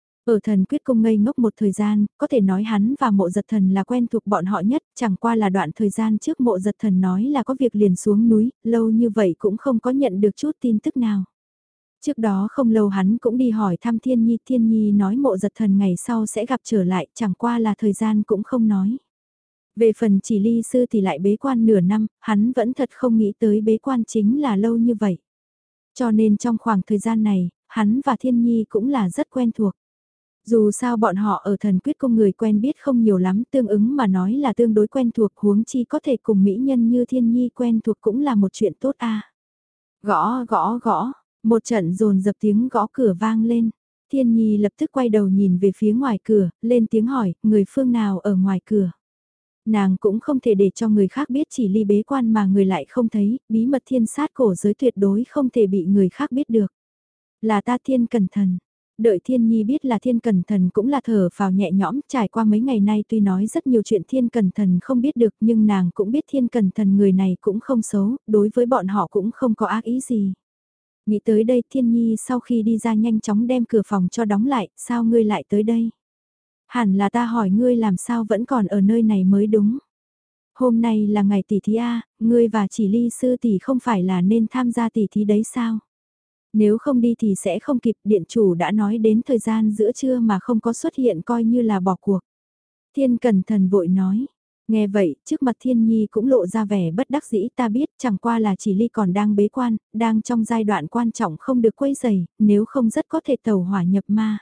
Ở thần quyết cung ngây ngốc một thời gian, có thể nói hắn và Mộ Giật Thần là quen thuộc bọn họ nhất, chẳng qua là đoạn thời gian trước Mộ Giật Thần nói là có việc liền xuống núi, lâu như vậy cũng không có nhận được chút tin tức nào. Trước đó không lâu hắn cũng đi hỏi thăm Thiên Nhi, Thiên Nhi nói Mộ Giật Thần ngày sau sẽ gặp trở lại, chẳng qua là thời gian cũng không nói. Về phần Chỉ Ly sư thì lại bế quan nửa năm, hắn vẫn thật không nghĩ tới bế quan chính là lâu như vậy. Cho nên trong khoảng thời gian này, hắn và Thiên Nhi cũng là rất quen thuộc. Dù sao bọn họ ở thần quyết cung người quen biết không nhiều lắm, tương ứng mà nói là tương đối quen thuộc, huống chi có thể cùng mỹ nhân như Thiên Nhi quen thuộc cũng là một chuyện tốt a. Gõ gõ gõ, một trận dồn dập tiếng gõ cửa vang lên. Thiên Nhi lập tức quay đầu nhìn về phía ngoài cửa, lên tiếng hỏi, người phương nào ở ngoài cửa. Nàng cũng không thể để cho người khác biết Chỉ Ly bế quan mà người lại không thấy, bí mật thiên sát cổ giới tuyệt đối không thể bị người khác biết được. Là ta Thiên Cẩn Thần. Đợi Thiên Nhi biết là Thiên Cẩn Thần cũng là thở phào nhẹ nhõm, trải qua mấy ngày nay tuy nói rất nhiều chuyện Thiên Cẩn Thần không biết được nhưng nàng cũng biết Thiên Cẩn Thần người này cũng không xấu, đối với bọn họ cũng không có ác ý gì. Nghĩ tới đây Thiên Nhi sau khi đi ra nhanh chóng đem cửa phòng cho đóng lại, sao ngươi lại tới đây? Hẳn là ta hỏi ngươi làm sao vẫn còn ở nơi này mới đúng. Hôm nay là ngày tỷ thí A, ngươi và Chỉ Ly sư tỷ không phải là nên tham gia tỷ thí đấy sao? Nếu không đi thì sẽ không kịp, điện chủ đã nói đến thời gian giữa trưa mà không có xuất hiện coi như là bỏ cuộc. Thiên Cẩn Thần vội nói. Nghe vậy, trước mặt Thiên Nhi cũng lộ ra vẻ bất đắc dĩ, ta biết chẳng qua là Chỉ Ly còn đang bế quan, đang trong giai đoạn quan trọng không được quấy rầy, nếu không rất có thể tẩu hỏa nhập ma.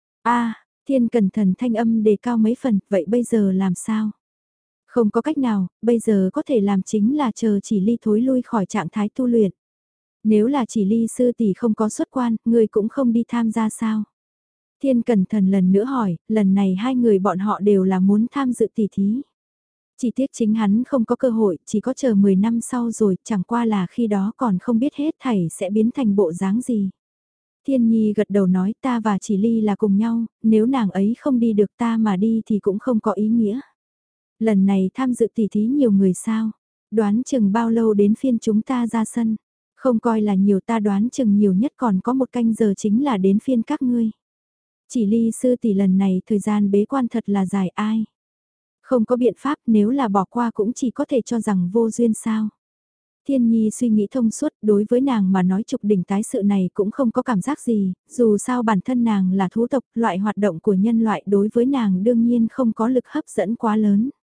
A, Thiên Cẩn Thần thanh âm đề cao mấy phần, vậy bây giờ làm sao? Không có cách nào, bây giờ có thể làm chính là chờ Chỉ Ly thối lui khỏi trạng thái tu luyện. Nếu là Chỉ Ly sư tỷ không có xuất quan, người cũng không đi tham gia sao? Thiên Cẩn Thần lần nữa hỏi, lần này hai người bọn họ đều là muốn tham dự tỷ thí. Chỉ tiếc chính hắn không có cơ hội, chỉ có chờ mười năm sau rồi, chẳng qua là khi đó còn không biết hết thảy sẽ biến thành bộ dáng gì. Thiên Nhi gật đầu nói ta và Chỉ Ly là cùng nhau, nếu nàng ấy không đi được ta mà đi thì cũng không có ý nghĩa. Lần này tham dự tỷ thí nhiều người sao, đoán chừng bao lâu đến phiên chúng ta ra sân, không coi là nhiều, ta đoán chừng nhiều nhất còn có một canh giờ chính là đến phiên các ngươi. Chỉ Ly sư tỷ lần này thời gian bế quan thật là dài ai. Không có biện pháp, nếu là bỏ qua cũng chỉ có thể cho rằng vô duyên sao. Thiên Nhi suy nghĩ thông suốt, đối với nàng mà nói trục đỉnh tái sự này cũng không có cảm giác gì, dù sao bản thân nàng là thú tộc, loại hoạt động của nhân loại đối với nàng đương nhiên không có lực hấp dẫn quá lớn.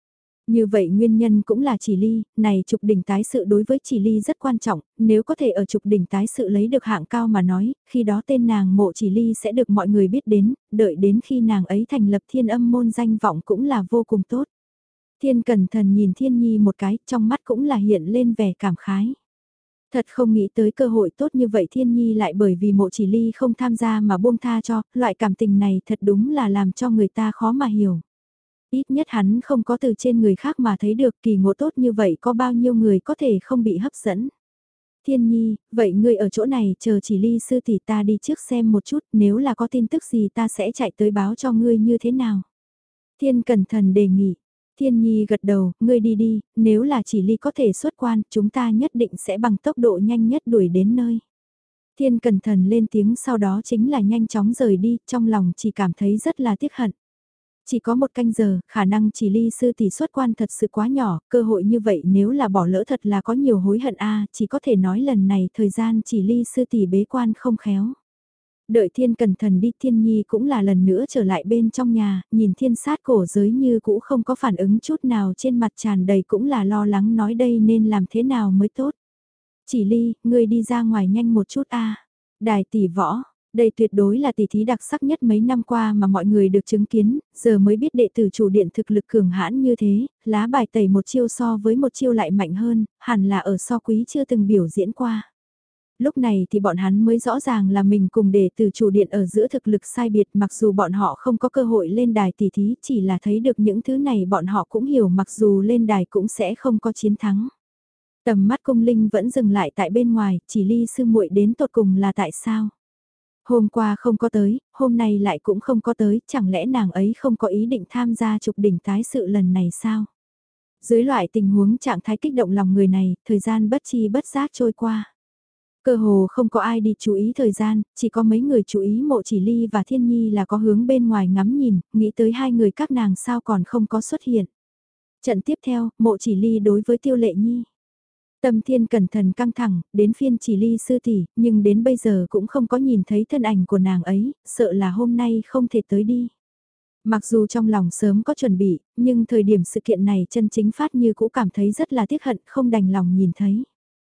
Như vậy nguyên nhân cũng là chỉ ly, này trục đỉnh tái sự đối với chỉ ly rất quan trọng, nếu có thể ở trục đỉnh tái sự lấy được hạng cao mà nói, khi đó tên nàng mộ chỉ ly sẽ được mọi người biết đến, đợi đến khi nàng ấy thành lập thiên âm môn danh vọng cũng là vô cùng tốt. Thiên cẩn thận nhìn thiên nhi một cái, trong mắt cũng là hiện lên vẻ cảm khái. Thật không nghĩ tới cơ hội tốt như vậy thiên nhi lại bởi vì mộ chỉ ly không tham gia mà buông tha cho, loại cảm tình này thật đúng là làm cho người ta khó mà hiểu. Ít nhất hắn không có từ trên người khác mà thấy được kỳ ngộ tốt như vậy có bao nhiêu người có thể không bị hấp dẫn. Thiên nhi, vậy ngươi ở chỗ này chờ chỉ ly sư tỷ ta đi trước xem một chút, nếu là có tin tức gì ta sẽ chạy tới báo cho ngươi như thế nào. Thiên cẩn thận đề nghị, Thiên nhi gật đầu, ngươi đi đi, nếu là chỉ ly có thể xuất quan, chúng ta nhất định sẽ bằng tốc độ nhanh nhất đuổi đến nơi. Thiên cẩn thận lên tiếng sau đó chính là nhanh chóng rời đi, trong lòng chỉ cảm thấy rất là tiếc hận. Chỉ có một canh giờ, khả năng chỉ ly sư tỷ xuất quan thật sự quá nhỏ, cơ hội như vậy nếu là bỏ lỡ thật là có nhiều hối hận a, chỉ có thể nói lần này thời gian chỉ ly sư tỷ bế quan không khéo. Đợi thiên cẩn thận đi thiên nhi cũng là lần nữa trở lại bên trong nhà, nhìn thiên sát cổ giới như cũ không có phản ứng chút nào trên mặt tràn đầy cũng là lo lắng nói đây nên làm thế nào mới tốt. Chỉ ly, ngươi đi ra ngoài nhanh một chút a. Đài tỷ võ, đây tuyệt đối là tỷ thí đặc sắc nhất mấy năm qua mà mọi người được chứng kiến, giờ mới biết đệ tử chủ điện thực lực cường hãn như thế, lá bài tẩy một chiêu so với một chiêu lại mạnh hơn, hẳn là ở so quý chưa từng biểu diễn qua. Lúc này thì bọn hắn mới rõ ràng là mình cùng đệ tử chủ điện ở giữa thực lực sai biệt mặc dù bọn họ không có cơ hội lên đài tỷ thí chỉ là thấy được những thứ này bọn họ cũng hiểu mặc dù lên đài cũng sẽ không có chiến thắng. Tầm mắt cung linh vẫn dừng lại tại bên ngoài, chỉ ly sư muội đến tột cùng là tại sao? Hôm qua không có tới, hôm nay lại cũng không có tới, chẳng lẽ nàng ấy không có ý định tham gia trục đỉnh tái sự lần này sao? Dưới loại tình huống trạng thái kích động lòng người này, thời gian bất chi bất giác trôi qua. Cơ hồ không có ai đi chú ý thời gian, chỉ có mấy người chú ý mộ chỉ ly và thiên nhi là có hướng bên ngoài ngắm nhìn, nghĩ tới hai người các nàng sao còn không có xuất hiện. Trận tiếp theo, mộ chỉ ly đối với tiêu lệ nhi. Tâm thiên cẩn thận căng thẳng, đến phiên chỉ ly sư tỷ, nhưng đến bây giờ cũng không có nhìn thấy thân ảnh của nàng ấy, sợ là hôm nay không thể tới đi. Mặc dù trong lòng sớm có chuẩn bị, nhưng thời điểm sự kiện này chân chính phát như cũ cảm thấy rất là tiếc hận, không đành lòng nhìn thấy.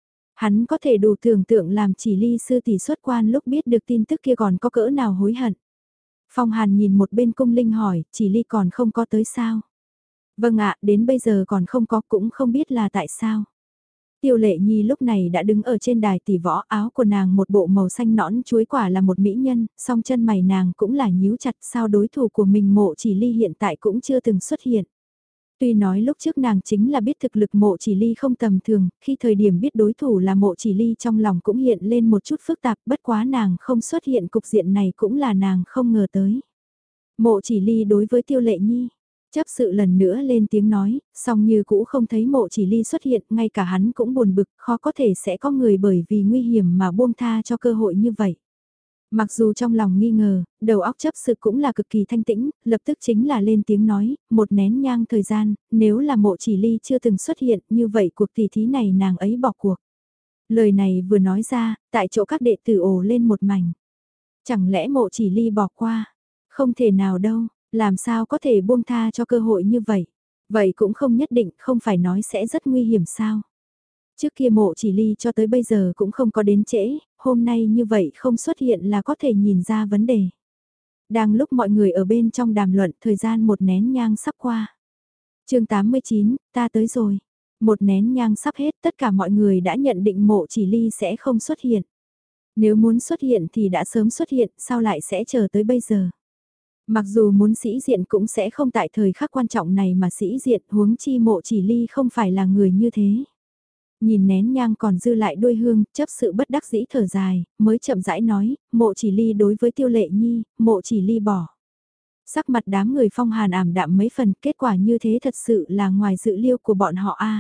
Hắn có thể đủ tưởng tượng làm chỉ ly sư tỷ xuất quan lúc biết được tin tức kia còn có cỡ nào hối hận. Phong Hàn nhìn một bên cung linh hỏi, chỉ ly còn không có tới sao? Vâng ạ, đến bây giờ còn không có cũng không biết là tại sao. Tiêu Lệ Nhi lúc này đã đứng ở trên đài tỷ võ, áo của nàng một bộ màu xanh nõn chuối quả là một mỹ nhân, song chân mày nàng cũng là nhíu chặt sao đối thủ của mình mộ chỉ ly hiện tại cũng chưa từng xuất hiện. Tuy nói lúc trước nàng chính là biết thực lực mộ chỉ ly không tầm thường, khi thời điểm biết đối thủ là mộ chỉ ly trong lòng cũng hiện lên một chút phức tạp, bất quá nàng không xuất hiện cục diện này cũng là nàng không ngờ tới. Mộ chỉ ly đối với Tiêu Lệ Nhi, chấp sự lần nữa lên tiếng nói, song như cũ không thấy mộ chỉ ly xuất hiện, ngay cả hắn cũng buồn bực, khó có thể sẽ có người bởi vì nguy hiểm mà buông tha cho cơ hội như vậy. Mặc dù trong lòng nghi ngờ, đầu óc chấp sự cũng là cực kỳ thanh tĩnh, lập tức chính là lên tiếng nói, một nén nhang thời gian, nếu là mộ chỉ ly chưa từng xuất hiện, như vậy cuộc tỷ thí này nàng ấy bỏ cuộc. Lời này vừa nói ra, tại chỗ các đệ tử ồ lên một mảnh. Chẳng lẽ mộ chỉ ly bỏ qua? Không thể nào đâu, làm sao có thể buông tha cho cơ hội như vậy? Vậy cũng không nhất định, không phải nói sẽ rất nguy hiểm sao? Trước kia mộ chỉ ly cho tới bây giờ cũng không có đến trễ, hôm nay như vậy không xuất hiện là có thể nhìn ra vấn đề. Đang lúc mọi người ở bên trong đàm luận thời gian một nén nhang sắp qua. chương tám mươi chín, ta tới rồi. Một nén nhang sắp hết tất cả mọi người đã nhận định mộ chỉ ly sẽ không xuất hiện. Nếu muốn xuất hiện thì đã sớm xuất hiện, sao lại sẽ chờ tới bây giờ? Mặc dù muốn sĩ diện cũng sẽ không tại thời khắc quan trọng này mà sĩ diện huống chi mộ chỉ ly không phải là người như thế. Nhìn nén nhang còn dư lại đuôi hương, chấp sự bất đắc dĩ thở dài, mới chậm rãi nói, mộ chỉ ly đối với Tiêu Lệ Nhi, mộ chỉ ly bỏ. Sắc mặt đám người Phong Hàn ảm đạm mấy phần, kết quả như thế thật sự là ngoài dự liệu của bọn họ a.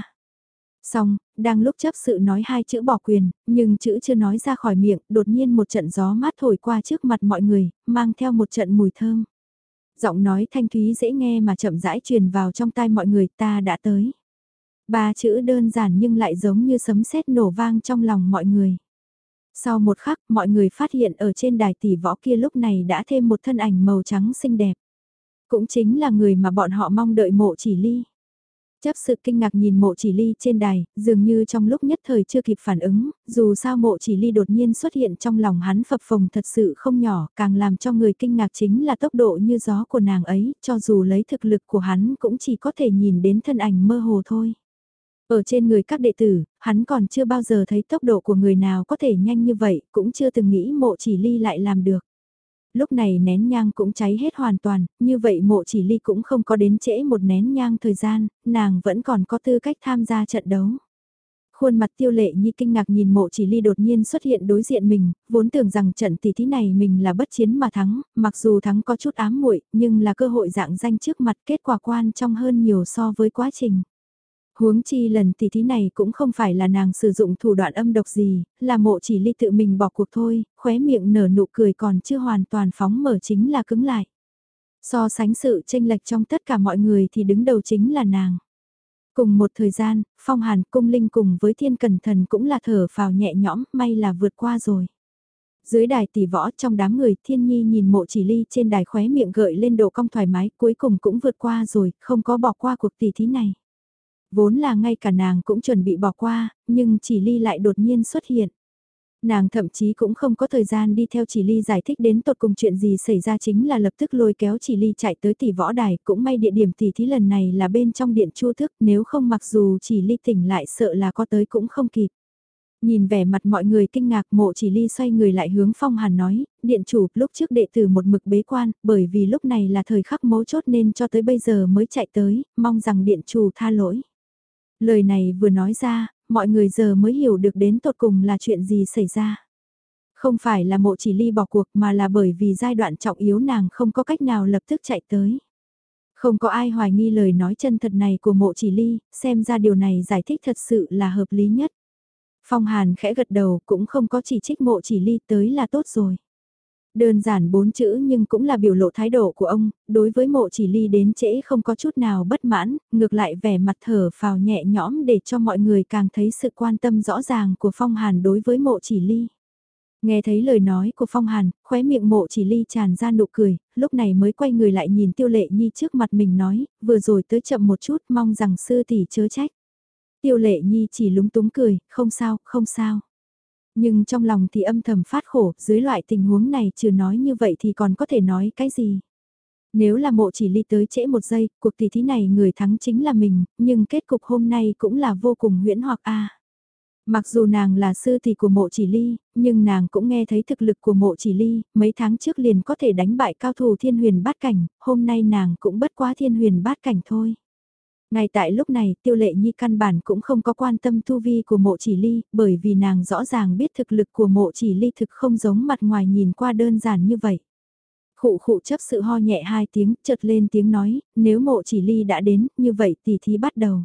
Xong, đang lúc chấp sự nói hai chữ bỏ quyền, nhưng chữ chưa nói ra khỏi miệng, đột nhiên một trận gió mát thổi qua trước mặt mọi người, mang theo một trận mùi thơm. Giọng nói thanh thúy dễ nghe mà chậm rãi truyền vào trong tai mọi người, ta đã tới. Ba chữ đơn giản nhưng lại giống như sấm sét nổ vang trong lòng mọi người. Sau một khắc, mọi người phát hiện ở trên đài tỷ võ kia lúc này đã thêm một thân ảnh màu trắng xinh đẹp. Cũng chính là người mà bọn họ mong đợi mộ chỉ ly. Chấp sự kinh ngạc nhìn mộ chỉ ly trên đài, dường như trong lúc nhất thời chưa kịp phản ứng, dù sao mộ chỉ ly đột nhiên xuất hiện trong lòng hắn phập phồng thật sự không nhỏ, càng làm cho người kinh ngạc chính là tốc độ như gió của nàng ấy, cho dù lấy thực lực của hắn cũng chỉ có thể nhìn đến thân ảnh mơ hồ thôi. Ở trên người các đệ tử, hắn còn chưa bao giờ thấy tốc độ của người nào có thể nhanh như vậy, cũng chưa từng nghĩ mộ chỉ ly lại làm được. Lúc này nén nhang cũng cháy hết hoàn toàn, như vậy mộ chỉ ly cũng không có đến trễ một nén nhang thời gian, nàng vẫn còn có tư cách tham gia trận đấu. Khuôn mặt Tiêu Lệ Nhi kinh ngạc nhìn mộ chỉ ly đột nhiên xuất hiện đối diện mình, vốn tưởng rằng trận tỷ thí này mình là bất chiến mà thắng, mặc dù thắng có chút ám muội, nhưng là cơ hội dạng danh trước mặt, kết quả quan trọng hơn nhiều so với quá trình. Huống chi lần tỷ thí này cũng không phải là nàng sử dụng thủ đoạn âm độc gì, là mộ chỉ ly tự mình bỏ cuộc thôi, khóe miệng nở nụ cười còn chưa hoàn toàn phóng mở chính là cứng lại. So sánh sự tranh lệch trong tất cả mọi người thì đứng đầu chính là nàng. Cùng một thời gian, Phong Hàn Cung Linh cùng với Thiên Cẩn Thần cũng là thở phào nhẹ nhõm, may là vượt qua rồi. Dưới đài tỷ võ trong đám người Thiên Nhi nhìn mộ chỉ ly trên đài khóe miệng gợi lên độ cong thoải mái, cuối cùng cũng vượt qua rồi, không có bỏ qua cuộc tỷ thí này. Vốn là ngay cả nàng cũng chuẩn bị bỏ qua, nhưng chỉ ly lại đột nhiên xuất hiện. Nàng thậm chí cũng không có thời gian đi theo chỉ ly giải thích đến tột cùng chuyện gì xảy ra, chính là lập tức lôi kéo chỉ ly chạy tới tỷ võ đài, cũng may địa điểm tỷ thí lần này là bên trong điện chu thức, nếu không mặc dù chỉ ly tỉnh lại sợ là có tới cũng không kịp. Nhìn vẻ mặt mọi người kinh ngạc, mộ chỉ ly xoay người lại hướng Phong Hàn nói, điện chủ lúc trước đệ tử một mực bế quan, bởi vì lúc này là thời khắc mấu chốt nên cho tới bây giờ mới chạy tới, mong rằng điện chủ tha lỗi. Lời này vừa nói ra, mọi người giờ mới hiểu được đến tột cùng là chuyện gì xảy ra. Không phải là mộ chỉ ly bỏ cuộc mà là bởi vì giai đoạn trọng yếu nàng không có cách nào lập tức chạy tới. Không có ai hoài nghi lời nói chân thật này của mộ chỉ ly, xem ra điều này giải thích thật sự là hợp lý nhất. Phong Hàn khẽ gật đầu cũng không có chỉ trích mộ chỉ ly, tới là tốt rồi. Đơn giản bốn chữ nhưng cũng là biểu lộ thái độ của ông, đối với mộ chỉ ly đến trễ không có chút nào bất mãn, ngược lại vẻ mặt thở phào nhẹ nhõm để cho mọi người càng thấy sự quan tâm rõ ràng của Phong Hàn đối với mộ chỉ ly. Nghe thấy lời nói của Phong Hàn, khóe miệng mộ chỉ ly tràn ra nụ cười, lúc này mới quay người lại nhìn Tiêu Lệ Nhi trước mặt mình nói, vừa rồi tới chậm một chút, mong rằng sư tỷ chớ trách. Tiêu Lệ Nhi chỉ lúng túng cười, không sao, không sao. Nhưng trong lòng thì âm thầm phát khổ, dưới loại tình huống này trừ nói như vậy thì còn có thể nói cái gì. Nếu là mộ chỉ ly tới trễ một giây, cuộc tỷ thí này người thắng chính là mình, nhưng kết cục hôm nay cũng là vô cùng huyễn hoặc a. Mặc dù nàng là sư tỷ của mộ chỉ ly, nhưng nàng cũng nghe thấy thực lực của mộ chỉ ly, mấy tháng trước liền có thể đánh bại cao thủ thiên huyền bát cảnh, hôm nay nàng cũng bất quá thiên huyền bát cảnh thôi. Ngay tại lúc này, Tiêu Lệ Nhi căn bản cũng không có quan tâm tu vi của mộ chỉ ly, bởi vì nàng rõ ràng biết thực lực của mộ chỉ ly thực không giống mặt ngoài nhìn qua đơn giản như vậy. Khụ khụ chấp sự ho nhẹ hai tiếng, chợt lên tiếng nói, nếu mộ chỉ ly đã đến, như vậy tỷ thí bắt đầu.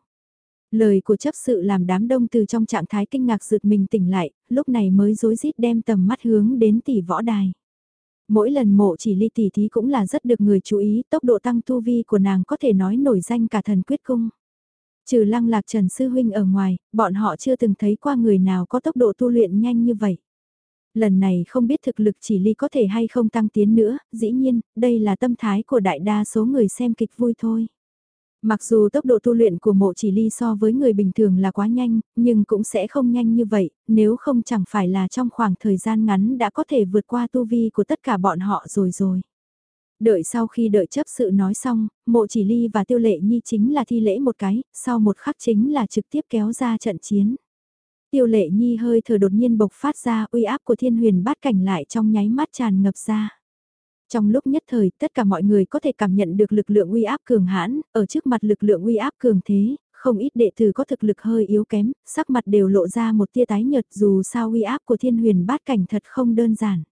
Lời của chấp sự làm đám đông từ trong trạng thái kinh ngạc rực mình tỉnh lại, lúc này mới rối rít đem tầm mắt hướng đến tỷ võ đài. Mỗi lần mộ chỉ ly tỷ thí cũng là rất được người chú ý, tốc độ tăng tu vi của nàng có thể nói nổi danh cả thần quyết cung. Trừ Lăng Lạc Trần Sư Huynh ở ngoài, bọn họ chưa từng thấy qua người nào có tốc độ tu luyện nhanh như vậy. Lần này không biết thực lực chỉ ly có thể hay không tăng tiến nữa, dĩ nhiên, đây là tâm thái của đại đa số người xem kịch vui thôi. Mặc dù tốc độ tu luyện của mộ chỉ ly so với người bình thường là quá nhanh, nhưng cũng sẽ không nhanh như vậy, nếu không chẳng phải là trong khoảng thời gian ngắn đã có thể vượt qua tu vi của tất cả bọn họ rồi rồi. Đợi sau khi đợi chấp sự nói xong, mộ chỉ ly và Tiêu Lệ Nhi chính là thi lễ một cái, sau một khắc chính là trực tiếp kéo ra trận chiến. Tiêu Lệ Nhi hơi thở đột nhiên bộc phát ra, uy áp của thiên huyền bát cảnh lại trong nháy mắt tràn ngập ra. Trong lúc nhất thời, tất cả mọi người có thể cảm nhận được lực lượng uy áp cường hãn, ở trước mặt lực lượng uy áp cường thế, không ít đệ tử có thực lực hơi yếu kém, sắc mặt đều lộ ra một tia tái nhợt, dù sao uy áp của thiên huyền bát cảnh thật không đơn giản.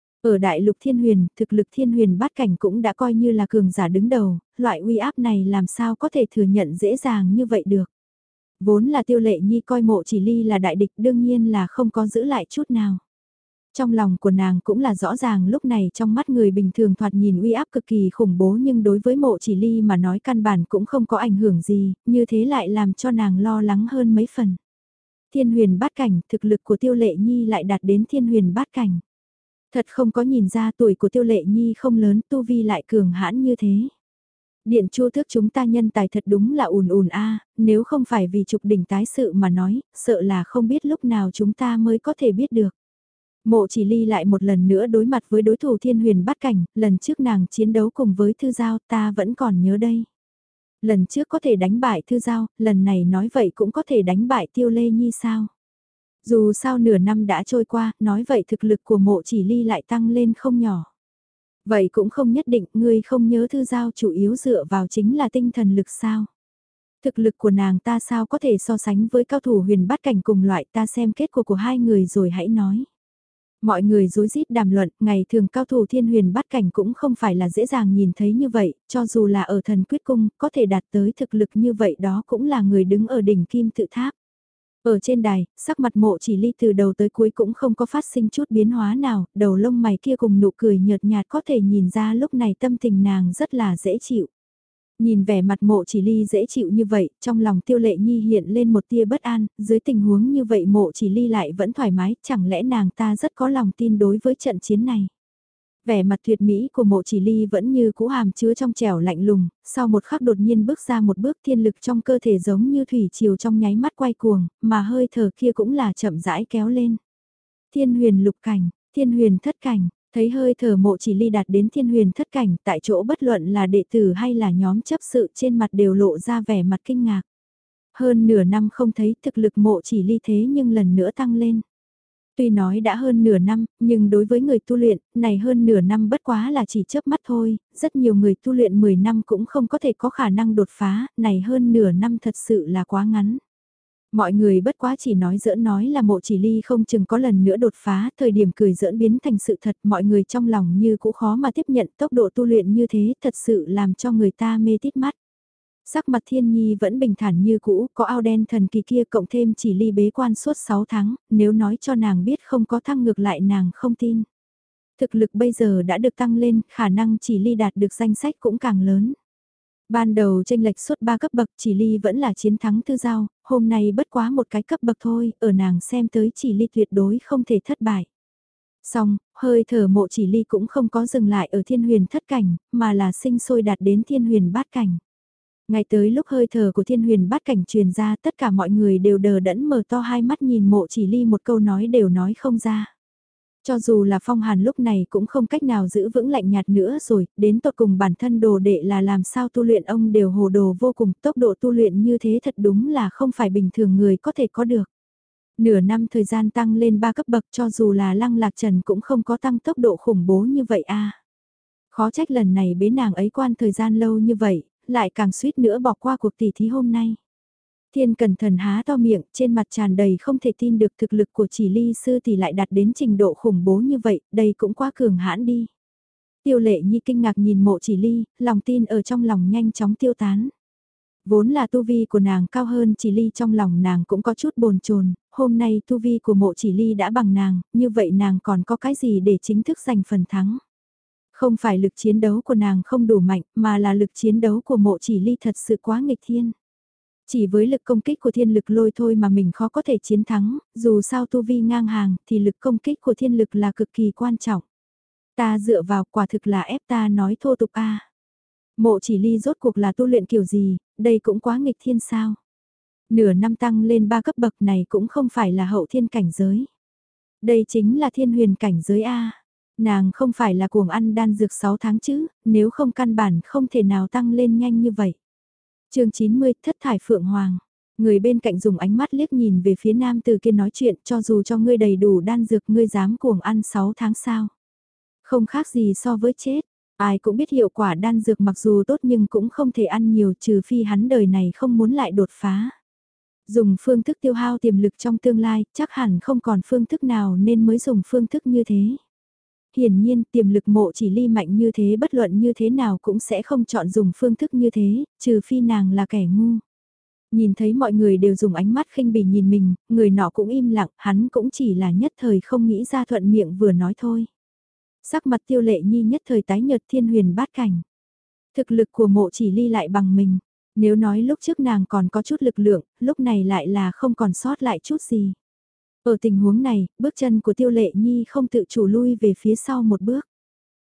Ở đại lục thiên huyền, thực lực thiên huyền bát cảnh cũng đã coi như là cường giả đứng đầu, loại uy áp này làm sao có thể thừa nhận dễ dàng như vậy được. Vốn là Tiêu Lệ Nhi coi mộ chỉ ly là đại địch, đương nhiên là không có giữ lại chút nào. Trong lòng của nàng cũng là rõ ràng lúc này trong mắt người bình thường thoạt nhìn uy áp cực kỳ khủng bố, nhưng đối với mộ chỉ ly mà nói căn bản cũng không có ảnh hưởng gì, như thế lại làm cho nàng lo lắng hơn mấy phần. Thiên huyền bát cảnh, thực lực của Tiêu Lệ Nhi lại đạt đến thiên huyền bát cảnh. Thật không có nhìn ra tuổi của Tiêu Lệ Nhi không lớn, tu vi lại cường hãn như thế. Điện chu thức chúng ta nhân tài thật đúng là ùn ùn a, nếu không phải vì trục đỉnh tái sự mà nói, sợ là không biết lúc nào chúng ta mới có thể biết được. Mộ chỉ ly lại một lần nữa đối mặt với đối thủ thiên huyền bát cảnh, lần trước nàng chiến đấu cùng với Thư Giao ta vẫn còn nhớ đây. Lần trước có thể đánh bại Thư Giao, lần này nói vậy cũng có thể đánh bại Tiêu Lê Nhi sao? Dù sao nửa năm đã trôi qua, nói vậy thực lực của mộ chỉ ly lại tăng lên không nhỏ. Vậy cũng không nhất định, ngươi không nhớ Thư Giao chủ yếu dựa vào chính là tinh thần lực sao? Thực lực của nàng ta sao có thể so sánh với cao thủ huyền bát cảnh cùng loại, ta xem kết quả của hai người rồi hãy nói. Mọi người rối rít đàm luận, ngày thường cao thủ thiên huyền bát cảnh cũng không phải là dễ dàng nhìn thấy như vậy, cho dù là ở thần quyết cung, có thể đạt tới thực lực như vậy đó cũng là người đứng ở đỉnh kim tự tháp. Ở trên đài, sắc mặt mộ chỉ ly từ đầu tới cuối cũng không có phát sinh chút biến hóa nào, đầu lông mày kia cùng nụ cười nhợt nhạt có thể nhìn ra lúc này tâm tình nàng rất là dễ chịu. Nhìn vẻ mặt mộ chỉ ly dễ chịu như vậy, trong lòng tiêu lệ nhi hiện lên một tia bất an, dưới tình huống như vậy mộ chỉ ly lại vẫn thoải mái, chẳng lẽ nàng ta rất có lòng tin đối với trận chiến này. Vẻ mặt tuyệt mỹ của mộ chỉ ly vẫn như cũ hàm chứa trong trẻo lạnh lùng, sau một khắc đột nhiên bước ra một bước thiên lực trong cơ thể giống như thủy triều trong nháy mắt quay cuồng, mà hơi thở kia cũng là chậm rãi kéo lên. Thiên huyền lục cảnh, thiên huyền thất cảnh. Thấy hơi thở mộ chỉ ly đạt đến thiên huyền thất cảnh, tại chỗ bất luận là đệ tử hay là nhóm chấp sự trên mặt đều lộ ra vẻ mặt kinh ngạc. Hơn nửa năm không thấy thực lực mộ chỉ ly thế nhưng lần nữa tăng lên. Tuy nói đã hơn nửa năm, nhưng đối với người tu luyện, này hơn nửa năm bất quá là chỉ chớp mắt thôi, rất nhiều người tu luyện mười năm cũng không có thể có khả năng đột phá, này hơn nửa năm thật sự là quá ngắn. Mọi người bất quá chỉ nói giỡn nói là mộ chỉ ly không chừng có lần nữa đột phá, thời điểm cười giỡn biến thành sự thật, mọi người trong lòng như cũ khó mà tiếp nhận tốc độ tu luyện như thế, thật sự làm cho người ta mê tít mắt. Sắc mặt thiên nhi vẫn bình thản như cũ, có ao đen thần kỳ kia cộng thêm chỉ ly bế quan suốt sáu tháng, nếu nói cho nàng biết không có thăng ngược lại nàng không tin. Thực lực bây giờ đã được tăng lên, khả năng chỉ ly đạt được danh sách cũng càng lớn. Ban đầu tranh lệch suốt ba cấp bậc chỉ ly vẫn là chiến thắng Thư Giao, hôm nay bất quá một cái cấp bậc thôi, ở nàng xem tới chỉ ly tuyệt đối không thể thất bại. Xong, hơi thở mộ chỉ ly cũng không có dừng lại ở thiên huyền thất cảnh, mà là sinh sôi đạt đến thiên huyền bát cảnh. Ngay tới lúc hơi thở của thiên huyền bát cảnh truyền ra tất cả mọi người đều đờ đẫn mở to hai mắt nhìn mộ chỉ ly một câu nói đều nói không ra. Cho dù là Phong Hàn lúc này cũng không cách nào giữ vững lạnh nhạt nữa rồi, đến tột cùng bản thân đồ đệ là làm sao tu luyện ông đều hồ đồ vô cùng, tốc độ tu luyện như thế thật đúng là không phải bình thường người có thể có được. Nửa năm thời gian tăng lên ba cấp bậc cho dù là Lăng Lạc Trần cũng không có tăng tốc độ khủng bố như vậy a. Khó trách lần này bế nàng ấy quan thời gian lâu như vậy, lại càng suýt nữa bỏ qua cuộc tỷ thí hôm nay. Thiên cẩn thận há to miệng, trên mặt tràn đầy không thể tin được thực lực của chỉ ly sư tỷ lại đạt đến trình độ khủng bố như vậy, đây cũng quá cường hãn đi. Tiêu lệ nhi kinh ngạc nhìn mộ chỉ ly, lòng tin ở trong lòng nhanh chóng tiêu tán. Vốn là tu vi của nàng cao hơn chỉ ly trong lòng nàng cũng có chút bồn chồn, hôm nay tu vi của mộ chỉ ly đã bằng nàng, như vậy nàng còn có cái gì để chính thức giành phần thắng. Không phải lực chiến đấu của nàng không đủ mạnh, mà là lực chiến đấu của mộ chỉ ly thật sự quá nghịch thiên. Chỉ với lực công kích của thiên lực lôi thôi mà mình khó có thể chiến thắng, dù sao tu vi ngang hàng thì lực công kích của thiên lực là cực kỳ quan trọng. Ta dựa vào quả thực là ép ta nói thô tục a. Mộ chỉ ly rốt cuộc là tu luyện kiểu gì, đây cũng quá nghịch thiên sao. Nửa năm tăng lên ba cấp bậc này cũng không phải là hậu thiên cảnh giới. Đây chính là thiên huyền cảnh giới a. Nàng không phải là cuồng ăn đan dược sáu tháng chứ, nếu không căn bản không thể nào tăng lên nhanh như vậy. Chương chín mươi, thất thải phượng hoàng. Người bên cạnh dùng ánh mắt liếc nhìn về phía nam từ kia nói chuyện, cho dù cho ngươi đầy đủ đan dược ngươi dám cuồng ăn sáu tháng sao. Không khác gì so với chết, ai cũng biết hiệu quả đan dược mặc dù tốt nhưng cũng không thể ăn nhiều trừ phi hắn đời này không muốn lại đột phá. Dùng phương thức tiêu hao tiềm lực trong tương lai, chắc hẳn không còn phương thức nào nên mới dùng phương thức như thế. Hiển nhiên tiềm lực mộ chỉ ly mạnh như thế bất luận như thế nào cũng sẽ không chọn dùng phương thức như thế, trừ phi nàng là kẻ ngu. Nhìn thấy mọi người đều dùng ánh mắt khinh bỉ nhìn mình, người nọ cũng im lặng, hắn cũng chỉ là nhất thời không nghĩ ra thuận miệng vừa nói thôi. Sắc mặt tiêu lệ nhi nhất thời tái nhợt thiên huyền bát cảnh. Thực lực của mộ chỉ ly lại bằng mình, nếu nói lúc trước nàng còn có chút lực lượng, lúc này lại là không còn sót lại chút gì. Ở tình huống này, bước chân của tiêu lệ nhi không tự chủ lui về phía sau một bước.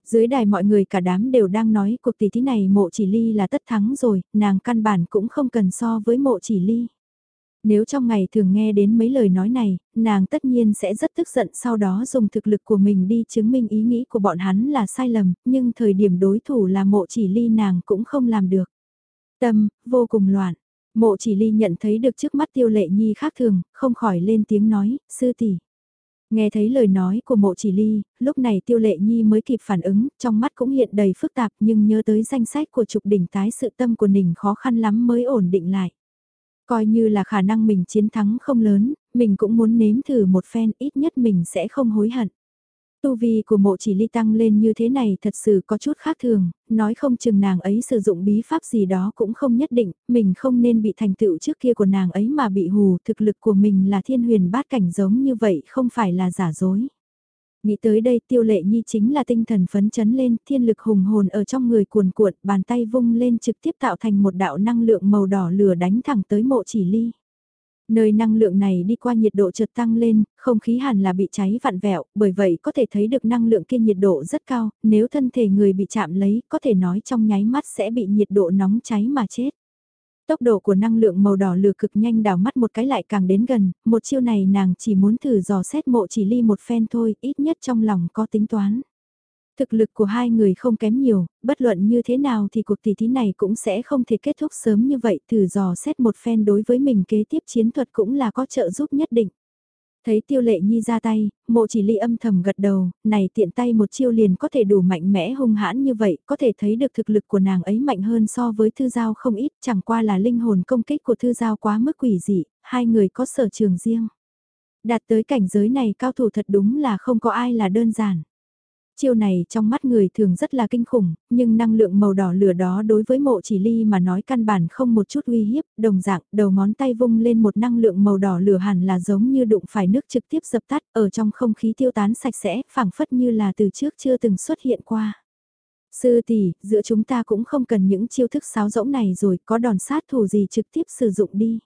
Dưới đài mọi người cả đám đều đang nói cuộc tỷ thí này Mộ Chỉ Ly là tất thắng rồi, nàng căn bản cũng không cần so với Mộ Chỉ Ly. Nếu trong ngày thường nghe đến mấy lời nói này, nàng tất nhiên sẽ rất tức giận sau đó dùng thực lực của mình đi chứng minh ý nghĩ của bọn hắn là sai lầm, nhưng thời điểm đối thủ là Mộ Chỉ Ly nàng cũng không làm được. Tâm, vô cùng loạn. Mộ Chỉ Ly nhận thấy được trước mắt Tiêu Lệ Nhi khác thường, không khỏi lên tiếng nói, sư tỷ. Nghe thấy lời nói của Mộ Chỉ Ly, lúc này Tiêu Lệ Nhi mới kịp phản ứng, trong mắt cũng hiện đầy phức tạp nhưng nhớ tới danh sách của trục đỉnh tái sự tâm của Nình khó khăn lắm mới ổn định lại. Coi như là khả năng mình chiến thắng không lớn, mình cũng muốn nếm thử một phen, ít nhất mình sẽ không hối hận. Tu vi của Mộ Chỉ Ly tăng lên như thế này thật sự có chút khác thường, nói không chừng nàng ấy sử dụng bí pháp gì đó cũng không nhất định, mình không nên bị thành tựu trước kia của nàng ấy mà bị hù, thực lực của mình là thiên huyền bát cảnh giống như vậy không phải là giả dối. Nghĩ tới đây Tiêu Lệ Nhi chính là tinh thần phấn chấn lên, thiên lực hùng hồn ở trong người cuồn cuộn, bàn tay vung lên trực tiếp tạo thành một đạo năng lượng màu đỏ lửa đánh thẳng tới Mộ Chỉ Ly. Nơi năng lượng này đi qua nhiệt độ chợt tăng lên, không khí hẳn là bị cháy vặn vẹo, bởi vậy có thể thấy được năng lượng kia nhiệt độ rất cao, nếu thân thể người bị chạm lấy, có thể nói trong nháy mắt sẽ bị nhiệt độ nóng cháy mà chết. Tốc độ của năng lượng màu đỏ lửa cực nhanh đảo mắt một cái lại càng đến gần, một chiêu này nàng chỉ muốn thử dò xét Mộ Chỉ Ly một phen thôi, ít nhất trong lòng có tính toán. Thực lực của hai người không kém nhiều, bất luận như thế nào thì cuộc tỷ thí này cũng sẽ không thể kết thúc sớm như vậy, thử dò xét một phen đối với mình kế tiếp chiến thuật cũng là có trợ giúp nhất định. Thấy Tiêu Lệ Nhi ra tay, Mộ Chỉ Ly âm thầm gật đầu, này tiện tay một chiêu liền có thể đủ mạnh mẽ hung hãn như vậy, có thể thấy được thực lực của nàng ấy mạnh hơn so với Thư Giao không ít, chẳng qua là linh hồn công kích của Thư Giao quá mức quỷ dị, hai người có sở trường riêng. Đạt tới cảnh giới này cao thủ thật đúng là không có ai là đơn giản. Chiêu này trong mắt người thường rất là kinh khủng, nhưng năng lượng màu đỏ lửa đó đối với Mộ Chỉ Ly mà nói căn bản không một chút uy hiếp, đồng dạng, đầu ngón tay vung lên một năng lượng màu đỏ lửa hẳn là giống như đụng phải nước trực tiếp dập tắt, ở trong không khí tiêu tán sạch sẽ, phảng phất như là từ trước chưa từng xuất hiện qua. Sư tỷ, giữa chúng ta cũng không cần những chiêu thức sáo rỗng này rồi, có đòn sát thủ gì trực tiếp sử dụng đi.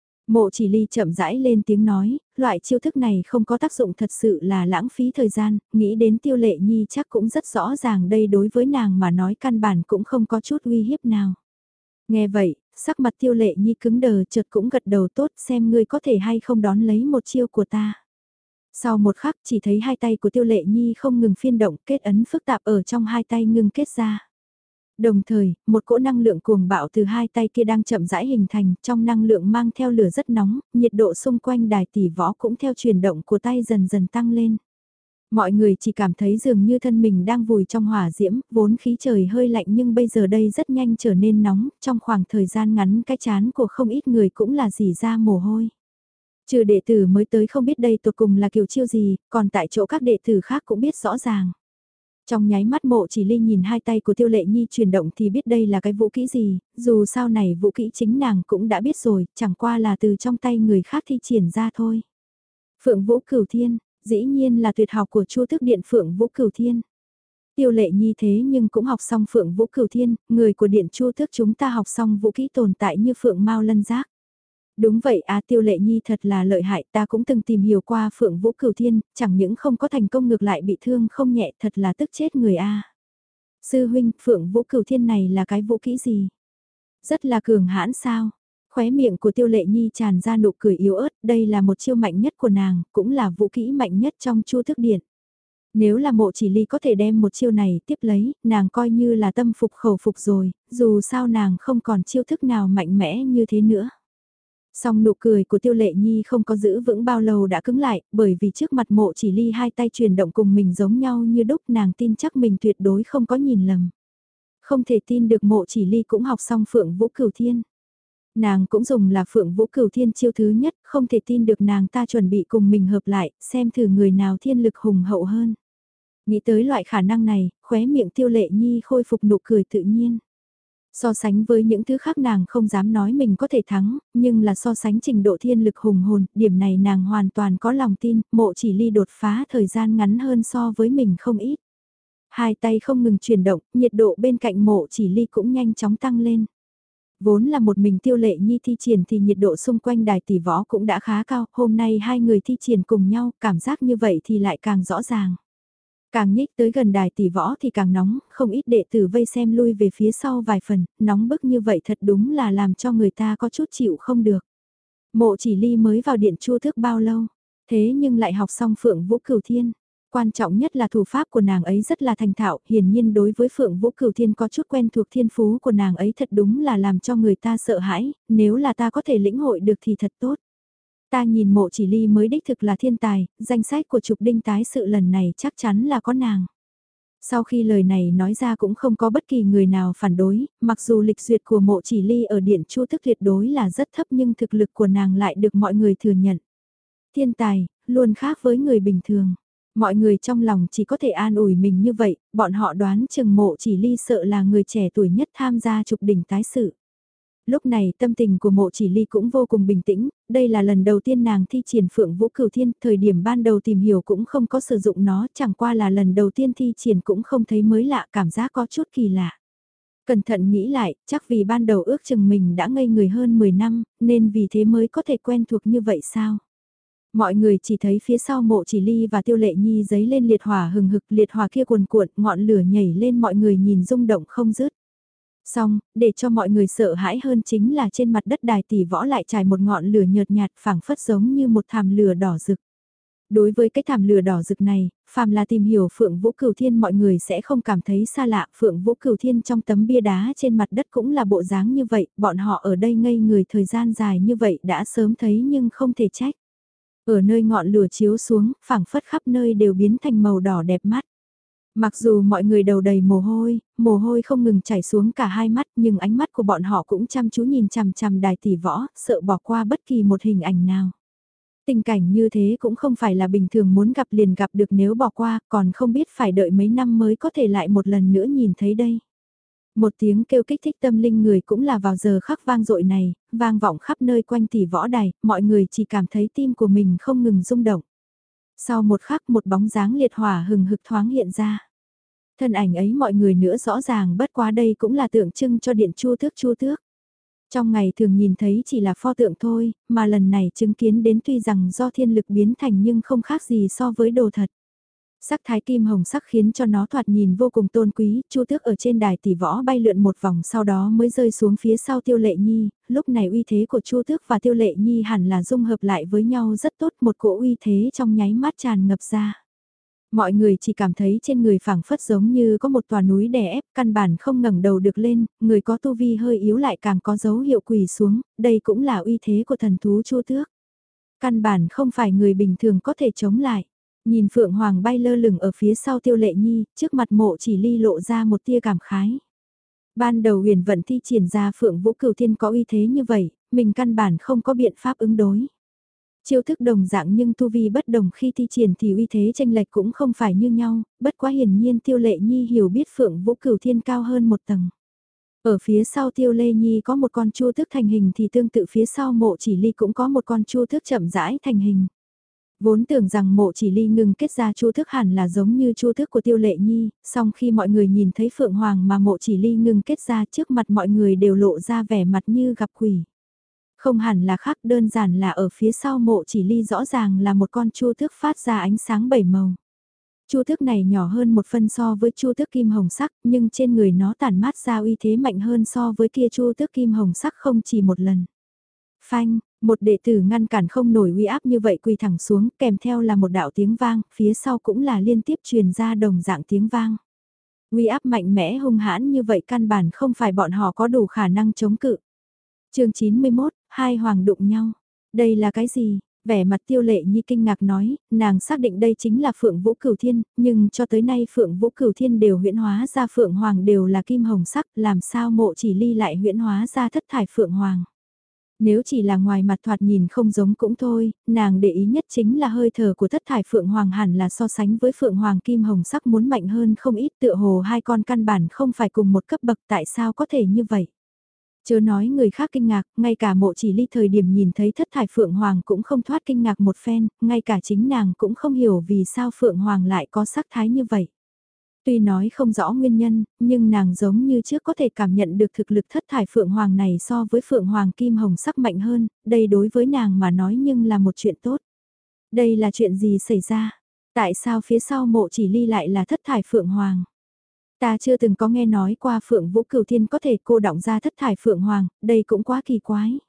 Mộ Chỉ Ly chậm rãi lên tiếng nói, loại chiêu thức này không có tác dụng thật sự là lãng phí thời gian, nghĩ đến Tiêu Lệ Nhi chắc cũng rất rõ ràng đây đối với nàng mà nói căn bản cũng không có chút uy hiếp nào. Nghe vậy, sắc mặt Tiêu Lệ Nhi cứng đờ chợt cũng gật đầu tốt xem ngươi có thể hay không đón lấy một chiêu của ta. Sau một khắc chỉ thấy hai tay của Tiêu Lệ Nhi không ngừng phiên động kết ấn phức tạp ở trong hai tay ngưng kết ra. Đồng thời, một cỗ năng lượng cuồng bạo từ hai tay kia đang chậm rãi hình thành, trong năng lượng mang theo lửa rất nóng, nhiệt độ xung quanh đài tỷ võ cũng theo chuyển động của tay dần dần tăng lên. Mọi người chỉ cảm thấy dường như thân mình đang vùi trong hỏa diễm, vốn khí trời hơi lạnh nhưng bây giờ đây rất nhanh trở nên nóng, trong khoảng thời gian ngắn cái chán của không ít người cũng là dỉ ra mồ hôi. Trừ đệ tử mới tới không biết đây tột cùng là kiểu chiêu gì, còn tại chỗ các đệ tử khác cũng biết rõ ràng. Trong nháy mắt Mộ Chỉ Ly nhìn hai tay của Tiêu Lệ Nhi chuyển động thì biết đây là cái vũ kỹ gì, dù sao này vũ kỹ chính nàng cũng đã biết rồi, chẳng qua là từ trong tay người khác thi triển ra thôi. Phượng Vũ Cửu Thiên, dĩ nhiên là tuyệt học của Chu Thức Điện Phượng Vũ Cửu Thiên. Tiêu Lệ Nhi thế nhưng cũng học xong Phượng Vũ Cửu Thiên, người của Điện Chu Thức chúng ta học xong vũ kỹ tồn tại như Phượng Mao Lân Giác. Đúng vậy à, Tiêu Lệ Nhi thật là lợi hại, ta cũng từng tìm hiểu qua Phượng Vũ Cửu Thiên, chẳng những không có thành công ngược lại bị thương không nhẹ, thật là tức chết người a. Sư huynh, Phượng Vũ Cửu Thiên này là cái vũ kỹ gì? Rất là cường hãn sao? Khóe miệng của Tiêu Lệ Nhi tràn ra nụ cười yếu ớt, đây là một chiêu mạnh nhất của nàng, cũng là vũ kỹ mạnh nhất trong Chu Thức Điện. Nếu là Mộ Chỉ Ly có thể đem một chiêu này tiếp lấy, nàng coi như là tâm phục khẩu phục rồi, dù sao nàng không còn chiêu thức nào mạnh mẽ như thế nữa. Song nụ cười của Tiêu Lệ Nhi không có giữ vững bao lâu đã cứng lại, bởi vì trước mặt Mộ Chỉ Ly hai tay chuyển động cùng mình giống nhau như đúc, nàng tin chắc mình tuyệt đối không có nhìn lầm. Không thể tin được Mộ Chỉ Ly cũng học xong Phượng Vũ Cửu Thiên. Nàng cũng dùng là Phượng Vũ Cửu Thiên chiêu thứ nhất, không thể tin được nàng ta chuẩn bị cùng mình hợp lại, xem thử người nào thiên lực hùng hậu hơn. Nghĩ tới loại khả năng này, khóe miệng Tiêu Lệ Nhi khôi phục nụ cười tự nhiên. So sánh với những thứ khác nàng không dám nói mình có thể thắng, nhưng là so sánh trình độ thiên lực hùng hồn, điểm này nàng hoàn toàn có lòng tin, Mộ Chỉ Ly đột phá thời gian ngắn hơn so với mình không ít. Hai tay không ngừng chuyển động, nhiệt độ bên cạnh Mộ Chỉ Ly cũng nhanh chóng tăng lên. Vốn là một mình Tiêu Lệ Nhi thi triển thì nhiệt độ xung quanh đài tỷ võ cũng đã khá cao, hôm nay hai người thi triển cùng nhau, cảm giác như vậy thì lại càng rõ ràng. Càng nhích tới gần đài tỷ võ thì càng nóng, không ít đệ tử vây xem lui về phía sau vài phần, nóng bức như vậy thật đúng là làm cho người ta có chút chịu không được. Mộ Chỉ Ly mới vào điện Chu Tước bao lâu, thế nhưng lại học xong Phượng Vũ Cửu Thiên. Quan trọng nhất là thủ pháp của nàng ấy rất là thành thạo, hiển nhiên đối với Phượng Vũ Cửu Thiên có chút quen thuộc thiên phú của nàng ấy thật đúng là làm cho người ta sợ hãi, nếu là ta có thể lĩnh hội được thì thật tốt. Ta nhìn Mộ Chỉ Ly mới đích thực là thiên tài, danh sách của Trục Đinh tái sự lần này chắc chắn là có nàng. Sau khi lời này nói ra cũng không có bất kỳ người nào phản đối, mặc dù lịch duyệt của Mộ Chỉ Ly ở điện Chu Tước tuyệt đối là rất thấp nhưng thực lực của nàng lại được mọi người thừa nhận. Thiên tài, luôn khác với người bình thường. Mọi người trong lòng chỉ có thể an ủi mình như vậy, bọn họ đoán chừng Mộ Chỉ Ly sợ là người trẻ tuổi nhất tham gia Trục Đỉnh tái sự. Lúc này tâm tình của Mộ Chỉ Ly cũng vô cùng bình tĩnh, đây là lần đầu tiên nàng thi triển Phượng Vũ Cửu Thiên, thời điểm ban đầu tìm hiểu cũng không có sử dụng nó, chẳng qua là lần đầu tiên thi triển cũng không thấy mới lạ, cảm giác có chút kỳ lạ. Cẩn thận nghĩ lại, chắc vì ban đầu ước chừng mình đã ngây người hơn mười năm, nên vì thế mới có thể quen thuộc như vậy sao? Mọi người chỉ thấy phía sau Mộ Chỉ Ly và Tiêu Lệ Nhi giấy lên liệt hỏa hừng hực, liệt hỏa kia cuồn cuộn, ngọn lửa nhảy lên, mọi người nhìn rung động không dứt. Xong, để cho mọi người sợ hãi hơn chính là trên mặt đất đài tỷ võ lại trải một ngọn lửa nhợt nhạt phảng phất giống như một thảm lửa đỏ rực. Đối với cái thảm lửa đỏ rực này, phàm là tìm hiểu Phượng Vũ Cửu Thiên mọi người sẽ không cảm thấy xa lạ, Phượng Vũ Cửu Thiên trong tấm bia đá trên mặt đất cũng là bộ dáng như vậy, bọn họ ở đây ngây người thời gian dài như vậy đã sớm thấy nhưng không thể trách. Ở nơi ngọn lửa chiếu xuống, phảng phất khắp nơi đều biến thành màu đỏ đẹp mắt. Mặc dù mọi người đầu đầy mồ hôi, mồ hôi không ngừng chảy xuống cả hai mắt nhưng ánh mắt của bọn họ cũng chăm chú nhìn chằm chằm đài tỷ võ, sợ bỏ qua bất kỳ một hình ảnh nào. Tình cảnh như thế cũng không phải là bình thường muốn gặp liền gặp được, nếu bỏ qua còn không biết phải đợi mấy năm mới có thể lại một lần nữa nhìn thấy đây. Một tiếng kêu kích thích tâm linh người cũng là vào giờ khắc vang dội này, vang vọng khắp nơi quanh tỷ võ đài, mọi người chỉ cảm thấy tim của mình không ngừng rung động. Sau một khắc một bóng dáng liệt hỏa hừng hực thoáng hiện ra. Thân ảnh ấy mọi người nữa rõ ràng, bất quá đây cũng là tượng trưng cho điện Chu Tước Chu Tước. Trong ngày thường nhìn thấy chỉ là pho tượng thôi, mà lần này chứng kiến đến tuy rằng do thiên lực biến thành nhưng không khác gì so với đồ thật. Sắc thái kim hồng sắc khiến cho nó thoạt nhìn vô cùng tôn quý, Chu Tước ở trên đài tỷ võ bay lượn một vòng sau đó mới rơi xuống phía sau Tiêu Lệ Nhi, lúc này uy thế của Chu Tước và Tiêu Lệ Nhi hẳn là dung hợp lại với nhau rất tốt, một cỗ uy thế trong nháy mắt tràn ngập ra. Mọi người chỉ cảm thấy trên người phảng phất giống như có một tòa núi đè ép, căn bản không ngẩng đầu được lên, người có tu vi hơi yếu lại càng có dấu hiệu quỳ xuống, đây cũng là uy thế của thần thú Chu Tước. Căn bản không phải người bình thường có thể chống lại. Nhìn Phượng Hoàng bay lơ lửng ở phía sau Tiêu Lệ Nhi, trước mặt Mộ Chỉ Ly lộ ra một tia cảm khái. Ban đầu Huyền Vận thi triển ra Phượng Vũ Cửu Thiên có uy thế như vậy, mình căn bản không có biện pháp ứng đối. Chiêu thức đồng dạng nhưng tu vi bất đồng, khi thi triển thì uy thế tranh lệch cũng không phải như nhau, bất quá hiển nhiên Tiêu Lệ Nhi hiểu biết Phượng Vũ Cửu Thiên cao hơn một tầng. Ở phía sau Tiêu Lê Nhi có một con chu tước thành hình thì tương tự phía sau Mộ Chỉ Ly cũng có một con chu tước chậm rãi thành hình. Vốn tưởng rằng Mộ Chỉ Ly ngừng kết ra chu tước hẳn là giống như chu tước của Tiêu Lệ Nhi, song khi mọi người nhìn thấy Phượng Hoàng mà Mộ Chỉ Ly ngừng kết ra trước mặt mọi người đều lộ ra vẻ mặt như gặp quỷ. Không hẳn là khác, đơn giản là ở phía sau Mộ Chỉ Ly rõ ràng là một con chu tước phát ra ánh sáng bảy màu. Chu tước này nhỏ hơn một phân so với chu tước kim hồng sắc, nhưng trên người nó tản mát ra uy thế mạnh hơn so với kia chu tước kim hồng sắc không chỉ một lần. Phanh, một đệ tử ngăn cản không nổi uy áp như vậy quỳ thẳng xuống, kèm theo là một đạo tiếng vang, phía sau cũng là liên tiếp truyền ra đồng dạng tiếng vang. Uy áp mạnh mẽ hung hãn như vậy căn bản không phải bọn họ có đủ khả năng chống cự. Chương chín mươi mốt, hai hoàng đụng nhau. Đây là cái gì? Vẻ mặt Tiêu Lệ Nhi kinh ngạc nói, nàng xác định đây chính là Phượng Vũ Cửu Thiên, nhưng cho tới nay Phượng Vũ Cửu Thiên đều huyễn hóa ra Phượng Hoàng đều là kim hồng sắc, làm sao Mộ Chỉ Ly lại huyễn hóa ra thất thải Phượng Hoàng. Nếu chỉ là ngoài mặt thoạt nhìn không giống cũng thôi, nàng để ý nhất chính là hơi thở của thất thải Phượng Hoàng hẳn là so sánh với Phượng Hoàng kim hồng sắc muốn mạnh hơn không ít, tựa hồ hai con căn bản không phải cùng một cấp bậc, tại sao có thể như vậy. Chớ nói người khác kinh ngạc, ngay cả Mộ Chỉ Ly thời điểm nhìn thấy thất thải Phượng Hoàng cũng không thoát kinh ngạc một phen, ngay cả chính nàng cũng không hiểu vì sao Phượng Hoàng lại có sắc thái như vậy. Tuy nói không rõ nguyên nhân, nhưng nàng giống như trước có thể cảm nhận được thực lực thất thải Phượng Hoàng này so với Phượng Hoàng kim hồng sắc mạnh hơn, đây đối với nàng mà nói nhưng là một chuyện tốt. Đây là chuyện gì xảy ra? Tại sao phía sau mộ chỉ ly lại là thất thải phượng hoàng? Ta chưa từng có nghe nói qua phượng vũ cửu thiên có thể cô đọng ra thất thải phượng hoàng, đây cũng quá kỳ quái.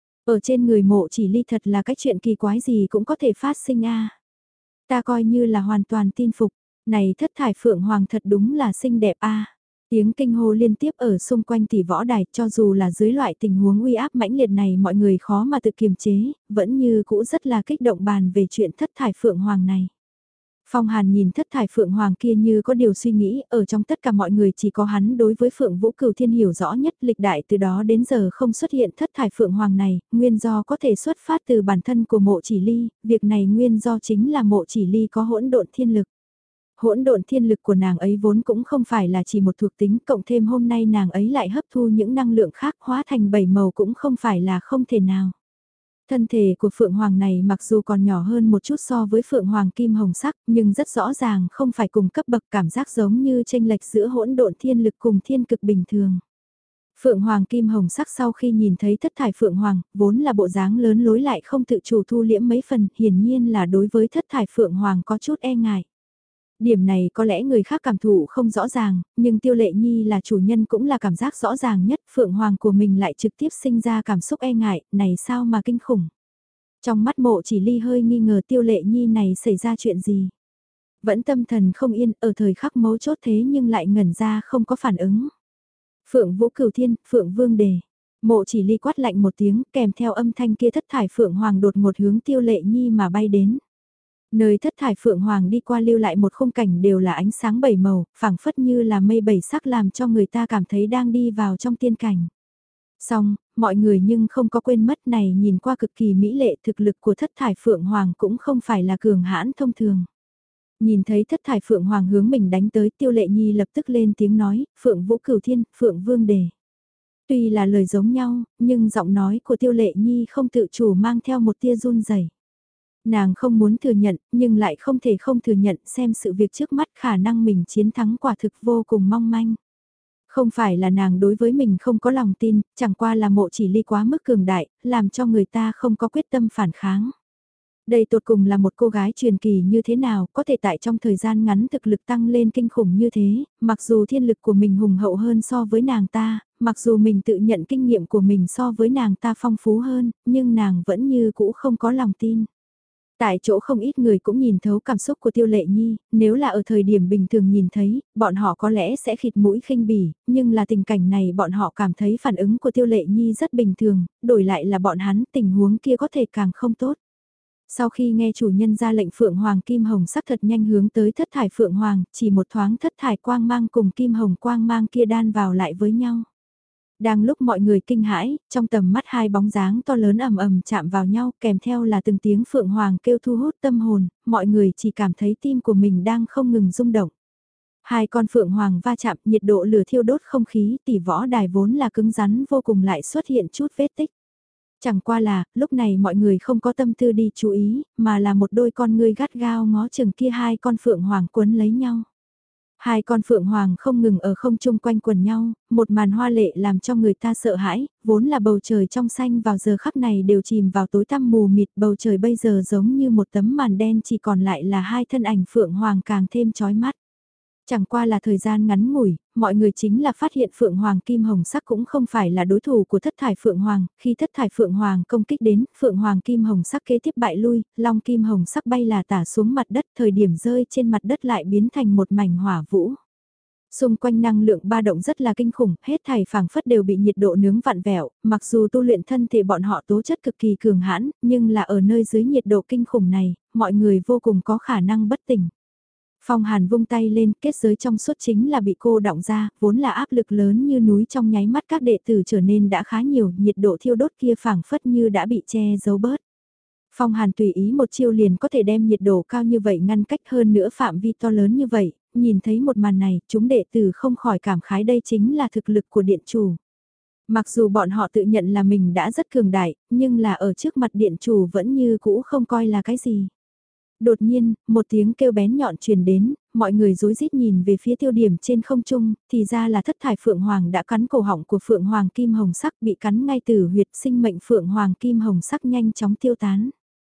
Ở trên người mộ chỉ ly thật là cái chuyện kỳ quái gì cũng có thể phát sinh a. Ta coi như là hoàn toàn tin phục, này thất thải phượng hoàng thật đúng là xinh đẹp a. Tiếng kinh hô liên tiếp ở xung quanh tỷ võ đài, cho dù là dưới loại tình huống uy áp mãnh liệt này mọi người khó mà tự kiềm chế, vẫn như cũ rất là kích động bàn về chuyện thất thải phượng hoàng này. Phong Hàn nhìn thất thải Phượng Hoàng kia như có điều suy nghĩ, ở trong tất cả mọi người chỉ có hắn đối với Phượng Vũ Cửu Thiên hiểu rõ nhất, lịch đại từ đó đến giờ không xuất hiện thất thải Phượng Hoàng này, nguyên do có thể xuất phát từ bản thân của mộ chỉ ly, việc này nguyên do chính là mộ chỉ ly có hỗn độn thiên lực. Hỗn độn thiên lực của nàng ấy vốn cũng không phải là chỉ một thuộc tính, cộng thêm hôm nay nàng ấy lại hấp thu những năng lượng khác hóa thành bảy màu cũng không phải là không thể nào. Thân thể của Phượng Hoàng này mặc dù còn nhỏ hơn một chút so với Phượng Hoàng kim hồng sắc, nhưng rất rõ ràng không phải cùng cấp bậc, cảm giác giống như chênh lệch giữa hỗn độn thiên lực cùng thiên cực bình thường. Phượng Hoàng kim hồng sắc sau khi nhìn thấy thất thải Phượng Hoàng, vốn là bộ dáng lớn lối lại không tự chủ thu liễm mấy phần, hiển nhiên là đối với thất thải Phượng Hoàng có chút e ngại. Điểm này có lẽ người khác cảm thụ không rõ ràng, nhưng Tiêu Lệ Nhi là chủ nhân cũng là cảm giác rõ ràng nhất, Phượng Hoàng của mình lại trực tiếp sinh ra cảm xúc e ngại, này sao mà kinh khủng. Trong mắt mộ chỉ ly hơi nghi ngờ Tiêu Lệ Nhi này xảy ra chuyện gì. Vẫn tâm thần không yên, ở thời khắc mấu chốt thế nhưng lại ngẩn ra không có phản ứng. Phượng Vũ Cửu Thiên, Phượng Vương Đề. Mộ chỉ ly quát lạnh một tiếng, kèm theo âm thanh kia thất thải Phượng Hoàng đột ngột hướng Tiêu Lệ Nhi mà bay đến. Nơi thất thải Phượng Hoàng đi qua lưu lại một khung cảnh đều là ánh sáng bảy màu, phảng phất như là mây bảy sắc làm cho người ta cảm thấy đang đi vào trong tiên cảnh. Xong, mọi người nhưng không có quên mất này nhìn qua cực kỳ mỹ lệ, thực lực của thất thải Phượng Hoàng cũng không phải là cường hãn thông thường. Nhìn thấy thất thải Phượng Hoàng hướng mình đánh tới, Tiêu Lệ Nhi lập tức lên tiếng nói, Phượng Vũ Cửu Thiên, Phượng Vương Đề. Tuy là lời giống nhau, nhưng giọng nói của Tiêu Lệ Nhi không tự chủ mang theo một tia run rẩy. Nàng không muốn thừa nhận, nhưng lại không thể không thừa nhận xem sự việc trước mắt khả năng mình chiến thắng quả thực vô cùng mong manh. Không phải là nàng đối với mình không có lòng tin, chẳng qua là mộ chỉ ly quá mức cường đại, làm cho người ta không có quyết tâm phản kháng. Đây tột cùng là một cô gái truyền kỳ như thế nào, có thể tại trong thời gian ngắn thực lực tăng lên kinh khủng như thế, mặc dù thiên lực của mình hùng hậu hơn so với nàng ta, mặc dù mình tự nhận kinh nghiệm của mình so với nàng ta phong phú hơn, nhưng nàng vẫn như cũ không có lòng tin. Tại chỗ không ít người cũng nhìn thấu cảm xúc của Tiêu Lệ Nhi, nếu là ở thời điểm bình thường nhìn thấy, bọn họ có lẽ sẽ khịt mũi khinh bỉ, nhưng là tình cảnh này bọn họ cảm thấy phản ứng của Tiêu Lệ Nhi rất bình thường, đổi lại là bọn hắn tình huống kia có thể càng không tốt. Sau khi nghe chủ nhân ra lệnh Phượng Hoàng Kim Hồng sắc thật nhanh hướng tới thất thải Phượng Hoàng, chỉ một thoáng thất thải quang mang cùng Kim Hồng quang mang kia đan vào lại với nhau. Đang lúc mọi người kinh hãi, trong tầm mắt hai bóng dáng to lớn ầm ầm chạm vào nhau, kèm theo là từng tiếng Phượng Hoàng kêu thu hút tâm hồn, mọi người chỉ cảm thấy tim của mình đang không ngừng rung động. Hai con Phượng Hoàng va chạm, nhiệt độ lửa thiêu đốt không khí, tỷ võ đài vốn là cứng rắn vô cùng lại xuất hiện chút vết tích. Chẳng qua là, lúc này mọi người không có tâm tư đi chú ý, mà là một đôi con ngươi gắt gao ngó chừng kia hai con Phượng Hoàng quấn lấy nhau. Hai con Phượng Hoàng không ngừng ở không trung quanh quần nhau, một màn hoa lệ làm cho người ta sợ hãi, vốn là bầu trời trong xanh vào giờ khắc này đều chìm vào tối tăm mù mịt, bầu trời bây giờ giống như một tấm màn đen chỉ còn lại là hai thân ảnh Phượng Hoàng càng thêm chói mắt. Chẳng qua là thời gian ngắn ngủi, mọi người chính là phát hiện Phượng Hoàng Kim Hồng sắc cũng không phải là đối thủ của thất thải Phượng Hoàng, khi thất thải Phượng Hoàng công kích đến, Phượng Hoàng Kim Hồng sắc kế tiếp bại lui, Long Kim Hồng sắc bay là tả xuống mặt đất, thời điểm rơi trên mặt đất lại biến thành một mảnh hỏa vũ. Xung quanh năng lượng ba động rất là kinh khủng, hết thảy phảng phất đều bị nhiệt độ nướng vặn vẹo, mặc dù tu luyện thân thể bọn họ tố chất cực kỳ cường hãn, nhưng là ở nơi dưới nhiệt độ kinh khủng này, mọi người vô cùng có khả năng bất tỉnh. Phong Hàn vung tay lên, kết giới trong suốt chính là bị cô đọng ra, vốn là áp lực lớn như núi trong nháy mắt các đệ tử trở nên đã khá nhiều, nhiệt độ thiêu đốt kia phảng phất như đã bị che giấu bớt. Phong Hàn tùy ý một chiêu liền có thể đem nhiệt độ cao như vậy ngăn cách hơn nữa phạm vi to lớn như vậy, nhìn thấy một màn này, chúng đệ tử không khỏi cảm khái đây chính là thực lực của điện chủ. Mặc dù bọn họ tự nhận là mình đã rất cường đại, nhưng là ở trước mặt điện chủ vẫn như cũ không coi là cái gì. Đột nhiên, một tiếng kêu bén nhọn truyền đến, mọi người rối rít nhìn về phía tiêu điểm trên không trung, thì ra là thất thải Phượng Hoàng đã cắn cổ họng của Phượng Hoàng Kim Hồng sắc bị cắn ngay từ huyệt sinh mệnh Phượng Hoàng Kim Hồng sắc nhanh chóng tiêu tán.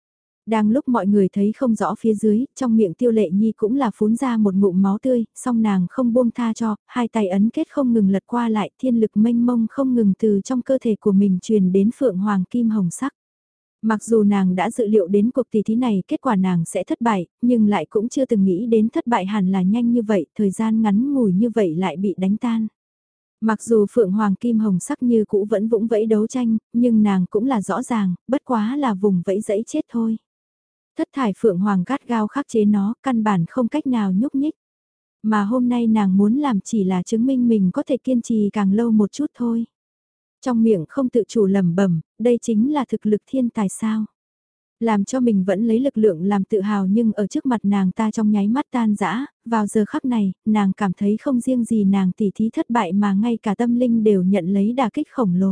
Đang lúc mọi người thấy không rõ phía dưới, trong miệng Tiêu Lệ Nhi cũng là phún ra một ngụm máu tươi, song nàng không buông tha cho, hai tay ấn kết không ngừng lật qua lại, thiên lực mênh mông không ngừng từ trong cơ thể của mình truyền đến Phượng Hoàng Kim Hồng sắc. Mặc dù nàng đã dự liệu đến cuộc tỷ thí này kết quả nàng sẽ thất bại, nhưng lại cũng chưa từng nghĩ đến thất bại hẳn là nhanh như vậy, thời gian ngắn ngủi như vậy lại bị đánh tan. Mặc dù Phượng Hoàng Kim Hồng sắc như cũ vẫn vũng vẫy đấu tranh, nhưng nàng cũng là rõ ràng, bất quá là vùng vẫy dẫy chết thôi. Thất thải Phượng Hoàng gắt gao khắc chế nó, căn bản không cách nào nhúc nhích. Mà hôm nay nàng muốn làm chỉ là chứng minh mình có thể kiên trì càng lâu một chút thôi. Trong miệng không tự chủ lẩm bẩm, đây chính là thực lực thiên tài sao. Làm cho mình vẫn lấy lực lượng làm tự hào nhưng ở trước mặt nàng ta trong nháy mắt tan rã, vào giờ khắc này, nàng cảm thấy không riêng gì nàng tỉ thí thất bại mà ngay cả tâm linh đều nhận lấy đả kích khổng lồ.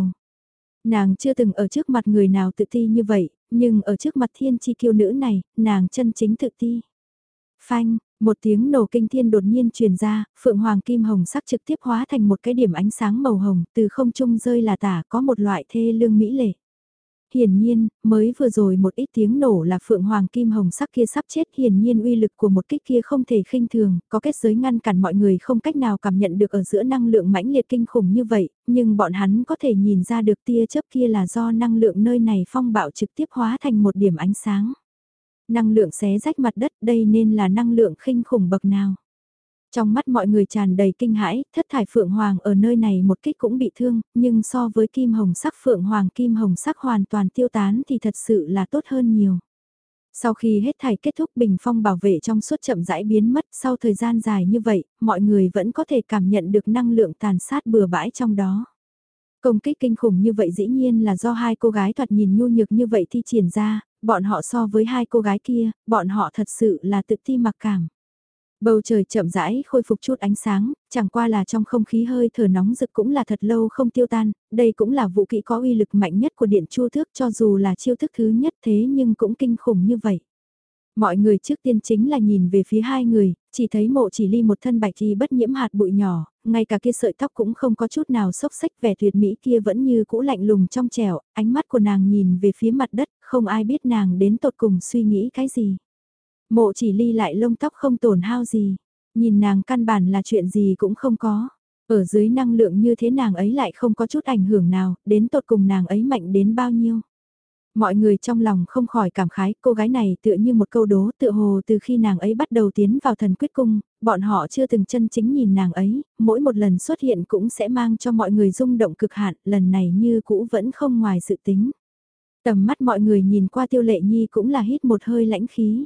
Nàng chưa từng ở trước mặt người nào tự ti như vậy, nhưng ở trước mặt thiên chi kiêu nữ này, nàng chân chính tự ti. Phanh, một tiếng nổ kinh thiên đột nhiên truyền ra, Phượng Hoàng Kim Hồng sắc trực tiếp hóa thành một cái điểm ánh sáng màu hồng, từ không trung rơi là tả có một loại thê lương mỹ lệ. Hiển nhiên, mới vừa rồi một ít tiếng nổ là Phượng Hoàng Kim Hồng sắc kia sắp chết, hiển nhiên uy lực của một kích kia không thể khinh thường, có kết giới ngăn cản mọi người không cách nào cảm nhận được ở giữa năng lượng mãnh liệt kinh khủng như vậy, nhưng bọn hắn có thể nhìn ra được tia chớp kia là do năng lượng nơi này phong bạo trực tiếp hóa thành một điểm ánh sáng. Năng lượng xé rách mặt đất, đây nên là năng lượng khinh khủng bậc nào. Trong mắt mọi người tràn đầy kinh hãi, thất thải Phượng Hoàng ở nơi này một kích cũng bị thương, nhưng so với kim hồng sắc Phượng Hoàng kim hồng sắc hoàn toàn tiêu tán thì thật sự là tốt hơn nhiều. Sau khi hết thảy kết thúc bình phong bảo vệ trong suốt chậm rãi biến mất sau thời gian dài như vậy, mọi người vẫn có thể cảm nhận được năng lượng tàn sát bừa bãi trong đó. Công kích kinh khủng như vậy dĩ nhiên là do hai cô gái thoạt nhìn nhu nhược như vậy thi triển ra, bọn họ so với hai cô gái kia, bọn họ thật sự là tự ti mặc cảm. Bầu trời chậm rãi khôi phục chút ánh sáng, chẳng qua là trong không khí hơi thở nóng rực cũng là thật lâu không tiêu tan, đây cũng là vũ kỹ có uy lực mạnh nhất của điện chu thước cho dù là chiêu thức thứ nhất thế nhưng cũng kinh khủng như vậy. Mọi người trước tiên chính là nhìn về phía hai người, chỉ thấy Mộ Chỉ Ly một thân bạch y bất nhiễm hạt bụi nhỏ, ngay cả kia sợi tóc cũng không có chút nào xốc xếch, vẻ tuyệt mỹ kia vẫn như cũ lạnh lùng trong trẻo, ánh mắt của nàng nhìn về phía mặt đất, không ai biết nàng đến tột cùng suy nghĩ cái gì. Mộ Chỉ Ly lại lông tóc không tổn hao gì, nhìn nàng căn bản là chuyện gì cũng không có. Ở dưới năng lượng như thế nàng ấy lại không có chút ảnh hưởng nào, đến tột cùng nàng ấy mạnh đến bao nhiêu. Mọi người trong lòng không khỏi cảm khái, cô gái này tựa như một câu đố, tựa hồ từ khi nàng ấy bắt đầu tiến vào thần quyết cung, bọn họ chưa từng chân chính nhìn nàng ấy, mỗi một lần xuất hiện cũng sẽ mang cho mọi người rung động cực hạn, lần này như cũ vẫn không ngoài dự tính. Tầm mắt mọi người nhìn qua Tiêu Lệ Nhi cũng là hít một hơi lãnh khí.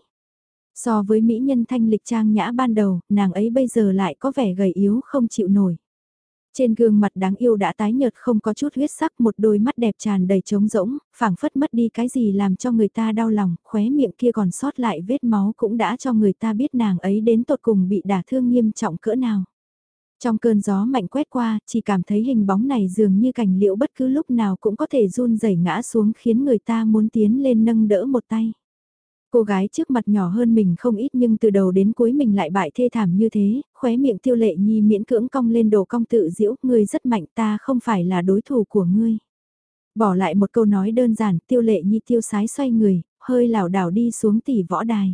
So với mỹ nhân thanh lịch trang nhã ban đầu, nàng ấy bây giờ lại có vẻ gầy yếu không chịu nổi. Trên gương mặt đáng yêu đã tái nhợt không có chút huyết sắc, một đôi mắt đẹp tràn đầy trống rỗng, phảng phất mất đi cái gì làm cho người ta đau lòng, khóe miệng kia còn sót lại vết máu cũng đã cho người ta biết nàng ấy đến tột cùng bị đả thương nghiêm trọng cỡ nào. Trong cơn gió mạnh quét qua, chỉ cảm thấy hình bóng này dường như cành liễu bất cứ lúc nào cũng có thể run rẩy ngã xuống khiến người ta muốn tiến lên nâng đỡ một tay. Cô gái trước mặt nhỏ hơn mình không ít nhưng từ đầu đến cuối mình lại bại thê thảm như thế, khóe miệng Tiêu Lệ Nhi miễn cưỡng cong lên đồ cong tự giễu, ngươi rất mạnh, ta không phải là đối thủ của ngươi. Bỏ lại một câu nói đơn giản, Tiêu Lệ Nhi tiêu sái xoay người, hơi lảo đảo đi xuống tỷ võ đài.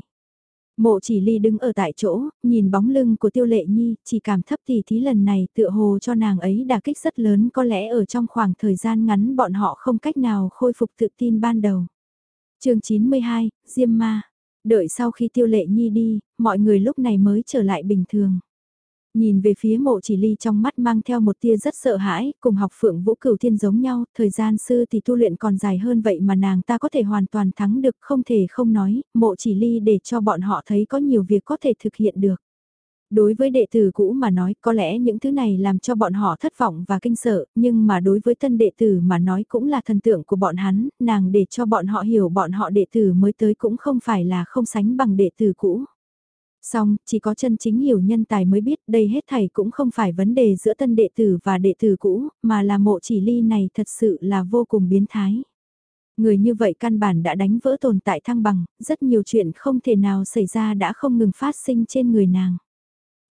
Mộ Chỉ Ly đứng ở tại chỗ, nhìn bóng lưng của Tiêu Lệ Nhi, chỉ cảm thấp tỷ thí lần này tựa hồ cho nàng ấy đả kích rất lớn, có lẽ ở trong khoảng thời gian ngắn bọn họ không cách nào khôi phục tự tin ban đầu. Chương chín mươi hai, Diêm Ma. Đợi sau khi Tiêu Lệ Nhi đi, mọi người lúc này mới trở lại bình thường. Nhìn về phía Mộ Chỉ Ly trong mắt mang theo một tia rất sợ hãi, cùng học Phượng Vũ Cửu Thiên giống nhau, thời gian sư thì tu luyện còn dài hơn vậy mà nàng ta có thể hoàn toàn thắng được, không thể không nói, Mộ Chỉ Ly để cho bọn họ thấy có nhiều việc có thể thực hiện được. Đối với đệ tử cũ mà nói có lẽ những thứ này làm cho bọn họ thất vọng và kinh sợ, nhưng mà đối với tân đệ tử mà nói cũng là thần tượng của bọn hắn, nàng để cho bọn họ hiểu bọn họ đệ tử mới tới cũng không phải là không sánh bằng đệ tử cũ. Song, chỉ có chân chính hiểu nhân tài mới biết đây hết thảy cũng không phải vấn đề giữa tân đệ tử và đệ tử cũ, mà là Mộ Chỉ Ly này thật sự là vô cùng biến thái. Người như vậy căn bản đã đánh vỡ tồn tại thăng bằng, rất nhiều chuyện không thể nào xảy ra đã không ngừng phát sinh trên người nàng.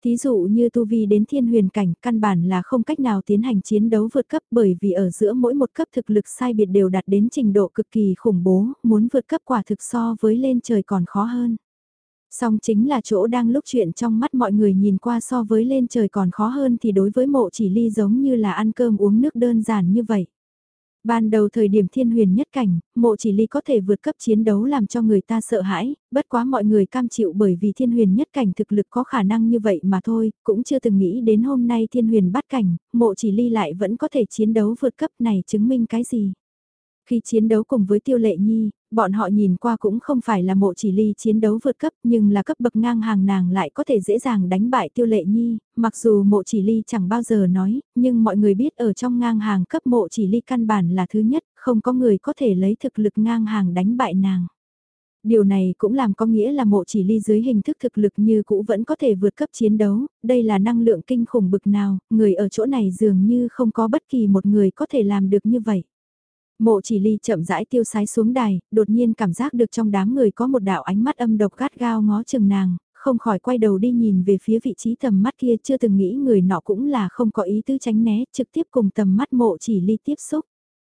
Thí dụ như tu vi đến thiên huyền cảnh, căn bản là không cách nào tiến hành chiến đấu vượt cấp bởi vì ở giữa mỗi một cấp thực lực sai biệt đều đạt đến trình độ cực kỳ khủng bố, muốn vượt cấp quả thực so với lên trời còn khó hơn. Song chính là chỗ đang lúc chuyện trong mắt mọi người nhìn qua so với lên trời còn khó hơn thì đối với Mộ Chỉ Ly giống như là ăn cơm uống nước đơn giản như vậy. Ban đầu thời điểm thiên huyền nhất cảnh, Mộ Chỉ Ly có thể vượt cấp chiến đấu làm cho người ta sợ hãi, bất quá mọi người cam chịu bởi vì thiên huyền nhất cảnh thực lực có khả năng như vậy mà thôi, cũng chưa từng nghĩ đến hôm nay thiên huyền bắt cảnh, Mộ Chỉ Ly lại vẫn có thể chiến đấu vượt cấp này chứng minh cái gì. Khi chiến đấu cùng với Tiêu Lệ Nhi, bọn họ nhìn qua cũng không phải là Mộ Chỉ Ly chiến đấu vượt cấp nhưng là cấp bậc ngang hàng nàng lại có thể dễ dàng đánh bại Tiêu Lệ Nhi, mặc dù Mộ Chỉ Ly chẳng bao giờ nói, nhưng mọi người biết ở trong ngang hàng cấp Mộ Chỉ Ly căn bản là thứ nhất, không có người có thể lấy thực lực ngang hàng đánh bại nàng. Điều này cũng làm có nghĩa là Mộ Chỉ Ly dưới hình thức thực lực như cũ vẫn có thể vượt cấp chiến đấu, đây là năng lượng kinh khủng bực nào, người ở chỗ này dường như không có bất kỳ một người có thể làm được như vậy. Mộ Chỉ Ly chậm rãi tiêu sái xuống đài, đột nhiên cảm giác được trong đám người có một đạo ánh mắt âm độc gắt gao ngó chừng nàng, không khỏi quay đầu đi nhìn về phía vị trí tầm mắt kia, chưa từng nghĩ người nọ cũng là không có ý tứ tránh né, trực tiếp cùng tầm mắt Mộ Chỉ Ly tiếp xúc.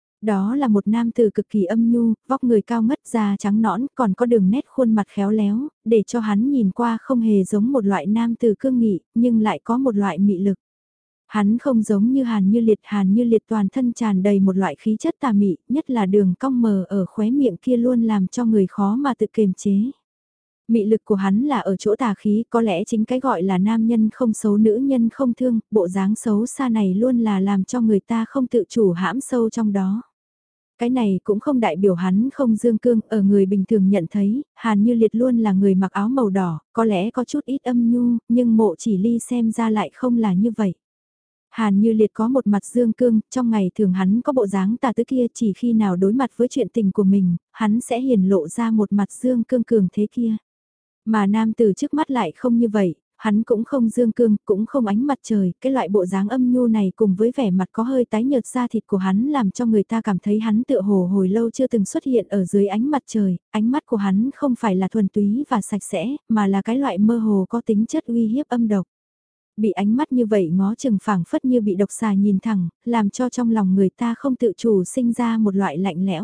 Đó là một nam tử cực kỳ âm nhu, vóc người cao ngất, da trắng nõn, còn có đường nét khuôn mặt khéo léo, để cho hắn nhìn qua không hề giống một loại nam tử cương nghị, nhưng lại có một loại mị lực. Hắn không giống như Hàn Như Liệt, Hàn Như Liệt toàn thân tràn đầy một loại khí chất tà mị, nhất là đường cong mờ ở khóe miệng kia luôn làm cho người khó mà tự kiềm chế. Mị lực của hắn là ở chỗ tà khí, có lẽ chính cái gọi là nam nhân không xấu nữ nhân không thương, bộ dáng xấu xa này luôn là làm cho người ta không tự chủ hãm sâu trong đó. Cái này cũng không đại biểu hắn không dương cương, ở người bình thường nhận thấy, Hàn Như Liệt luôn là người mặc áo màu đỏ, có lẽ có chút ít âm nhu, nhưng Mộ Chỉ Ly xem ra lại không là như vậy. Hàn Như Liệt có một mặt dương cương, trong ngày thường hắn có bộ dáng tà tứ kia, chỉ khi nào đối mặt với chuyện tình của mình, hắn sẽ hiển lộ ra một mặt dương cương cường thế kia. Mà nam tử trước mắt lại không như vậy, hắn cũng không dương cương, cũng không ánh mặt trời, cái loại bộ dáng âm nhu này cùng với vẻ mặt có hơi tái nhợt da thịt của hắn làm cho người ta cảm thấy hắn tựa hồ hồi lâu chưa từng xuất hiện ở dưới ánh mặt trời, ánh mắt của hắn không phải là thuần túy và sạch sẽ, mà là cái loại mơ hồ có tính chất uy hiếp âm độc. Bị ánh mắt như vậy ngó chừng phảng phất như bị độc xà nhìn thẳng, làm cho trong lòng người ta không tự chủ sinh ra một loại lạnh lẽo.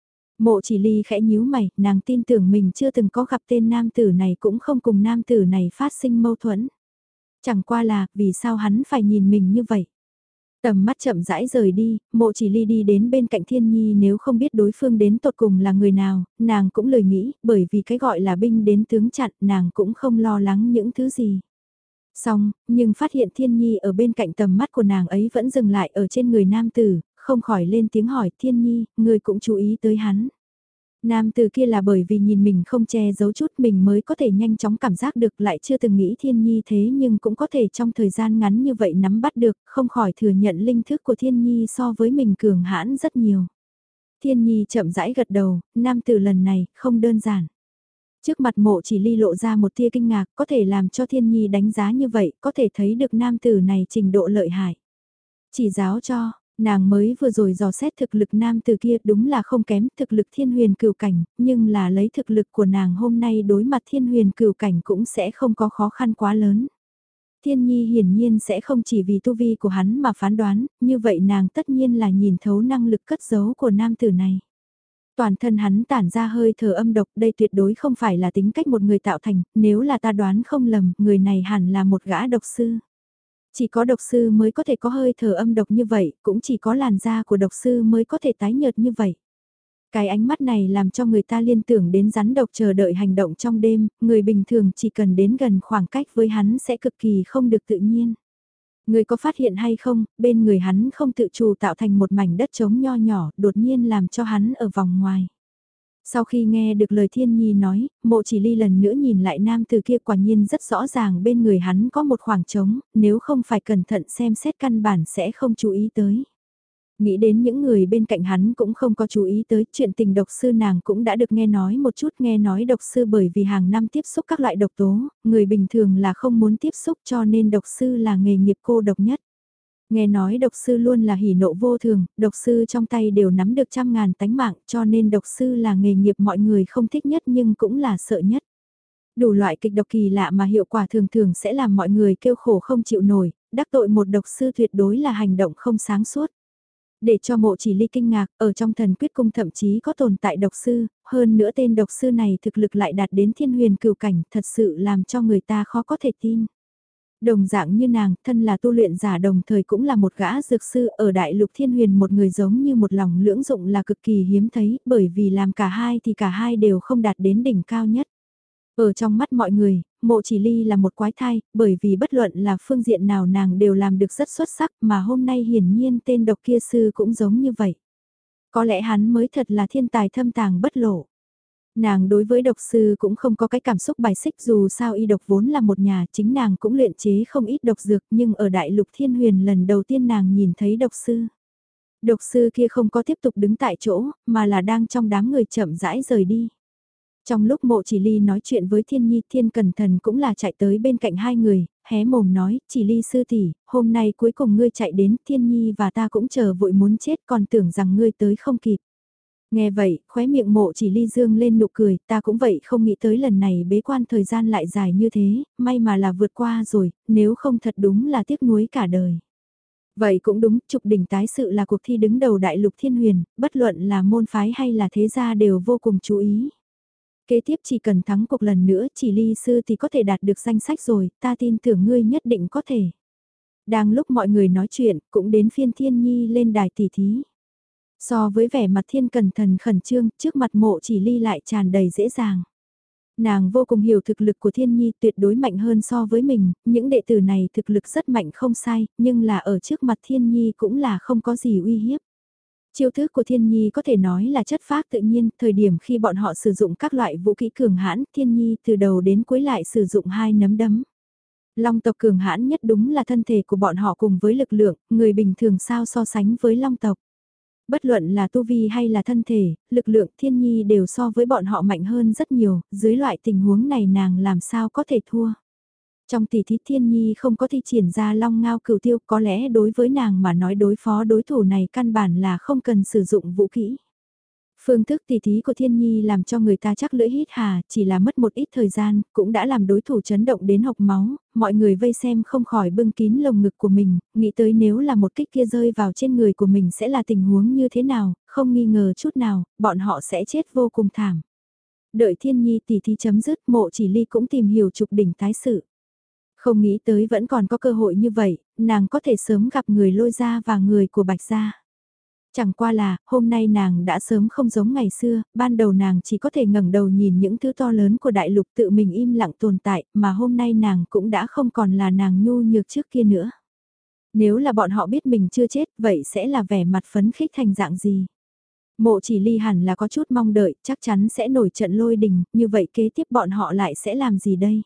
Mộ Chỉ Ly khẽ nhíu mày, nàng tin tưởng mình chưa từng có gặp tên nam tử này cũng không cùng nam tử này phát sinh mâu thuẫn. Chẳng qua là, vì sao hắn phải nhìn mình như vậy? Tầm mắt chậm rãi rời đi, Mộ Chỉ Ly đi đến bên cạnh Thiên Nhi, nếu không biết đối phương đến tột cùng là người nào, nàng cũng lười nghĩ, bởi vì cái gọi là binh đến tướng chặn, nàng cũng không lo lắng những thứ gì. Xong, nhưng phát hiện Thiên Nhi ở bên cạnh tầm mắt của nàng ấy vẫn dừng lại ở trên người nam tử, không khỏi lên tiếng hỏi Thiên Nhi, người cũng chú ý tới hắn. Nam tử kia là bởi vì nhìn mình không che giấu chút mình mới có thể nhanh chóng cảm giác được, lại chưa từng nghĩ Thiên Nhi thế nhưng cũng có thể trong thời gian ngắn như vậy nắm bắt được, không khỏi thừa nhận linh thức của Thiên Nhi so với mình cường hãn rất nhiều. Thiên Nhi chậm rãi gật đầu, nam tử lần này không đơn giản. Trước mặt Mộ Chỉ Ly lộ ra một tia kinh ngạc, có thể làm cho Thiên Nhi đánh giá như vậy, có thể thấy được nam tử này trình độ lợi hại. Chỉ giáo cho, nàng mới vừa rồi dò xét thực lực nam tử kia đúng là không kém thực lực thiên huyền cửu cảnh, nhưng là lấy thực lực của nàng hôm nay đối mặt thiên huyền cửu cảnh cũng sẽ không có khó khăn quá lớn. Thiên Nhi hiển nhiên sẽ không chỉ vì tu vi của hắn mà phán đoán, như vậy nàng tất nhiên là nhìn thấu năng lực cất giấu của nam tử này. Toàn thân hắn tản ra hơi thở âm độc, đây tuyệt đối không phải là tính cách một người tạo thành, nếu là ta đoán không lầm, người này hẳn là một gã độc sư. Chỉ có độc sư mới có thể có hơi thở âm độc như vậy, cũng chỉ có làn da của độc sư mới có thể tái nhợt như vậy. Cái ánh mắt này làm cho người ta liên tưởng đến rắn độc chờ đợi hành động trong đêm, người bình thường chỉ cần đến gần khoảng cách với hắn sẽ cực kỳ không được tự nhiên. Người có phát hiện hay không, bên người hắn không tự chủ tạo thành một mảnh đất trống nho nhỏ, đột nhiên làm cho hắn ở vòng ngoài. Sau khi nghe được lời Thiên Nhi nói, Mộ Chỉ Ly lần nữa nhìn lại nam từ kia, quả nhiên rất rõ ràng bên người hắn có một khoảng trống, nếu không phải cẩn thận xem xét căn bản sẽ không chú ý tới. Nghĩ đến những người bên cạnh hắn cũng không có chú ý tới chuyện tình độc sư, nàng cũng đã được nghe nói một chút, nghe nói độc sư bởi vì hàng năm tiếp xúc các loại độc tố, người bình thường là không muốn tiếp xúc cho nên độc sư là nghề nghiệp cô độc nhất. Nghe nói độc sư luôn là hỉ nộ vô thường, độc sư trong tay đều nắm được trăm ngàn tánh mạng cho nên độc sư là nghề nghiệp mọi người không thích nhất nhưng cũng là sợ nhất. Đủ loại kịch độc kỳ lạ mà hiệu quả thường thường sẽ làm mọi người kêu khổ không chịu nổi, đắc tội một độc sư tuyệt đối là hành động không sáng suốt. Để cho Mộ Chỉ Ly kinh ngạc, ở trong thần quyết cung thậm chí có tồn tại độc sư, hơn nữa tên độc sư này thực lực lại đạt đến thiên huyền cửu cảnh, thật sự làm cho người ta khó có thể tin. Đồng dạng như nàng, thân là tu luyện giả đồng thời cũng là một gã dược sư ở đại lục thiên huyền, một người giống như một lòng lưỡng dụng là cực kỳ hiếm thấy, bởi vì làm cả hai thì cả hai đều không đạt đến đỉnh cao nhất. Ở trong mắt mọi người, Mộ Chỉ Ly là một quái thai, bởi vì bất luận là phương diện nào nàng đều làm được rất xuất sắc, mà hôm nay hiển nhiên tên độc kia sư cũng giống như vậy. Có lẽ hắn mới thật là thiên tài thâm tàng bất lộ. Nàng đối với độc sư cũng không có cái cảm xúc bài xích, dù sao y độc vốn là một nhà, chính nàng cũng luyện chế không ít độc dược, nhưng ở đại lục thiên huyền lần đầu tiên nàng nhìn thấy độc sư. Độc sư kia không có tiếp tục đứng tại chỗ, mà là đang trong đám người chậm rãi rời đi. Trong lúc Mộ Chỉ Ly nói chuyện với Thiên Nhi, Thiên Cẩn Thần cũng là chạy tới bên cạnh hai người, hé mồm nói, Chỉ Ly sư tỷ, hôm nay cuối cùng ngươi chạy đến, Thiên Nhi và ta cũng chờ vội muốn chết, còn tưởng rằng ngươi tới không kịp. Nghe vậy, khóe miệng Mộ Chỉ Ly dương lên nụ cười, ta cũng vậy, không nghĩ tới lần này bế quan thời gian lại dài như thế, may mà là vượt qua rồi, nếu không thật đúng là tiếc nuối cả đời. Vậy cũng đúng, trục đỉnh tái sự là cuộc thi đứng đầu đại lục thiên huyền, bất luận là môn phái hay là thế gia đều vô cùng chú ý. Kế tiếp chỉ cần thắng cuộc lần nữa, Chỉ Ly sư thì có thể đạt được danh sách rồi, ta tin tưởng ngươi nhất định có thể. Đang lúc mọi người nói chuyện, cũng đến phiên Thiên Nhi lên đài tỷ thí. So với vẻ mặt Thiên Cẩn Thần khẩn trương, trước mặt Mộ Chỉ Ly lại tràn đầy dễ dàng. Nàng vô cùng hiểu thực lực của Thiên Nhi, tuyệt đối mạnh hơn so với mình, những đệ tử này thực lực rất mạnh không sai, nhưng là ở trước mặt Thiên Nhi cũng là không có gì uy hiếp. Chiêu thức của Thiên Nhi có thể nói là chất phác tự nhiên, thời điểm khi bọn họ sử dụng các loại vũ khí cường hãn, Thiên Nhi từ đầu đến cuối lại sử dụng hai nắm đấm. Long tộc cường hãn nhất đúng là thân thể của bọn họ cùng với lực lượng, người bình thường sao so sánh với long tộc. Bất luận là tu vi hay là thân thể, lực lượng Thiên Nhi đều so với bọn họ mạnh hơn rất nhiều, dưới loại tình huống này nàng làm sao có thể thua. Trong tỷ thí Thiên Nhi không có thi triển ra long ngao cửu tiêu, có lẽ đối với nàng mà nói đối phó đối thủ này căn bản là không cần sử dụng vũ kỹ. Phương thức tỷ thí của Thiên Nhi làm cho người ta chắc lưỡi hít hà, chỉ là mất một ít thời gian, cũng đã làm đối thủ chấn động đến hộc máu, mọi người vây xem không khỏi bưng kín lồng ngực của mình, nghĩ tới nếu là một kích kia rơi vào trên người của mình sẽ là tình huống như thế nào, không nghi ngờ chút nào, bọn họ sẽ chết vô cùng thảm. Đợi Thiên Nhi tỷ thí chấm dứt, Mộ Chỉ Ly cũng tìm hiểu trục đỉnh tái sự. Không nghĩ tới vẫn còn có cơ hội như vậy, nàng có thể sớm gặp người Lôi gia và người của Bạch gia. Chẳng qua là, hôm nay nàng đã sớm không giống ngày xưa, ban đầu nàng chỉ có thể ngẩng đầu nhìn những thứ to lớn của đại lục tự mình im lặng tồn tại, mà hôm nay nàng cũng đã không còn là nàng nhu nhược trước kia nữa. Nếu là bọn họ biết mình chưa chết, vậy sẽ là vẻ mặt phấn khích thành dạng gì? Mộ Chỉ Ly hẳn là có chút mong đợi, chắc chắn sẽ nổi trận lôi đình, như vậy kế tiếp bọn họ lại sẽ làm gì đây?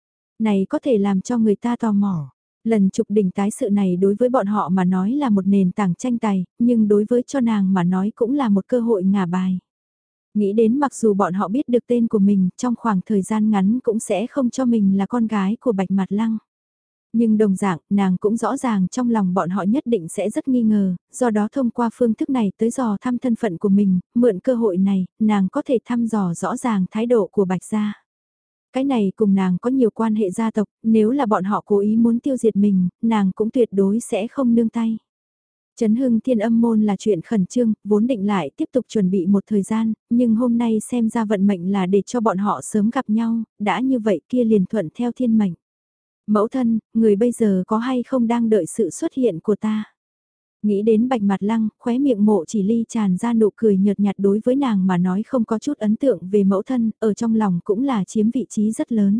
Này có thể làm cho người ta tò mò. Lần trục đỉnh tái sự này đối với bọn họ mà nói là một nền tảng tranh tài, nhưng đối với cho nàng mà nói cũng là một cơ hội ngả bài. Nghĩ đến mặc dù bọn họ biết được tên của mình, trong khoảng thời gian ngắn cũng sẽ không cho mình là con gái của Bạch Mạt Lăng. Nhưng đồng dạng, nàng cũng rõ ràng trong lòng bọn họ nhất định sẽ rất nghi ngờ, do đó thông qua phương thức này tới dò thăm thân phận của mình, mượn cơ hội này, nàng có thể thăm dò rõ ràng thái độ của Bạch gia. Cái này cùng nàng có nhiều quan hệ gia tộc, nếu là bọn họ cố ý muốn tiêu diệt mình, nàng cũng tuyệt đối sẽ không nương tay. Chấn hưng thiên âm môn là chuyện khẩn trương, vốn định lại tiếp tục chuẩn bị một thời gian, nhưng hôm nay xem ra vận mệnh là để cho bọn họ sớm gặp nhau, đã như vậy kia liền thuận theo thiên mệnh. Mẫu thân, người bây giờ có hay không đang đợi sự xuất hiện của ta? Nghĩ đến Bạch Mạt Lăng, khóe miệng Mộ Chỉ Ly tràn ra nụ cười nhợt nhạt, đối với nàng mà nói không có chút ấn tượng về mẫu thân, ở trong lòng cũng là chiếm vị trí rất lớn.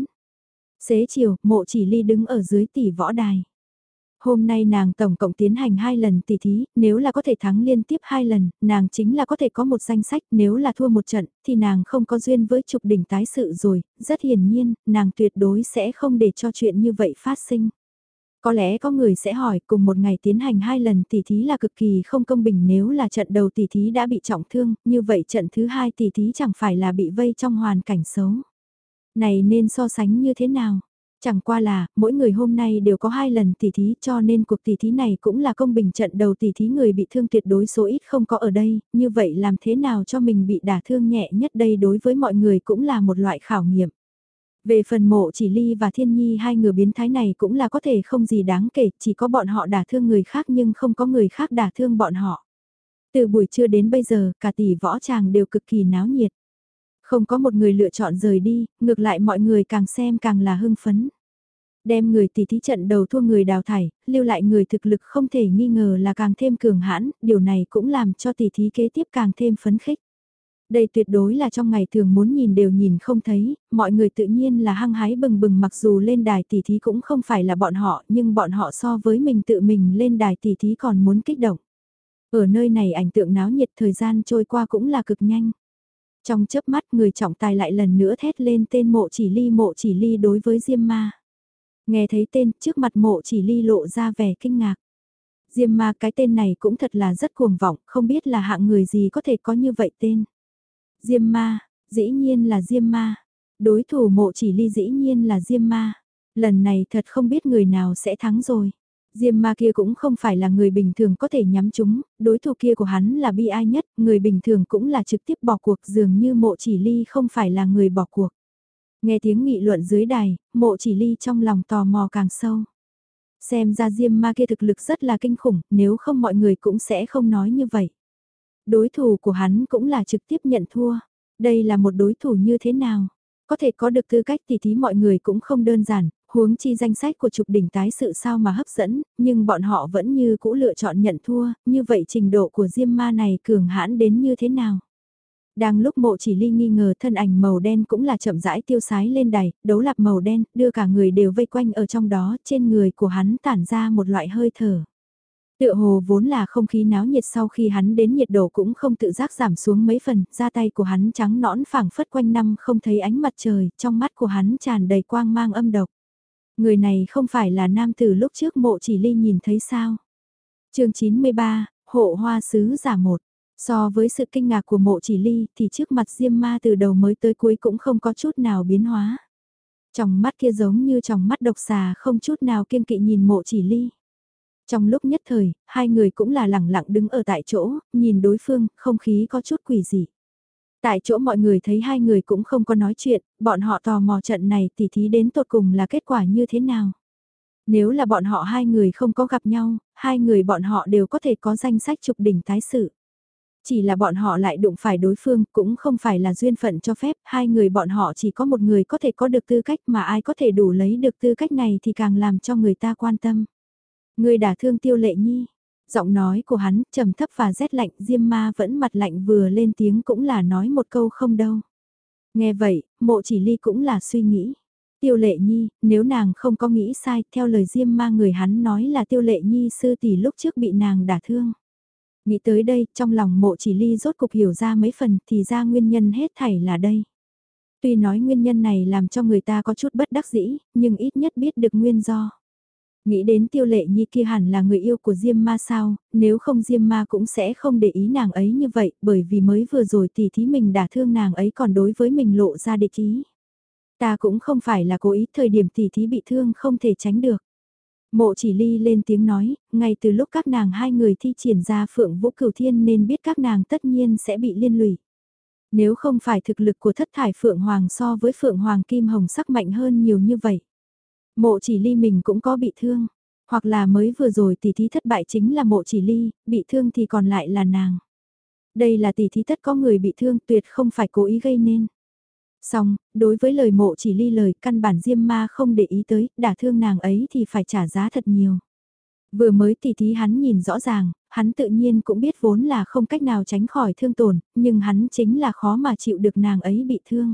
Xế chiều, Mộ Chỉ Ly đứng ở dưới tỷ võ đài. Hôm nay nàng tổng cộng tiến hành hai lần tỷ thí, nếu là có thể thắng liên tiếp hai lần, nàng chính là có thể có một danh sách, nếu là thua một trận, thì nàng không có duyên với trục đỉnh tái sự rồi, rất hiển nhiên, nàng tuyệt đối sẽ không để cho chuyện như vậy phát sinh. Có lẽ có người sẽ hỏi cùng một ngày tiến hành hai lần tỷ thí là cực kỳ không công bình, nếu là trận đầu tỷ thí đã bị trọng thương, như vậy trận thứ hai tỷ thí chẳng phải là bị vây trong hoàn cảnh xấu. Này nên so sánh như thế nào? Chẳng qua là, mỗi người hôm nay đều có hai lần tỷ thí cho nên cuộc tỷ thí này cũng là công bình, trận đầu tỷ thí người bị thương tuyệt đối số ít không có ở đây, như vậy làm thế nào cho mình bị đả thương nhẹ nhất đây đối với mọi người cũng là một loại khảo nghiệm. Về phần Mộ Chỉ Ly và Thiên Nhi hai người biến thái này cũng là có thể không gì đáng kể, chỉ có bọn họ đả thương người khác nhưng không có người khác đả thương bọn họ. Từ buổi trưa đến bây giờ, cả tỷ võ tràng đều cực kỳ náo nhiệt. Không có một người lựa chọn rời đi, ngược lại mọi người càng xem càng là hưng phấn. Đem người tỷ thí trận đầu thua người đào thải, lưu lại người thực lực không thể nghi ngờ là càng thêm cường hãn, điều này cũng làm cho tỷ thí kế tiếp càng thêm phấn khích. Đây tuyệt đối là trong ngày thường muốn nhìn đều nhìn không thấy, mọi người tự nhiên là hăng hái bừng bừng, mặc dù lên đài tỷ thí cũng không phải là bọn họ, nhưng bọn họ so với mình tự mình lên đài tỷ thí còn muốn kích động. Ở nơi này ảnh tượng náo nhiệt, thời gian trôi qua cũng là cực nhanh. Trong chớp mắt người trọng tài lại lần nữa thét lên tên Mộ Chỉ Ly. Mộ Chỉ Ly đối với Diêm Ma. Nghe thấy tên, trước mặt Mộ Chỉ Ly lộ ra vẻ kinh ngạc. Diêm Ma, cái tên này cũng thật là rất cuồng vọng, không biết là hạng người gì có thể có như vậy tên. Diêm Ma, dĩ nhiên là Diêm Ma. Đối thủ Mộ Chỉ Ly dĩ nhiên là Diêm Ma. Lần này thật không biết người nào sẽ thắng rồi. Diêm Ma kia cũng không phải là người bình thường có thể nhắm trúng, đối thủ kia của hắn là bi ai nhất, người bình thường cũng là trực tiếp bỏ cuộc, dường như Mộ Chỉ Ly không phải là người bỏ cuộc. Nghe tiếng nghị luận dưới đài, Mộ Chỉ Ly trong lòng tò mò càng sâu. Xem ra Diêm Ma kia thực lực rất là kinh khủng, nếu không mọi người cũng sẽ không nói như vậy. Đối thủ của hắn cũng là trực tiếp nhận thua. Đây là một đối thủ như thế nào? Có thể có được tư cách tỷ thí mọi người cũng không đơn giản, huống chi danh sách của trục đỉnh tái sự sao mà hấp dẫn, nhưng bọn họ vẫn như cũ lựa chọn nhận thua, như vậy trình độ của Diêm Ma này cường hãn đến như thế nào? Đang lúc Mộ Chỉ Ly nghi ngờ, thân ảnh màu đen cũng là chậm rãi tiêu sái lên đài, đấu lạp màu đen, đưa cả người đều vây quanh ở trong đó, trên người của hắn tản ra một loại hơi thở. Tựa hồ vốn là không khí náo nhiệt, sau khi hắn đến nhiệt độ cũng không tự giác giảm xuống mấy phần, da tay của hắn trắng nõn phảng phất quanh năm không thấy ánh mặt trời, trong mắt của hắn tràn đầy quang mang âm độc. Người này không phải là nam tử lúc trước Mộ Chỉ Ly nhìn thấy sao? Chương chín mươi ba, Hộ Hoa Sứ giả một. So với sự kinh ngạc của Mộ Chỉ Ly thì trước mặt Diêm Ma từ đầu mới tới cuối cũng không có chút nào biến hóa. Trong mắt kia giống như trong mắt độc xà, không chút nào kiêng kỵ nhìn Mộ Chỉ Ly. Trong lúc nhất thời, hai người cũng là lẳng lặng đứng ở tại chỗ, nhìn đối phương, không khí có chút quỷ dị. Tại chỗ mọi người thấy hai người cũng không có nói chuyện, bọn họ tò mò trận này tỉ thí đến tột cùng là kết quả như thế nào. Nếu là bọn họ hai người không có gặp nhau, hai người bọn họ đều có thể có danh sách trục đỉnh tái sự. Chỉ là bọn họ lại đụng phải đối phương, cũng không phải là duyên phận cho phép, hai người bọn họ chỉ có một người có thể có được tư cách, mà ai có thể đủ lấy được tư cách này thì càng làm cho người ta quan tâm. Người đả thương Tiêu Lệ Nhi. Giọng nói của hắn trầm thấp và rét lạnh, Diêm Ma vẫn mặt lạnh vừa lên tiếng cũng là nói một câu không đâu. Nghe vậy, Mộ Chỉ Ly cũng là suy nghĩ. Tiêu Lệ Nhi, nếu nàng không có nghĩ sai, theo lời Diêm Ma người hắn nói là Tiêu Lệ Nhi sư tỷ lúc trước bị nàng đả thương. Nghĩ tới đây, trong lòng Mộ Chỉ Ly rốt cục hiểu ra mấy phần, thì ra nguyên nhân hết thảy là đây. Tuy nói nguyên nhân này làm cho người ta có chút bất đắc dĩ, nhưng ít nhất biết được nguyên do. Nghĩ đến Tiêu Lệ Nhi kia hẳn là người yêu của Diêm Ma sao, nếu không Diêm Ma cũng sẽ không để ý nàng ấy như vậy, bởi vì mới vừa rồi tỷ thí mình đả thương nàng ấy còn đối với mình lộ ra địch ý. Ta cũng không phải là cố ý, thời điểm tỷ thí bị thương không thể tránh được. Mộ Chỉ Ly lên tiếng nói, ngay từ lúc các nàng hai người thi triển ra Phượng Vũ Cửu Thiên nên biết các nàng tất nhiên sẽ bị liên lụy. Nếu không phải thực lực của thất thải Phượng Hoàng so với Phượng Hoàng Kim Hồng sắc mạnh hơn nhiều như vậy. Mộ Chỉ Ly mình cũng có bị thương, hoặc là mới vừa rồi tỷ thí thất bại chính là Mộ Chỉ Ly, bị thương thì còn lại là nàng. Đây là tỷ thí tất có người bị thương, tuyệt không phải cố ý gây nên. Song, đối với lời Mộ Chỉ Ly lời, căn bản Diêm Ma không để ý tới, đả thương nàng ấy thì phải trả giá thật nhiều. Vừa mới tỷ thí hắn nhìn rõ ràng, hắn tự nhiên cũng biết vốn là không cách nào tránh khỏi thương tổn, nhưng hắn chính là khó mà chịu được nàng ấy bị thương.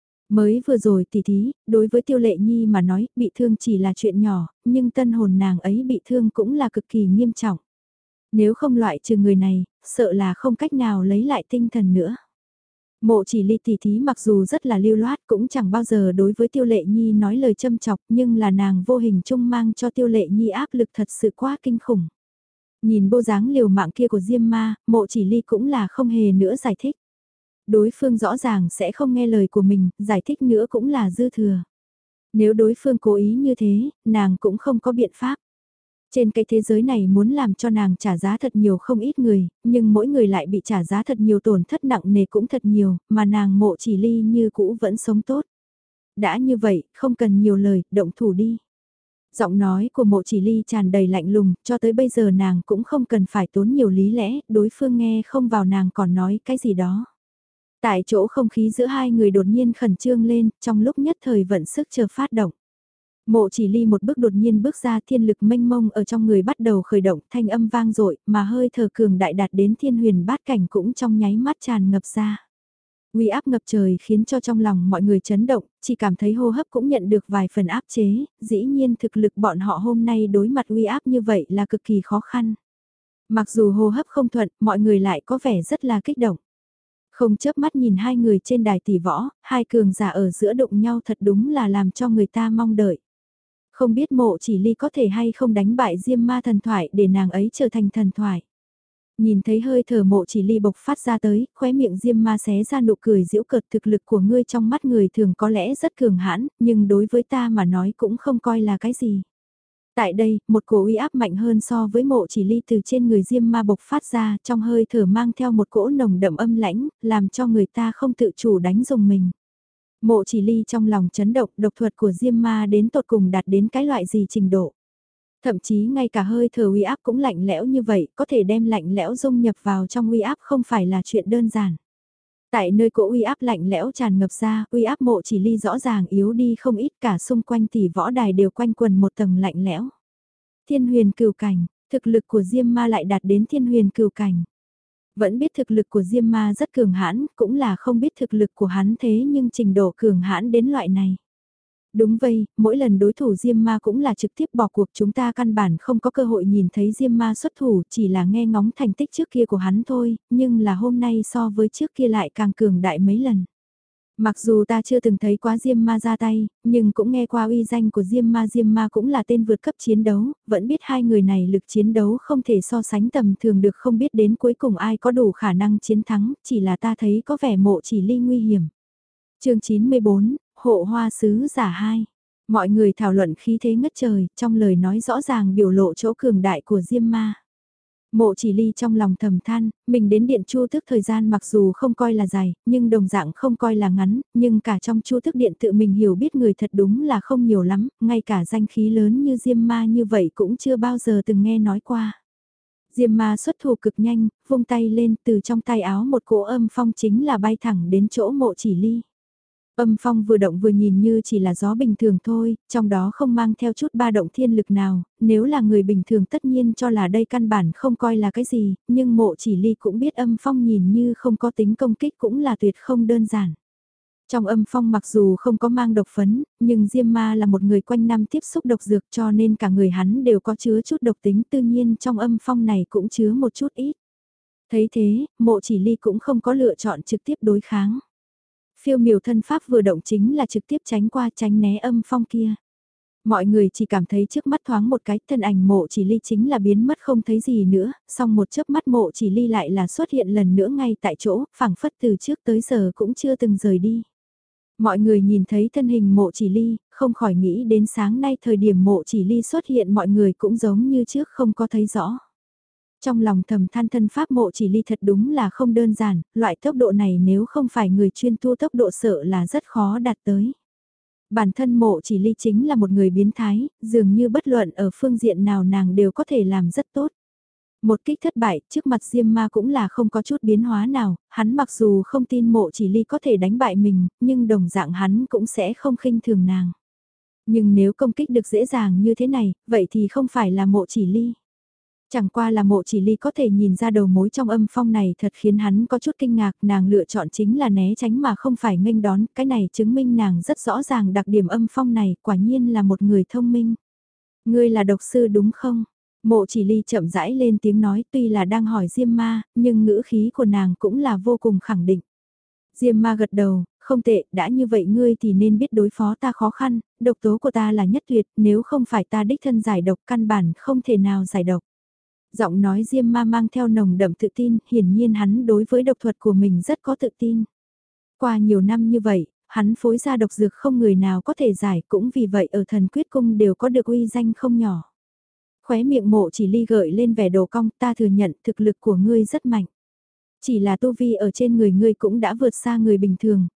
Mới vừa rồi tỷ thí, đối với Tiêu Lệ Nhi mà nói, bị thương chỉ là chuyện nhỏ, nhưng tân hồn nàng ấy bị thương cũng là cực kỳ nghiêm trọng. Nếu không loại trừ người này, sợ là không cách nào lấy lại tinh thần nữa. Mộ Chỉ Ly tỷ thí mặc dù rất là lưu loát cũng chẳng bao giờ đối với Tiêu Lệ Nhi nói lời châm chọc, nhưng là nàng vô hình chung mang cho Tiêu Lệ Nhi áp lực thật sự quá kinh khủng. Nhìn bộ dáng liều mạng kia của Diêm Ma, Mộ Chỉ Ly cũng là không hề nữa giải thích. Đối phương rõ ràng sẽ không nghe lời của mình, giải thích nữa cũng là dư thừa. Nếu đối phương cố ý như thế, nàng cũng không có biện pháp. Trên cái thế giới này muốn làm cho nàng trả giá thật nhiều không ít người, nhưng mỗi người lại bị trả giá thật nhiều, tổn thất nặng nề cũng thật nhiều, mà nàng Mộ Chỉ Ly như cũ vẫn sống tốt. đã như vậy, không cần nhiều lời, động thủ đi. Giọng nói của mộ chỉ ly tràn đầy lạnh lùng, cho tới bây giờ nàng cũng không cần phải tốn nhiều lý lẽ, đối phương nghe không vào nàng còn nói cái gì đó. Tại chỗ không khí giữa hai người đột nhiên khẩn trương lên, trong lúc nhất thời vận sức chờ phát động. Mộ chỉ ly một bước đột nhiên bước ra, thiên lực mênh mông ở trong người bắt đầu khởi động, thanh âm vang dội mà hơi thở cường đại đạt đến thiên huyền bát cảnh cũng trong nháy mắt tràn ngập ra. Uy áp ngập trời khiến cho trong lòng mọi người chấn động, chỉ cảm thấy hô hấp cũng nhận được vài phần áp chế, dĩ nhiên thực lực bọn họ hôm nay đối mặt uy áp như vậy là cực kỳ khó khăn. Mặc dù hô hấp không thuận, mọi người lại có vẻ rất là kích động. Không chớp mắt nhìn hai người trên đài tỷ võ, hai cường giả ở giữa đụng nhau thật đúng là làm cho người ta mong đợi. Không biết mộ chỉ ly có thể hay không đánh bại Diêm Ma thần thoại để nàng ấy trở thành thần thoại. Nhìn thấy hơi thở mộ chỉ ly bộc phát ra tới, khóe miệng Diêm Ma xé ra nụ cười giễu cợt, thực lực của ngươi trong mắt người thường có lẽ rất cường hãn, nhưng đối với ta mà nói cũng không coi là cái gì. Tại đây, một cổ uy áp mạnh hơn so với mộ chỉ ly từ trên người Diêm Ma bộc phát ra, trong hơi thở mang theo một cỗ nồng đậm âm lãnh, làm cho người ta không tự chủ đánh dùng mình. Mộ chỉ ly trong lòng chấn động, độc thuật của Diêm Ma đến tột cùng đạt đến cái loại gì trình độ. Thậm chí ngay cả hơi thở uy áp cũng lạnh lẽo như vậy, có thể đem lạnh lẽo dung nhập vào trong uy áp không phải là chuyện đơn giản. Tại nơi cỗ uy áp lạnh lẽo tràn ngập ra, uy áp mộ chỉ ly rõ ràng yếu đi không ít, cả xung quanh tỷ võ đài đều quanh quần một tầng lạnh lẽo. Thiên huyền cửu cảnh, thực lực của Diêm Ma lại đạt đến thiên huyền cửu cảnh. Vẫn biết thực lực của Diêm Ma rất cường hãn, cũng là không biết thực lực của hắn thế nhưng trình độ cường hãn đến loại này. Đúng vậy, mỗi lần đối thủ Diêm Ma cũng là trực tiếp bỏ cuộc, chúng ta căn bản không có cơ hội nhìn thấy Diêm Ma xuất thủ, chỉ là nghe ngóng thành tích trước kia của hắn thôi, nhưng là hôm nay so với trước kia lại càng cường đại mấy lần. Mặc dù ta chưa từng thấy quá Diêm Ma ra tay, nhưng cũng nghe qua uy danh của Diêm Ma. Diêm Ma cũng là tên vượt cấp chiến đấu, vẫn biết hai người này lực chiến đấu không thể so sánh tầm thường được, không biết đến cuối cùng ai có đủ khả năng chiến thắng, chỉ là ta thấy có vẻ mộ chỉ ly nguy hiểm. chương chín mươi bốn, Hộ Hoa Sứ Giả hai. Mọi người thảo luận khí thế ngất trời, trong lời nói rõ ràng biểu lộ chỗ cường đại của Diêm Ma. Mộ chỉ ly trong lòng thầm than, mình đến điện chu thức thời gian mặc dù không coi là dài, nhưng đồng dạng không coi là ngắn, nhưng cả trong chu thức điện tự mình hiểu biết người thật đúng là không nhiều lắm, ngay cả danh khí lớn như Diêm Ma như vậy cũng chưa bao giờ từng nghe nói qua. Diêm Ma xuất thủ cực nhanh, vung tay lên, từ trong tay áo một cỗ âm phong chính là bay thẳng đến chỗ mộ chỉ ly. Âm phong vừa động vừa nhìn như chỉ là gió bình thường thôi, trong đó không mang theo chút ba động thiên lực nào, nếu là người bình thường tất nhiên cho là đây căn bản không coi là cái gì, nhưng mộ chỉ ly cũng biết âm phong nhìn như không có tính công kích cũng là tuyệt không đơn giản. Trong âm phong mặc dù không có mang độc phấn, nhưng Diêm Ma là một người quanh năm tiếp xúc độc dược cho nên cả người hắn đều có chứa chút độc tính, tự nhiên trong âm phong này cũng chứa một chút ít. Thấy thế, mộ chỉ ly cũng không có lựa chọn trực tiếp đối kháng. Phiêu miểu thân pháp vừa động chính là trực tiếp tránh qua tránh né âm phong kia. Mọi người chỉ cảm thấy trước mắt thoáng một cái, thân ảnh mộ chỉ ly chính là biến mất không thấy gì nữa, xong một chớp mắt mộ chỉ ly lại là xuất hiện lần nữa ngay tại chỗ, phảng phất từ trước tới giờ cũng chưa từng rời đi. Mọi người nhìn thấy thân hình mộ chỉ ly, không khỏi nghĩ đến sáng nay thời điểm mộ chỉ ly xuất hiện mọi người cũng giống như trước không có thấy rõ. Trong lòng thầm than thân pháp mộ chỉ ly thật đúng là không đơn giản, loại tốc độ này nếu không phải người chuyên tu tốc độ sợ là rất khó đạt tới. Bản thân mộ chỉ ly chính là một người biến thái, dường như bất luận ở phương diện nào nàng đều có thể làm rất tốt. Một kích thất bại, trước mặt Diêm Ma cũng là không có chút biến hóa nào, hắn mặc dù không tin mộ chỉ ly có thể đánh bại mình, nhưng đồng dạng hắn cũng sẽ không khinh thường nàng. Nhưng nếu công kích được dễ dàng như thế này, vậy thì không phải là mộ chỉ ly. Chẳng qua là mộ chỉ ly có thể nhìn ra đầu mối trong âm phong này thật khiến hắn có chút kinh ngạc, nàng lựa chọn chính là né tránh mà không phải nghênh đón, cái này chứng minh nàng rất rõ ràng đặc điểm âm phong này, quả nhiên là một người thông minh. Ngươi là độc sư đúng không? Mộ chỉ ly chậm rãi lên tiếng nói tuy là đang hỏi Diêm Ma, nhưng ngữ khí của nàng cũng là vô cùng khẳng định. Diêm Ma gật đầu, không tệ, đã như vậy ngươi thì nên biết đối phó ta khó khăn, độc tố của ta là nhất tuyệt, nếu không phải ta đích thân giải độc căn bản không thể nào giải độc. Giọng nói Diêm Ma mang theo nồng đậm tự tin, hiển nhiên hắn đối với độc thuật của mình rất có tự tin. Qua nhiều năm như vậy, hắn phối ra độc dược không người nào có thể giải, cũng vì vậy ở Thần Quyết Cung đều có được uy danh không nhỏ. Khóe miệng mộ chỉ ly gợi lên vẻ đồ cong, ta thừa nhận thực lực của ngươi rất mạnh. Chỉ là tu vi ở trên người ngươi cũng đã vượt xa người bình thường,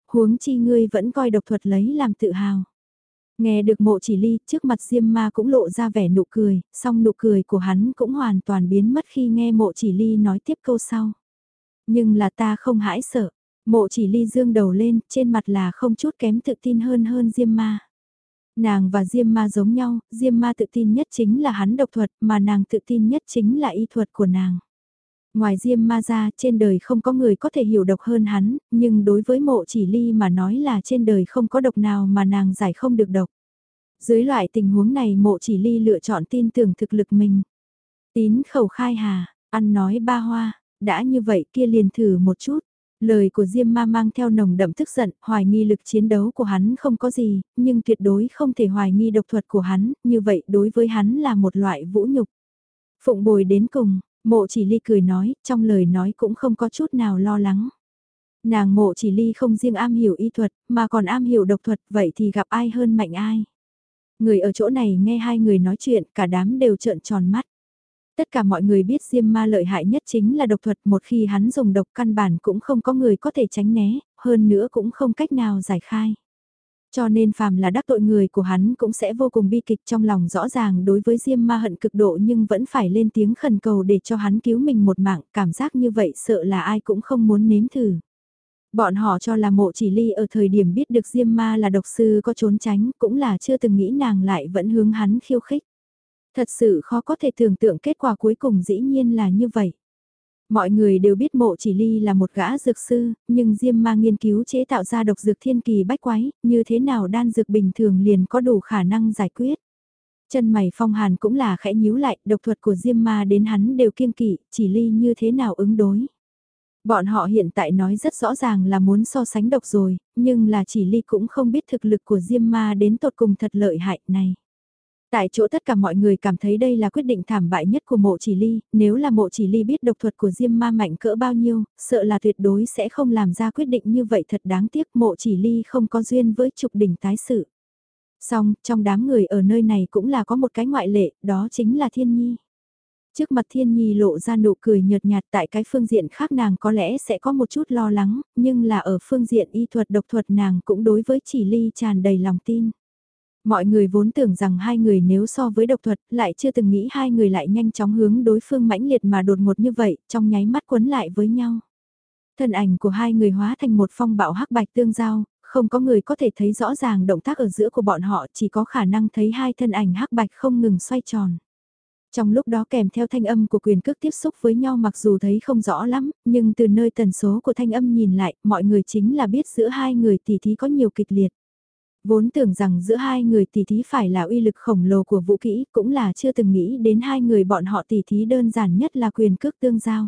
huống chi ngươi vẫn coi độc thuật lấy làm tự hào. Nghe được Mộ Chỉ Ly, trước mặt Diêm Ma cũng lộ ra vẻ nụ cười, song nụ cười của hắn cũng hoàn toàn biến mất khi nghe Mộ Chỉ Ly nói tiếp câu sau. Nhưng là ta không hãi sợ. Mộ Chỉ Ly dương đầu lên, trên mặt là không chút kém tự tin hơn hơn Diêm Ma. Nàng và Diêm Ma giống nhau, Diêm Ma tự tin nhất chính là hắn độc thuật, mà nàng tự tin nhất chính là y thuật của nàng. Ngoài Diêm Ma ra, trên đời không có người có thể hiểu độc hơn hắn, nhưng đối với Mộ Chỉ Ly mà nói là trên đời không có độc nào mà nàng giải không được độc. Dưới loại tình huống này Mộ Chỉ Ly lựa chọn tin tưởng thực lực mình. Tín khẩu khai hà, ăn nói ba hoa, đã như vậy kia liền thử một chút. Lời của Diêm Ma mang theo nồng đậm tức giận, hoài nghi lực chiến đấu của hắn không có gì, nhưng tuyệt đối không thể hoài nghi độc thuật của hắn, như vậy đối với hắn là một loại vũ nhục. Phụng bồi đến cùng, Mộ Chỉ Ly cười nói, trong lời nói cũng không có chút nào lo lắng. Nàng Mộ Chỉ Ly không riêng am hiểu y thuật, mà còn am hiểu độc thuật, vậy thì gặp ai hơn mạnh ai. Người ở chỗ này nghe hai người nói chuyện, cả đám đều trợn tròn mắt. Tất cả mọi người biết Diêm Ma lợi hại nhất chính là độc thuật, một khi hắn dùng độc căn bản cũng không có người có thể tránh né, hơn nữa cũng không cách nào giải khai. Cho nên phàm là đắc tội người của hắn cũng sẽ vô cùng bi kịch, trong lòng rõ ràng đối với Diêm Ma hận cực độ nhưng vẫn phải lên tiếng khẩn cầu để cho hắn cứu mình một mạng, cảm giác như vậy sợ là ai cũng không muốn nếm thử. Bọn họ cho là Mộ Chỉ Ly ở thời điểm biết được Diêm Ma là độc sư có trốn tránh, cũng là chưa từng nghĩ nàng lại vẫn hướng hắn khiêu khích. Thật sự khó có thể tưởng tượng kết quả cuối cùng dĩ nhiên là như vậy. Mọi người đều biết Mộ Chỉ Ly là một gã dược sư, nhưng Diêm Ma nghiên cứu chế tạo ra độc dược thiên kỳ bách quái, như thế nào đan dược bình thường liền có đủ khả năng giải quyết. Chân mày Phong Hàn cũng là khẽ nhíu lại, độc thuật của Diêm Ma đến hắn đều kiêng kỵ, Chỉ Ly như thế nào ứng đối. Bọn họ hiện tại nói rất rõ ràng là muốn so sánh độc rồi, nhưng là Chỉ Ly cũng không biết thực lực của Diêm Ma đến tột cùng thật lợi hại này. Tại chỗ tất cả mọi người cảm thấy đây là quyết định thảm bại nhất của Mộ Chỉ Ly, nếu là Mộ Chỉ Ly biết độc thuật của Diêm Ma mạnh cỡ bao nhiêu, sợ là tuyệt đối sẽ không làm ra quyết định như vậy, thật đáng tiếc Mộ Chỉ Ly không có duyên với trục đỉnh tái sự. Song, trong đám người ở nơi này cũng là có một cái ngoại lệ, đó chính là Thiên Nhi. Trước mặt Thiên Nhi lộ ra nụ cười nhợt nhạt, tại cái phương diện khác nàng có lẽ sẽ có một chút lo lắng, nhưng là ở phương diện y thuật độc thuật nàng cũng đối với Chỉ Ly tràn đầy lòng tin. Mọi người vốn tưởng rằng hai người nếu so với độc thuật lại chưa từng nghĩ hai người lại nhanh chóng hướng đối phương mãnh liệt mà đột ngột như vậy, trong nháy mắt quấn lại với nhau. Thân ảnh của hai người hóa thành một phong bạo hắc bạch tương giao, không có người có thể thấy rõ ràng động tác ở giữa của bọn họ, chỉ có khả năng thấy hai thân ảnh hắc bạch không ngừng xoay tròn. Trong lúc đó kèm theo thanh âm của quyền cước tiếp xúc với nhau, mặc dù thấy không rõ lắm, nhưng từ nơi tần số của thanh âm nhìn lại, mọi người chính là biết giữa hai người tỷ thí có nhiều kịch liệt. Vốn tưởng rằng giữa hai người tỷ thí phải là uy lực khổng lồ của vũ kỹ, cũng là chưa từng nghĩ đến hai người bọn họ tỷ thí đơn giản nhất là quyền cước tương giao.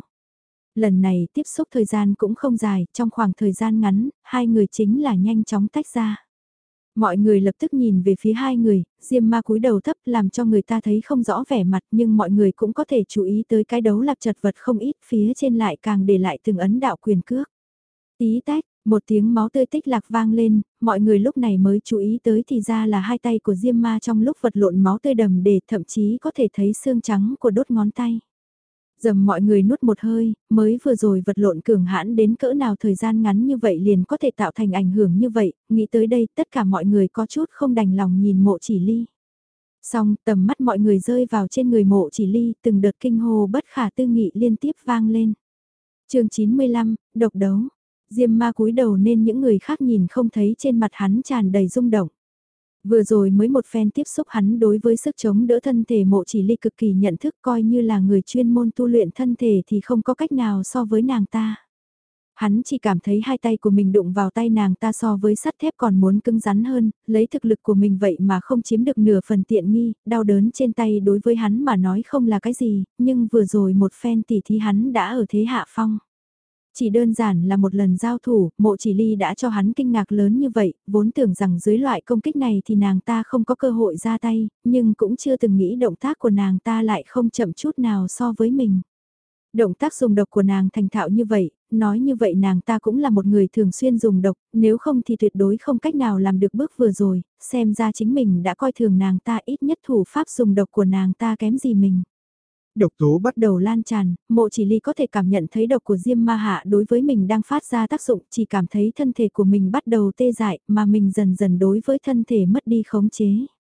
Lần này tiếp xúc thời gian cũng không dài, trong khoảng thời gian ngắn, hai người chính là nhanh chóng tách ra. Mọi người lập tức nhìn về phía hai người, Diêm Ma cúi đầu thấp làm cho người ta thấy không rõ vẻ mặt, nhưng mọi người cũng có thể chú ý tới cái đấu lập chật vật không ít, phía trên lại càng để lại từng ấn đạo quyền cước. Tí tách, một tiếng máu tươi tích lạc vang lên, mọi người lúc này mới chú ý tới thì ra là hai tay của Diêm Ma trong lúc vật lộn máu tươi đầm để thậm chí có thể thấy xương trắng của đốt ngón tay. Dầm mọi người nuốt một hơi, mới vừa rồi vật lộn cường hãn đến cỡ nào thời gian ngắn như vậy liền có thể tạo thành ảnh hưởng như vậy, nghĩ tới đây tất cả mọi người có chút không đành lòng nhìn Mộ Chỉ Ly. Xong tầm mắt mọi người rơi vào trên người Mộ Chỉ Ly, từng đợt kinh hô bất khả tư nghị liên tiếp vang lên. Chương chín mươi lăm, độc đấu. Diêm Ma cúi đầu nên những người khác nhìn không thấy trên mặt hắn tràn đầy rung động. Vừa rồi mới một phen tiếp xúc hắn đối với sức chống đỡ thân thể Mộ Chỉ Ly cực kỳ nhận thức, coi như là người chuyên môn tu luyện thân thể thì không có cách nào so với nàng ta. Hắn chỉ cảm thấy hai tay của mình đụng vào tay nàng ta so với sắt thép còn muốn cứng rắn hơn, lấy thực lực của mình vậy mà không chiếm được nửa phần tiện nghi, đau đớn trên tay đối với hắn mà nói không là cái gì, nhưng vừa rồi một phen tỉ thí hắn đã ở thế hạ phong. Chỉ đơn giản là một lần giao thủ, Mộ Chỉ Ly đã cho hắn kinh ngạc lớn như vậy, vốn tưởng rằng dưới loại công kích này thì nàng ta không có cơ hội ra tay, nhưng cũng chưa từng nghĩ động tác của nàng ta lại không chậm chút nào so với mình. Động tác dùng độc của nàng thành thạo như vậy, nói như vậy nàng ta cũng là một người thường xuyên dùng độc, nếu không thì tuyệt đối không cách nào làm được bước vừa rồi, xem ra chính mình đã coi thường nàng ta, ít nhất thủ pháp dùng độc của nàng ta kém gì mình. Độc tố bắt đầu lan tràn, Mộ Chỉ Ly có thể cảm nhận thấy độc của Diêm Ma Hạ đối với mình đang phát ra tác dụng, chỉ cảm thấy thân thể của mình bắt đầu tê dại, mà mình dần dần đối với thân thể mất đi khống chế.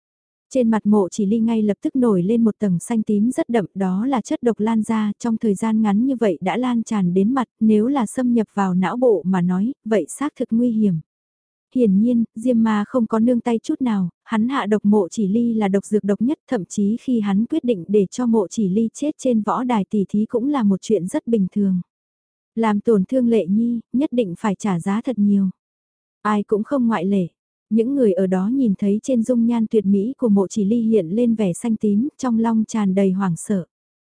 Trên mặt Mộ Chỉ Ly ngay lập tức nổi lên một tầng xanh tím rất đậm, đó là chất độc lan ra, trong thời gian ngắn như vậy đã lan tràn đến mặt, nếu là xâm nhập vào não bộ mà nói, vậy xác thực nguy hiểm. Hiển nhiên, Diêm Ma không có nương tay chút nào, hắn hạ độc Mộ Chỉ Ly là độc dược độc nhất, thậm chí khi hắn quyết định để cho Mộ Chỉ Ly chết trên võ đài tỷ thí cũng là một chuyện rất bình thường. Làm tổn thương Lệ Nhi, nhất định phải trả giá thật nhiều. Ai cũng không ngoại lệ. Những người ở đó nhìn thấy trên dung nhan tuyệt mỹ của Mộ Chỉ Ly hiện lên vẻ xanh tím, trong lòng tràn đầy hoảng sợ.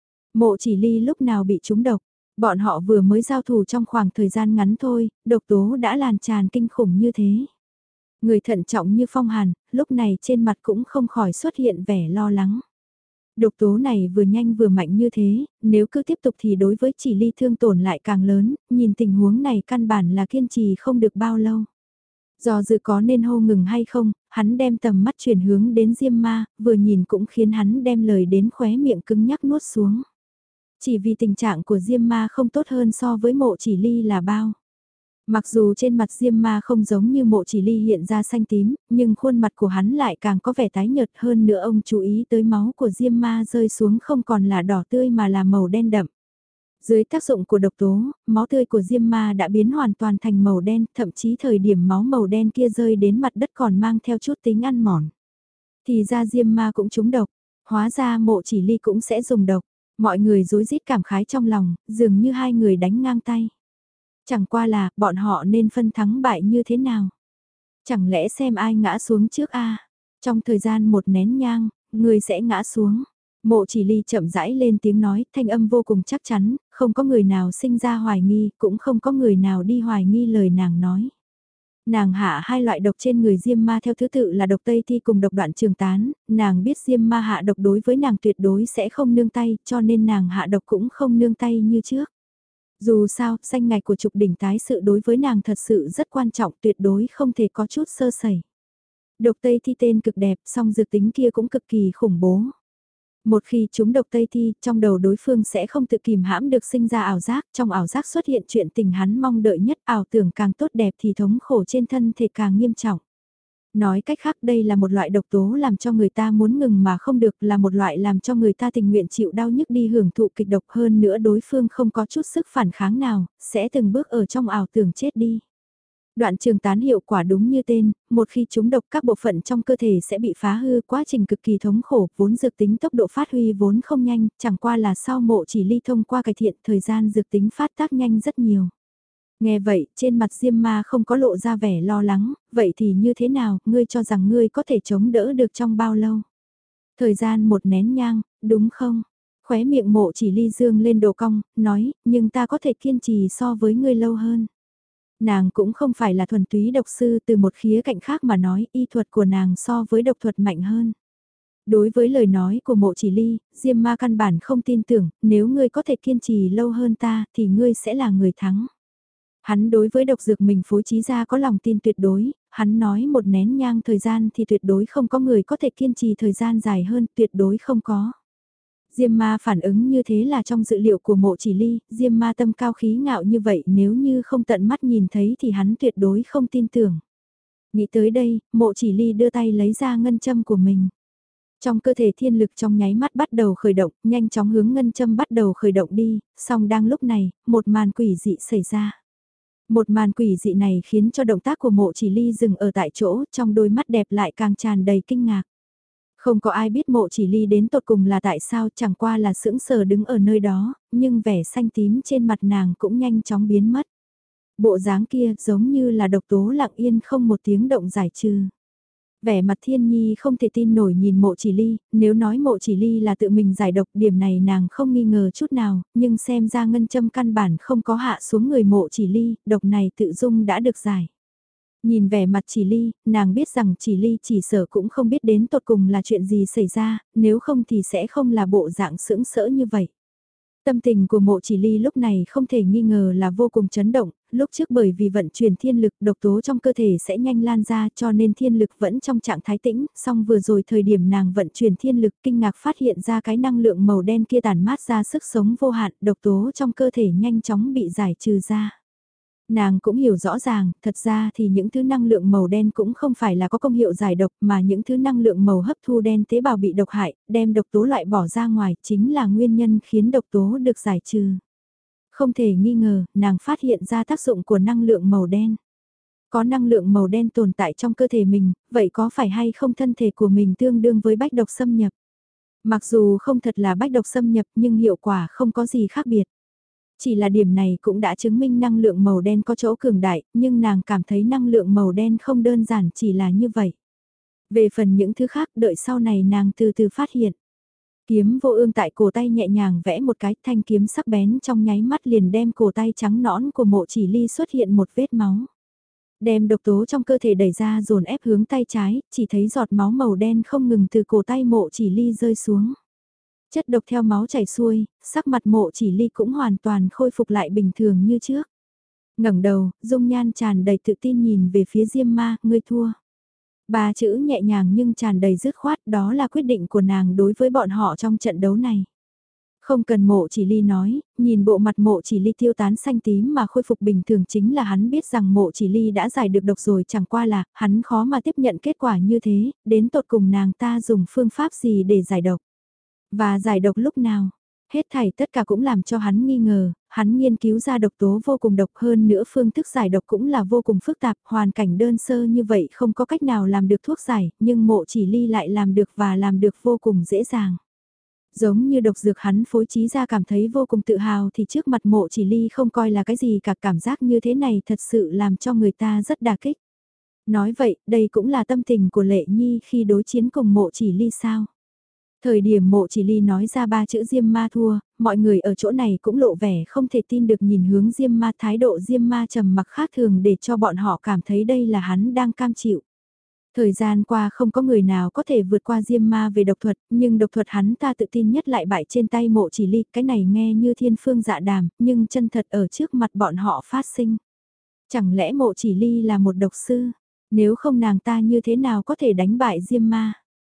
Mộ Chỉ Ly lúc nào bị trúng độc, bọn họ vừa mới giao thủ trong khoảng thời gian ngắn thôi, độc tố đã lan tràn kinh khủng như thế. Người thận trọng như Phong Hàn, lúc này trên mặt cũng không khỏi xuất hiện vẻ lo lắng. Độc tố này vừa nhanh vừa mạnh như thế, nếu cứ tiếp tục thì đối với Chỉ Ly thương tổn lại càng lớn, nhìn tình huống này căn bản là kiên trì không được bao lâu. Do dự có nên hô ngừng hay không, hắn đem tầm mắt chuyển hướng đến Diêm Ma, vừa nhìn cũng khiến hắn đem lời đến khóe miệng cứng nhắc nuốt xuống. Chỉ vì tình trạng của Diêm Ma không tốt hơn so với Mộ Chỉ Ly là bao. Mặc dù trên mặt Diêm Ma không giống như Mộ Chỉ Ly hiện ra xanh tím, nhưng khuôn mặt của hắn lại càng có vẻ tái nhợt hơn nữa. Ông chú ý tới máu của Diêm Ma rơi xuống không còn là đỏ tươi mà là màu đen đậm. Dưới tác dụng của độc tố, máu tươi của Diêm Ma đã biến hoàn toàn thành màu đen, thậm chí thời điểm máu màu đen kia rơi đến mặt đất còn mang theo chút tính ăn mòn. Thì ra Diêm Ma cũng trúng độc, hóa ra Mộ Chỉ Ly cũng sẽ dùng độc. Mọi người rối rít cảm khái trong lòng, dường như hai người đánh ngang tay. Chẳng qua là, bọn họ nên phân thắng bại như thế nào? Chẳng lẽ xem ai ngã xuống trước a? Trong thời gian một nén nhang, người sẽ ngã xuống. Mộ Chỉ Ly chậm rãi lên tiếng nói, thanh âm vô cùng chắc chắn, không có người nào sinh ra hoài nghi, cũng không có người nào đi hoài nghi lời nàng nói. Nàng hạ hai loại độc trên người Diêm Ma theo thứ tự là độc Tây Thi cùng độc Đoạn Trường Tán, nàng biết Diêm Ma hạ độc đối với nàng tuyệt đối sẽ không nương tay, cho nên nàng hạ độc cũng không nương tay như trước. Dù sao, danh ngạch của trục đỉnh tái sự đối với nàng thật sự rất quan trọng, tuyệt đối không thể có chút sơ sẩy. Độc Tây Thi tên cực đẹp, song dược tính kia cũng cực kỳ khủng bố. Một khi chúng độc Tây Thi, trong đầu đối phương sẽ không tự kìm hãm được sinh ra ảo giác, trong ảo giác xuất hiện chuyện tình hắn mong đợi nhất, ảo tưởng càng tốt đẹp thì thống khổ trên thân thể càng nghiêm trọng. Nói cách khác đây là một loại độc tố làm cho người ta muốn ngừng mà không được, là một loại làm cho người ta tình nguyện chịu đau nhức đi hưởng thụ kịch độc, hơn nữa đối phương không có chút sức phản kháng nào, sẽ từng bước ở trong ảo tưởng chết đi. Đoạn trường tán hiệu quả đúng như tên, một khi chúng độc các bộ phận trong cơ thể sẽ bị phá hư, quá trình cực kỳ thống khổ, vốn dược tính tốc độ phát huy vốn không nhanh, chẳng qua là sau Mộ Chỉ Ly thông qua cải thiện thời gian dược tính phát tác nhanh rất nhiều. Nghe vậy, trên mặt Diêm Ma không có lộ ra vẻ lo lắng, vậy thì như thế nào, ngươi cho rằng ngươi có thể chống đỡ được trong bao lâu? Thời gian một nén nhang, đúng không? Khóe miệng Mộ Chỉ Ly dương lên độ cong, nói, nhưng ta có thể kiên trì so với ngươi lâu hơn. Nàng cũng không phải là thuần túy độc sư, từ một khía cạnh khác mà nói, y thuật của nàng so với độc thuật mạnh hơn. Đối với lời nói của Mộ Chỉ Ly, Diêm Ma căn bản không tin tưởng, nếu ngươi có thể kiên trì lâu hơn ta, thì ngươi sẽ là người thắng. Hắn đối với độc dược mình phối trí ra có lòng tin tuyệt đối, hắn nói một nén nhang thời gian thì tuyệt đối không có người có thể kiên trì thời gian dài hơn, tuyệt đối không có. Diêm Ma phản ứng như thế là trong dự liệu của Mộ Chỉ Ly, Diêm Ma tâm cao khí ngạo như vậy nếu như không tận mắt nhìn thấy thì hắn tuyệt đối không tin tưởng. Nghĩ tới đây, Mộ Chỉ Ly đưa tay lấy ra ngân châm của mình. Trong cơ thể thiên lực trong nháy mắt bắt đầu khởi động, nhanh chóng hướng ngân châm bắt đầu khởi động đi, song đang lúc này, một màn quỷ dị xảy ra. Một màn quỷ dị này khiến cho động tác của Mộ Chỉ Ly dừng ở tại chỗ, trong đôi mắt đẹp lại càng tràn đầy kinh ngạc. Không có ai biết Mộ Chỉ Ly đến tột cùng là tại sao, chẳng qua là sững sờ đứng ở nơi đó, nhưng vẻ xanh tím trên mặt nàng cũng nhanh chóng biến mất. Bộ dáng kia giống như là độc tố lặng yên không một tiếng động giải trừ. Vẻ mặt Thiên Nhi không thể tin nổi nhìn Mộ Chỉ Ly, nếu nói Mộ Chỉ Ly là tự mình giải độc, điểm này nàng không nghi ngờ chút nào, nhưng xem ra ngân châm căn bản không có hạ xuống người Mộ Chỉ Ly, độc này tự dung đã được giải. Nhìn vẻ mặt Chỉ Ly, nàng biết rằng Chỉ Ly chỉ sở cũng không biết đến tột cùng là chuyện gì xảy ra, nếu không thì sẽ không là bộ dạng sững sỡ như vậy. Tâm tình của mộ chỉ ly lúc này không thể nghi ngờ là vô cùng chấn động, lúc trước bởi vì vận chuyển thiên lực độc tố trong cơ thể sẽ nhanh lan ra cho nên thiên lực vẫn trong trạng thái tĩnh, song vừa rồi thời điểm nàng vận chuyển thiên lực kinh ngạc phát hiện ra cái năng lượng màu đen kia tản mát ra sức sống vô hạn, độc tố trong cơ thể nhanh chóng bị giải trừ ra. Nàng cũng hiểu rõ ràng, thật ra thì những thứ năng lượng màu đen cũng không phải là có công hiệu giải độc mà những thứ năng lượng màu hấp thu đen tế bào bị độc hại, đem độc tố loại bỏ ra ngoài chính là nguyên nhân khiến độc tố được giải trừ. Không thể nghi ngờ, nàng phát hiện ra tác dụng của năng lượng màu đen. Có năng lượng màu đen tồn tại trong cơ thể mình, vậy có phải hay không thân thể của mình tương đương với bách độc xâm nhập? Mặc dù không thật là bách độc xâm nhập nhưng hiệu quả không có gì khác biệt. Chỉ là điểm này cũng đã chứng minh năng lượng màu đen có chỗ cường đại, nhưng nàng cảm thấy năng lượng màu đen không đơn giản chỉ là như vậy. Về phần những thứ khác đợi sau này nàng từ từ phát hiện. Kiếm vô ương tại cổ tay nhẹ nhàng vẽ một cái thanh kiếm sắc bén trong nháy mắt liền đem cổ tay trắng nõn của mộ chỉ ly xuất hiện một vết máu. Đem độc tố trong cơ thể đẩy ra dồn ép hướng tay trái, chỉ thấy giọt máu màu đen không ngừng từ cổ tay mộ chỉ ly rơi xuống. Chất độc theo máu chảy xuôi, sắc mặt mộ chỉ ly cũng hoàn toàn khôi phục lại bình thường như trước. Ngẩng đầu, dung nhan tràn đầy tự tin nhìn về phía Diêm Ma, ngươi thua. Ba chữ nhẹ nhàng nhưng tràn đầy dứt khoát, đó là quyết định của nàng đối với bọn họ trong trận đấu này. Không cần mộ chỉ ly nói, nhìn bộ mặt mộ chỉ ly tiêu tán xanh tím mà khôi phục bình thường chính là hắn biết rằng mộ chỉ ly đã giải được độc rồi, chẳng qua là hắn khó mà tiếp nhận kết quả như thế, đến tột cùng nàng ta dùng phương pháp gì để giải độc. Và giải độc lúc nào? Hết thảy tất cả cũng làm cho hắn nghi ngờ, hắn nghiên cứu ra độc tố vô cùng độc hơn nữa phương thức giải độc cũng là vô cùng phức tạp, hoàn cảnh đơn sơ như vậy không có cách nào làm được thuốc giải, nhưng mộ chỉ ly lại làm được và làm được vô cùng dễ dàng. Giống như độc dược hắn phối trí ra cảm thấy vô cùng tự hào thì trước mặt mộ chỉ ly không coi là cái gì cả, cảm giác như thế này thật sự làm cho người ta rất đả kích. Nói vậy, đây cũng là tâm tình của Lệ Nhi khi đối chiến cùng mộ chỉ ly sao? Thời điểm mộ chỉ ly nói ra ba chữ Diêm Ma thua, mọi người ở chỗ này cũng lộ vẻ không thể tin được nhìn hướng Diêm Ma, thái độ Diêm Ma trầm mặc khác thường để cho bọn họ cảm thấy đây là hắn đang cam chịu. Thời gian qua không có người nào có thể vượt qua Diêm Ma về độc thuật, nhưng độc thuật hắn ta tự tin nhất lại bại trên tay mộ chỉ ly, cái này nghe như thiên phương dạ đàm, nhưng chân thật ở trước mặt bọn họ phát sinh. Chẳng lẽ mộ chỉ ly là một độc sư, nếu không nàng ta như thế nào có thể đánh bại Diêm Ma?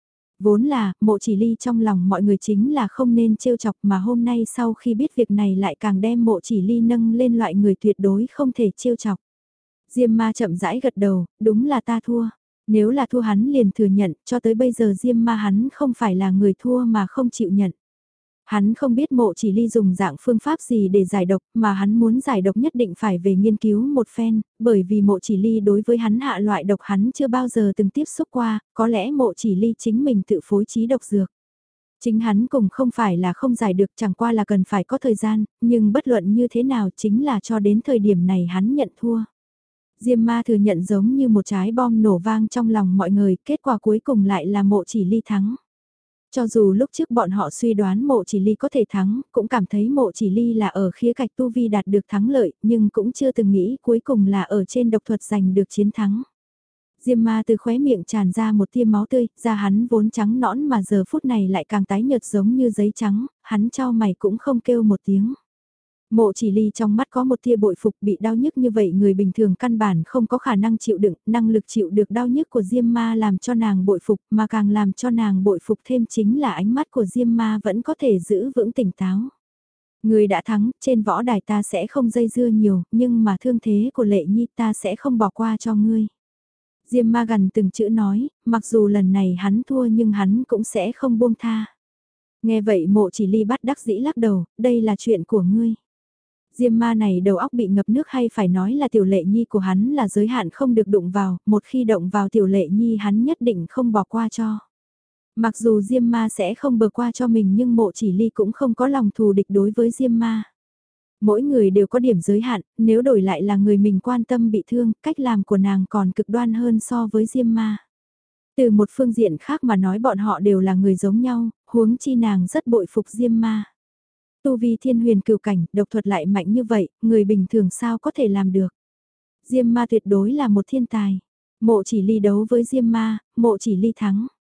Vốn là, mộ chỉ ly trong lòng mọi người chính là không nên trêu chọc mà hôm nay sau khi biết việc này lại càng đem mộ chỉ ly nâng lên loại người tuyệt đối không thể trêu chọc. Diêm Ma chậm rãi gật đầu, đúng là ta thua. Nếu là thua hắn liền thừa nhận, cho tới bây giờ Diêm Ma hắn không phải là người thua mà không chịu nhận. Hắn không biết mộ chỉ ly dùng dạng phương pháp gì để giải độc, mà hắn muốn giải độc nhất định phải về nghiên cứu một phen, bởi vì mộ chỉ ly đối với hắn hạ loại độc hắn chưa bao giờ từng tiếp xúc qua, có lẽ mộ chỉ ly chính mình tự phối trí độc dược. Chính hắn cùng không phải là không giải được, chẳng qua là cần phải có thời gian, nhưng bất luận như thế nào chính là cho đến thời điểm này hắn nhận thua. Diêm Ma thừa nhận giống như một trái bom nổ vang trong lòng mọi người, kết quả cuối cùng lại là mộ chỉ ly thắng. Cho dù lúc trước bọn họ suy đoán mộ chỉ ly có thể thắng, cũng cảm thấy mộ chỉ ly là ở khía cạnh tu vi đạt được thắng lợi, nhưng cũng chưa từng nghĩ cuối cùng là ở trên độc thuật giành được chiến thắng. Diêm Ma từ khóe miệng tràn ra một tia máu tươi, da hắn vốn trắng nõn mà giờ phút này lại càng tái nhợt giống như giấy trắng, hắn chau mày cũng không kêu một tiếng. Mộ chỉ ly trong mắt có một tia bội phục, bị đau nhức như vậy người bình thường căn bản không có khả năng chịu đựng, năng lực chịu được đau nhức của Diêm Ma làm cho nàng bội phục, mà càng làm cho nàng bội phục thêm chính là ánh mắt của Diêm Ma vẫn có thể giữ vững tỉnh táo. Người đã thắng, trên võ đài ta sẽ không dây dưa nhiều, nhưng mà thương thế của Lệ Nhi ta sẽ không bỏ qua cho ngươi. Diêm Ma gần từng chữ nói, mặc dù lần này hắn thua nhưng hắn cũng sẽ không buông tha. Nghe vậy mộ chỉ ly bắt đắc dĩ lắc đầu, đây là chuyện của ngươi. Diêm Ma này đầu óc bị ngập nước hay phải nói là tiểu Lệ Nhi của hắn là giới hạn không được đụng vào, một khi động vào tiểu Lệ Nhi hắn nhất định không bỏ qua cho. Mặc dù Diêm Ma sẽ không bờ qua cho mình nhưng mộ chỉ ly cũng không có lòng thù địch đối với Diêm Ma. Mỗi người đều có điểm giới hạn, nếu đổi lại là người mình quan tâm bị thương, cách làm của nàng còn cực đoan hơn so với Diêm Ma. Từ một phương diện khác mà nói bọn họ đều là người giống nhau, huống chi nàng rất bội phục Diêm Ma. Tu vi thiên huyền cửu cảnh, độc thuật lại mạnh như vậy, người bình thường sao có thể làm được. Diêm Ma tuyệt đối là một thiên tài. Mộ chỉ ly đấu với Diêm Ma, mộ chỉ ly thắng.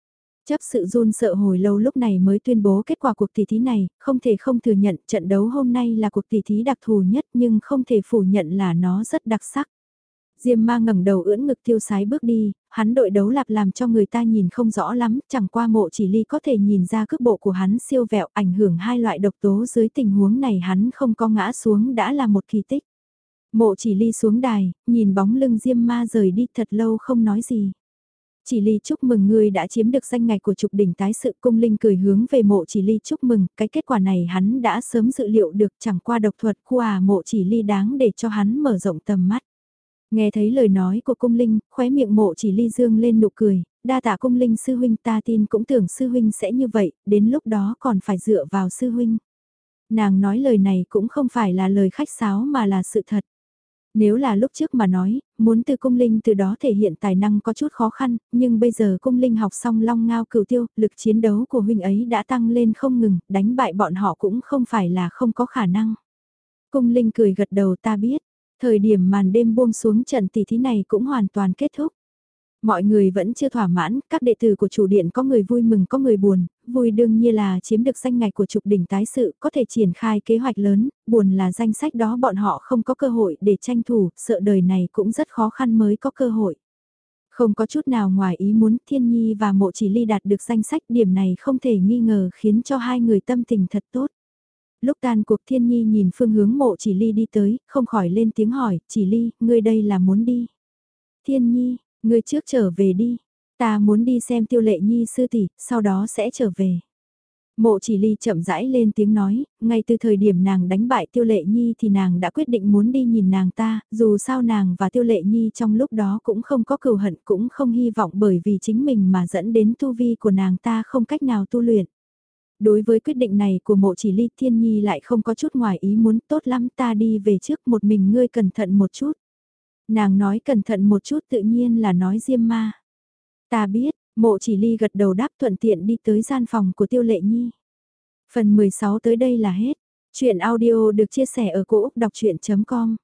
Chấp sự run sợ hồi lâu lúc này mới tuyên bố kết quả cuộc tỷ thí này, không thể không thừa nhận trận đấu hôm nay là cuộc tỷ thí đặc thù nhất nhưng không thể phủ nhận là nó rất đặc sắc. Diêm ma ngẩng đầu ưỡn ngực tiêu sái bước đi, hắn đội đấu lạp làm cho người ta nhìn không rõ lắm, chẳng qua Mộ Chỉ Ly có thể nhìn ra cước bộ của hắn siêu vẹo ảnh hưởng hai loại độc tố dưới tình huống này hắn không có ngã xuống đã là một kỳ tích. Mộ Chỉ Ly xuống đài, nhìn bóng lưng Diêm ma rời đi thật lâu không nói gì. Chỉ Ly chúc mừng ngươi đã chiếm được danh ngạch của trục đỉnh tái sự, cung linh cười hướng về Mộ Chỉ Ly chúc mừng, cái kết quả này hắn đã sớm dự liệu được, chẳng qua độc thuật khu à Mộ Chỉ Ly đáng để cho hắn mở rộng tầm mắt. Nghe thấy lời nói của cung linh, khóe miệng Mộ Chỉ Ly dương lên nụ cười, đa tạ cung linh sư huynh, ta tin cũng tưởng sư huynh sẽ như vậy, đến lúc đó còn phải dựa vào sư huynh. Nàng nói lời này cũng không phải là lời khách sáo mà là sự thật. Nếu là lúc trước mà nói, muốn từ cung linh từ đó thể hiện tài năng có chút khó khăn, nhưng bây giờ cung linh học xong long ngao cửu tiêu, lực chiến đấu của huynh ấy đã tăng lên không ngừng, đánh bại bọn họ cũng không phải là không có khả năng. Cung linh cười gật đầu, ta biết, thời điểm màn đêm buông xuống trận tỷ thí này cũng hoàn toàn kết thúc. Mọi người vẫn chưa thỏa mãn, các đệ tử của chủ điện có người vui mừng có người buồn, vui đương nhiên là chiếm được danh ngạch của trục đỉnh tái sự, có thể triển khai kế hoạch lớn, buồn là danh sách đó bọn họ không có cơ hội để tranh thủ, sợ đời này cũng rất khó khăn mới có cơ hội. Không có chút nào ngoài ý muốn Thiên Nhi và Mộ Chỉ Ly đạt được danh sách, điểm này không thể nghi ngờ khiến cho hai người tâm tình thật tốt. Lúc tan cuộc Thiên Nhi nhìn phương hướng Mộ Chỉ Ly đi tới, không khỏi lên tiếng hỏi, Chỉ Ly, ngươi đây là muốn đi. Thiên Nhi, ngươi trước trở về đi, ta muốn đi xem Tiêu Lệ Nhi sư tỷ, sau đó sẽ trở về. Mộ Chỉ Ly chậm rãi lên tiếng nói, ngay từ thời điểm nàng đánh bại Tiêu Lệ Nhi thì nàng đã quyết định muốn đi nhìn nàng ta, dù sao nàng và Tiêu Lệ Nhi trong lúc đó cũng không có cừu hận, cũng không hy vọng bởi vì chính mình mà dẫn đến tu vi của nàng ta không cách nào tu luyện. Đối với quyết định này của Mộ Chỉ Ly, Thiên Nhi lại không có chút ngoài ý muốn, tốt lắm ta đi về trước, một mình ngươi cẩn thận một chút. Nàng nói cẩn thận một chút tự nhiên là nói Diêm ma. Ta biết, Mộ Chỉ Ly gật đầu đáp thuận tiện đi tới gian phòng của Tiêu Lệ Nhi. Phần mười sáu tới đây là hết. Chuyện audio được chia sẻ ở cỗ đọc chuyện chấm com